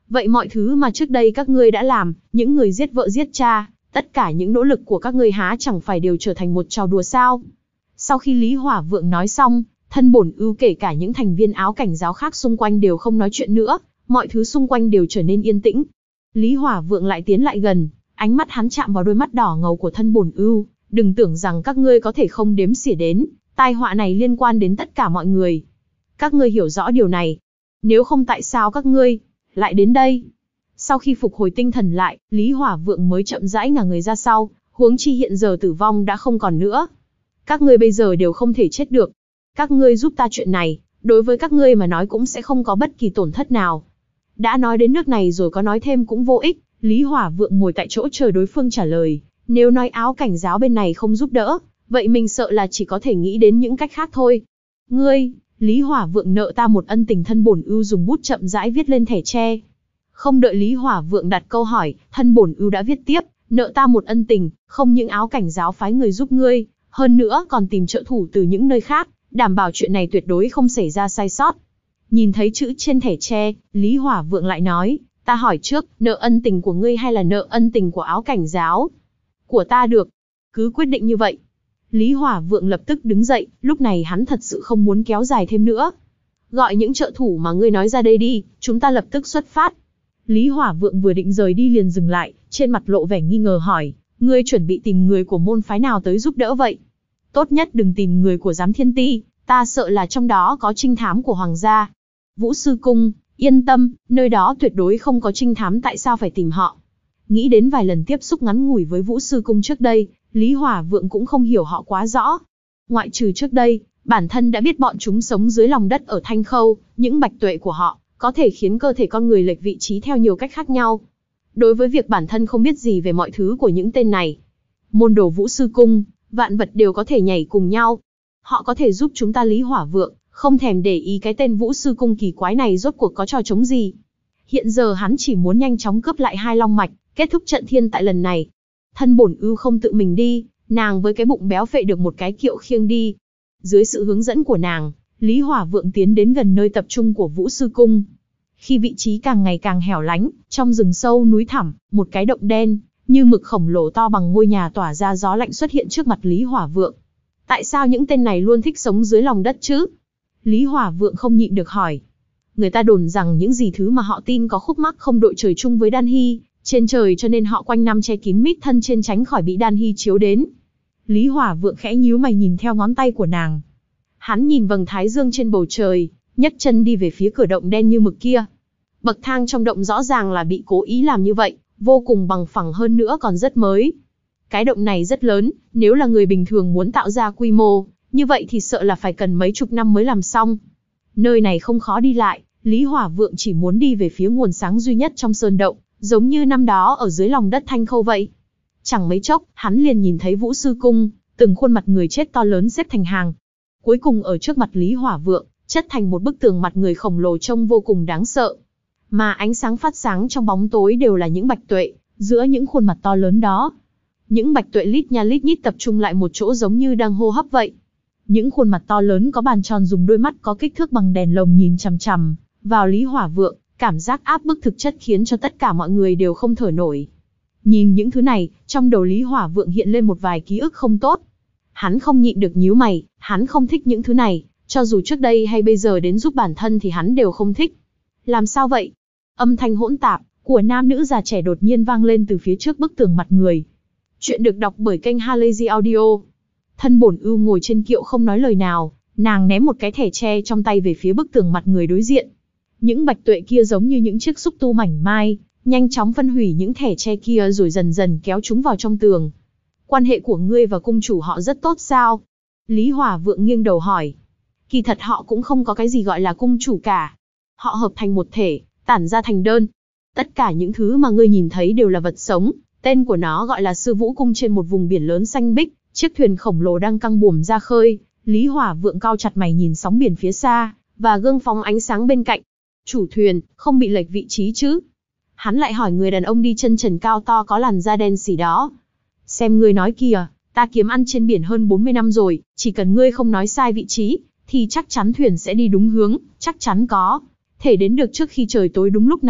Speaker 1: Vậy mọi thứ mà trước đây các ngươi đã làm, những người giết vợ giết cha, tất cả những nỗ lực của các ngươi há chẳng phải đều trở thành một trò đùa sao? Sau khi Lý Hỏa Vượng nói xong, thân bổn ưu kể cả những thành viên áo cảnh giáo khác xung quanh đều không nói chuyện nữa, mọi thứ xung quanh đều trở nên yên tĩnh. Lý Hỏa Vượng lại tiến lại gần, ánh mắt hắn chạm vào đôi mắt đỏ ngầu của thân bổn ưu, đừng tưởng rằng các ngươi có thể không đếm xỉa đến, tai họa này liên quan đến tất cả mọi người. Các ngươi hiểu rõ điều này. Nếu không tại sao các ngươi lại đến đây? Sau khi phục hồi tinh thần lại, Lý Hỏa Vượng mới chậm rãi ngả người ra sau, huống chi hiện giờ tử vong đã không còn nữa. Các ngươi bây giờ đều không thể chết được. Các ngươi giúp ta chuyện này, đối với các ngươi mà nói cũng sẽ không có bất kỳ tổn thất nào. Đã nói đến nước này rồi có nói thêm cũng vô ích, Lý Hỏa Vượng ngồi tại chỗ chờ đối phương trả lời. Nếu nói áo cảnh giáo bên này không giúp đỡ, vậy mình sợ là chỉ có thể nghĩ đến những cách khác thôi. Ngươi, Lý Hỏa Vượng nợ ta một ân tình, thân bổn ưu dùng bút chậm rãi viết lên thẻ tre. Không đợi Lý Hỏa Vượng đặt câu hỏi, thân bổn ưu đã viết tiếp, nợ ta một ân tình, không những áo cảnh giáo phái người giúp ngươi, hơn nữa còn tìm trợ thủ từ những nơi khác, đảm bảo chuyện này tuyệt đối không xảy ra sai sót. Nhìn thấy chữ trên thẻ tre, Lý Hỏa Vượng lại nói, ta hỏi trước, nợ ân tình của ngươi hay là nợ ân tình của áo cảnh giáo? Của ta được. Cứ quyết định như vậy. Lý Hỏa Vượng lập tức đứng dậy, lúc này hắn thật sự không muốn kéo dài thêm nữa. Gọi những trợ thủ mà ngươi nói ra đây đi, chúng ta lập tức xuất phát. Lý Hỏa Vượng vừa định rời đi liền dừng lại, trên mặt lộ vẻ nghi ngờ hỏi, ngươi chuẩn bị tìm người của môn phái nào tới giúp đỡ vậy? Tốt nhất đừng tìm người của Giám Thiên Ti, ta sợ là trong đó có trinh thám của Hoàng gia. Vũ Sư Cung, yên tâm, nơi đó tuyệt đối không có trinh thám, tại sao phải tìm họ? Nghĩ đến vài lần tiếp xúc ngắn ngủi với Vũ Sư Cung trước đây, Lý Hỏa Vượng cũng không hiểu họ quá rõ. Ngoại trừ trước đây, bản thân đã biết bọn chúng sống dưới lòng đất ở Thanh Khâu, những bạch tuệ của họ có thể khiến cơ thể con người lệch vị trí theo nhiều cách khác nhau. Đối với việc bản thân không biết gì về mọi thứ của những tên này, môn đồ Vũ Sư Cung, vạn vật đều có thể nhảy cùng nhau. Họ có thể giúp chúng ta. Lý Hỏa Vượng không thèm để ý cái tên Vũ Sư Cung kỳ quái này rốt cuộc có trò trống gì. Hiện giờ hắn chỉ muốn nhanh chóng cướp lại hai long mạch, kết thúc trận thiên tại lần này. Thân bổn ưu không tự mình đi, nàng với cái bụng béo phệ được một cái kiệu khiêng đi. Dưới sự hướng dẫn của nàng, Lý Hỏa Vượng tiến đến gần nơi tập trung của Vũ Sư Cung. Khi vị trí càng ngày càng hẻo lánh, trong rừng sâu núi thẳm, một cái động đen, như mực khổng lồ to bằng ngôi nhà tỏa ra gió lạnh xuất hiện trước mặt Lý Hỏa Vượng. Tại sao những tên này luôn thích sống dưới lòng đất chứ? Lý Hỏa Vượng không nhịn được hỏi. Người ta đồn rằng những gì thứ mà họ tin có khúc mắc không đội trời chung với Đan Hy, trên trời, cho nên họ quanh năm che kín mít thân trên tránh khỏi bị Đan Hy chiếu đến. Lý Hỏa Vượng khẽ nhíu mày nhìn theo ngón tay của nàng. Hắn nhìn vầng thái dương trên bầu trời, nhấc chân đi về phía cửa động đen như mực kia. Bậc thang trong động rõ ràng là bị cố ý làm như vậy, vô cùng bằng phẳng, hơn nữa còn rất mới. Cái động này rất lớn, nếu là người bình thường muốn tạo ra quy mô như vậy thì sợ là phải cần mấy chục năm mới làm xong. Nơi này không khó đi lại, Lý Hỏa Vượng chỉ muốn đi về phía nguồn sáng duy nhất trong sơn động, giống như năm đó ở dưới lòng đất Thanh Khâu vậy. Chẳng mấy chốc, hắn liền nhìn thấy Vũ Sư Cung, từng khuôn mặt người chết to lớn xếp thành hàng. Cuối cùng ở trước mặt Lý Hỏa Vượng, chất thành một bức tường mặt người khổng lồ trông vô cùng đáng sợ. Mà ánh sáng phát sáng trong bóng tối đều là những bạch tuệ, giữa những khuôn mặt to lớn đó. Những bạch tuệ lít nha lít nhít tập trung lại một chỗ giống như đang hô hấp vậy. Những khuôn mặt to lớn có bàn tròn dùng đôi mắt có kích thước bằng đèn lồng nhìn chằm chằm vào Lý Hỏa Vượng, cảm giác áp bức thực chất khiến cho tất cả mọi người đều không thở nổi. Nhìn những thứ này, trong đầu Lý Hỏa Vượng hiện lên một vài ký ức không tốt. Hắn không nhịn được nhíu mày, hắn không thích những thứ này, cho dù trước đây hay bây giờ đến giúp bản thân thì hắn đều không thích. Làm sao vậy? Âm thanh hỗn tạp của nam nữ già trẻ đột nhiên vang lên từ phía trước bức tường mặt người. Chuyện được đọc bởi kênh Halazy Audio. Thân bổn ưu ngồi trên kiệu không nói lời nào, nàng ném một cái thẻ tre trong tay về phía bức tường mặt người đối diện. Những bạch tuệ kia giống như những chiếc xúc tu mảnh mai, nhanh chóng phân hủy những thẻ tre kia rồi dần dần kéo chúng vào trong tường. Quan hệ của ngươi và cung chủ họ rất tốt sao? Lý Hỏa Vượng nghiêng đầu hỏi. Kỳ thật họ cũng không có cái gì gọi là cung chủ cả. Họ hợp thành một thể, tản ra thành đơn. Tất cả những thứ mà ngươi nhìn thấy đều là vật sống. Tên của nó gọi là Sư Vũ Cung. Trên một vùng biển lớn xanh biếc, chiếc thuyền khổng lồ đang căng buồm ra khơi. Lý Hỏa Vượng cau chặt mày nhìn sóng biển phía xa, và gương phóng ánh sáng bên cạnh. Chủ thuyền, không bị lệch vị trí chứ? Hắn lại hỏi người đàn ông đi chân trần cao to có làn da đen xỉ đó. Xem ngươi nói kìa, ta kiếm ăn trên biển hơn bốn mươi năm rồi, chỉ cần ngươi không nói sai vị trí, thì chắc chắn thuyền sẽ đi đúng hướng, chắc chắn có thể đến được trước khi trời tối đúng lúc này.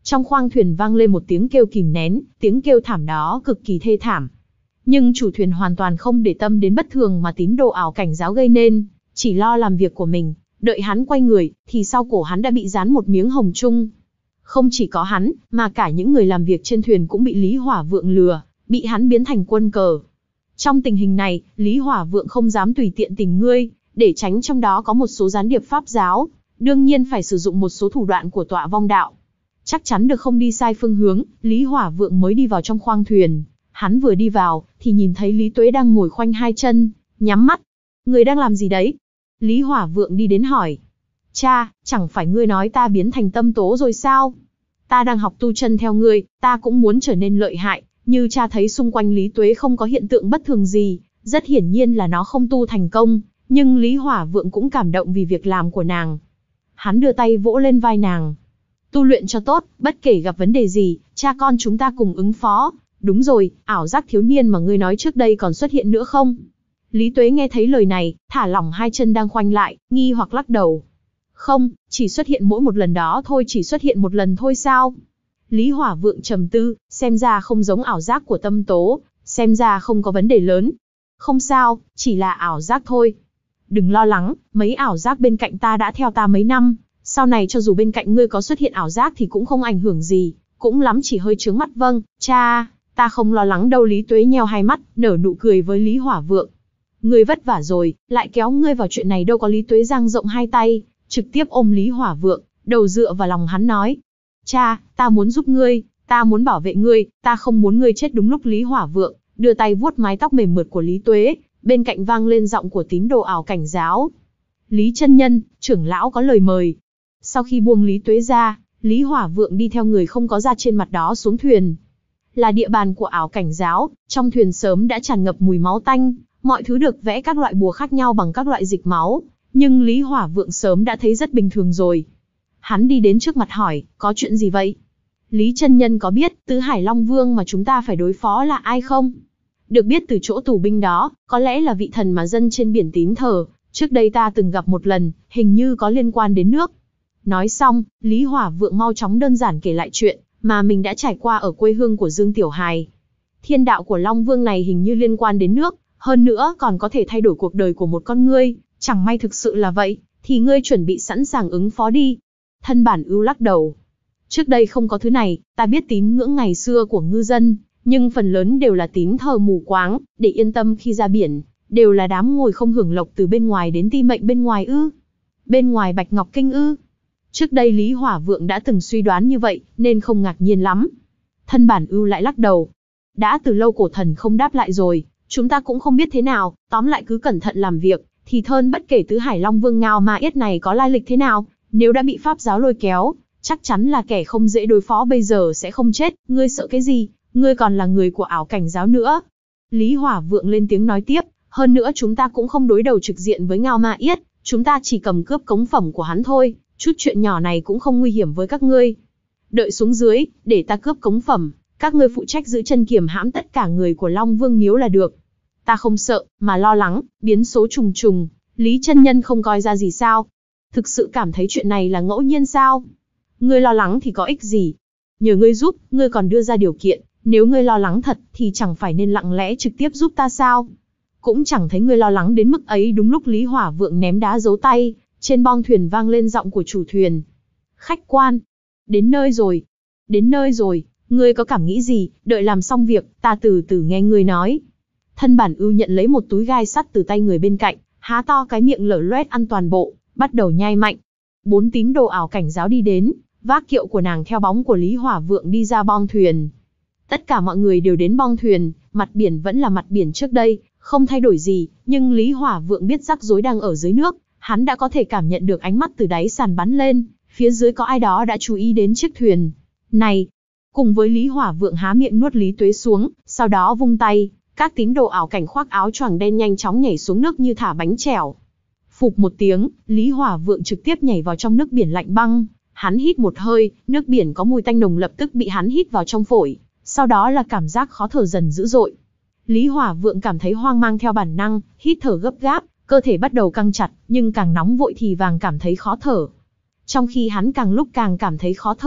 Speaker 1: Trong khoang thuyền vang lên một tiếng kêu kìm nén, tiếng kêu thảm đó cực kỳ thê thảm. Nhưng chủ thuyền hoàn toàn không để tâm đến bất thường mà tín đồ ảo cảnh giáo gây nên, chỉ lo làm việc của mình. Đợi hắn quay người, thì sau cổ hắn đã bị dán một miếng hồng trung. Không chỉ có hắn, mà cả những người làm việc trên thuyền cũng bị Lý Hỏa Vượng lừa, bị hắn biến thành quân cờ. Trong tình hình này, Lý Hỏa Vượng không dám tùy tiện tình ngươi, để tránh trong đó có một số gián điệp pháp giáo, đương nhiên phải sử dụng một số thủ đoạn của tọa vong đạo. Chắc chắn được không đi sai phương hướng, Lý Hỏa Vượng mới đi vào trong khoang thuyền. Hắn vừa đi vào, thì nhìn thấy Lý Tuế đang ngồi khoanh hai chân, nhắm mắt. Người đang làm gì đấy? Lý Hỏa Vượng đi đến hỏi. Cha, chẳng phải ngươi nói ta biến thành tâm tố rồi sao? Ta đang học tu chân theo ngươi, ta cũng muốn trở nên lợi hại, như cha thấy xung quanh Lý Tuế không có hiện tượng bất thường gì, rất hiển nhiên là nó không tu thành công, nhưng Lý Hỏa Vượng cũng cảm động vì việc làm của nàng. Hắn đưa tay vỗ lên vai nàng. Tu luyện cho tốt, bất kể gặp vấn đề gì, cha con chúng ta cùng ứng phó. Đúng rồi, ảo giác thiếu niên mà ngươi nói trước đây còn xuất hiện nữa không? Lý Tuế nghe thấy lời này, thả lỏng hai chân đang khoanh lại, nghi hoặc lắc đầu. Không, chỉ xuất hiện mỗi một lần đó thôi, chỉ xuất hiện một lần thôi sao? Lý Hỏa Vượng trầm tư, xem ra không giống ảo giác của tâm tố, xem ra không có vấn đề lớn. Không sao, chỉ là ảo giác thôi. Đừng lo lắng, mấy ảo giác bên cạnh ta đã theo ta mấy năm, sau này cho dù bên cạnh ngươi có xuất hiện ảo giác thì cũng không ảnh hưởng gì, cũng lắm chỉ hơi chướng mắt. Vâng, cha, ta không lo lắng đâu. Lý Tuế nheo hai mắt, nở nụ cười với Lý Hỏa Vượng. Ngươi vất vả rồi, lại kéo ngươi vào chuyện này đâu có. Lý Tuế dang rộng hai tay, trực tiếp ôm Lý Hỏa Vượng, đầu dựa vào lòng hắn nói. Cha, ta muốn giúp ngươi, ta muốn bảo vệ ngươi, ta không muốn ngươi chết. Đúng lúc Lý Hỏa Vượng đưa tay vuốt mái tóc mềm mượt của Lý Tuế, bên cạnh vang lên giọng của tín đồ ảo cảnh giáo. Lý chân nhân, trưởng lão có lời mời. Sau khi buông Lý Tuế ra, Lý Hỏa Vượng đi theo người không có da trên mặt đó xuống thuyền. Là địa bàn của ảo cảnh giáo, trong thuyền sớm đã tràn ngập mùi máu tanh, mọi thứ được vẽ các loại bùa khác nhau bằng các loại dịch máu, nhưng Lý Hỏa Vượng sớm đã thấy rất bình thường rồi. Hắn đi đến trước mặt hỏi, có chuyện gì vậy? Lý chân nhân có biết Tứ Hải Long Vương mà chúng ta phải đối phó là ai không? Được biết từ chỗ tù binh đó, có lẽ là vị thần mà dân trên biển tín thờ, trước đây ta từng gặp một lần, hình như có liên quan đến nước. Nói xong, Lý Hỏa Vượng mau chóng đơn giản kể lại chuyện mà mình đã trải qua ở quê hương của Dương Tiểu Hài. Thiên đạo của Long Vương này hình như liên quan đến nước, hơn nữa còn có thể thay đổi cuộc đời của một con ngươi, chẳng may thực sự là vậy, thì ngươi chuẩn bị sẵn sàng ứng phó đi. Thân bản ưu lắc đầu. Trước đây không có thứ này, ta biết tín ngưỡng ngày xưa của ngư dân, nhưng phần lớn đều là tín thờ mù quáng, để yên tâm khi ra biển, đều là đám ngồi không hưởng lộc từ bên ngoài đến ti mệnh bên ngoài ư. Bên ngoài Bạch Ngọc Kinh ư. Trước đây Lý Hỏa Vượng đã từng suy đoán như vậy, nên không ngạc nhiên lắm. Thân bản ưu lại lắc đầu. Đã từ lâu cổ thần không đáp lại rồi, chúng ta cũng không biết thế nào, tóm lại cứ cẩn thận làm việc, thì hơn bất kể Tứ Hải Long Vương Ngao Ma Yết này có lai lịch thế nào, nếu đã bị pháp giáo lôi kéo, chắc chắn là kẻ không dễ đối phó. Bây giờ sẽ không chết, ngươi sợ cái gì, ngươi còn là người của ảo cảnh giáo nữa. Lý Hỏa Vượng lên tiếng nói tiếp, hơn nữa chúng ta cũng không đối đầu trực diện với Ngao Ma Yết, chúng ta chỉ cầm cướp cống phẩm của hắn thôi, chút chuyện nhỏ này cũng không nguy hiểm với các ngươi. Đợi xuống dưới, để ta cướp cống phẩm, các ngươi phụ trách giữ chân kiềm hãm tất cả người của Long Vương Miếu là được. Ta không sợ, mà lo lắng, biến số trùng trùng, Lý chân nhân không coi ra gì sao? Thực sự cảm thấy chuyện này là ngẫu nhiên sao? Ngươi lo lắng thì có ích gì? Nhờ ngươi giúp, ngươi còn đưa ra điều kiện, nếu ngươi lo lắng thật thì chẳng phải nên lặng lẽ trực tiếp giúp ta sao? Cũng chẳng thấy ngươi lo lắng đến mức ấy. Đúng lúc Lý Hỏa Vượng ném đá giấu tay, trên bong thuyền vang lên giọng của chủ thuyền. Khách quan, đến nơi rồi, đến nơi rồi, ngươi có cảm nghĩ gì, đợi làm xong việc, ta từ từ nghe ngươi nói. Thân bản ưu nhận lấy một túi gai sắt từ tay người bên cạnh, há to cái miệng lở loét ăn toàn bộ, bắt đầu nhai mạnh. Bốn tín đồ ảo cảnh giáo đi đến, vác kiệu của nàng theo bóng của Lý Hỏa Vượng đi ra bong thuyền. Tất cả mọi người đều đến bong thuyền, mặt biển vẫn là mặt biển trước đây, không thay đổi gì, nhưng Lý Hỏa Vượng biết rắc rối đang ở dưới nước, hắn đã có thể cảm nhận được ánh mắt từ đáy sàn bắn lên, phía dưới có ai đó đã chú ý đến chiếc thuyền này. Cùng với Lý Hỏa Vượng há miệng nuốt Lý Tuế xuống, sau đó vung tay, các tín đồ ảo cảnh khoác áo choàng đen nhanh chóng nhảy xuống nước như thả bánh chèo. Phụp một tiếng, Lý Hỏa Vượng trực tiếp nhảy vào trong nước biển lạnh băng, hắn hít một hơi, nước biển có mùi tanh nồng lập tức bị hắn hít vào trong phổi, sau đó là cảm giác khó thở dần dữ dội. Lý Hỏa Vượng cảm thấy hoang mang theo bản năng, hít thở gấp gáp, cơ thể bắt đầu căng chặt, nhưng càng nóng vội thì càng cảm thấy khó thở. Trong khi hắn càng lúc càng cảm thấy khó thở,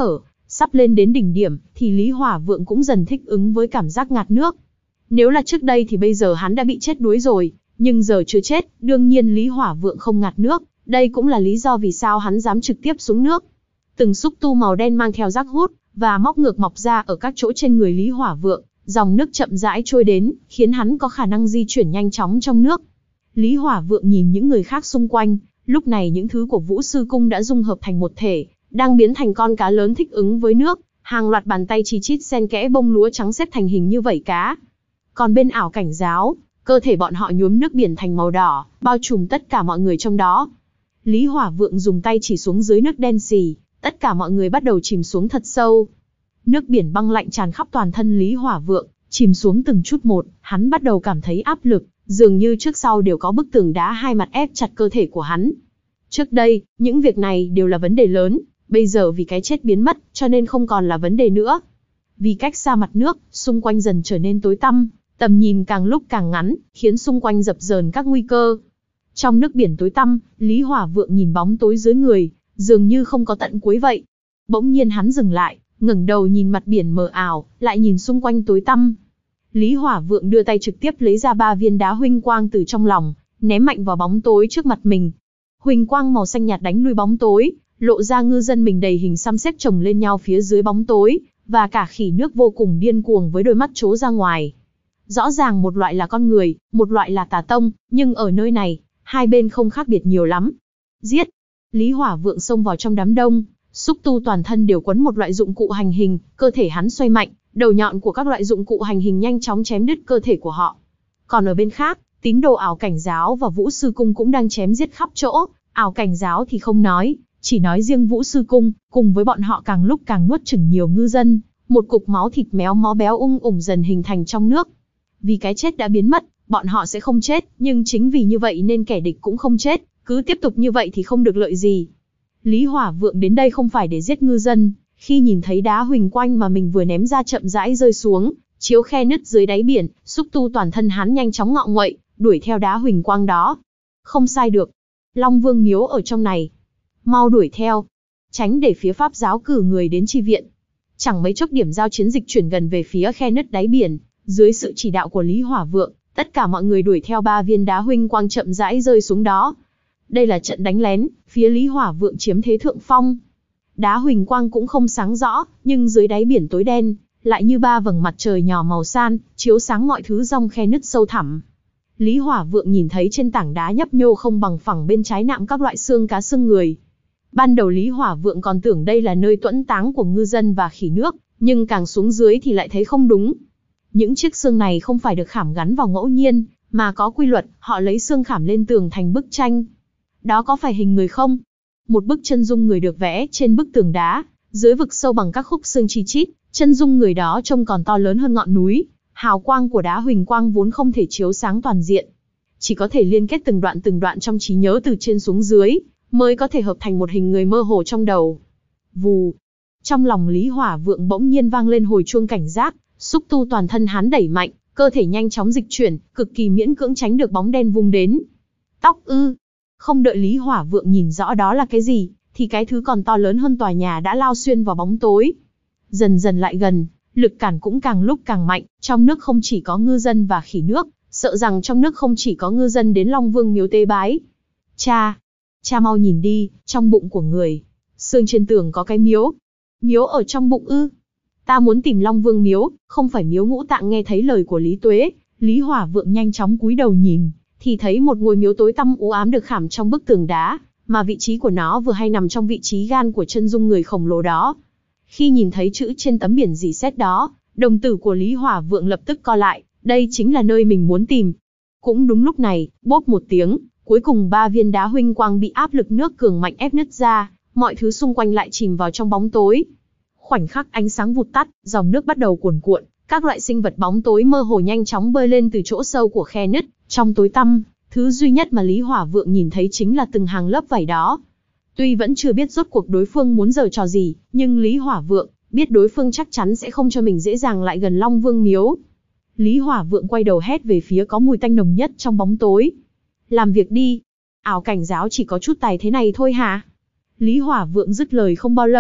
Speaker 1: Sắp lên đến đỉnh điểm, thì Lý Hỏa Vượng cũng dần thích ứng với cảm giác ngạt nước. Nếu là trước đây thì bây giờ hắn đã bị chết đuối rồi, nhưng giờ chưa chết, đương nhiên Lý Hỏa Vượng không ngạt nước, đây cũng là lý do vì sao hắn dám trực tiếp xuống nước. Từng xúc tu màu đen mang theo rác hút, và móc ngược mọc ra ở các chỗ trên người Lý Hỏa Vượng, dòng nước chậm rãi trôi đến, khiến hắn có khả năng di chuyển nhanh chóng trong nước. Lý Hỏa Vượng nhìn những người khác xung quanh, lúc này những thứ của Vũ Sư Cung đã dung hợp thành một thể, đang biến thành con cá lớn thích ứng với nước, hàng loạt bàn tay chi chít xen kẽ bông lúa trắng xếp thành hình như vảy cá. Còn bên ảo cảnh giáo, cơ thể bọn họ nhuốm nước biển thành màu đỏ, bao trùm tất cả mọi người trong đó. Lý Hỏa Vượng dùng tay chỉ xuống dưới nước đen sì, tất cả mọi người bắt đầu chìm xuống thật sâu. Nước biển băng lạnh tràn khắp toàn thân Lý Hỏa Vượng, chìm xuống từng chút một, hắn bắt đầu cảm thấy áp lực, dường như trước sau đều có bức tường đá hai mặt ép chặt cơ thể của hắn. Trước đây, những việc này đều là vấn đề lớn, bây giờ vì cái chết biến mất, cho nên không còn là vấn đề nữa. Vì cách xa mặt nước, xung quanh dần trở nên tối tăm, tầm nhìn càng lúc càng ngắn, khiến xung quanh dập dờn các nguy cơ. Trong nước biển tối tăm, Lý Hỏa Vượng nhìn bóng tối dưới người, dường như không có tận cuối vậy. Bỗng nhiên hắn dừng lại, ngẩng đầu nhìn mặt biển mờ ảo, lại nhìn xung quanh tối tăm. Lý Hỏa Vượng đưa tay trực tiếp lấy ra ba viên đá huỳnh quang từ trong lòng, ném mạnh vào bóng tối trước mặt mình. Huỳnh quang màu xanh nhạt đánh lui bóng tối, lộ ra ngư dân mình đầy hình xăm xếp chồng lên nhau phía dưới bóng tối, và cả khỉ nước vô cùng điên cuồng với đôi mắt trố ra ngoài. Rõ ràng một loại là con người, một loại là tà tông, nhưng ở nơi này, hai bên không khác biệt nhiều lắm. Giết! Lý Hỏa Vượng xông vào trong đám đông, xúc tu toàn thân đều quấn một loại dụng cụ hành hình, cơ thể hắn xoay mạnh, đầu nhọn của các loại dụng cụ hành hình nhanh chóng chém đứt cơ thể của họ. Còn ở bên khác, tín đồ ảo cảnh giáo và Vũ Sư Cung cũng đang chém giết khắp chỗ. Ảo cảnh giáo thì không nói, chỉ nói riêng Vũ Sư Cung, cùng với bọn họ càng lúc càng nuốt chửng nhiều ngư dân, một cục máu thịt méo mó béo ung ủng dần hình thành trong nước. Vì cái chết đã biến mất, bọn họ sẽ không chết, nhưng chính vì như vậy nên kẻ địch cũng không chết, cứ tiếp tục như vậy thì không được lợi gì. Lý Hỏa Vượng đến đây không phải để giết ngư dân, khi nhìn thấy đá huỳnh quang mà mình vừa ném ra chậm rãi rơi xuống, chiếu khe nứt dưới đáy biển, xúc tu toàn thân hắn nhanh chóng ngọ nguậy, đuổi theo đá huỳnh quang đó. Không sai được, Long Vương miếu ở trong này, mau đuổi theo, tránh để phía Pháp giáo cử người đến chi viện. Chẳng mấy chốc điểm giao chiến dịch chuyển gần về phía khe nứt đáy biển, dưới sự chỉ đạo của Lý Hỏa Vượng, tất cả mọi người đuổi theo ba viên đá huỳnh quang chậm rãi rơi xuống đó. Đây là trận đánh lén, phía Lý Hỏa Vượng chiếm thế thượng phong. Đá huỳnh quang cũng không sáng rõ, nhưng dưới đáy biển tối đen, lại như ba vầng mặt trời nhỏ màu san, chiếu sáng mọi thứ trong khe nứt sâu thẳm. Lý Hỏa Vượng nhìn thấy trên tảng đá nhấp nhô không bằng phẳng bên trái nạm các loại xương cá xương người. Ban đầu Lý Hỏa Vượng còn tưởng đây là nơi tuẫn táng của ngư dân và khỉ nước, nhưng càng xuống dưới thì lại thấy không đúng. Những chiếc xương này không phải được khảm gắn vào ngẫu nhiên, mà có quy luật, họ lấy xương khảm lên tường thành bức tranh. Đó có phải hình người không? Một bức chân dung người được vẽ trên bức tường đá, dưới vực sâu bằng các khúc xương chi chít, chân dung người đó trông còn to lớn hơn ngọn núi. Hào quang của đá huỳnh quang vốn không thể chiếu sáng toàn diện, chỉ có thể liên kết từng đoạn từng đoạn trong trí nhớ từ trên xuống dưới, mới có thể hợp thành một hình người mơ hồ trong đầu. Vù! Trong lòng Lý Hỏa Vượng bỗng nhiên vang lên hồi chuông cảnh giác, xúc tu toàn thân hắn đẩy mạnh, cơ thể nhanh chóng dịch chuyển, cực kỳ miễn cưỡng tránh được bóng đen vung đến. Tóc ư? Không đợi Lý Hỏa Vượng nhìn rõ đó là cái gì, thì cái thứ còn to lớn hơn tòa nhà đã lao xuyên vào bóng tối. Dần dần lại gần, lực cản cũng càng lúc càng mạnh, trong nước không chỉ có ngư dân và khỉ nước, sợ rằng trong nước không chỉ có ngư dân đến Long Vương miếu tế bái. Cha! Cha mau nhìn đi, trong bụng của người. Xương trên tường có cái miếu. Miếu ở trong bụng ư? Ta muốn tìm Long Vương miếu, không phải miếu ngũ tạng. Nghe thấy lời của Lý Tuế, Lý Hỏa Vượng nhanh chóng cúi đầu nhìn, thì thấy một ngôi miếu tối tăm u ám được khảm trong bức tường đá, mà vị trí của nó vừa hay nằm trong vị trí gan của chân dung người khổng lồ đó. Khi nhìn thấy chữ trên tấm biển rỉ sét đó, đồng tử của Lý Hỏa Vượng lập tức co lại, đây chính là nơi mình muốn tìm. Cũng đúng lúc này, bốp một tiếng, cuối cùng ba viên đá huỳnh quang bị áp lực nước cường mạnh ép nứt ra, mọi thứ xung quanh lại chìm vào trong bóng tối. Khoảnh khắc ánh sáng vụt tắt, dòng nước bắt đầu cuồn cuộn, các loại sinh vật bóng tối mơ hồ nhanh chóng bơi lên từ chỗ sâu của khe nứt. Trong tối tăm, thứ duy nhất mà Lý Hỏa Vượng nhìn thấy chính là từng hàng lớp vảy đó. Tuy vẫn chưa biết rốt cuộc đối phương muốn giở trò gì, nhưng Lý Hỏa Vượng biết đối phương chắc chắn sẽ không cho mình dễ dàng lại gần Long Vương miếu. Lý Hỏa Vượng quay đầu hét về phía có mùi tanh nồng nhất trong bóng tối. Làm việc đi. Ảo cảnh giáo chỉ có chút tài thế này thôi hả? Lý Hỏa Vượng dứt lời không bao lâu,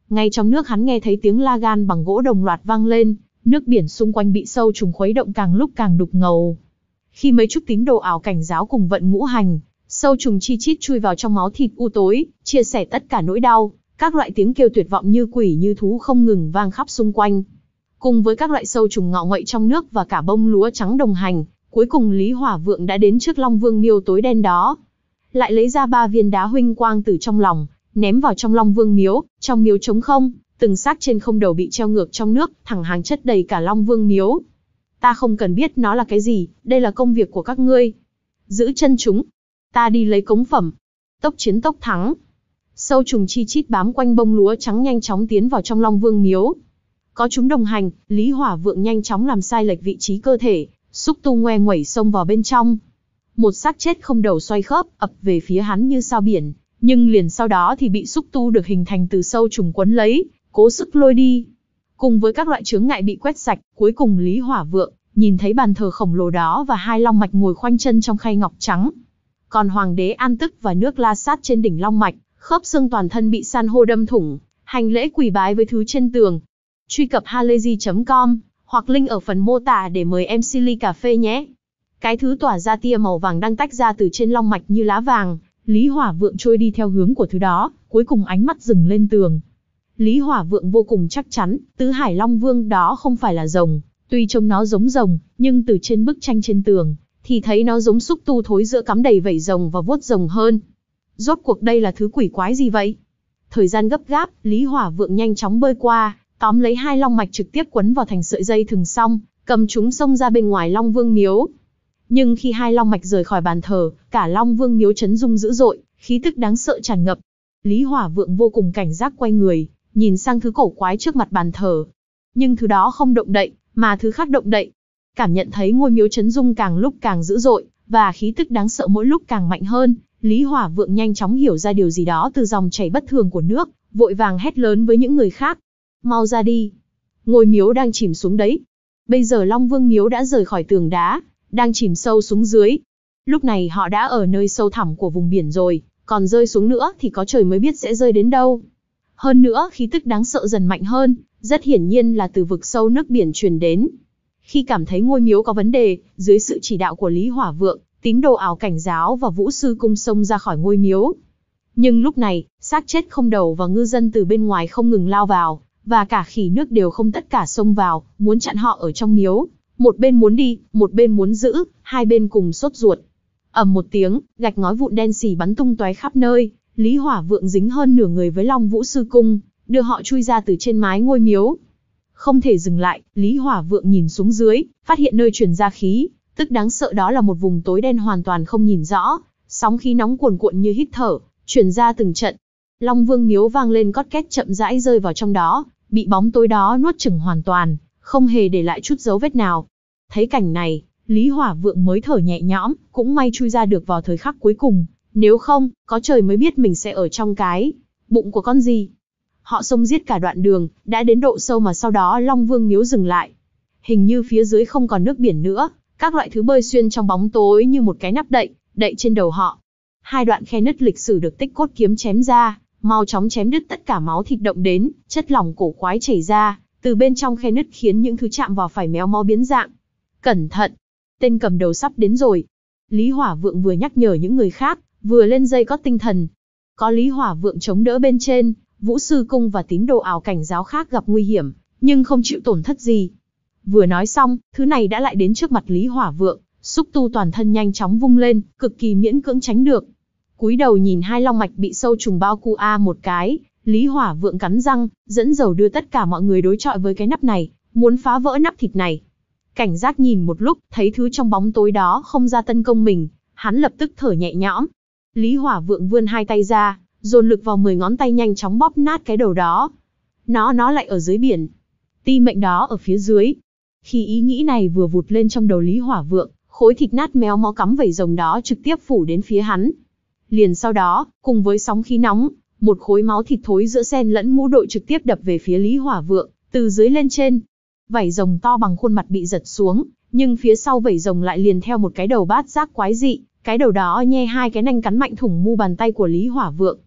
Speaker 1: Ngay trong nước hắn nghe thấy tiếng la gan bằng gỗ đồng loạt vang lên, nước biển xung quanh bị sâu trùng khuấy động càng lúc càng đục ngầu. Khi mấy chục tín đồ ảo cảnh giáo cùng vận ngũ hành, sâu trùng chi chít chui vào trong máu thịt u tối, chia sẻ tất cả nỗi đau, các loại tiếng kêu tuyệt vọng như quỷ như thú không ngừng vang khắp xung quanh. Cùng với các loại sâu trùng ngọ nguậy trong nước và cả bông lúa trắng đồng hành, cuối cùng Lý Hỏa Vượng đã đến trước Long Vương Miếu tối đen đó. Lại lấy ra ba viên đá huỳnh quang từ trong lòng, ném vào trong Long Vương Miếu, trong miếu trống không, từng xác trên không đầu bị treo ngược trong nước, thẳng hàng chất đầy cả Long Vương Miếu. Ta không cần biết nó là cái gì, đây là công việc của các ngươi. Giữ chân chúng, ta đi lấy cống phẩm. Tốc chiến tốc thắng. Sâu trùng chi chít bám quanh bông lúa trắng nhanh chóng tiến vào trong Long Vương Miếu. Có chúng đồng hành, Lý Hỏa Vượng nhanh chóng làm sai lệch vị trí cơ thể, xúc tu ngoe nguẩy xông vào bên trong. Một xác chết không đầu xoay khớp, ập về phía hắn như sao biển, nhưng liền sau đó thì bị xúc tu được hình thành từ sâu trùng quấn lấy, cố sức lôi đi. Cùng với các loại chướng ngại bị quét sạch, cuối cùng Lý Hỏa Vượng nhìn thấy bàn thờ khổng lồ đó và hai long mạch ngồi khoanh chân trong khay ngọc trắng. Còn hoàng đế An Tức và nước La Sát trên đỉnh long mạch, khớp xương toàn thân bị san hô đâm thủng, hành lễ quỳ bái với thứ trên tường. Truy cập halayzi chấm com hoặc link ở phần mô tả để mời em xê ly cà phê nhé. Cái thứ tỏa ra tia màu vàng đang tách ra từ trên long mạch như lá vàng, Lý Hỏa Vượng trôi đi theo hướng của thứ đó, cuối cùng ánh mắt dừng lên tường. Lý Hỏa Vượng vô cùng chắc chắn, tứ hải long vương đó không phải là rồng, tuy trông nó giống rồng, nhưng từ trên bức tranh trên tường, thì thấy nó giống xúc tu thối giữa cắm đầy vảy rồng và vuốt rồng hơn. Rốt cuộc đây là thứ quỷ quái gì vậy? Thời gian gấp gáp, Lý Hỏa Vượng nhanh chóng bơi qua, tóm lấy hai long mạch trực tiếp quấn vào thành sợi dây thừng xong, cầm chúng xông ra bên ngoài Long Vương Miếu. Nhưng khi hai long mạch rời khỏi bàn thờ, cả Long Vương Miếu chấn rung dữ dội, khí tức đáng sợ tràn ngập. Lý Hỏa Vượng vô cùng cảnh giác quay người, nhìn sang thứ cổ quái trước mặt bàn thờ. Nhưng thứ đó không động đậy, mà thứ khác động đậy. Cảm nhận thấy ngôi miếu chấn rung càng lúc càng dữ dội, và khí tức đáng sợ mỗi lúc càng mạnh hơn, Lý Hỏa Vượng nhanh chóng hiểu ra điều gì đó từ dòng chảy bất thường của nước, vội vàng hét lớn với những người khác. Mau ra đi. Ngôi miếu đang chìm xuống đấy. Bây giờ Long Vương Miếu đã rời khỏi tường đá, đang chìm sâu xuống dưới. Lúc này họ đã ở nơi sâu thẳm của vùng biển rồi, còn rơi xuống nữa thì có trời mới biết sẽ rơi đến đâu. Hơn nữa, khí tức đáng sợ dần mạnh hơn, rất hiển nhiên là từ vực sâu nước biển truyền đến. Khi cảm thấy ngôi miếu có vấn đề, dưới sự chỉ đạo của Lý Hỏa Vượng, tín đồ ảo cảnh giáo và vũ sư cung xông ra khỏi ngôi miếu. Nhưng lúc này, xác chết không đầu và ngư dân từ bên ngoài không ngừng lao vào, và cả khỉ nước đều không tất cả xông vào, muốn chặn họ ở trong miếu. Một bên muốn đi, một bên muốn giữ, hai bên cùng sốt ruột. Ầm một tiếng, gạch ngói vụn đen xì bắn tung tóe khắp nơi, Lý Hỏa Vượng dính hơn nửa người với Long Vũ Sư Cung, đưa họ chui ra từ trên mái ngôi miếu. Không thể dừng lại, Lý Hỏa Vượng nhìn xuống dưới, phát hiện nơi truyền ra khí, tức đáng sợ đó là một vùng tối đen hoàn toàn không nhìn rõ, sóng khí nóng cuồn cuộn như hít thở, truyền ra từng trận. Long Vương Miếu vang lên cót két chậm rãi rơi vào trong đó, bị bóng tối đó nuốt chửng hoàn toàn, không hề để lại chút dấu vết nào. Thấy cảnh này, Lý Hỏa Vượng mới thở nhẹ nhõm, cũng may chui ra được vào thời khắc cuối cùng, nếu không, có trời mới biết mình sẽ ở trong cái bụng của con gì. Họ xông giết cả đoạn đường, đã đến độ sâu mà sau đó Long Vương Miếu dừng lại. Hình như phía dưới không còn nước biển nữa, các loại thứ bơi xuyên trong bóng tối như một cái nắp đậy, đậy trên đầu họ. Hai đoạn khe nứt lịch sử được Tích Cốt kiếm chém ra, mau chóng chém đứt tất cả máu thịt động đến, chất lỏng cổ quái chảy ra, từ bên trong khe nứt khiến những thứ chạm vào phải méo mó biến dạng. Cẩn thận, tên cầm đầu sắp đến rồi. Lý Hỏa Vượng vừa nhắc nhở những người khác, vừa lên dây cót tinh thần. Có Lý Hỏa Vượng chống đỡ bên trên, Vũ Sư Cung và tín đồ ảo cảnh giáo khác gặp nguy hiểm, nhưng không chịu tổn thất gì. Vừa nói xong, thứ này đã lại đến trước mặt Lý Hỏa Vượng, xúc tu toàn thân nhanh chóng vung lên, cực kỳ miễn cưỡng tránh được. Cúi đầu nhìn hai long mạch bị sâu trùng bao cu a một cái, Lý Hỏa Vượng cắn răng, dẫn dầu đưa tất cả mọi người đối chọi với cái nắp này, muốn phá vỡ nắp thịt này. Cảnh giác nhìn một lúc, thấy thứ trong bóng tối đó không ra tấn công mình, hắn lập tức thở nhẹ nhõm. Lý Hỏa Vượng vươn hai tay ra, dồn lực vào mười ngón tay nhanh chóng bóp nát cái đầu đó. Nó nó lại ở dưới biển. Ti mệnh đó ở phía dưới. Khi ý nghĩ này vừa vụt lên trong đầu Lý Hỏa Vượng, khối thịt nát méo mó cắm vảy rồng đó trực tiếp phủ đến phía hắn. Liền sau đó, cùng với sóng khí nóng, một khối máu thịt thối giữa sen lẫn mũ đội trực tiếp đập về phía Lý Hỏa Vượng, từ dưới lên trên. Vảy rồng to bằng khuôn mặt bị giật xuống, nhưng phía sau vảy rồng lại liền theo một cái đầu bát giác quái dị, cái đầu đó nhe hai cái nanh cắn mạnh thủng mu bàn tay của Lý Hỏa Vượng.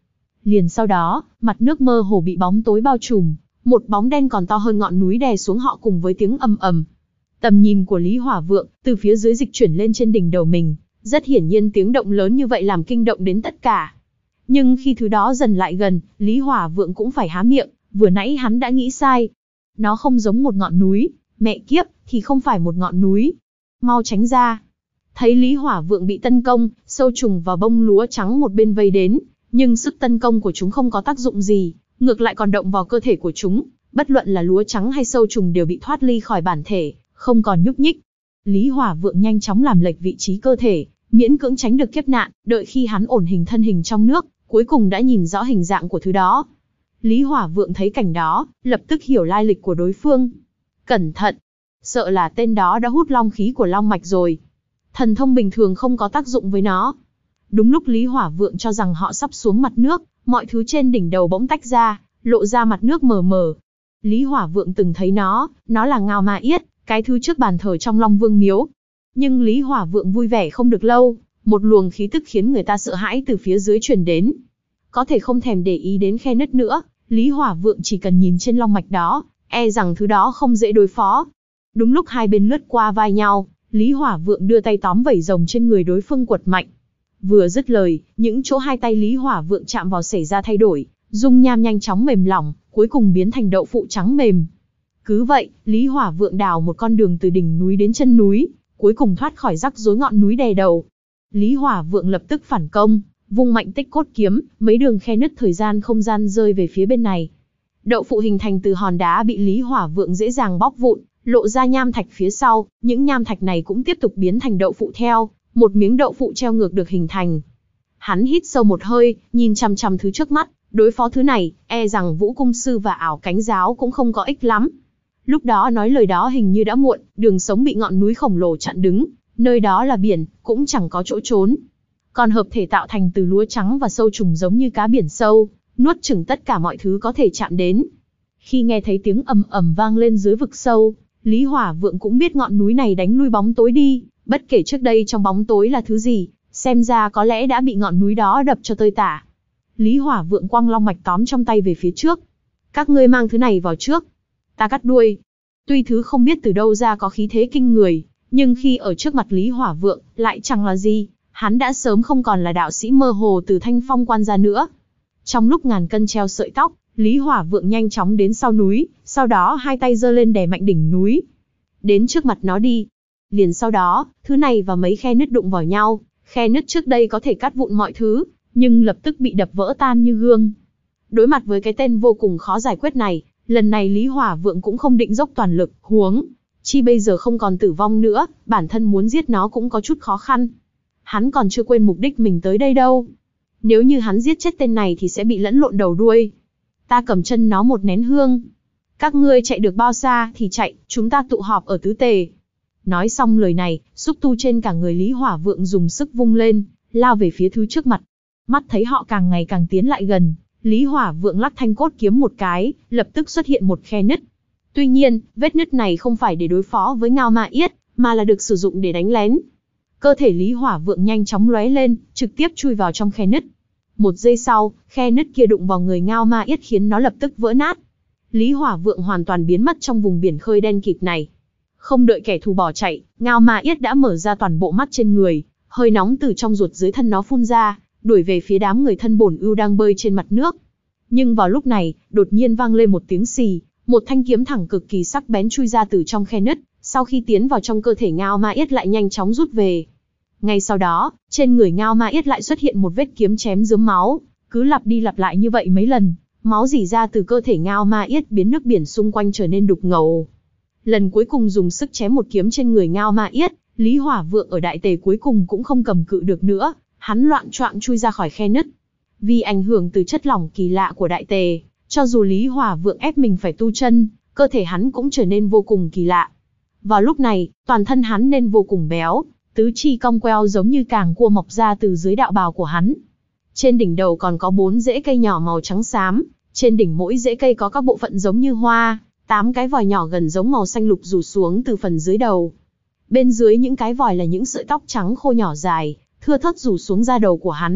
Speaker 1: Liền sau đó, mặt nước mơ hồ bị bóng tối bao trùm, một bóng đen còn to hơn ngọn núi đè xuống họ cùng với tiếng ầm ầm. Tầm nhìn của Lý Hỏa Vượng từ phía dưới dịch chuyển lên trên đỉnh đầu mình, rất hiển nhiên tiếng động lớn như vậy làm kinh động đến tất cả. Nhưng khi thứ đó dần lại gần, Lý Hỏa Vượng cũng phải há miệng, vừa nãy hắn đã nghĩ sai. Nó không giống một ngọn núi, mẹ kiếp, thì không phải một ngọn núi. Mau tránh ra. Thấy Lý Hỏa Vượng bị tấn công, sâu trùng và bông lúa trắng một bên vây đến, nhưng sức tấn công của chúng không có tác dụng gì, ngược lại còn động vào cơ thể của chúng, bất luận là lúa trắng hay sâu trùng đều bị thoát ly khỏi bản thể, không còn nhúc nhích. Lý Hỏa Vượng nhanh chóng làm lệch vị trí cơ thể, miễn cưỡng tránh được kiếp nạn, đợi khi hắn ổn hình thân hình trong nước, cuối cùng đã nhìn rõ hình dạng của thứ đó. Lý Hỏa Vượng thấy cảnh đó, lập tức hiểu lai lịch của đối phương. Cẩn thận! Sợ là tên đó đã hút long khí của long mạch rồi. Thần thông bình thường không có tác dụng với nó. Đúng lúc Lý Hỏa Vượng cho rằng họ sắp xuống mặt nước, mọi thứ trên đỉnh đầu bỗng tách ra, lộ ra mặt nước mờ mờ. Lý Hỏa Vượng từng thấy nó, nó là Ngao Ma Yết, cái thứ trước bàn thờ trong Long Vương miếu. Nhưng Lý Hỏa Vượng vui vẻ không được lâu, một luồng khí tức khiến người ta sợ hãi từ phía dưới truyền đến. Có thể không thèm để ý đến khe nứt nữa, Lý Hỏa Vượng chỉ cần nhìn trên long mạch đó, e rằng thứ đó không dễ đối phó. Đúng lúc hai bên lướt qua vai nhau, Lý Hỏa Vượng đưa tay tóm vảy rồng trên người đối phương quật mạnh. Vừa dứt lời, những chỗ hai tay Lý Hỏa Vượng chạm vào xảy ra thay đổi, dung nham nhanh chóng mềm lỏng, cuối cùng biến thành đậu phụ trắng mềm. Cứ vậy, Lý Hỏa Vượng đào một con đường từ đỉnh núi đến chân núi, cuối cùng thoát khỏi rắc rối ngọn núi đè đầu. Lý Hỏa Vượng lập tức phản công, vung mạnh Tích Cốt kiếm, mấy đường khe nứt thời gian không gian rơi về phía bên này. Đậu phụ hình thành từ hòn đá bị Lý Hỏa Vượng dễ dàng bóc vụn, lộ ra nham thạch phía sau, những nham thạch này cũng tiếp tục biến thành đậu phụ theo, một miếng đậu phụ treo ngược được hình thành. Hắn hít sâu một hơi, nhìn chằm chằm thứ trước mắt, đối phó thứ này, e rằng Vũ Cung Sư và Ảo Cánh Giáo cũng không có ích lắm. Lúc đó nói lời đó hình như đã muộn, đường sống bị ngọn núi khổng lồ chặn đứng, nơi đó là biển, cũng chẳng có chỗ trốn. Còn hợp thể tạo thành từ lúa trắng và sâu trùng giống như cá biển sâu, nuốt chửng tất cả mọi thứ có thể chạm đến. Khi nghe thấy tiếng ầm ầm vang lên dưới vực sâu, Lý Hỏa Vượng cũng biết ngọn núi này đánh lui bóng tối đi, bất kể trước đây trong bóng tối là thứ gì, xem ra có lẽ đã bị ngọn núi đó đập cho tơi tả. Lý Hỏa Vượng quăng long mạch tóm trong tay về phía trước. Các ngươi mang thứ này vào trước, ta cắt đuôi. Tuy thứ không biết từ đâu ra có khí thế kinh người, nhưng khi ở trước mặt Lý Hỏa Vượng, lại chẳng là gì, hắn đã sớm không còn là đạo sĩ mơ hồ từ Thanh Phong quan ra nữa. Trong lúc ngàn cân treo sợi tóc, Lý Hỏa Vượng nhanh chóng đến sau núi, sau đó hai tay giơ lên đè mạnh đỉnh núi. Đến trước mặt nó đi. Liền sau đó, thứ này và mấy khe nứt đụng vào nhau, khe nứt trước đây có thể cắt vụn mọi thứ, nhưng lập tức bị đập vỡ tan như gương. Đối mặt với cái tên vô cùng khó giải quyết này, lần này Lý Hỏa Vượng cũng không định dốc toàn lực, huống chi bây giờ không còn tử vong nữa, bản thân muốn giết nó cũng có chút khó khăn. Hắn còn chưa quên mục đích mình tới đây đâu. Nếu như hắn giết chết tên này thì sẽ bị lẫn lộn đầu đuôi. Ta cầm chân nó một nén hương. Các ngươi chạy được bao xa thì chạy, chúng ta tụ họp ở tứ tề. Nói xong lời này, xúc tu trên cả người Lý Hỏa Vượng dùng sức vung lên, lao về phía thứ trước mặt. Mắt thấy họ càng ngày càng tiến lại gần, Lý Hỏa Vượng lắc thanh cốt kiếm một cái, lập tức xuất hiện một khe nứt. Tuy nhiên, vết nứt này không phải để đối phó với Ngao Ma Yết, mà là được sử dụng để đánh lén. Cơ thể Lý Hỏa Vượng nhanh chóng lóe lên, trực tiếp chui vào trong khe nứt. Một giây sau, khe nứt kia đụng vào người Ngao Ma Yết khiến nó lập tức vỡ nát. Lý Hỏa Vượng hoàn toàn biến mất trong vùng biển khơi đen kịt này. Không đợi kẻ thù bỏ chạy, Ngao Ma Yết đã mở ra toàn bộ mắt trên người, hơi nóng từ trong ruột dưới thân nó phun ra, đuổi về phía đám người thân bổn ưu đang bơi trên mặt nước. Nhưng vào lúc này, đột nhiên vang lên một tiếng xì, một thanh kiếm thẳng cực kỳ sắc bén chui ra từ trong khe nứt, sau khi tiến vào trong cơ thể Ngao Ma Yết lại nhanh chóng rút về. Ngay sau đó, trên người Ngao Ma Yết lại xuất hiện một vết kiếm chém rớm máu, cứ lặp đi lặp lại như vậy mấy lần, máu rỉ ra từ cơ thể Ngao Ma Yết biến nước biển xung quanh trở nên đục ngầu. Lần cuối cùng dùng sức chém một kiếm trên người Ngao Ma Yết, Lý Hỏa Vượng ở đại tề cuối cùng cũng không cầm cự được nữa, hắn loạng choạng chui ra khỏi khe nứt. Vì ảnh hưởng từ chất lỏng kỳ lạ của đại tề, cho dù Lý Hỏa Vượng ép mình phải tu chân, cơ thể hắn cũng trở nên vô cùng kỳ lạ. Vào lúc này, toàn thân hắn nên vô cùng béo, tứ chi cong queo giống như càng cua mọc ra từ dưới đạo bào của hắn. Trên đỉnh đầu còn có bốn rễ cây nhỏ màu trắng xám, trên đỉnh mỗi rễ cây có các bộ phận giống như hoa, tám cái vòi nhỏ gần giống màu xanh lục rủ xuống từ phần dưới đầu. Bên dưới những cái vòi là những sợi tóc trắng khô nhỏ dài, thưa thớt rủ xuống da đầu của hắn,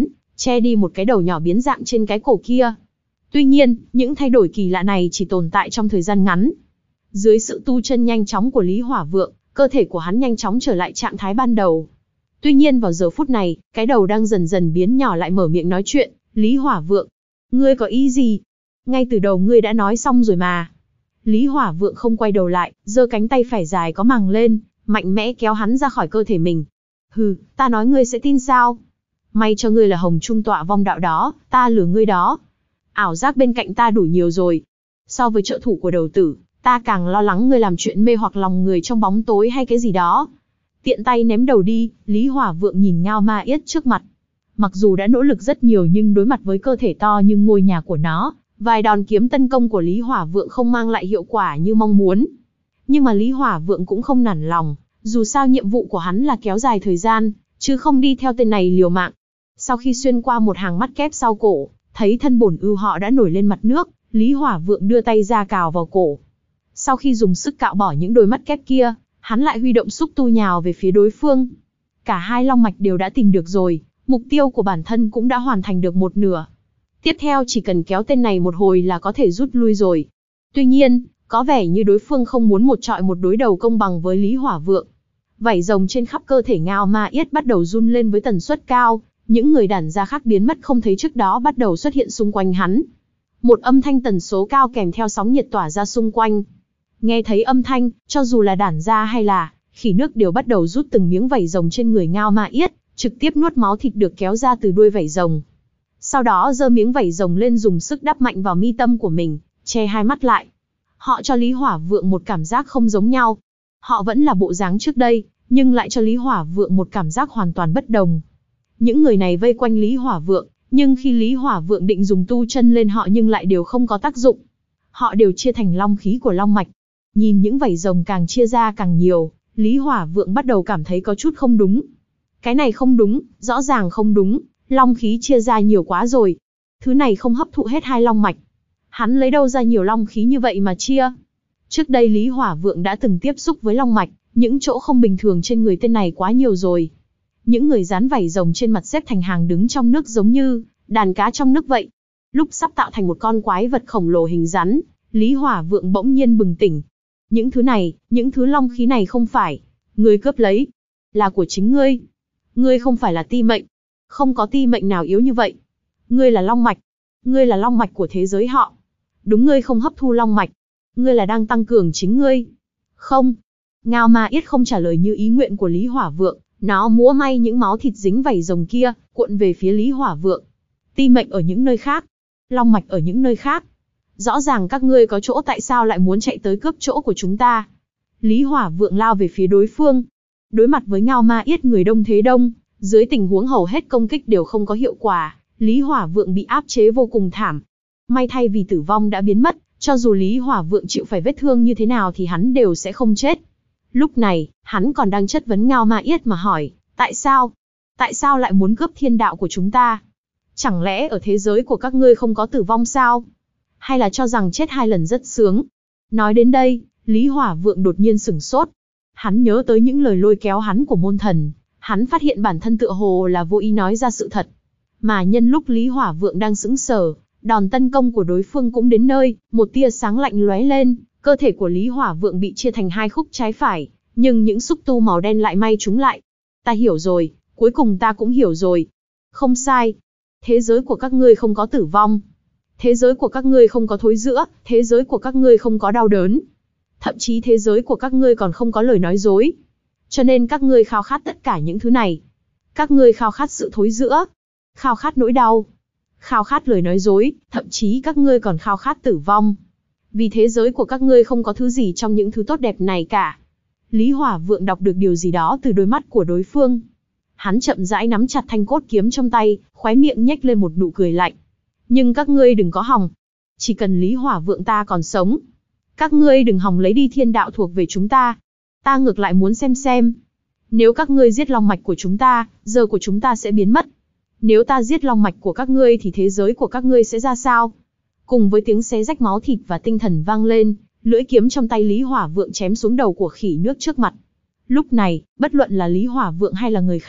Speaker 1: che đi một cái đầu nhỏ biến dạng trên cái cổ kia. Tuy nhiên, những thay đổi kỳ lạ này chỉ tồn tại trong thời gian ngắn. Dưới sự tu chân nhanh chóng của Lý Hỏa Vượng, cơ thể của hắn nhanh chóng trở lại trạng thái ban đầu. Tuy nhiên vào giờ phút này, cái đầu đang dần dần biến nhỏ lại mở miệng nói chuyện. Lý Hỏa Vượng, ngươi có ý gì? Ngay từ đầu ngươi đã nói xong rồi mà. Lý Hỏa Vượng không quay đầu lại, giơ cánh tay phải dài có màng lên, mạnh mẽ kéo hắn ra khỏi cơ thể mình. Hừ, ta nói ngươi sẽ tin sao? May cho ngươi là Hồng Trung tọa vong đạo đó, ta lừa ngươi đó. Ảo giác bên cạnh ta đủ nhiều rồi. So với trợ thủ của đầu tử, ta càng lo lắng ngươi làm chuyện mê hoặc lòng người trong bóng tối hay cái gì đó. Tiện tay ném đầu đi, Lý Hỏa Vượng nhìn Ngao Ma Yết trước mặt. Mặc dù đã nỗ lực rất nhiều nhưng đối mặt với cơ thể to như ngôi nhà của nó, vài đòn kiếm tấn công của Lý Hỏa Vượng không mang lại hiệu quả như mong muốn. Nhưng mà Lý Hỏa Vượng cũng không nản lòng, dù sao nhiệm vụ của hắn là kéo dài thời gian, chứ không đi theo tên này liều mạng. Sau khi xuyên qua một hàng mắt kép sau cổ, thấy thân bổn ưu họ đã nổi lên mặt nước, Lý Hỏa Vượng đưa tay ra cào vào cổ. Sau khi dùng sức cạo bỏ những đôi mắt kép kia, hắn lại huy động xúc tu nhào về phía đối phương. Cả hai long mạch đều đã tìm được rồi, mục tiêu của bản thân cũng đã hoàn thành được một nửa. Tiếp theo chỉ cần kéo tên này một hồi là có thể rút lui rồi. Tuy nhiên, có vẻ như đối phương không muốn một trọi một đối đầu công bằng với Lý Hỏa Vượng. Vảy rồng trên khắp cơ thể Ngao Ma Yết bắt đầu run lên với tần suất cao, những người đản gia khác biến mất không thấy trước đó bắt đầu xuất hiện xung quanh hắn. Một âm thanh tần số cao kèm theo sóng nhiệt tỏa ra xung quanh. Nghe thấy âm thanh, cho dù là đản gia hay là khỉ nước đều bắt đầu rút từng miếng vảy rồng trên người Ngao Ma Yết, trực tiếp nuốt máu thịt được kéo ra từ đuôi vảy rồng. Sau đó giơ miếng vảy rồng lên dùng sức đắp mạnh vào mi tâm của mình, che hai mắt lại. Họ cho Lý Hỏa Vượng một cảm giác không giống nhau. Họ vẫn là bộ dáng trước đây, nhưng lại cho Lý Hỏa Vượng một cảm giác hoàn toàn bất đồng. Những người này vây quanh Lý Hỏa Vượng, nhưng khi Lý Hỏa Vượng định dùng tu chân lên họ nhưng lại đều không có tác dụng. Họ đều chia thành long khí của long mạch. Nhìn những vảy rồng càng chia ra càng nhiều, Lý Hỏa Vượng bắt đầu cảm thấy có chút không đúng. Cái này không đúng, rõ ràng không đúng, long khí chia ra nhiều quá rồi. Thứ này không hấp thụ hết hai long mạch. Hắn lấy đâu ra nhiều long khí như vậy mà chia? Trước đây Lý Hỏa Vượng đã từng tiếp xúc với long mạch, những chỗ không bình thường trên người tên này quá nhiều rồi. Những người dán vảy rồng trên mặt xếp thành hàng đứng trong nước giống như đàn cá trong nước vậy. Lúc sắp tạo thành một con quái vật khổng lồ hình rắn, Lý Hỏa Vượng bỗng nhiên bừng tỉnh. Những thứ này, những thứ long khí này không phải ngươi cướp lấy, là của chính ngươi. Ngươi không phải là ti mệnh, không có ti mệnh nào yếu như vậy. Ngươi là long mạch, ngươi là long mạch của thế giới họ. Đúng, ngươi không hấp thu long mạch, ngươi là đang tăng cường chính ngươi. Không. Ngao Ma Yết không trả lời như ý nguyện của Lý Hỏa Vượng, nó múa may những máu thịt dính vảy rồng kia, cuộn về phía Lý Hỏa Vượng. Ti mệnh ở những nơi khác, long mạch ở những nơi khác. Rõ ràng các ngươi có chỗ, tại sao lại muốn chạy tới cướp chỗ của chúng ta? Lý Hỏa Vượng lao về phía đối phương. Đối mặt với Ngao Ma Yết người đông thế đông, dưới tình huống hầu hết công kích đều không có hiệu quả, Lý Hỏa Vượng bị áp chế vô cùng thảm. May thay vì tử vong đã biến mất, cho dù Lý Hỏa Vượng chịu phải vết thương như thế nào thì hắn đều sẽ không chết. Lúc này, hắn còn đang chất vấn Ngao Ma Yết mà hỏi, tại sao? Tại sao lại muốn cướp thiên đạo của chúng ta? Chẳng lẽ ở thế giới của các ngươi không có tử vong sao? Hay là cho rằng chết hai lần rất sướng? Nói đến đây, Lý Hỏa Vượng đột nhiên sửng sốt. Hắn nhớ tới những lời lôi kéo hắn của môn thần, hắn phát hiện bản thân tựa hồ là vô ý nói ra sự thật. Mà nhân lúc Lý Hỏa Vượng đang sững sờ, đòn tấn công của đối phương cũng đến nơi, một tia sáng lạnh lóe lên, cơ thể của Lý Hỏa Vượng bị chia thành hai khúc trái phải, nhưng những xúc tu màu đen lại may chúng lại. Ta hiểu rồi, cuối cùng ta cũng hiểu rồi. Không sai. Thế giới của các ngươi không có tử vong. Thế giới của các ngươi không có thối rữa, thế giới của các ngươi không có đau đớn. Thậm chí thế giới của các ngươi còn không có lời nói dối. Cho nên các ngươi khao khát tất cả những thứ này. Các ngươi khao khát sự thối rữa, khao khát nỗi đau, khao khát lời nói dối, thậm chí các ngươi còn khao khát tử vong. Vì thế giới của các ngươi không có thứ gì trong những thứ tốt đẹp này cả. Lý Hỏa Vượng đọc được điều gì đó từ đôi mắt của đối phương. Hắn chậm rãi nắm chặt thanh cốt kiếm trong tay, khóe miệng nhếch lên một nụ cười lạnh. Nhưng các ngươi đừng có hòng. Chỉ cần Lý Hỏa Vượng ta còn sống, các ngươi đừng hòng lấy đi thiên đạo thuộc về chúng ta. Ta ngược lại muốn xem xem. Nếu các ngươi giết long mạch của chúng ta, giờ của chúng ta sẽ biến mất. Nếu ta giết long mạch của các ngươi thì thế giới của các ngươi sẽ ra sao? Cùng với tiếng xé rách máu thịt và tinh thần vang lên, lưỡi kiếm trong tay Lý Hỏa Vượng chém xuống đầu của khỉ nước trước mặt. Lúc này, bất luận là Lý Hỏa Vượng hay là người khác,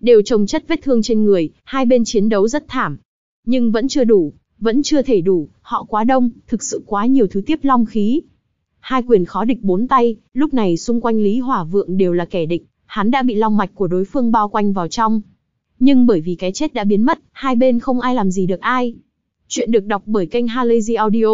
Speaker 1: đều chồng chất vết thương trên người, hai bên chiến đấu rất thảm. Nhưng vẫn chưa đủ, vẫn chưa thể đủ, họ quá đông, thực sự quá nhiều thứ tiếp long khí. Hai quyền khó địch bốn tay, lúc này xung quanh Lý Hỏa Vượng đều là kẻ địch, hắn đã bị long mạch của đối phương bao quanh vào trong. Nhưng bởi vì cái chết đã biến mất, hai bên không ai làm gì được ai. Chuyện được đọc bởi kênh Halazy Audio.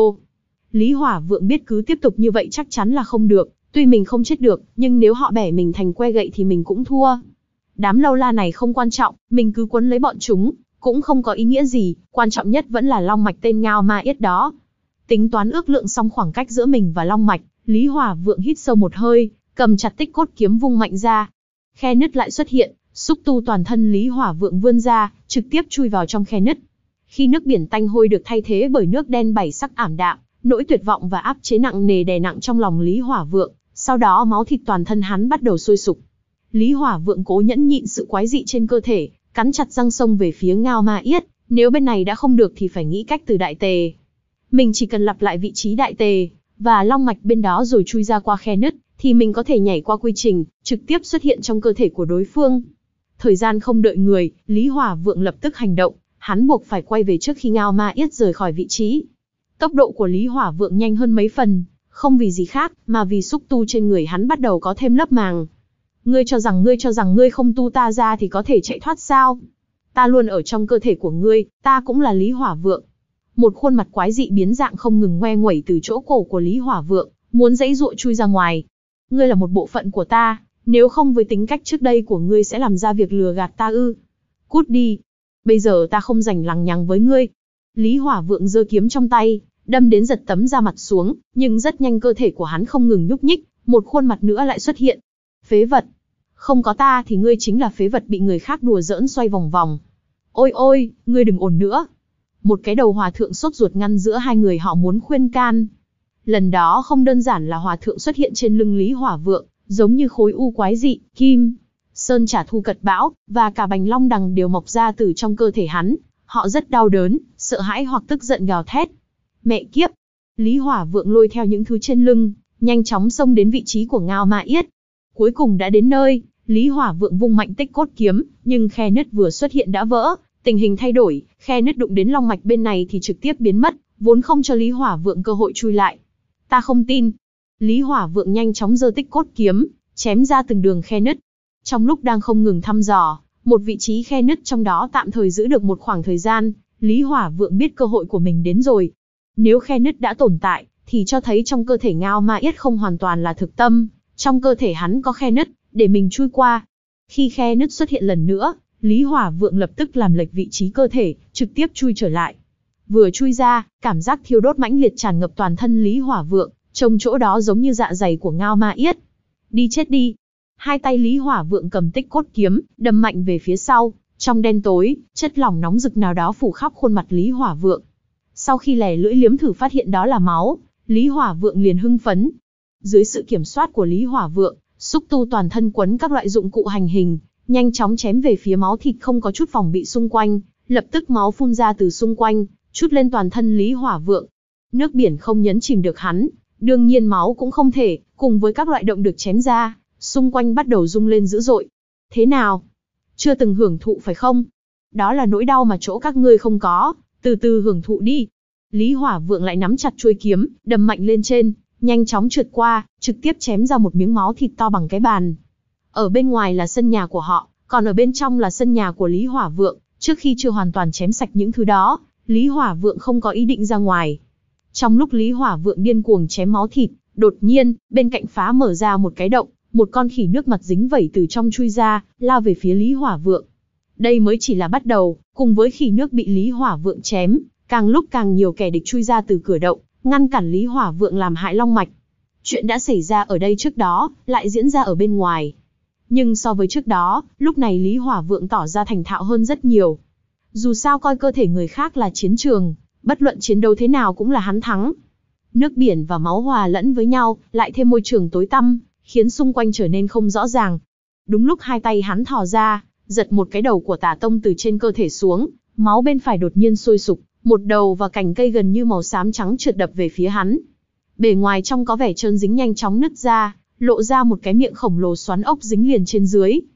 Speaker 1: Lý Hỏa Vượng biết cứ tiếp tục như vậy chắc chắn là không được, tuy mình không chết được, nhưng nếu họ bẻ mình thành que gậy thì mình cũng thua. Đám lâu la này không quan trọng, mình cứ quấn lấy bọn chúng, cũng không có ý nghĩa gì, quan trọng nhất vẫn là long mạch tên Ngao Ma Yết đó. Tính toán ước lượng xong khoảng cách giữa mình và long mạch, Lý Hỏa Vượng hít sâu một hơi, cầm chặt tích cốt kiếm vung mạnh ra. Khe nứt lại xuất hiện, xúc tu toàn thân Lý Hỏa Vượng vươn ra, trực tiếp chui vào trong khe nứt. Khi nước biển tanh hôi được thay thế bởi nước đen bảy sắc ảm đạm, nỗi tuyệt vọng và áp chế nặng nề đè nặng trong lòng Lý Hỏa Vượng, sau đó máu thịt toàn thân hắn bắt đầu sôi sục. Lý Hỏa Vượng cố nhẫn nhịn sự quái dị trên cơ thể, cắn chặt răng xông về phía Ngao Ma Yết, nếu bên này đã không được thì phải nghĩ cách từ đại tề. Mình chỉ cần lặp lại vị trí đại tề, và long mạch bên đó rồi chui ra qua khe nứt, thì mình có thể nhảy qua quy trình, trực tiếp xuất hiện trong cơ thể của đối phương. Thời gian không đợi người, Lý Hỏa Vượng lập tức hành động, hắn buộc phải quay về trước khi Ngao Ma Yết rời khỏi vị trí. Tốc độ của Lý Hỏa Vượng nhanh hơn mấy phần, không vì gì khác, mà vì xúc tu trên người hắn bắt đầu có thêm lớp màng. Ngươi cho rằng ngươi cho rằng ngươi không tu ta ra thì có thể chạy thoát sao? Ta luôn ở trong cơ thể của ngươi, ta cũng là Lý Hỏa Vượng. Một khuôn mặt quái dị biến dạng không ngừng ngoe nguẩy từ chỗ cổ của Lý Hỏa Vượng, muốn giãy giụa chui ra ngoài. Ngươi là một bộ phận của ta, nếu không với tính cách trước đây của ngươi sẽ làm ra việc lừa gạt ta ư? Cút đi. Bây giờ ta không rảnh lằng nhằng với ngươi. Lý Hỏa Vượng giơ kiếm trong tay, đâm đến giật tấm da mặt xuống, nhưng rất nhanh cơ thể của hắn không ngừng nhúc nhích, một khuôn mặt nữa lại xuất hiện. Phế vật. Không có ta thì ngươi chính là phế vật bị người khác đùa giỡn xoay vòng vòng. Ôi ôi, ngươi đừng ồn nữa. Một cái đầu hòa thượng sốt ruột ngăn giữa hai người họ muốn khuyên can. Lần đó không đơn giản là hòa thượng xuất hiện trên lưng Lý Hỏa Vượng, giống như khối u quái dị, kim, sơn trả thu cật bão, và cả bành long đằng đều mọc ra từ trong cơ thể hắn. Họ rất đau đớn, sợ hãi hoặc tức giận gào thét. Mẹ kiếp! Lý Hỏa Vượng lôi theo những thứ trên lưng, nhanh chóng xông đến vị trí của Ngao Ma Yết. Cuối cùng đã đến nơi, Lý Hỏa Vượng vung mạnh tích cốt kiếm, nhưng khe nứt vừa xuất hiện đã vỡ, tình hình thay đổi, khe nứt đụng đến long mạch bên này thì trực tiếp biến mất, vốn không cho Lý Hỏa Vượng cơ hội chui lại. Ta không tin. Lý Hỏa Vượng nhanh chóng giơ tích cốt kiếm, chém ra từng đường khe nứt. Trong lúc đang không ngừng thăm dò, một vị trí khe nứt trong đó tạm thời giữ được một khoảng thời gian, Lý Hỏa Vượng biết cơ hội của mình đến rồi. Nếu khe nứt đã tồn tại, thì cho thấy trong cơ thể Ngao Ma Yết không hoàn toàn là thực tâm, trong cơ thể hắn có khe nứt, để mình chui qua. Khi khe nứt xuất hiện lần nữa, Lý Hỏa Vượng lập tức làm lệch vị trí cơ thể, trực tiếp chui trở lại. Vừa chui ra, cảm giác thiêu đốt mãnh liệt tràn ngập toàn thân Lý Hỏa Vượng, trông chỗ đó giống như dạ dày của Ngao Ma Yết. Đi chết đi. Hai tay Lý Hỏa Vượng cầm tích cốt kiếm, đâm mạnh về phía sau, trong đen tối, chất lỏng nóng rực nào đó phủ khắp khuôn mặt Lý Hỏa Vượng. Sau khi lè lưỡi liếm thử phát hiện đó là máu, Lý Hỏa Vượng liền hưng phấn. Dưới sự kiểm soát của Lý Hỏa Vượng, xúc tu toàn thân quấn các loại dụng cụ hành hình, nhanh chóng chém về phía máu thịt không có chút phòng bị xung quanh, lập tức máu phun ra từ xung quanh, trút lên toàn thân Lý Hỏa Vượng. Nước biển không nhấn chìm được hắn, đương nhiên máu cũng không thể, cùng với các loại động được chém ra, xung quanh bắt đầu rung lên dữ dội. Thế nào? Chưa từng hưởng thụ phải không? Đó là nỗi đau mà chỗ các ngươi không có, từ từ hưởng thụ đi. Lý Hỏa Vượng lại nắm chặt chuôi kiếm, đâm mạnh lên trên, nhanh chóng trượt qua, trực tiếp chém ra một miếng máu thịt to bằng cái bàn. Ở bên ngoài là sân nhà của họ, còn ở bên trong là sân nhà của Lý Hỏa Vượng. Trước khi chưa hoàn toàn chém sạch những thứ đó, Lý Hỏa Vượng không có ý định ra ngoài. Trong lúc Lý Hỏa Vượng điên cuồng chém máu thịt, đột nhiên, bên cạnh phá mở ra một cái động, một con khỉ nước mặt dính vẩy từ trong chui ra, lao về phía Lý Hỏa Vượng. Đây mới chỉ là bắt đầu, cùng với khỉ nước bị Lý Hỏa Vượng chém, càng lúc càng nhiều kẻ địch chui ra từ cửa động, ngăn cản Lý Hỏa Vượng làm hại long mạch. Chuyện đã xảy ra ở đây trước đó, lại diễn ra ở bên ngoài. Nhưng so với trước đó, lúc này Lý Hỏa Vượng tỏ ra thành thạo hơn rất nhiều. Dù sao coi cơ thể người khác là chiến trường, bất luận chiến đấu thế nào cũng là hắn thắng. Nước biển và máu hòa lẫn với nhau, lại thêm môi trường tối tăm, khiến xung quanh trở nên không rõ ràng. Đúng lúc hai tay hắn thò ra, giật một cái đầu của Tả Tông từ trên cơ thể xuống, máu bên phải đột nhiên sôi sục, một đầu và cành cây gần như màu xám trắng trượt đập về phía hắn. Bề ngoài trong có vẻ trơn dính nhanh chóng nứt ra, lộ ra một cái miệng khổng lồ xoắn ốc dính liền trên dưới.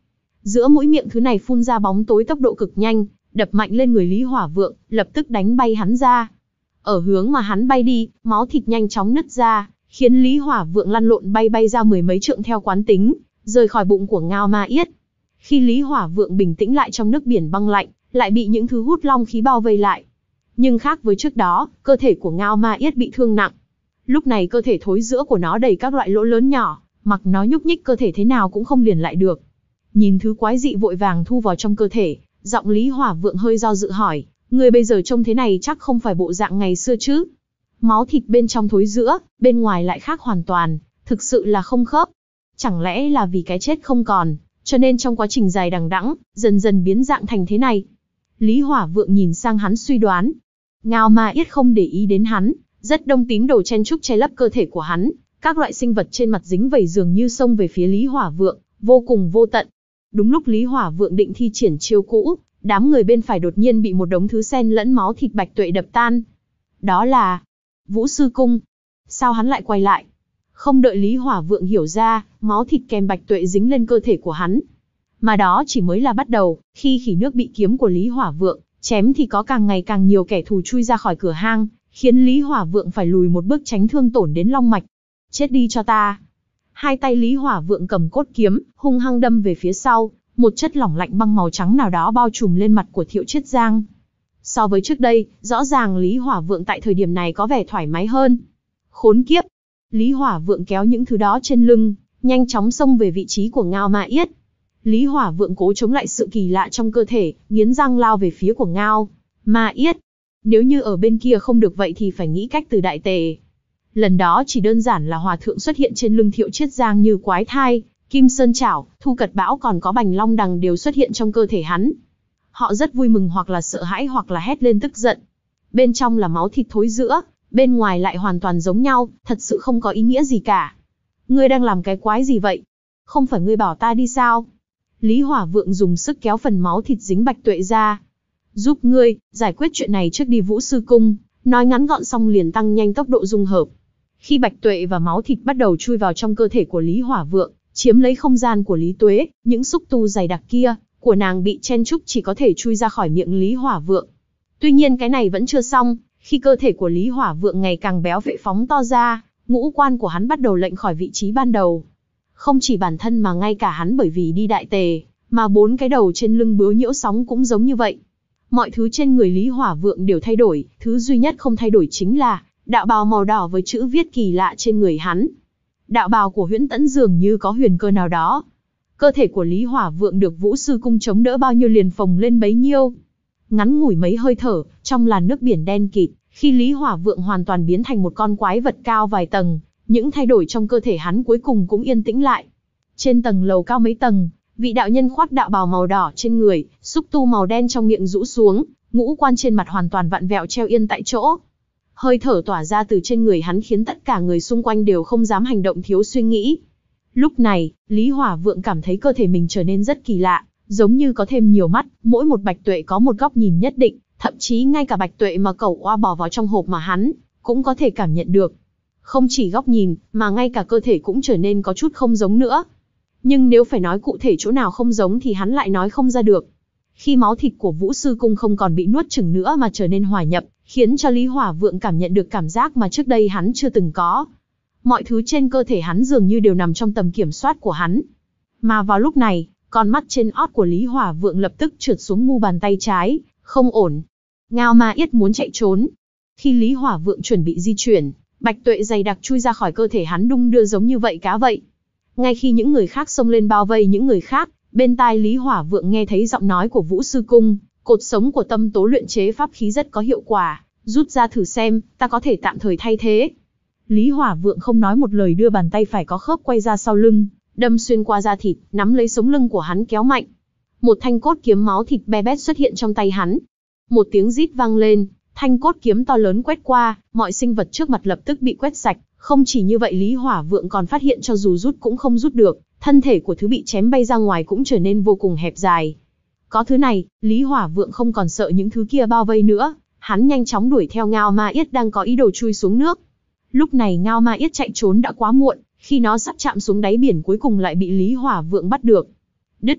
Speaker 1: Giữa mũi miệng thứ này phun ra bóng tối tốc độ cực nhanh, đập mạnh lên người Lý Hỏa Vượng, lập tức đánh bay hắn ra. Ở hướng mà hắn bay đi, máu thịt nhanh chóng nứt ra, khiến Lý Hỏa Vượng lăn lộn bay bay ra mười mấy trượng theo quán tính, rời khỏi bụng của Ngao Ma Yết. Khi Lý Hỏa Vượng bình tĩnh lại trong nước biển băng lạnh, lại bị những thứ hút long khí bao vây lại. Nhưng khác với trước đó, cơ thể của Ngao Ma Yết bị thương nặng. Lúc này cơ thể thối rữa của nó đầy các loại lỗ lớn nhỏ, mặc nó nhúc nhích cơ thể thế nào cũng không liền lại được. Nhìn thứ quái dị vội vàng thu vào trong cơ thể, giọng Lý Hỏa Vượng hơi do dự hỏi, người bây giờ trông thế này chắc không phải bộ dạng ngày xưa chứ? Máu thịt bên trong thối rữa, bên ngoài lại khác hoàn toàn, thực sự là không khớp. Chẳng lẽ là vì cái chết không còn, cho nên trong quá trình dài đằng đẵng, dần dần biến dạng thành thế này? Lý Hỏa Vượng nhìn sang hắn suy đoán. Ngao Ma Yết không để ý đến hắn, rất đông tím đồ chen trúc che lấp cơ thể của hắn, các loại sinh vật trên mặt dính vẩy dường như xông về phía Lý Hỏa Vượng, vô cùng vô tận. Đúng lúc Lý Hỏa Vượng định thi triển chiêu cũ, đám người bên phải đột nhiên bị một đống thứ xen lẫn máu thịt Bạch Tuệ đập tan. Đó là Vũ Sư Cung. Sao hắn lại quay lại? Không đợi Lý Hỏa Vượng hiểu ra, máu thịt kèm Bạch Tuệ dính lên cơ thể của hắn. Mà đó chỉ mới là bắt đầu, khi khỉ nước bị kiếm của Lý Hỏa Vượng chém thì có càng ngày càng nhiều kẻ thù chui ra khỏi cửa hang, khiến Lý Hỏa Vượng phải lùi một bước tránh thương tổn đến long mạch. Chết đi cho ta! Hai tay Lý Hỏa Vượng cầm cốt kiếm, hung hăng đâm về phía sau, một chất lỏng lạnh băng màu trắng nào đó bao trùm lên mặt của Thiệu Chiết Giang. So với trước đây, rõ ràng Lý Hỏa Vượng tại thời điểm này có vẻ thoải mái hơn. Khốn kiếp! Lý Hỏa Vượng kéo những thứ đó trên lưng, nhanh chóng xông về vị trí của Ngao Ma Yết. Lý Hỏa Vượng cố chống lại sự kỳ lạ trong cơ thể, nghiến răng lao về phía của Ngao Ma Yết. Nếu như ở bên kia không được vậy thì phải nghĩ cách từ đại tề. Lần đó chỉ đơn giản là hòa thượng xuất hiện trên lưng Thiệu Chiết Giang như quái thai, Kim Sơn Chảo, Thu Cật Bão còn có Bành Long Đằng đều xuất hiện trong cơ thể hắn. Họ rất vui mừng hoặc là sợ hãi hoặc là hét lên tức giận. Bên trong là máu thịt thối rữa, bên ngoài lại hoàn toàn giống nhau, thật sự không có ý nghĩa gì cả. Ngươi đang làm cái quái gì vậy? Không phải ngươi bảo ta đi sao? Lý Hỏa Vượng dùng sức kéo phần máu thịt dính Bạch Tuệ ra. Giúp ngươi, giải quyết chuyện này trước đi Vũ Sư Cung, nói ngắn gọn xong liền tăng nhanh tốc độ dung hợp. Khi Bạch Tuệ và máu thịt bắt đầu chui vào trong cơ thể của Lý Hỏa Vượng, chiếm lấy không gian của Lý Tuế, những xúc tu dày đặc kia của nàng bị chen chúc chỉ có thể chui ra khỏi miệng Lý Hỏa Vượng. Tuy nhiên cái này vẫn chưa xong, khi cơ thể của Lý Hỏa Vượng ngày càng béo phệ phóng to ra, ngũ quan của hắn bắt đầu lệch khỏi vị trí ban đầu. Không chỉ bản thân mà ngay cả hắn bởi vì đi đại tề, mà bốn cái đầu trên lưng bướu nhiễu sóng cũng giống như vậy. Mọi thứ trên người Lý Hỏa Vượng đều thay đổi, thứ duy nhất không thay đổi chính là đạo bào màu đỏ với chữ viết kỳ lạ trên người hắn. Đạo bào của Huyễn Tẫn dường như có huyền cơ nào đó. Cơ thể của Lý Hỏa Vượng được Vũ Sư Cung chống đỡ bao nhiêu liền phồng lên bấy nhiêu. Ngắn ngủi mấy hơi thở, trong làn nước biển đen kịt, khi Lý Hỏa Vượng hoàn toàn biến thành một con quái vật cao vài tầng, những thay đổi trong cơ thể hắn cuối cùng cũng yên tĩnh lại. Trên tầng lầu cao mấy tầng, vị đạo nhân khoác đạo bào màu đỏ trên người, xúc tu màu đen trong miệng rũ xuống, ngũ quan trên mặt hoàn toàn vặn vẹo treo yên tại chỗ. Hơi thở tỏa ra từ trên người hắn khiến tất cả người xung quanh đều không dám hành động thiếu suy nghĩ. Lúc này, Lý Hỏa Vượng cảm thấy cơ thể mình trở nên rất kỳ lạ, giống như có thêm nhiều mắt, mỗi một Bạch Tuệ có một góc nhìn nhất định, thậm chí ngay cả Bạch Tuệ mà cẩu oa bỏ vào trong hộp mà hắn cũng có thể cảm nhận được. Không chỉ góc nhìn, mà ngay cả cơ thể cũng trở nên có chút không giống nữa. Nhưng nếu phải nói cụ thể chỗ nào không giống thì hắn lại nói không ra được. Khi máu thịt của Vũ Sư Cung không còn bị nuốt chửng nữa mà trở nên hòa nhập, khiến cho Lý Hỏa Vượng cảm nhận được cảm giác mà trước đây hắn chưa từng có. Mọi thứ trên cơ thể hắn dường như đều nằm trong tầm kiểm soát của hắn. Mà vào lúc này, con mắt trên ót của Lý Hỏa Vượng lập tức trượt xuống mu bàn tay trái, không ổn. Ngao Ma Yết muốn chạy trốn. Khi Lý Hỏa Vượng chuẩn bị di chuyển, Bạch Tuệ dày đặc chui ra khỏi cơ thể hắn đung đưa giống như vậy cá vậy. Ngay khi những người khác xông lên bao vây những người khác, bên tai Lý Hỏa Vượng nghe thấy giọng nói của Vũ Sư Cung, cột sống của tâm tố luyện chế pháp khí rất có hiệu quả, rút ra thử xem, ta có thể tạm thời thay thế. Lý Hỏa Vượng không nói một lời đưa bàn tay phải có khớp quay ra sau lưng, đâm xuyên qua da thịt, nắm lấy sống lưng của hắn kéo mạnh. Một thanh cốt kiếm máu thịt be bét xuất hiện trong tay hắn. Một tiếng rít vang lên, thanh cốt kiếm to lớn quét qua, mọi sinh vật trước mặt lập tức bị quét sạch. Không chỉ như vậy, Lý Hỏa Vượng còn phát hiện cho dù rút cũng không rút được, thân thể của thứ bị chém bay ra ngoài cũng trở nên vô cùng hẹp dài. Có thứ này, Lý Hỏa Vượng không còn sợ những thứ kia bao vây nữa, hắn nhanh chóng đuổi theo Ngao Ma Yết đang có ý đồ chui xuống nước. Lúc này Ngao Ma Yết chạy trốn đã quá muộn, khi nó sắp chạm xuống đáy biển cuối cùng lại bị Lý Hỏa Vượng bắt được. Đứt!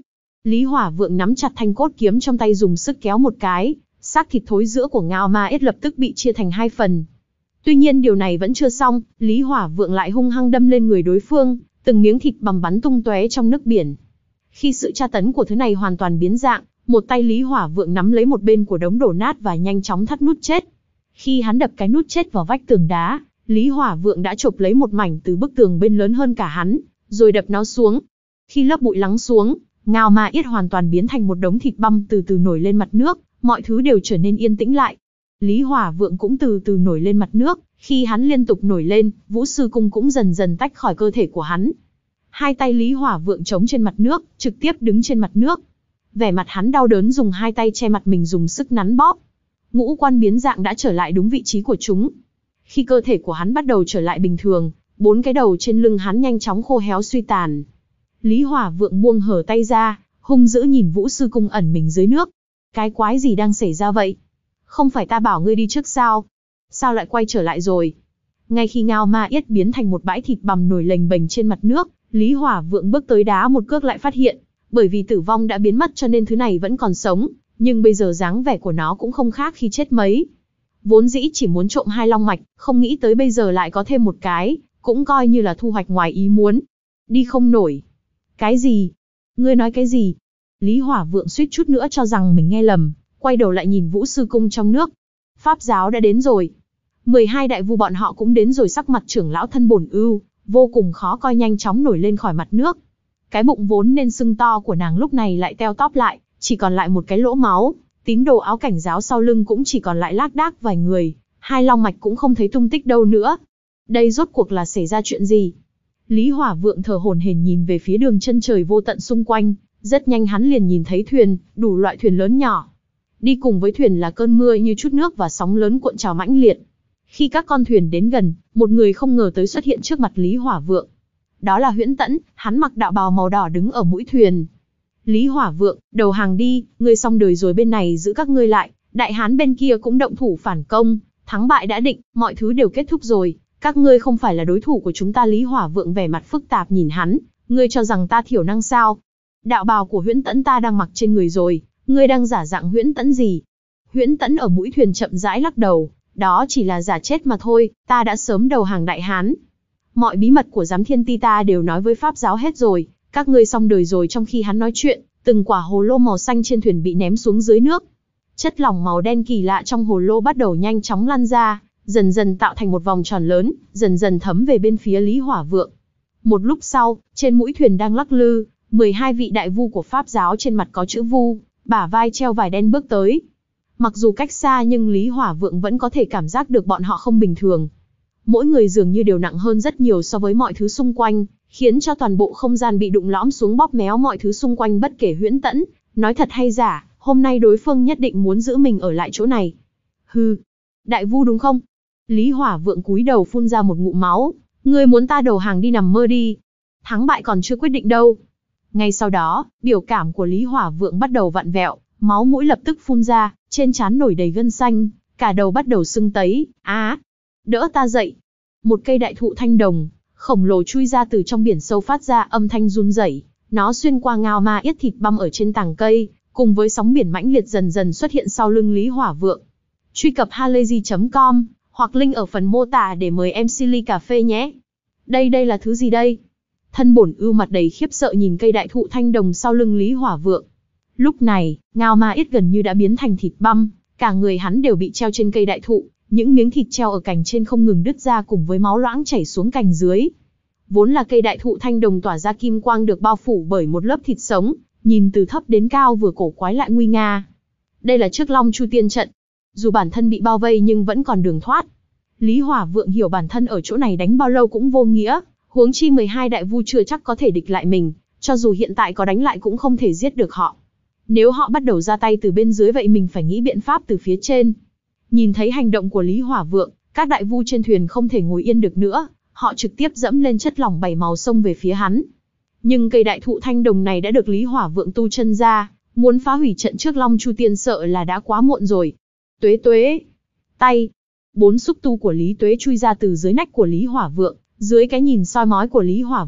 Speaker 1: Lý Hỏa Vượng nắm chặt thanh cốt kiếm trong tay dùng sức kéo một cái, xác thịt thối rữa của Ngao Ma Yết lập tức bị chia thành hai phần. Tuy nhiên điều này vẫn chưa xong, Lý Hỏa Vượng lại hung hăng đâm lên người đối phương, từng miếng thịt bằm bắn tung tóe trong nước biển. Khi sự tra tấn của thứ này hoàn toàn biến dạng, một tay Lý Hỏa Vượng nắm lấy một bên của đống đổ nát và nhanh chóng thắt nút chết. Khi hắn đập cái nút chết vào vách tường đá, Lý Hỏa Vượng đã chộp lấy một mảnh từ bức tường bên lớn hơn cả hắn, rồi đập nó xuống. Khi lớp bụi lắng xuống, Ngao Ma Yết hoàn toàn biến thành một đống thịt băm từ từ nổi lên mặt nước, mọi thứ đều trở nên yên tĩnh lại. Lý Hỏa Vượng cũng từ từ nổi lên mặt nước, khi hắn liên tục nổi lên, Vũ Sư Cung cũng dần dần tách khỏi cơ thể của hắn. Hai tay Lý Hỏa Vượng chống trên mặt nước, trực tiếp đứng trên mặt nước. Vẻ mặt hắn đau đớn dùng hai tay che mặt mình dùng sức nắn bóp. Ngũ quan biến dạng đã trở lại đúng vị trí của chúng. Khi cơ thể của hắn bắt đầu trở lại bình thường, bốn cái đầu trên lưng hắn nhanh chóng khô héo suy tàn. Lý Hỏa Vượng buông hở tay ra, hung dữ nhìn Vũ Sư Cung ẩn mình dưới nước. Cái quái gì đang xảy ra vậy? Không phải ta bảo ngươi đi trước sao? Sao lại quay trở lại rồi? Ngay khi Ngao Ma Yết biến thành một bãi thịt bằm nổi lềnh bềnh trên mặt nước, Lý Hỏa Vượng bước tới đá một cước lại phát hiện, bởi vì tử vong đã biến mất cho nên thứ này vẫn còn sống, nhưng bây giờ dáng vẻ của nó cũng không khác khi chết mấy. Vốn dĩ chỉ muốn trộm hai long mạch, không nghĩ tới bây giờ lại có thêm một cái, cũng coi như là thu hoạch ngoài ý muốn. Đi không nổi. Cái gì? Ngươi nói cái gì? Lý Hỏa Vượng suýt chút nữa cho rằng mình nghe lầm, quay đầu lại nhìn Vũ Sư Cung trong nước. Pháp giáo đã đến rồi. mười hai đại vu bọn họ cũng đến rồi, sắc mặt trưởng lão Thân Bổn Ưu vô cùng khó coi nhanh chóng nổi lên khỏi mặt nước. Cái bụng vốn nên sưng to của nàng lúc này lại teo tóp lại, chỉ còn lại một cái lỗ máu, tín đồ áo cảnh giáo sau lưng cũng chỉ còn lại lác đác vài người, hai long mạch cũng không thấy tung tích đâu nữa. Đây rốt cuộc là xảy ra chuyện gì? Lý Hỏa Vượng thở hổn hển nhìn về phía đường chân trời vô tận xung quanh, rất nhanh hắn liền nhìn thấy thuyền, đủ loại thuyền lớn nhỏ. Đi cùng với thuyền là cơn mưa như chút nước và sóng lớn cuộn trào mãnh liệt. Khi các con thuyền đến gần, một người không ngờ tới xuất hiện trước mặt Lý Hỏa Vượng. Đó là Huyễn Tẫn, hắn mặc đạo bào màu đỏ đứng ở mũi thuyền. Lý Hỏa Vượng, đầu hàng đi, ngươi xong đời rồi, bên này giữ các ngươi lại, đại hán bên kia cũng động thủ phản công, thắng bại đã định, mọi thứ đều kết thúc rồi, các ngươi không phải là đối thủ của chúng ta. Lý Hỏa Vượng vẻ mặt phức tạp nhìn hắn, ngươi cho rằng ta thiểu năng sao? Đạo bào của Huyễn Tẫn ta đang mặc trên người rồi, ngươi đang giả dạng Huyễn Tẫn gì? Huyễn Tẫn ở mũi thuyền chậm rãi lắc đầu, đó chỉ là giả chết mà thôi, ta đã sớm đầu hàng đại hán. Mọi bí mật của Giám Thiên Ti ta đều nói với Pháp giáo hết rồi, các ngươi xong đời rồi. Trong khi hắn nói chuyện, từng quả hồ lô màu xanh trên thuyền bị ném xuống dưới nước. Chất lỏng màu đen kỳ lạ trong hồ lô bắt đầu nhanh chóng lan ra, dần dần tạo thành một vòng tròn lớn, dần dần thấm về bên phía Lý Hỏa Vượng. Một lúc sau, trên mũi thuyền đang lắc lư, mười hai vị đại vu của Pháp giáo trên mặt có chữ vu, bả vai treo vải đen bước tới. Mặc dù cách xa nhưng Lý Hỏa Vượng vẫn có thể cảm giác được bọn họ không bình thường. Mỗi người dường như đều nặng hơn rất nhiều so với mọi thứ xung quanh, khiến cho toàn bộ không gian bị đụng lõm xuống, bóp méo mọi thứ xung quanh. Bất kể Huyễn Tẫn nói thật hay giả, hôm nay đối phương nhất định muốn giữ mình ở lại chỗ này. Hừ, đại vu đúng không? Lý Hỏa Vượng cúi đầu phun ra một ngụm máu. Ngươi muốn ta đầu hàng đi nằm mơ đi. Thắng bại còn chưa quyết định đâu. Ngay sau đó, biểu cảm của Lý Hỏa Vượng bắt đầu vặn vẹo, máu mũi lập tức phun ra, trên trán nổi đầy gân xanh, cả đầu bắt đầu sưng tấy. Á, đỡ ta dậy. Một cây đại thụ thanh đồng khổng lồ chui ra từ trong biển sâu, phát ra âm thanh run rẩy. Nó xuyên qua Ngao Ma Yết thịt băm ở trên tàng cây, cùng với sóng biển mãnh liệt dần dần xuất hiện sau lưng Lý Hỏa Vượng. Truy cập halayzi chấm com hoặc link ở phần mô tả để mời em xê ly cà phê nhé. Đây đây là thứ gì đây? Thân Bổn Ưu mặt đầy khiếp sợ nhìn cây đại thụ thanh đồng sau lưng Lý Hỏa Vượng. Lúc này, Ngao Ma Yết gần như đã biến thành thịt băm, cả người hắn đều bị treo trên cây đại thụ, những miếng thịt treo ở cành trên không ngừng đứt ra cùng với máu loãng chảy xuống cành dưới. Vốn là cây đại thụ thanh đồng tỏa ra kim quang được bao phủ bởi một lớp thịt sống, nhìn từ thấp đến cao vừa cổ quái lại nguy nga. Đây là Trước Long Chu Tiên trận. Dù bản thân bị bao vây nhưng vẫn còn đường thoát. Lý Hỏa Vượng hiểu bản thân ở chỗ này đánh bao lâu cũng vô nghĩa, huống chi mười hai đại vu chưa chắc có thể địch lại mình, cho dù hiện tại có đánh lại cũng không thể giết được họ. Nếu họ bắt đầu ra tay từ bên dưới vậy mình phải nghĩ biện pháp từ phía trên. Nhìn thấy hành động của Lý Hỏa Vượng, các đại vu trên thuyền không thể ngồi yên được nữa, họ trực tiếp dẫm lên chất lỏng bảy màu xông về phía hắn. Nhưng cây đại thụ thanh đồng này đã được Lý Hỏa Vượng tu chân ra, muốn phá hủy trận Trước Long Chu Tiên sợ là đã quá muộn rồi. Tuế tuế, tay, bốn xúc tu của Lý Tuế chui ra từ dưới nách của Lý Hỏa Vượng, dưới cái nhìn soi mói của Lý Hỏa Vượng,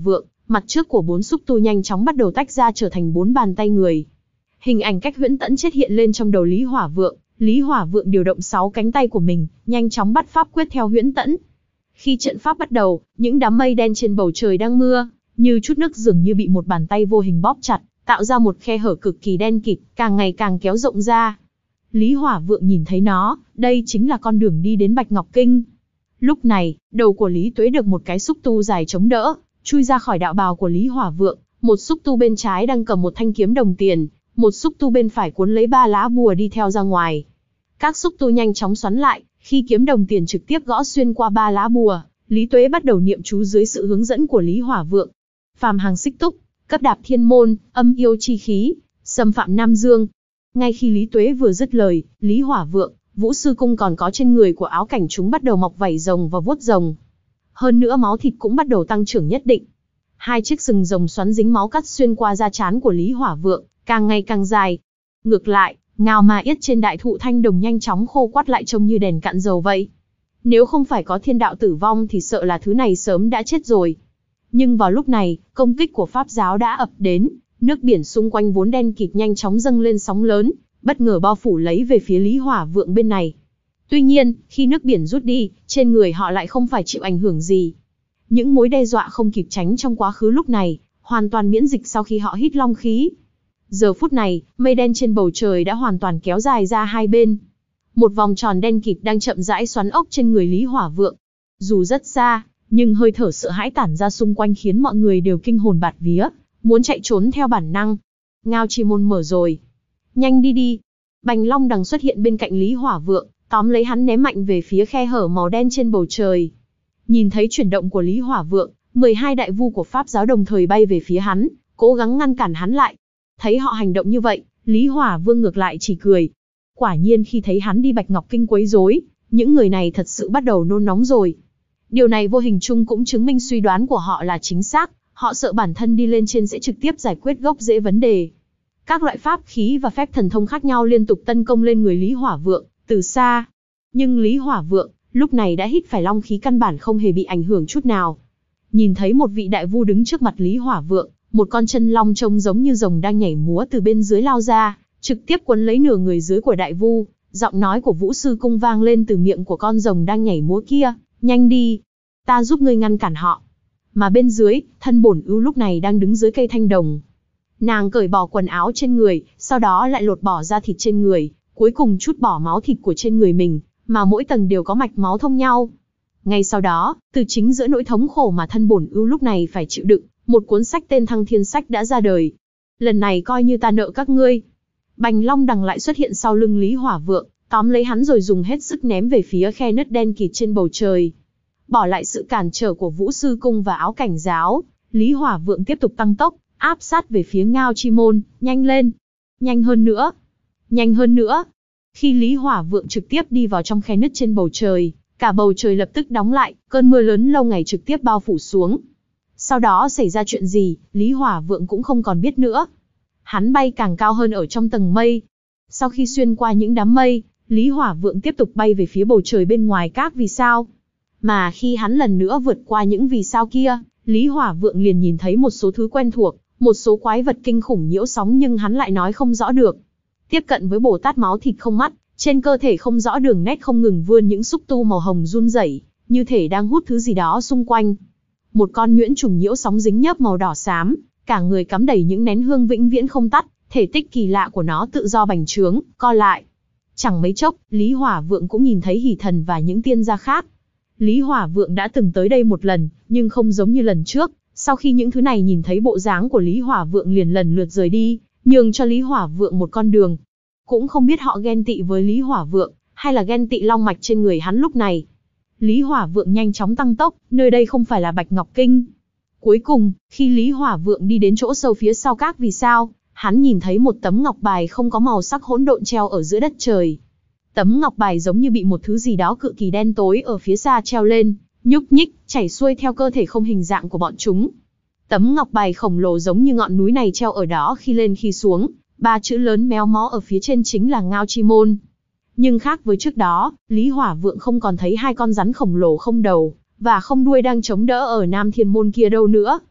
Speaker 1: Mặt trước của bốn xúc tu nhanh chóng bắt đầu tách ra trở thành bốn bàn tay người. Hình ảnh cách Huyễn Tẫn chết hiện lên trong đầu Lý Hỏa Vượng. Lý Hỏa Vượng điều động sáu cánh tay của mình, nhanh chóng bắt pháp quyết theo Huyễn Tẫn. Khi trận pháp bắt đầu, những đám mây đen trên bầu trời đang mưa, như chút nước dường như bị một bàn tay vô hình bóp chặt, tạo ra một khe hở cực kỳ đen kịt, càng ngày càng kéo rộng ra. Lý Hỏa Vượng nhìn thấy nó, đây chính là con đường đi đến Bạch Ngọc Kinh. Lúc này, đầu của Lý Tuế được một cái xúc tu dài chống đỡ, chui ra khỏi đạo bào của Lý Hỏa Vượng. Một xúc tu bên trái đang cầm một thanh kiếm đồng tiền, một xúc tu bên phải cuốn lấy ba lá bùa đi theo ra ngoài. Các xúc tu nhanh chóng xoắn lại, khi kiếm đồng tiền trực tiếp gõ xuyên qua ba lá bùa, Lý Tuế bắt đầu niệm chú dưới sự hướng dẫn của Lý Hỏa Vượng. Phàm hàng xích túc, cấp đạp thiên môn, âm yêu chi khí, xâm phạm Nam Dương. Ngay khi Lý Tuế vừa dứt lời, Lý Hỏa Vượng, Vũ Sư Cung còn có trên người của áo cảnh chúng bắt đầu mọc vảy rồng và vuốt rồng. Hơn nữa máu thịt cũng bắt đầu tăng trưởng nhất định. Hai chiếc sừng rồng xoắn dính máu cắt xuyên qua da trán của Lý Hỏa Vượng, càng ngày càng dài. Ngược lại, ngao ma yết trên đại thụ thanh đồng nhanh chóng khô quắt lại trông như đèn cạn dầu vậy. Nếu không phải có thiên đạo tử vong thì sợ là thứ này sớm đã chết rồi. Nhưng vào lúc này, công kích của Pháp giáo đã ập đến, nước biển xung quanh vốn đen kịt nhanh chóng dâng lên sóng lớn, bất ngờ bao phủ lấy về phía Lý Hỏa Vượng bên này. Tuy nhiên, khi nước biển rút đi, trên người họ lại không phải chịu ảnh hưởng gì. Những mối đe dọa không kịp tránh trong quá khứ lúc này, hoàn toàn miễn dịch sau khi họ hít long khí. Giờ phút này, mây đen trên bầu trời đã hoàn toàn kéo dài ra hai bên. Một vòng tròn đen kịt đang chậm rãi xoắn ốc trên người Lý Hỏa Vượng. Dù rất xa, nhưng hơi thở sợ hãi tản ra xung quanh khiến mọi người đều kinh hồn bạt vía, muốn chạy trốn theo bản năng. Ngao chi môn mở rồi. Nhanh đi đi. Bành Long Đằng xuất hiện bên cạnh Lý Hỏa Vượng, tóm lấy hắn ném mạnh về phía khe hở màu đen trên bầu trời. Nhìn thấy chuyển động của Lý Hỏa Vượng, mười hai đại vu của Pháp giáo đồng thời bay về phía hắn, cố gắng ngăn cản hắn lại. Thấy họ hành động như vậy, Lý Hỏa Vương ngược lại chỉ cười. Quả nhiên khi thấy hắn đi Bạch Ngọc Kinh quấy rối, những người này thật sự bắt đầu nôn nóng rồi. Điều này vô hình chung cũng chứng minh suy đoán của họ là chính xác, họ sợ bản thân đi lên trên sẽ trực tiếp giải quyết gốc rễ vấn đề. Các loại pháp khí và phép thần thông khác nhau liên tục tấn công lên người Lý Hỏa Vượng, từ xa. Nhưng Lý Hỏa Vượng, lúc này đã hít phải long khí căn bản không hề bị ảnh hưởng chút nào. Nhìn thấy một vị đại vu đứng trước mặt Lý Hỏa Vượng, một con chân long trông giống như rồng đang nhảy múa từ bên dưới lao ra, trực tiếp quấn lấy nửa người dưới của đại vu. Giọng nói của Vũ Sư Cung vang lên từ miệng của con rồng đang nhảy múa kia, nhanh đi, ta giúp ngươi ngăn cản họ. Mà bên dưới, thân bổn ưu lúc này đang đứng dưới cây thanh đồng. Nàng cởi bỏ quần áo trên người, sau đó lại lột bỏ da thịt trên người, cuối cùng trút bỏ máu thịt của trên người mình, mà mỗi tầng đều có mạch máu thông nhau. Ngay sau đó, từ chính giữa nỗi thống khổ mà thân bổn ưu lúc này phải chịu đựng, một cuốn sách tên Thăng Thiên Sách đã ra đời. Lần này coi như ta nợ các ngươi. Bành Long Đằng lại xuất hiện sau lưng Lý Hỏa Vượng, tóm lấy hắn rồi dùng hết sức ném về phía khe nứt đen kịt trên bầu trời. Bỏ lại sự cản trở của Vũ Sư Cung và áo cảnh giáo, Lý Hỏa Vượng tiếp tục tăng tốc, áp sát về phía Ngao Chi Môn, nhanh lên, nhanh hơn nữa, nhanh hơn nữa. Khi Lý Hỏa Vượng trực tiếp đi vào trong khe nứt trên bầu trời, cả bầu trời lập tức đóng lại, cơn mưa lớn lâu ngày trực tiếp bao phủ xuống. Sau đó xảy ra chuyện gì, Lý Hỏa Vượng cũng không còn biết nữa. Hắn bay càng cao hơn ở trong tầng mây. Sau khi xuyên qua những đám mây, Lý Hỏa Vượng tiếp tục bay về phía bầu trời bên ngoài các vì sao. Mà khi hắn lần nữa vượt qua những vì sao kia, Lý Hỏa Vượng liền nhìn thấy một số thứ quen thuộc, một số quái vật kinh khủng nhiễu sóng nhưng hắn lại nói không rõ được. Tiếp cận với Bồ Tát máu thịt không mắt, trên cơ thể không rõ đường nét không ngừng vươn những xúc tu màu hồng run rẩy, như thể đang hút thứ gì đó xung quanh. Một con nhuyễn trùng nhiễu sóng dính nhớp màu đỏ xám, cả người cắm đầy những nén hương vĩnh viễn không tắt, thể tích kỳ lạ của nó tự do bành trướng, co lại. Chẳng mấy chốc, Lý Hỏa Vượng cũng nhìn thấy hỷ thần và những tiên gia khác. Lý Hỏa Vượng đã từng tới đây một lần, nhưng không giống như lần trước, sau khi những thứ này nhìn thấy bộ dáng của Lý Hỏa Vượng liền lần lượt rời đi, nhường cho Lý Hỏa Vượng một con đường. Cũng không biết họ ghen tị với Lý Hỏa Vượng, hay là ghen tị long mạch trên người hắn lúc này. Lý Hỏa Vượng nhanh chóng tăng tốc, nơi đây không phải là Bạch Ngọc Kinh. Cuối cùng, khi Lý Hỏa Vượng đi đến chỗ sâu phía sau các vì sao, hắn nhìn thấy một tấm ngọc bài không có màu sắc hỗn độn treo ở giữa đất trời. Tấm ngọc bài giống như bị một thứ gì đó cự kỳ đen tối ở phía xa treo lên, nhúc nhích, chảy xuôi theo cơ thể không hình dạng của bọn chúng. Tấm ngọc bài khổng lồ giống như ngọn núi này treo ở đó khi lên khi xuống, ba chữ lớn méo mó ở phía trên chính là Ngao Chi Môn. Nhưng khác với trước đó, Lý Hỏa Vượng không còn thấy hai con rắn khổng lồ không đầu và không đuôi đang chống đỡ ở Nam Thiên Môn kia đâu nữa.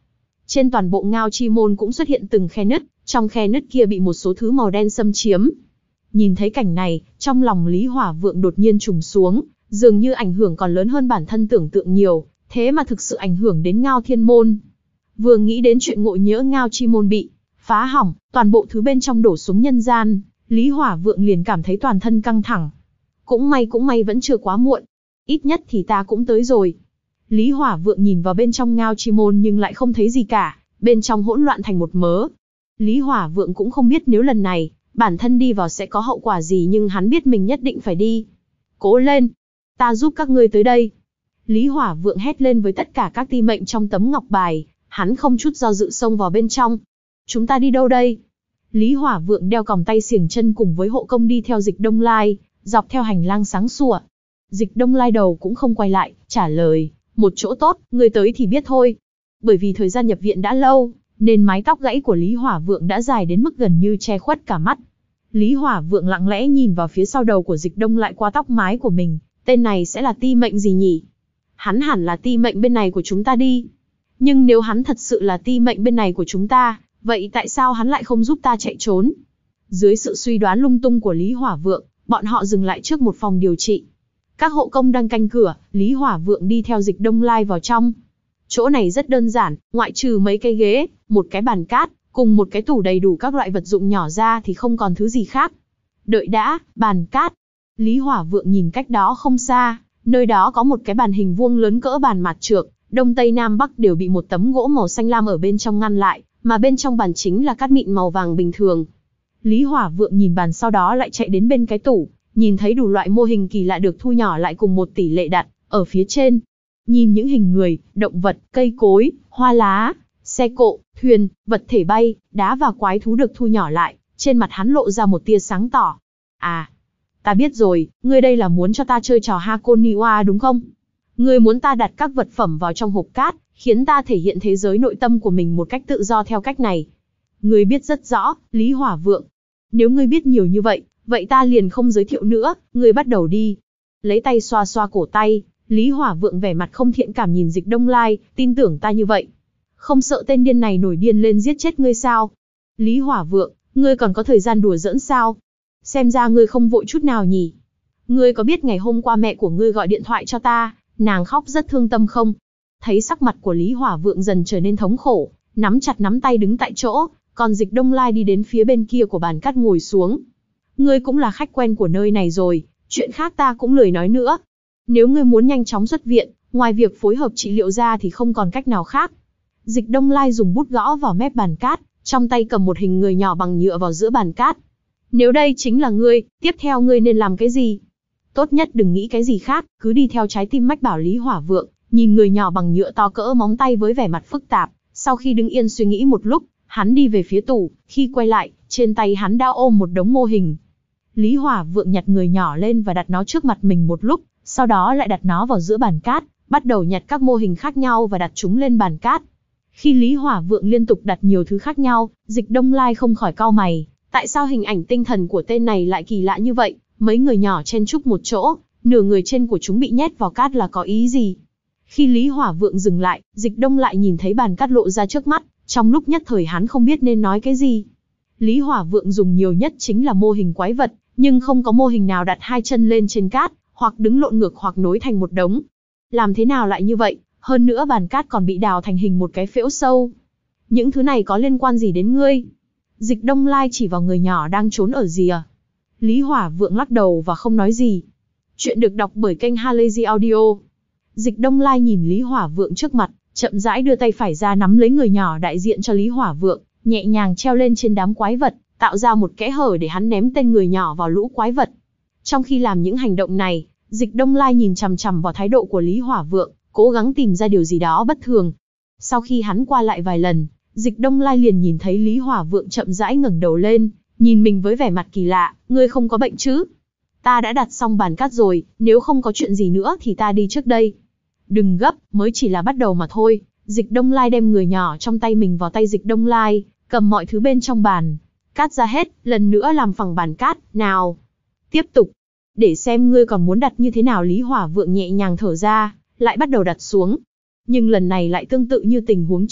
Speaker 1: Trên toàn bộ Ngao Chi Môn cũng xuất hiện từng khe nứt, trong khe nứt kia bị một số thứ màu đen xâm chiếm. Nhìn thấy cảnh này, trong lòng Lý Hỏa Vượng đột nhiên trùng xuống, dường như ảnh hưởng còn lớn hơn bản thân tưởng tượng nhiều, thế mà thực sự ảnh hưởng đến Ngao Thiên Môn. Vừa nghĩ đến chuyện ngộ nhỡ Ngao Chi Môn bị phá hỏng, toàn bộ thứ bên trong đổ xuống nhân gian, Lý Hỏa Vượng liền cảm thấy toàn thân căng thẳng. Cũng may cũng may vẫn chưa quá muộn, ít nhất thì ta cũng tới rồi. Lý Hỏa Vượng nhìn vào bên trong Ngao Chi Môn nhưng lại không thấy gì cả, bên trong hỗn loạn thành một mớ. Lý Hỏa Vượng cũng không biết nếu lần này, bản thân đi vào sẽ có hậu quả gì, nhưng hắn biết mình nhất định phải đi. Cố lên, ta giúp các ngươi tới đây. Lý Hỏa Vượng hét lên với tất cả các ti mệnh trong tấm ngọc bài, hắn không chút do dự xông vào bên trong. Chúng ta đi đâu đây? Lý Hỏa Vượng đeo còng tay xiềng chân cùng với hộ công đi theo Dịch Đông Lai, dọc theo hành lang sáng sủa. Dịch Đông Lai đầu cũng không quay lại, trả lời, một chỗ tốt, người tới thì biết thôi. Bởi vì thời gian nhập viện đã lâu, nên mái tóc gãy của Lý Hỏa Vượng đã dài đến mức gần như che khuất cả mắt. Lý Hỏa Vượng lặng lẽ nhìn vào phía sau đầu của Dịch Đông Lại qua tóc mái của mình, tên này sẽ là ti mệnh gì nhỉ? Hắn hẳn là ti mệnh bên này của chúng ta đi. Nhưng nếu hắn thật sự là ti mệnh bên này của chúng ta, vậy tại sao hắn lại không giúp ta chạy trốn? Dưới sự suy đoán lung tung của Lý Hỏa Vượng, bọn họ dừng lại trước một phòng điều trị. Các hộ công đang canh cửa, Lý Hỏa Vượng đi theo Dịch Đông Lai vào trong. Chỗ này rất đơn giản, ngoại trừ mấy cái ghế, một cái bàn cát, cùng một cái tủ đầy đủ các loại vật dụng nhỏ ra thì không còn thứ gì khác. Đợi đã, bàn cát. Lý Hỏa Vượng nhìn cách đó không xa, nơi đó có một cái bàn hình vuông lớn cỡ bàn mạt trược, đông tây nam bắc đều bị một tấm gỗ màu xanh lam ở bên trong ngăn lại, mà bên trong bàn chính là cát mịn màu vàng bình thường. Lý Hỏa Vượng nhìn bàn, sau đó lại chạy đến bên cái tủ, nhìn thấy đủ loại mô hình kỳ lạ được thu nhỏ lại cùng một tỷ lệ đặt ở phía trên. Nhìn những hình người, động vật, cây cối, hoa lá, xe cộ, thuyền, vật thể bay, đá và quái thú được thu nhỏ lại, trên mặt hắn lộ ra một tia sáng tỏ. À, ta biết rồi, ngươi đây là muốn cho ta chơi trò Hakoniwa đúng không? Ngươi muốn ta đặt các vật phẩm vào trong hộp cát, khiến ta thể hiện thế giới nội tâm của mình một cách tự do theo cách này. Ngươi biết rất rõ, Lý Hỏa Vượng. Nếu ngươi biết nhiều như vậy, vậy ta liền không giới thiệu nữa, ngươi bắt đầu đi. Lấy tay xoa xoa cổ tay, Lý Hỏa Vượng vẻ mặt không thiện cảm nhìn Dịch Đông Lai, tin tưởng ta như vậy. Không sợ tên điên này nổi điên lên giết chết ngươi sao? Lý Hỏa Vượng, ngươi còn có thời gian đùa giỡn sao? Xem ra ngươi không vội chút nào nhỉ? Ngươi có biết ngày hôm qua mẹ của ngươi gọi điện thoại cho ta, nàng khóc rất thương tâm không? Thấy sắc mặt của Lý Hỏa Vượng dần trở nên thống khổ, nắm chặt nắm tay đứng tại chỗ, còn Dịch Đông Lai đi đến phía bên kia của bàn cát ngồi xuống. Ngươi cũng là khách quen của nơi này rồi, chuyện khác ta cũng lười nói nữa. Nếu ngươi muốn nhanh chóng xuất viện, ngoài việc phối hợp trị liệu ra thì không còn cách nào khác. Dịch Đông Lai dùng bút gõ vào mép bàn cát, trong tay cầm một hình người nhỏ bằng nhựa vào giữa bàn cát. Nếu đây chính là ngươi, tiếp theo ngươi nên làm cái gì? Tốt nhất đừng nghĩ cái gì khác, cứ đi theo trái tim mách bảo Lý Hỏa Vượng, nhìn người nhỏ bằng nhựa to cỡ móng tay với vẻ mặt phức tạp. Sau khi đứng yên suy nghĩ một lúc, hắn đi về phía tủ, khi quay lại, trên tay hắn đã ôm một đống mô hình. Lý Hỏa Vượng nhặt người nhỏ lên và đặt nó trước mặt mình một lúc, sau đó lại đặt nó vào giữa bàn cát, bắt đầu nhặt các mô hình khác nhau và đặt chúng lên bàn cát. Khi Lý Hỏa Vượng liên tục đặt nhiều thứ khác nhau, Dịch Đông Lai không khỏi cau mày, tại sao hình ảnh tinh thần của tên này lại kỳ lạ như vậy, mấy người nhỏ chen chúc một chỗ, nửa người trên của chúng bị nhét vào cát là có ý gì? Khi Lý Hỏa Vượng dừng lại, Dịch Đông lại nhìn thấy bàn cát lộ ra trước mắt, trong lúc nhất thời hắn không biết nên nói cái gì. Lý Hỏa Vượng dùng nhiều nhất chính là mô hình quái vật, nhưng không có mô hình nào đặt hai chân lên trên cát, hoặc đứng lộn ngược hoặc nối thành một đống. Làm thế nào lại như vậy? Hơn nữa bàn cát còn bị đào thành hình một cái phễu sâu. Những thứ này có liên quan gì đến ngươi? Dịch Đông Lai chỉ vào người nhỏ đang trốn ở rìa. Lý Hỏa Vượng lắc đầu và không nói gì. Chuyện được đọc bởi kênh Halazy Audio. Dịch Đông Lai nhìn Lý Hỏa Vượng trước mặt, chậm rãi đưa tay phải ra nắm lấy người nhỏ đại diện cho Lý Hỏa Vượng, nhẹ nhàng treo lên trên đám quái vật, tạo ra một kẽ hở để hắn ném tên người nhỏ vào lũ quái vật. Trong khi làm những hành động này, Dịch Đông Lai nhìn chằm chằm vào thái độ của Lý Hỏa Vượng, cố gắng tìm ra điều gì đó bất thường. Sau khi hắn qua lại vài lần, Dịch Đông Lai liền nhìn thấy Lý Hỏa Vượng chậm rãi ngẩng đầu lên, nhìn mình với vẻ mặt kỳ lạ, ngươi không có bệnh chứ? Ta đã đặt xong bàn cát rồi, nếu không có chuyện gì nữa thì ta đi trước đây. Đừng gấp, mới chỉ là bắt đầu mà thôi. Dịch Đông Lai đem người nhỏ trong tay mình vào tay Dịch Đông Lai, cầm mọi thứ bên trong bàn cát ra hết, lần nữa làm phẳng bàn cát, nào. Tiếp tục, để xem ngươi còn muốn đặt như thế nào. Lý Hỏa Vượng nhẹ nhàng thở ra, lại bắt đầu đặt xuống. Nhưng lần này lại tương tự như tình huống trước,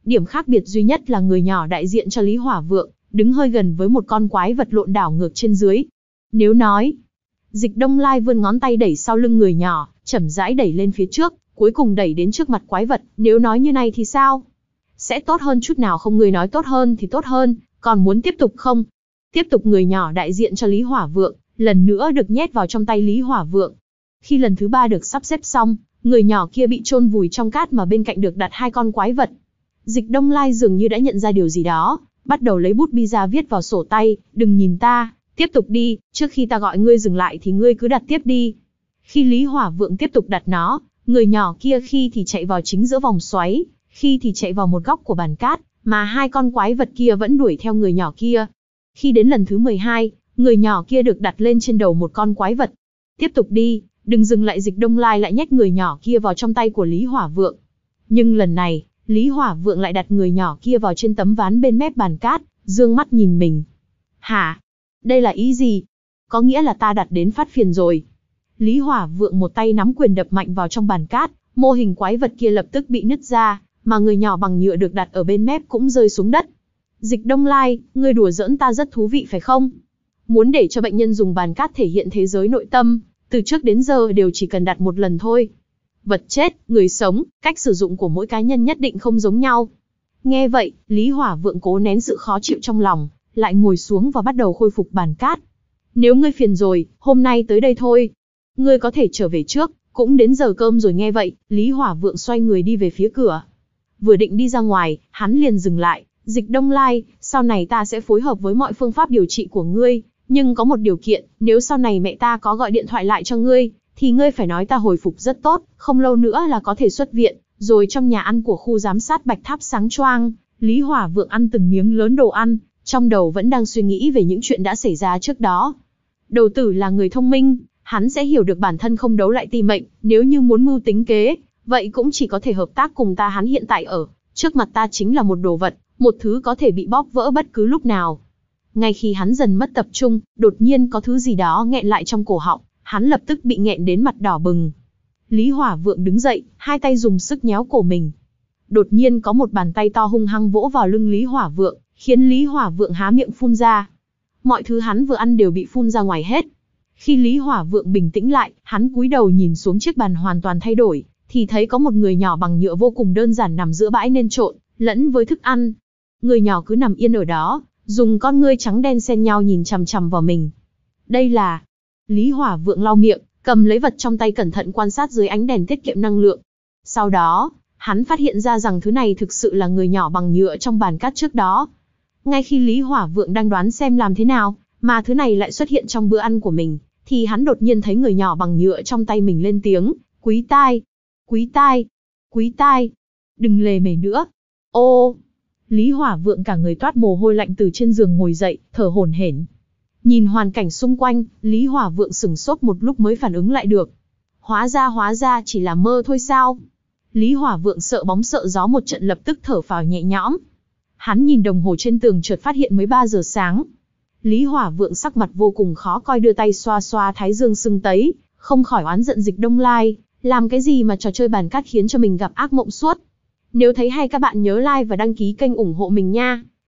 Speaker 1: Điểm khác biệt duy nhất là người nhỏ đại diện cho Lý Hỏa Vượng, đứng hơi gần với một con quái vật lộn đảo ngược trên dưới. Nếu nói, Dịch Đông Lai vươn ngón tay đẩy sau lưng người nhỏ, chậm rãi đẩy lên phía trước, cuối cùng đẩy đến trước mặt quái vật, nếu nói như này thì sao? Sẽ tốt hơn chút nào không? Người nói tốt hơn thì tốt hơn, còn muốn tiếp tục không? Tiếp tục. Người nhỏ đại diện cho Lý Hỏa Vượng, lần nữa được nhét vào trong tay Lý Hỏa Vượng. Khi lần thứ ba được sắp xếp xong, người nhỏ kia bị chôn vùi trong cát mà bên cạnh được đặt hai con quái vật. Dịch Đông Lai dường như đã nhận ra điều gì đó, bắt đầu lấy bút bi ra viết vào sổ tay, đừng nhìn ta, tiếp tục đi, trước khi ta gọi ngươi dừng lại thì ngươi cứ đặt tiếp đi. Khi Lý Hỏa Vượng tiếp tục đặt nó, người nhỏ kia khi thì chạy vào chính giữa vòng xoáy, khi thì chạy vào một góc của bàn cát, mà hai con quái vật kia vẫn đuổi theo người nhỏ kia. Khi đến lần thứ mười hai, người nhỏ kia được đặt lên trên đầu một con quái vật. Tiếp tục đi, đừng dừng lại. Dịch Đông Lai lại nhét người nhỏ kia vào trong tay của Lý Hỏa Vượng. Nhưng lần này, Lý Hỏa Vượng lại đặt người nhỏ kia vào trên tấm ván bên mép bàn cát, dương mắt nhìn mình. Hả? Đây là ý gì? Có nghĩa là ta đặt đến phát phiền rồi. Lý Hỏa Vượng một tay nắm quyền đập mạnh vào trong bàn cát, mô hình quái vật kia lập tức bị nứt ra, mà người nhỏ bằng nhựa được đặt ở bên mép cũng rơi xuống đất. Dịch Đông Lai, ngươi đùa giỡn ta rất thú vị phải không? Muốn để cho bệnh nhân dùng bàn cát thể hiện thế giới nội tâm, từ trước đến giờ đều chỉ cần đặt một lần thôi. Vật chết, người sống, cách sử dụng của mỗi cá nhân nhất định không giống nhau. Nghe vậy, Lý Hỏa Vượng cố nén sự khó chịu trong lòng, lại ngồi xuống và bắt đầu khôi phục bàn cát. Nếu ngươi phiền rồi, hôm nay tới đây thôi. Ngươi có thể trở về trước, cũng đến giờ cơm rồi. Nghe vậy, Lý Hỏa Vượng xoay người đi về phía cửa. Vừa định đi ra ngoài, hắn liền dừng lại. Dịch Đông Lai, sau này ta sẽ phối hợp với mọi phương pháp điều trị của ngươi, nhưng có một điều kiện, nếu sau này mẹ ta có gọi điện thoại lại cho ngươi, thì ngươi phải nói ta hồi phục rất tốt, không lâu nữa là có thể xuất viện. Rồi trong nhà ăn của khu giám sát Bạch Tháp sáng choang, Lý Hỏa Vượng ăn từng miếng lớn đồ ăn, trong đầu vẫn đang suy nghĩ về những chuyện đã xảy ra trước đó. Đầu tử là người thông minh, hắn sẽ hiểu được bản thân không đấu lại ti mệnh, nếu như muốn mưu tính kế, vậy cũng chỉ có thể hợp tác cùng ta. Hắn hiện tại ở trước mặt ta chính là một đồ vật, một thứ có thể bị bóp vỡ bất cứ lúc nào. Ngay khi hắn dần mất tập trung, đột nhiên có thứ gì đó nghẹn lại trong cổ họng, hắn lập tức bị nghẹn đến mặt đỏ bừng. Lý Hỏa Vượng đứng dậy, hai tay dùng sức nhéo cổ mình. Đột nhiên có một bàn tay to hung hăng vỗ vào lưng Lý Hỏa Vượng, khiến Lý Hỏa Vượng há miệng phun ra. Mọi thứ hắn vừa ăn đều bị phun ra ngoài hết. Khi Lý Hỏa Vượng bình tĩnh lại, hắn cúi đầu nhìn xuống chiếc bàn hoàn toàn thay đổi, thì thấy có một người nhỏ bằng nhựa vô cùng đơn giản nằm giữa bãi nên trộn lẫn với thức ăn. Người nhỏ cứ nằm yên ở đó, dùng con ngươi trắng đen xen nhau nhìn chằm chằm vào mình. Đây là... Lý Hỏa Vượng lau miệng, cầm lấy vật trong tay cẩn thận quan sát dưới ánh đèn tiết kiệm năng lượng. Sau đó, hắn phát hiện ra rằng thứ này thực sự là người nhỏ bằng nhựa trong bàn cát trước đó. Ngay khi Lý Hỏa Vượng đang đoán xem làm thế nào, mà thứ này lại xuất hiện trong bữa ăn của mình, thì hắn đột nhiên thấy người nhỏ bằng nhựa trong tay mình lên tiếng, quý tai, quý tai, quý tai, đừng lề mề nữa. Ô! Lý Hỏa Vượng cả người toát mồ hôi lạnh từ trên giường ngồi dậy, thở hổn hển. Nhìn hoàn cảnh xung quanh, Lý Hỏa Vượng sửng sốt một lúc mới phản ứng lại được. Hóa ra hóa ra chỉ là mơ thôi sao? Lý Hỏa Vượng sợ bóng sợ gió một trận, lập tức thở phào nhẹ nhõm. Hắn nhìn đồng hồ trên tường, chợt phát hiện mới ba giờ sáng. Lý Hỏa Vượng sắc mặt vô cùng khó coi, đưa tay xoa xoa thái dương sưng tấy, không khỏi oán giận Dịch Đông Lai, làm cái gì mà trò chơi bàn cát khiến cho mình gặp ác mộng suốt. Nếu thấy hay các bạn nhớ like và đăng ký kênh ủng hộ mình nha.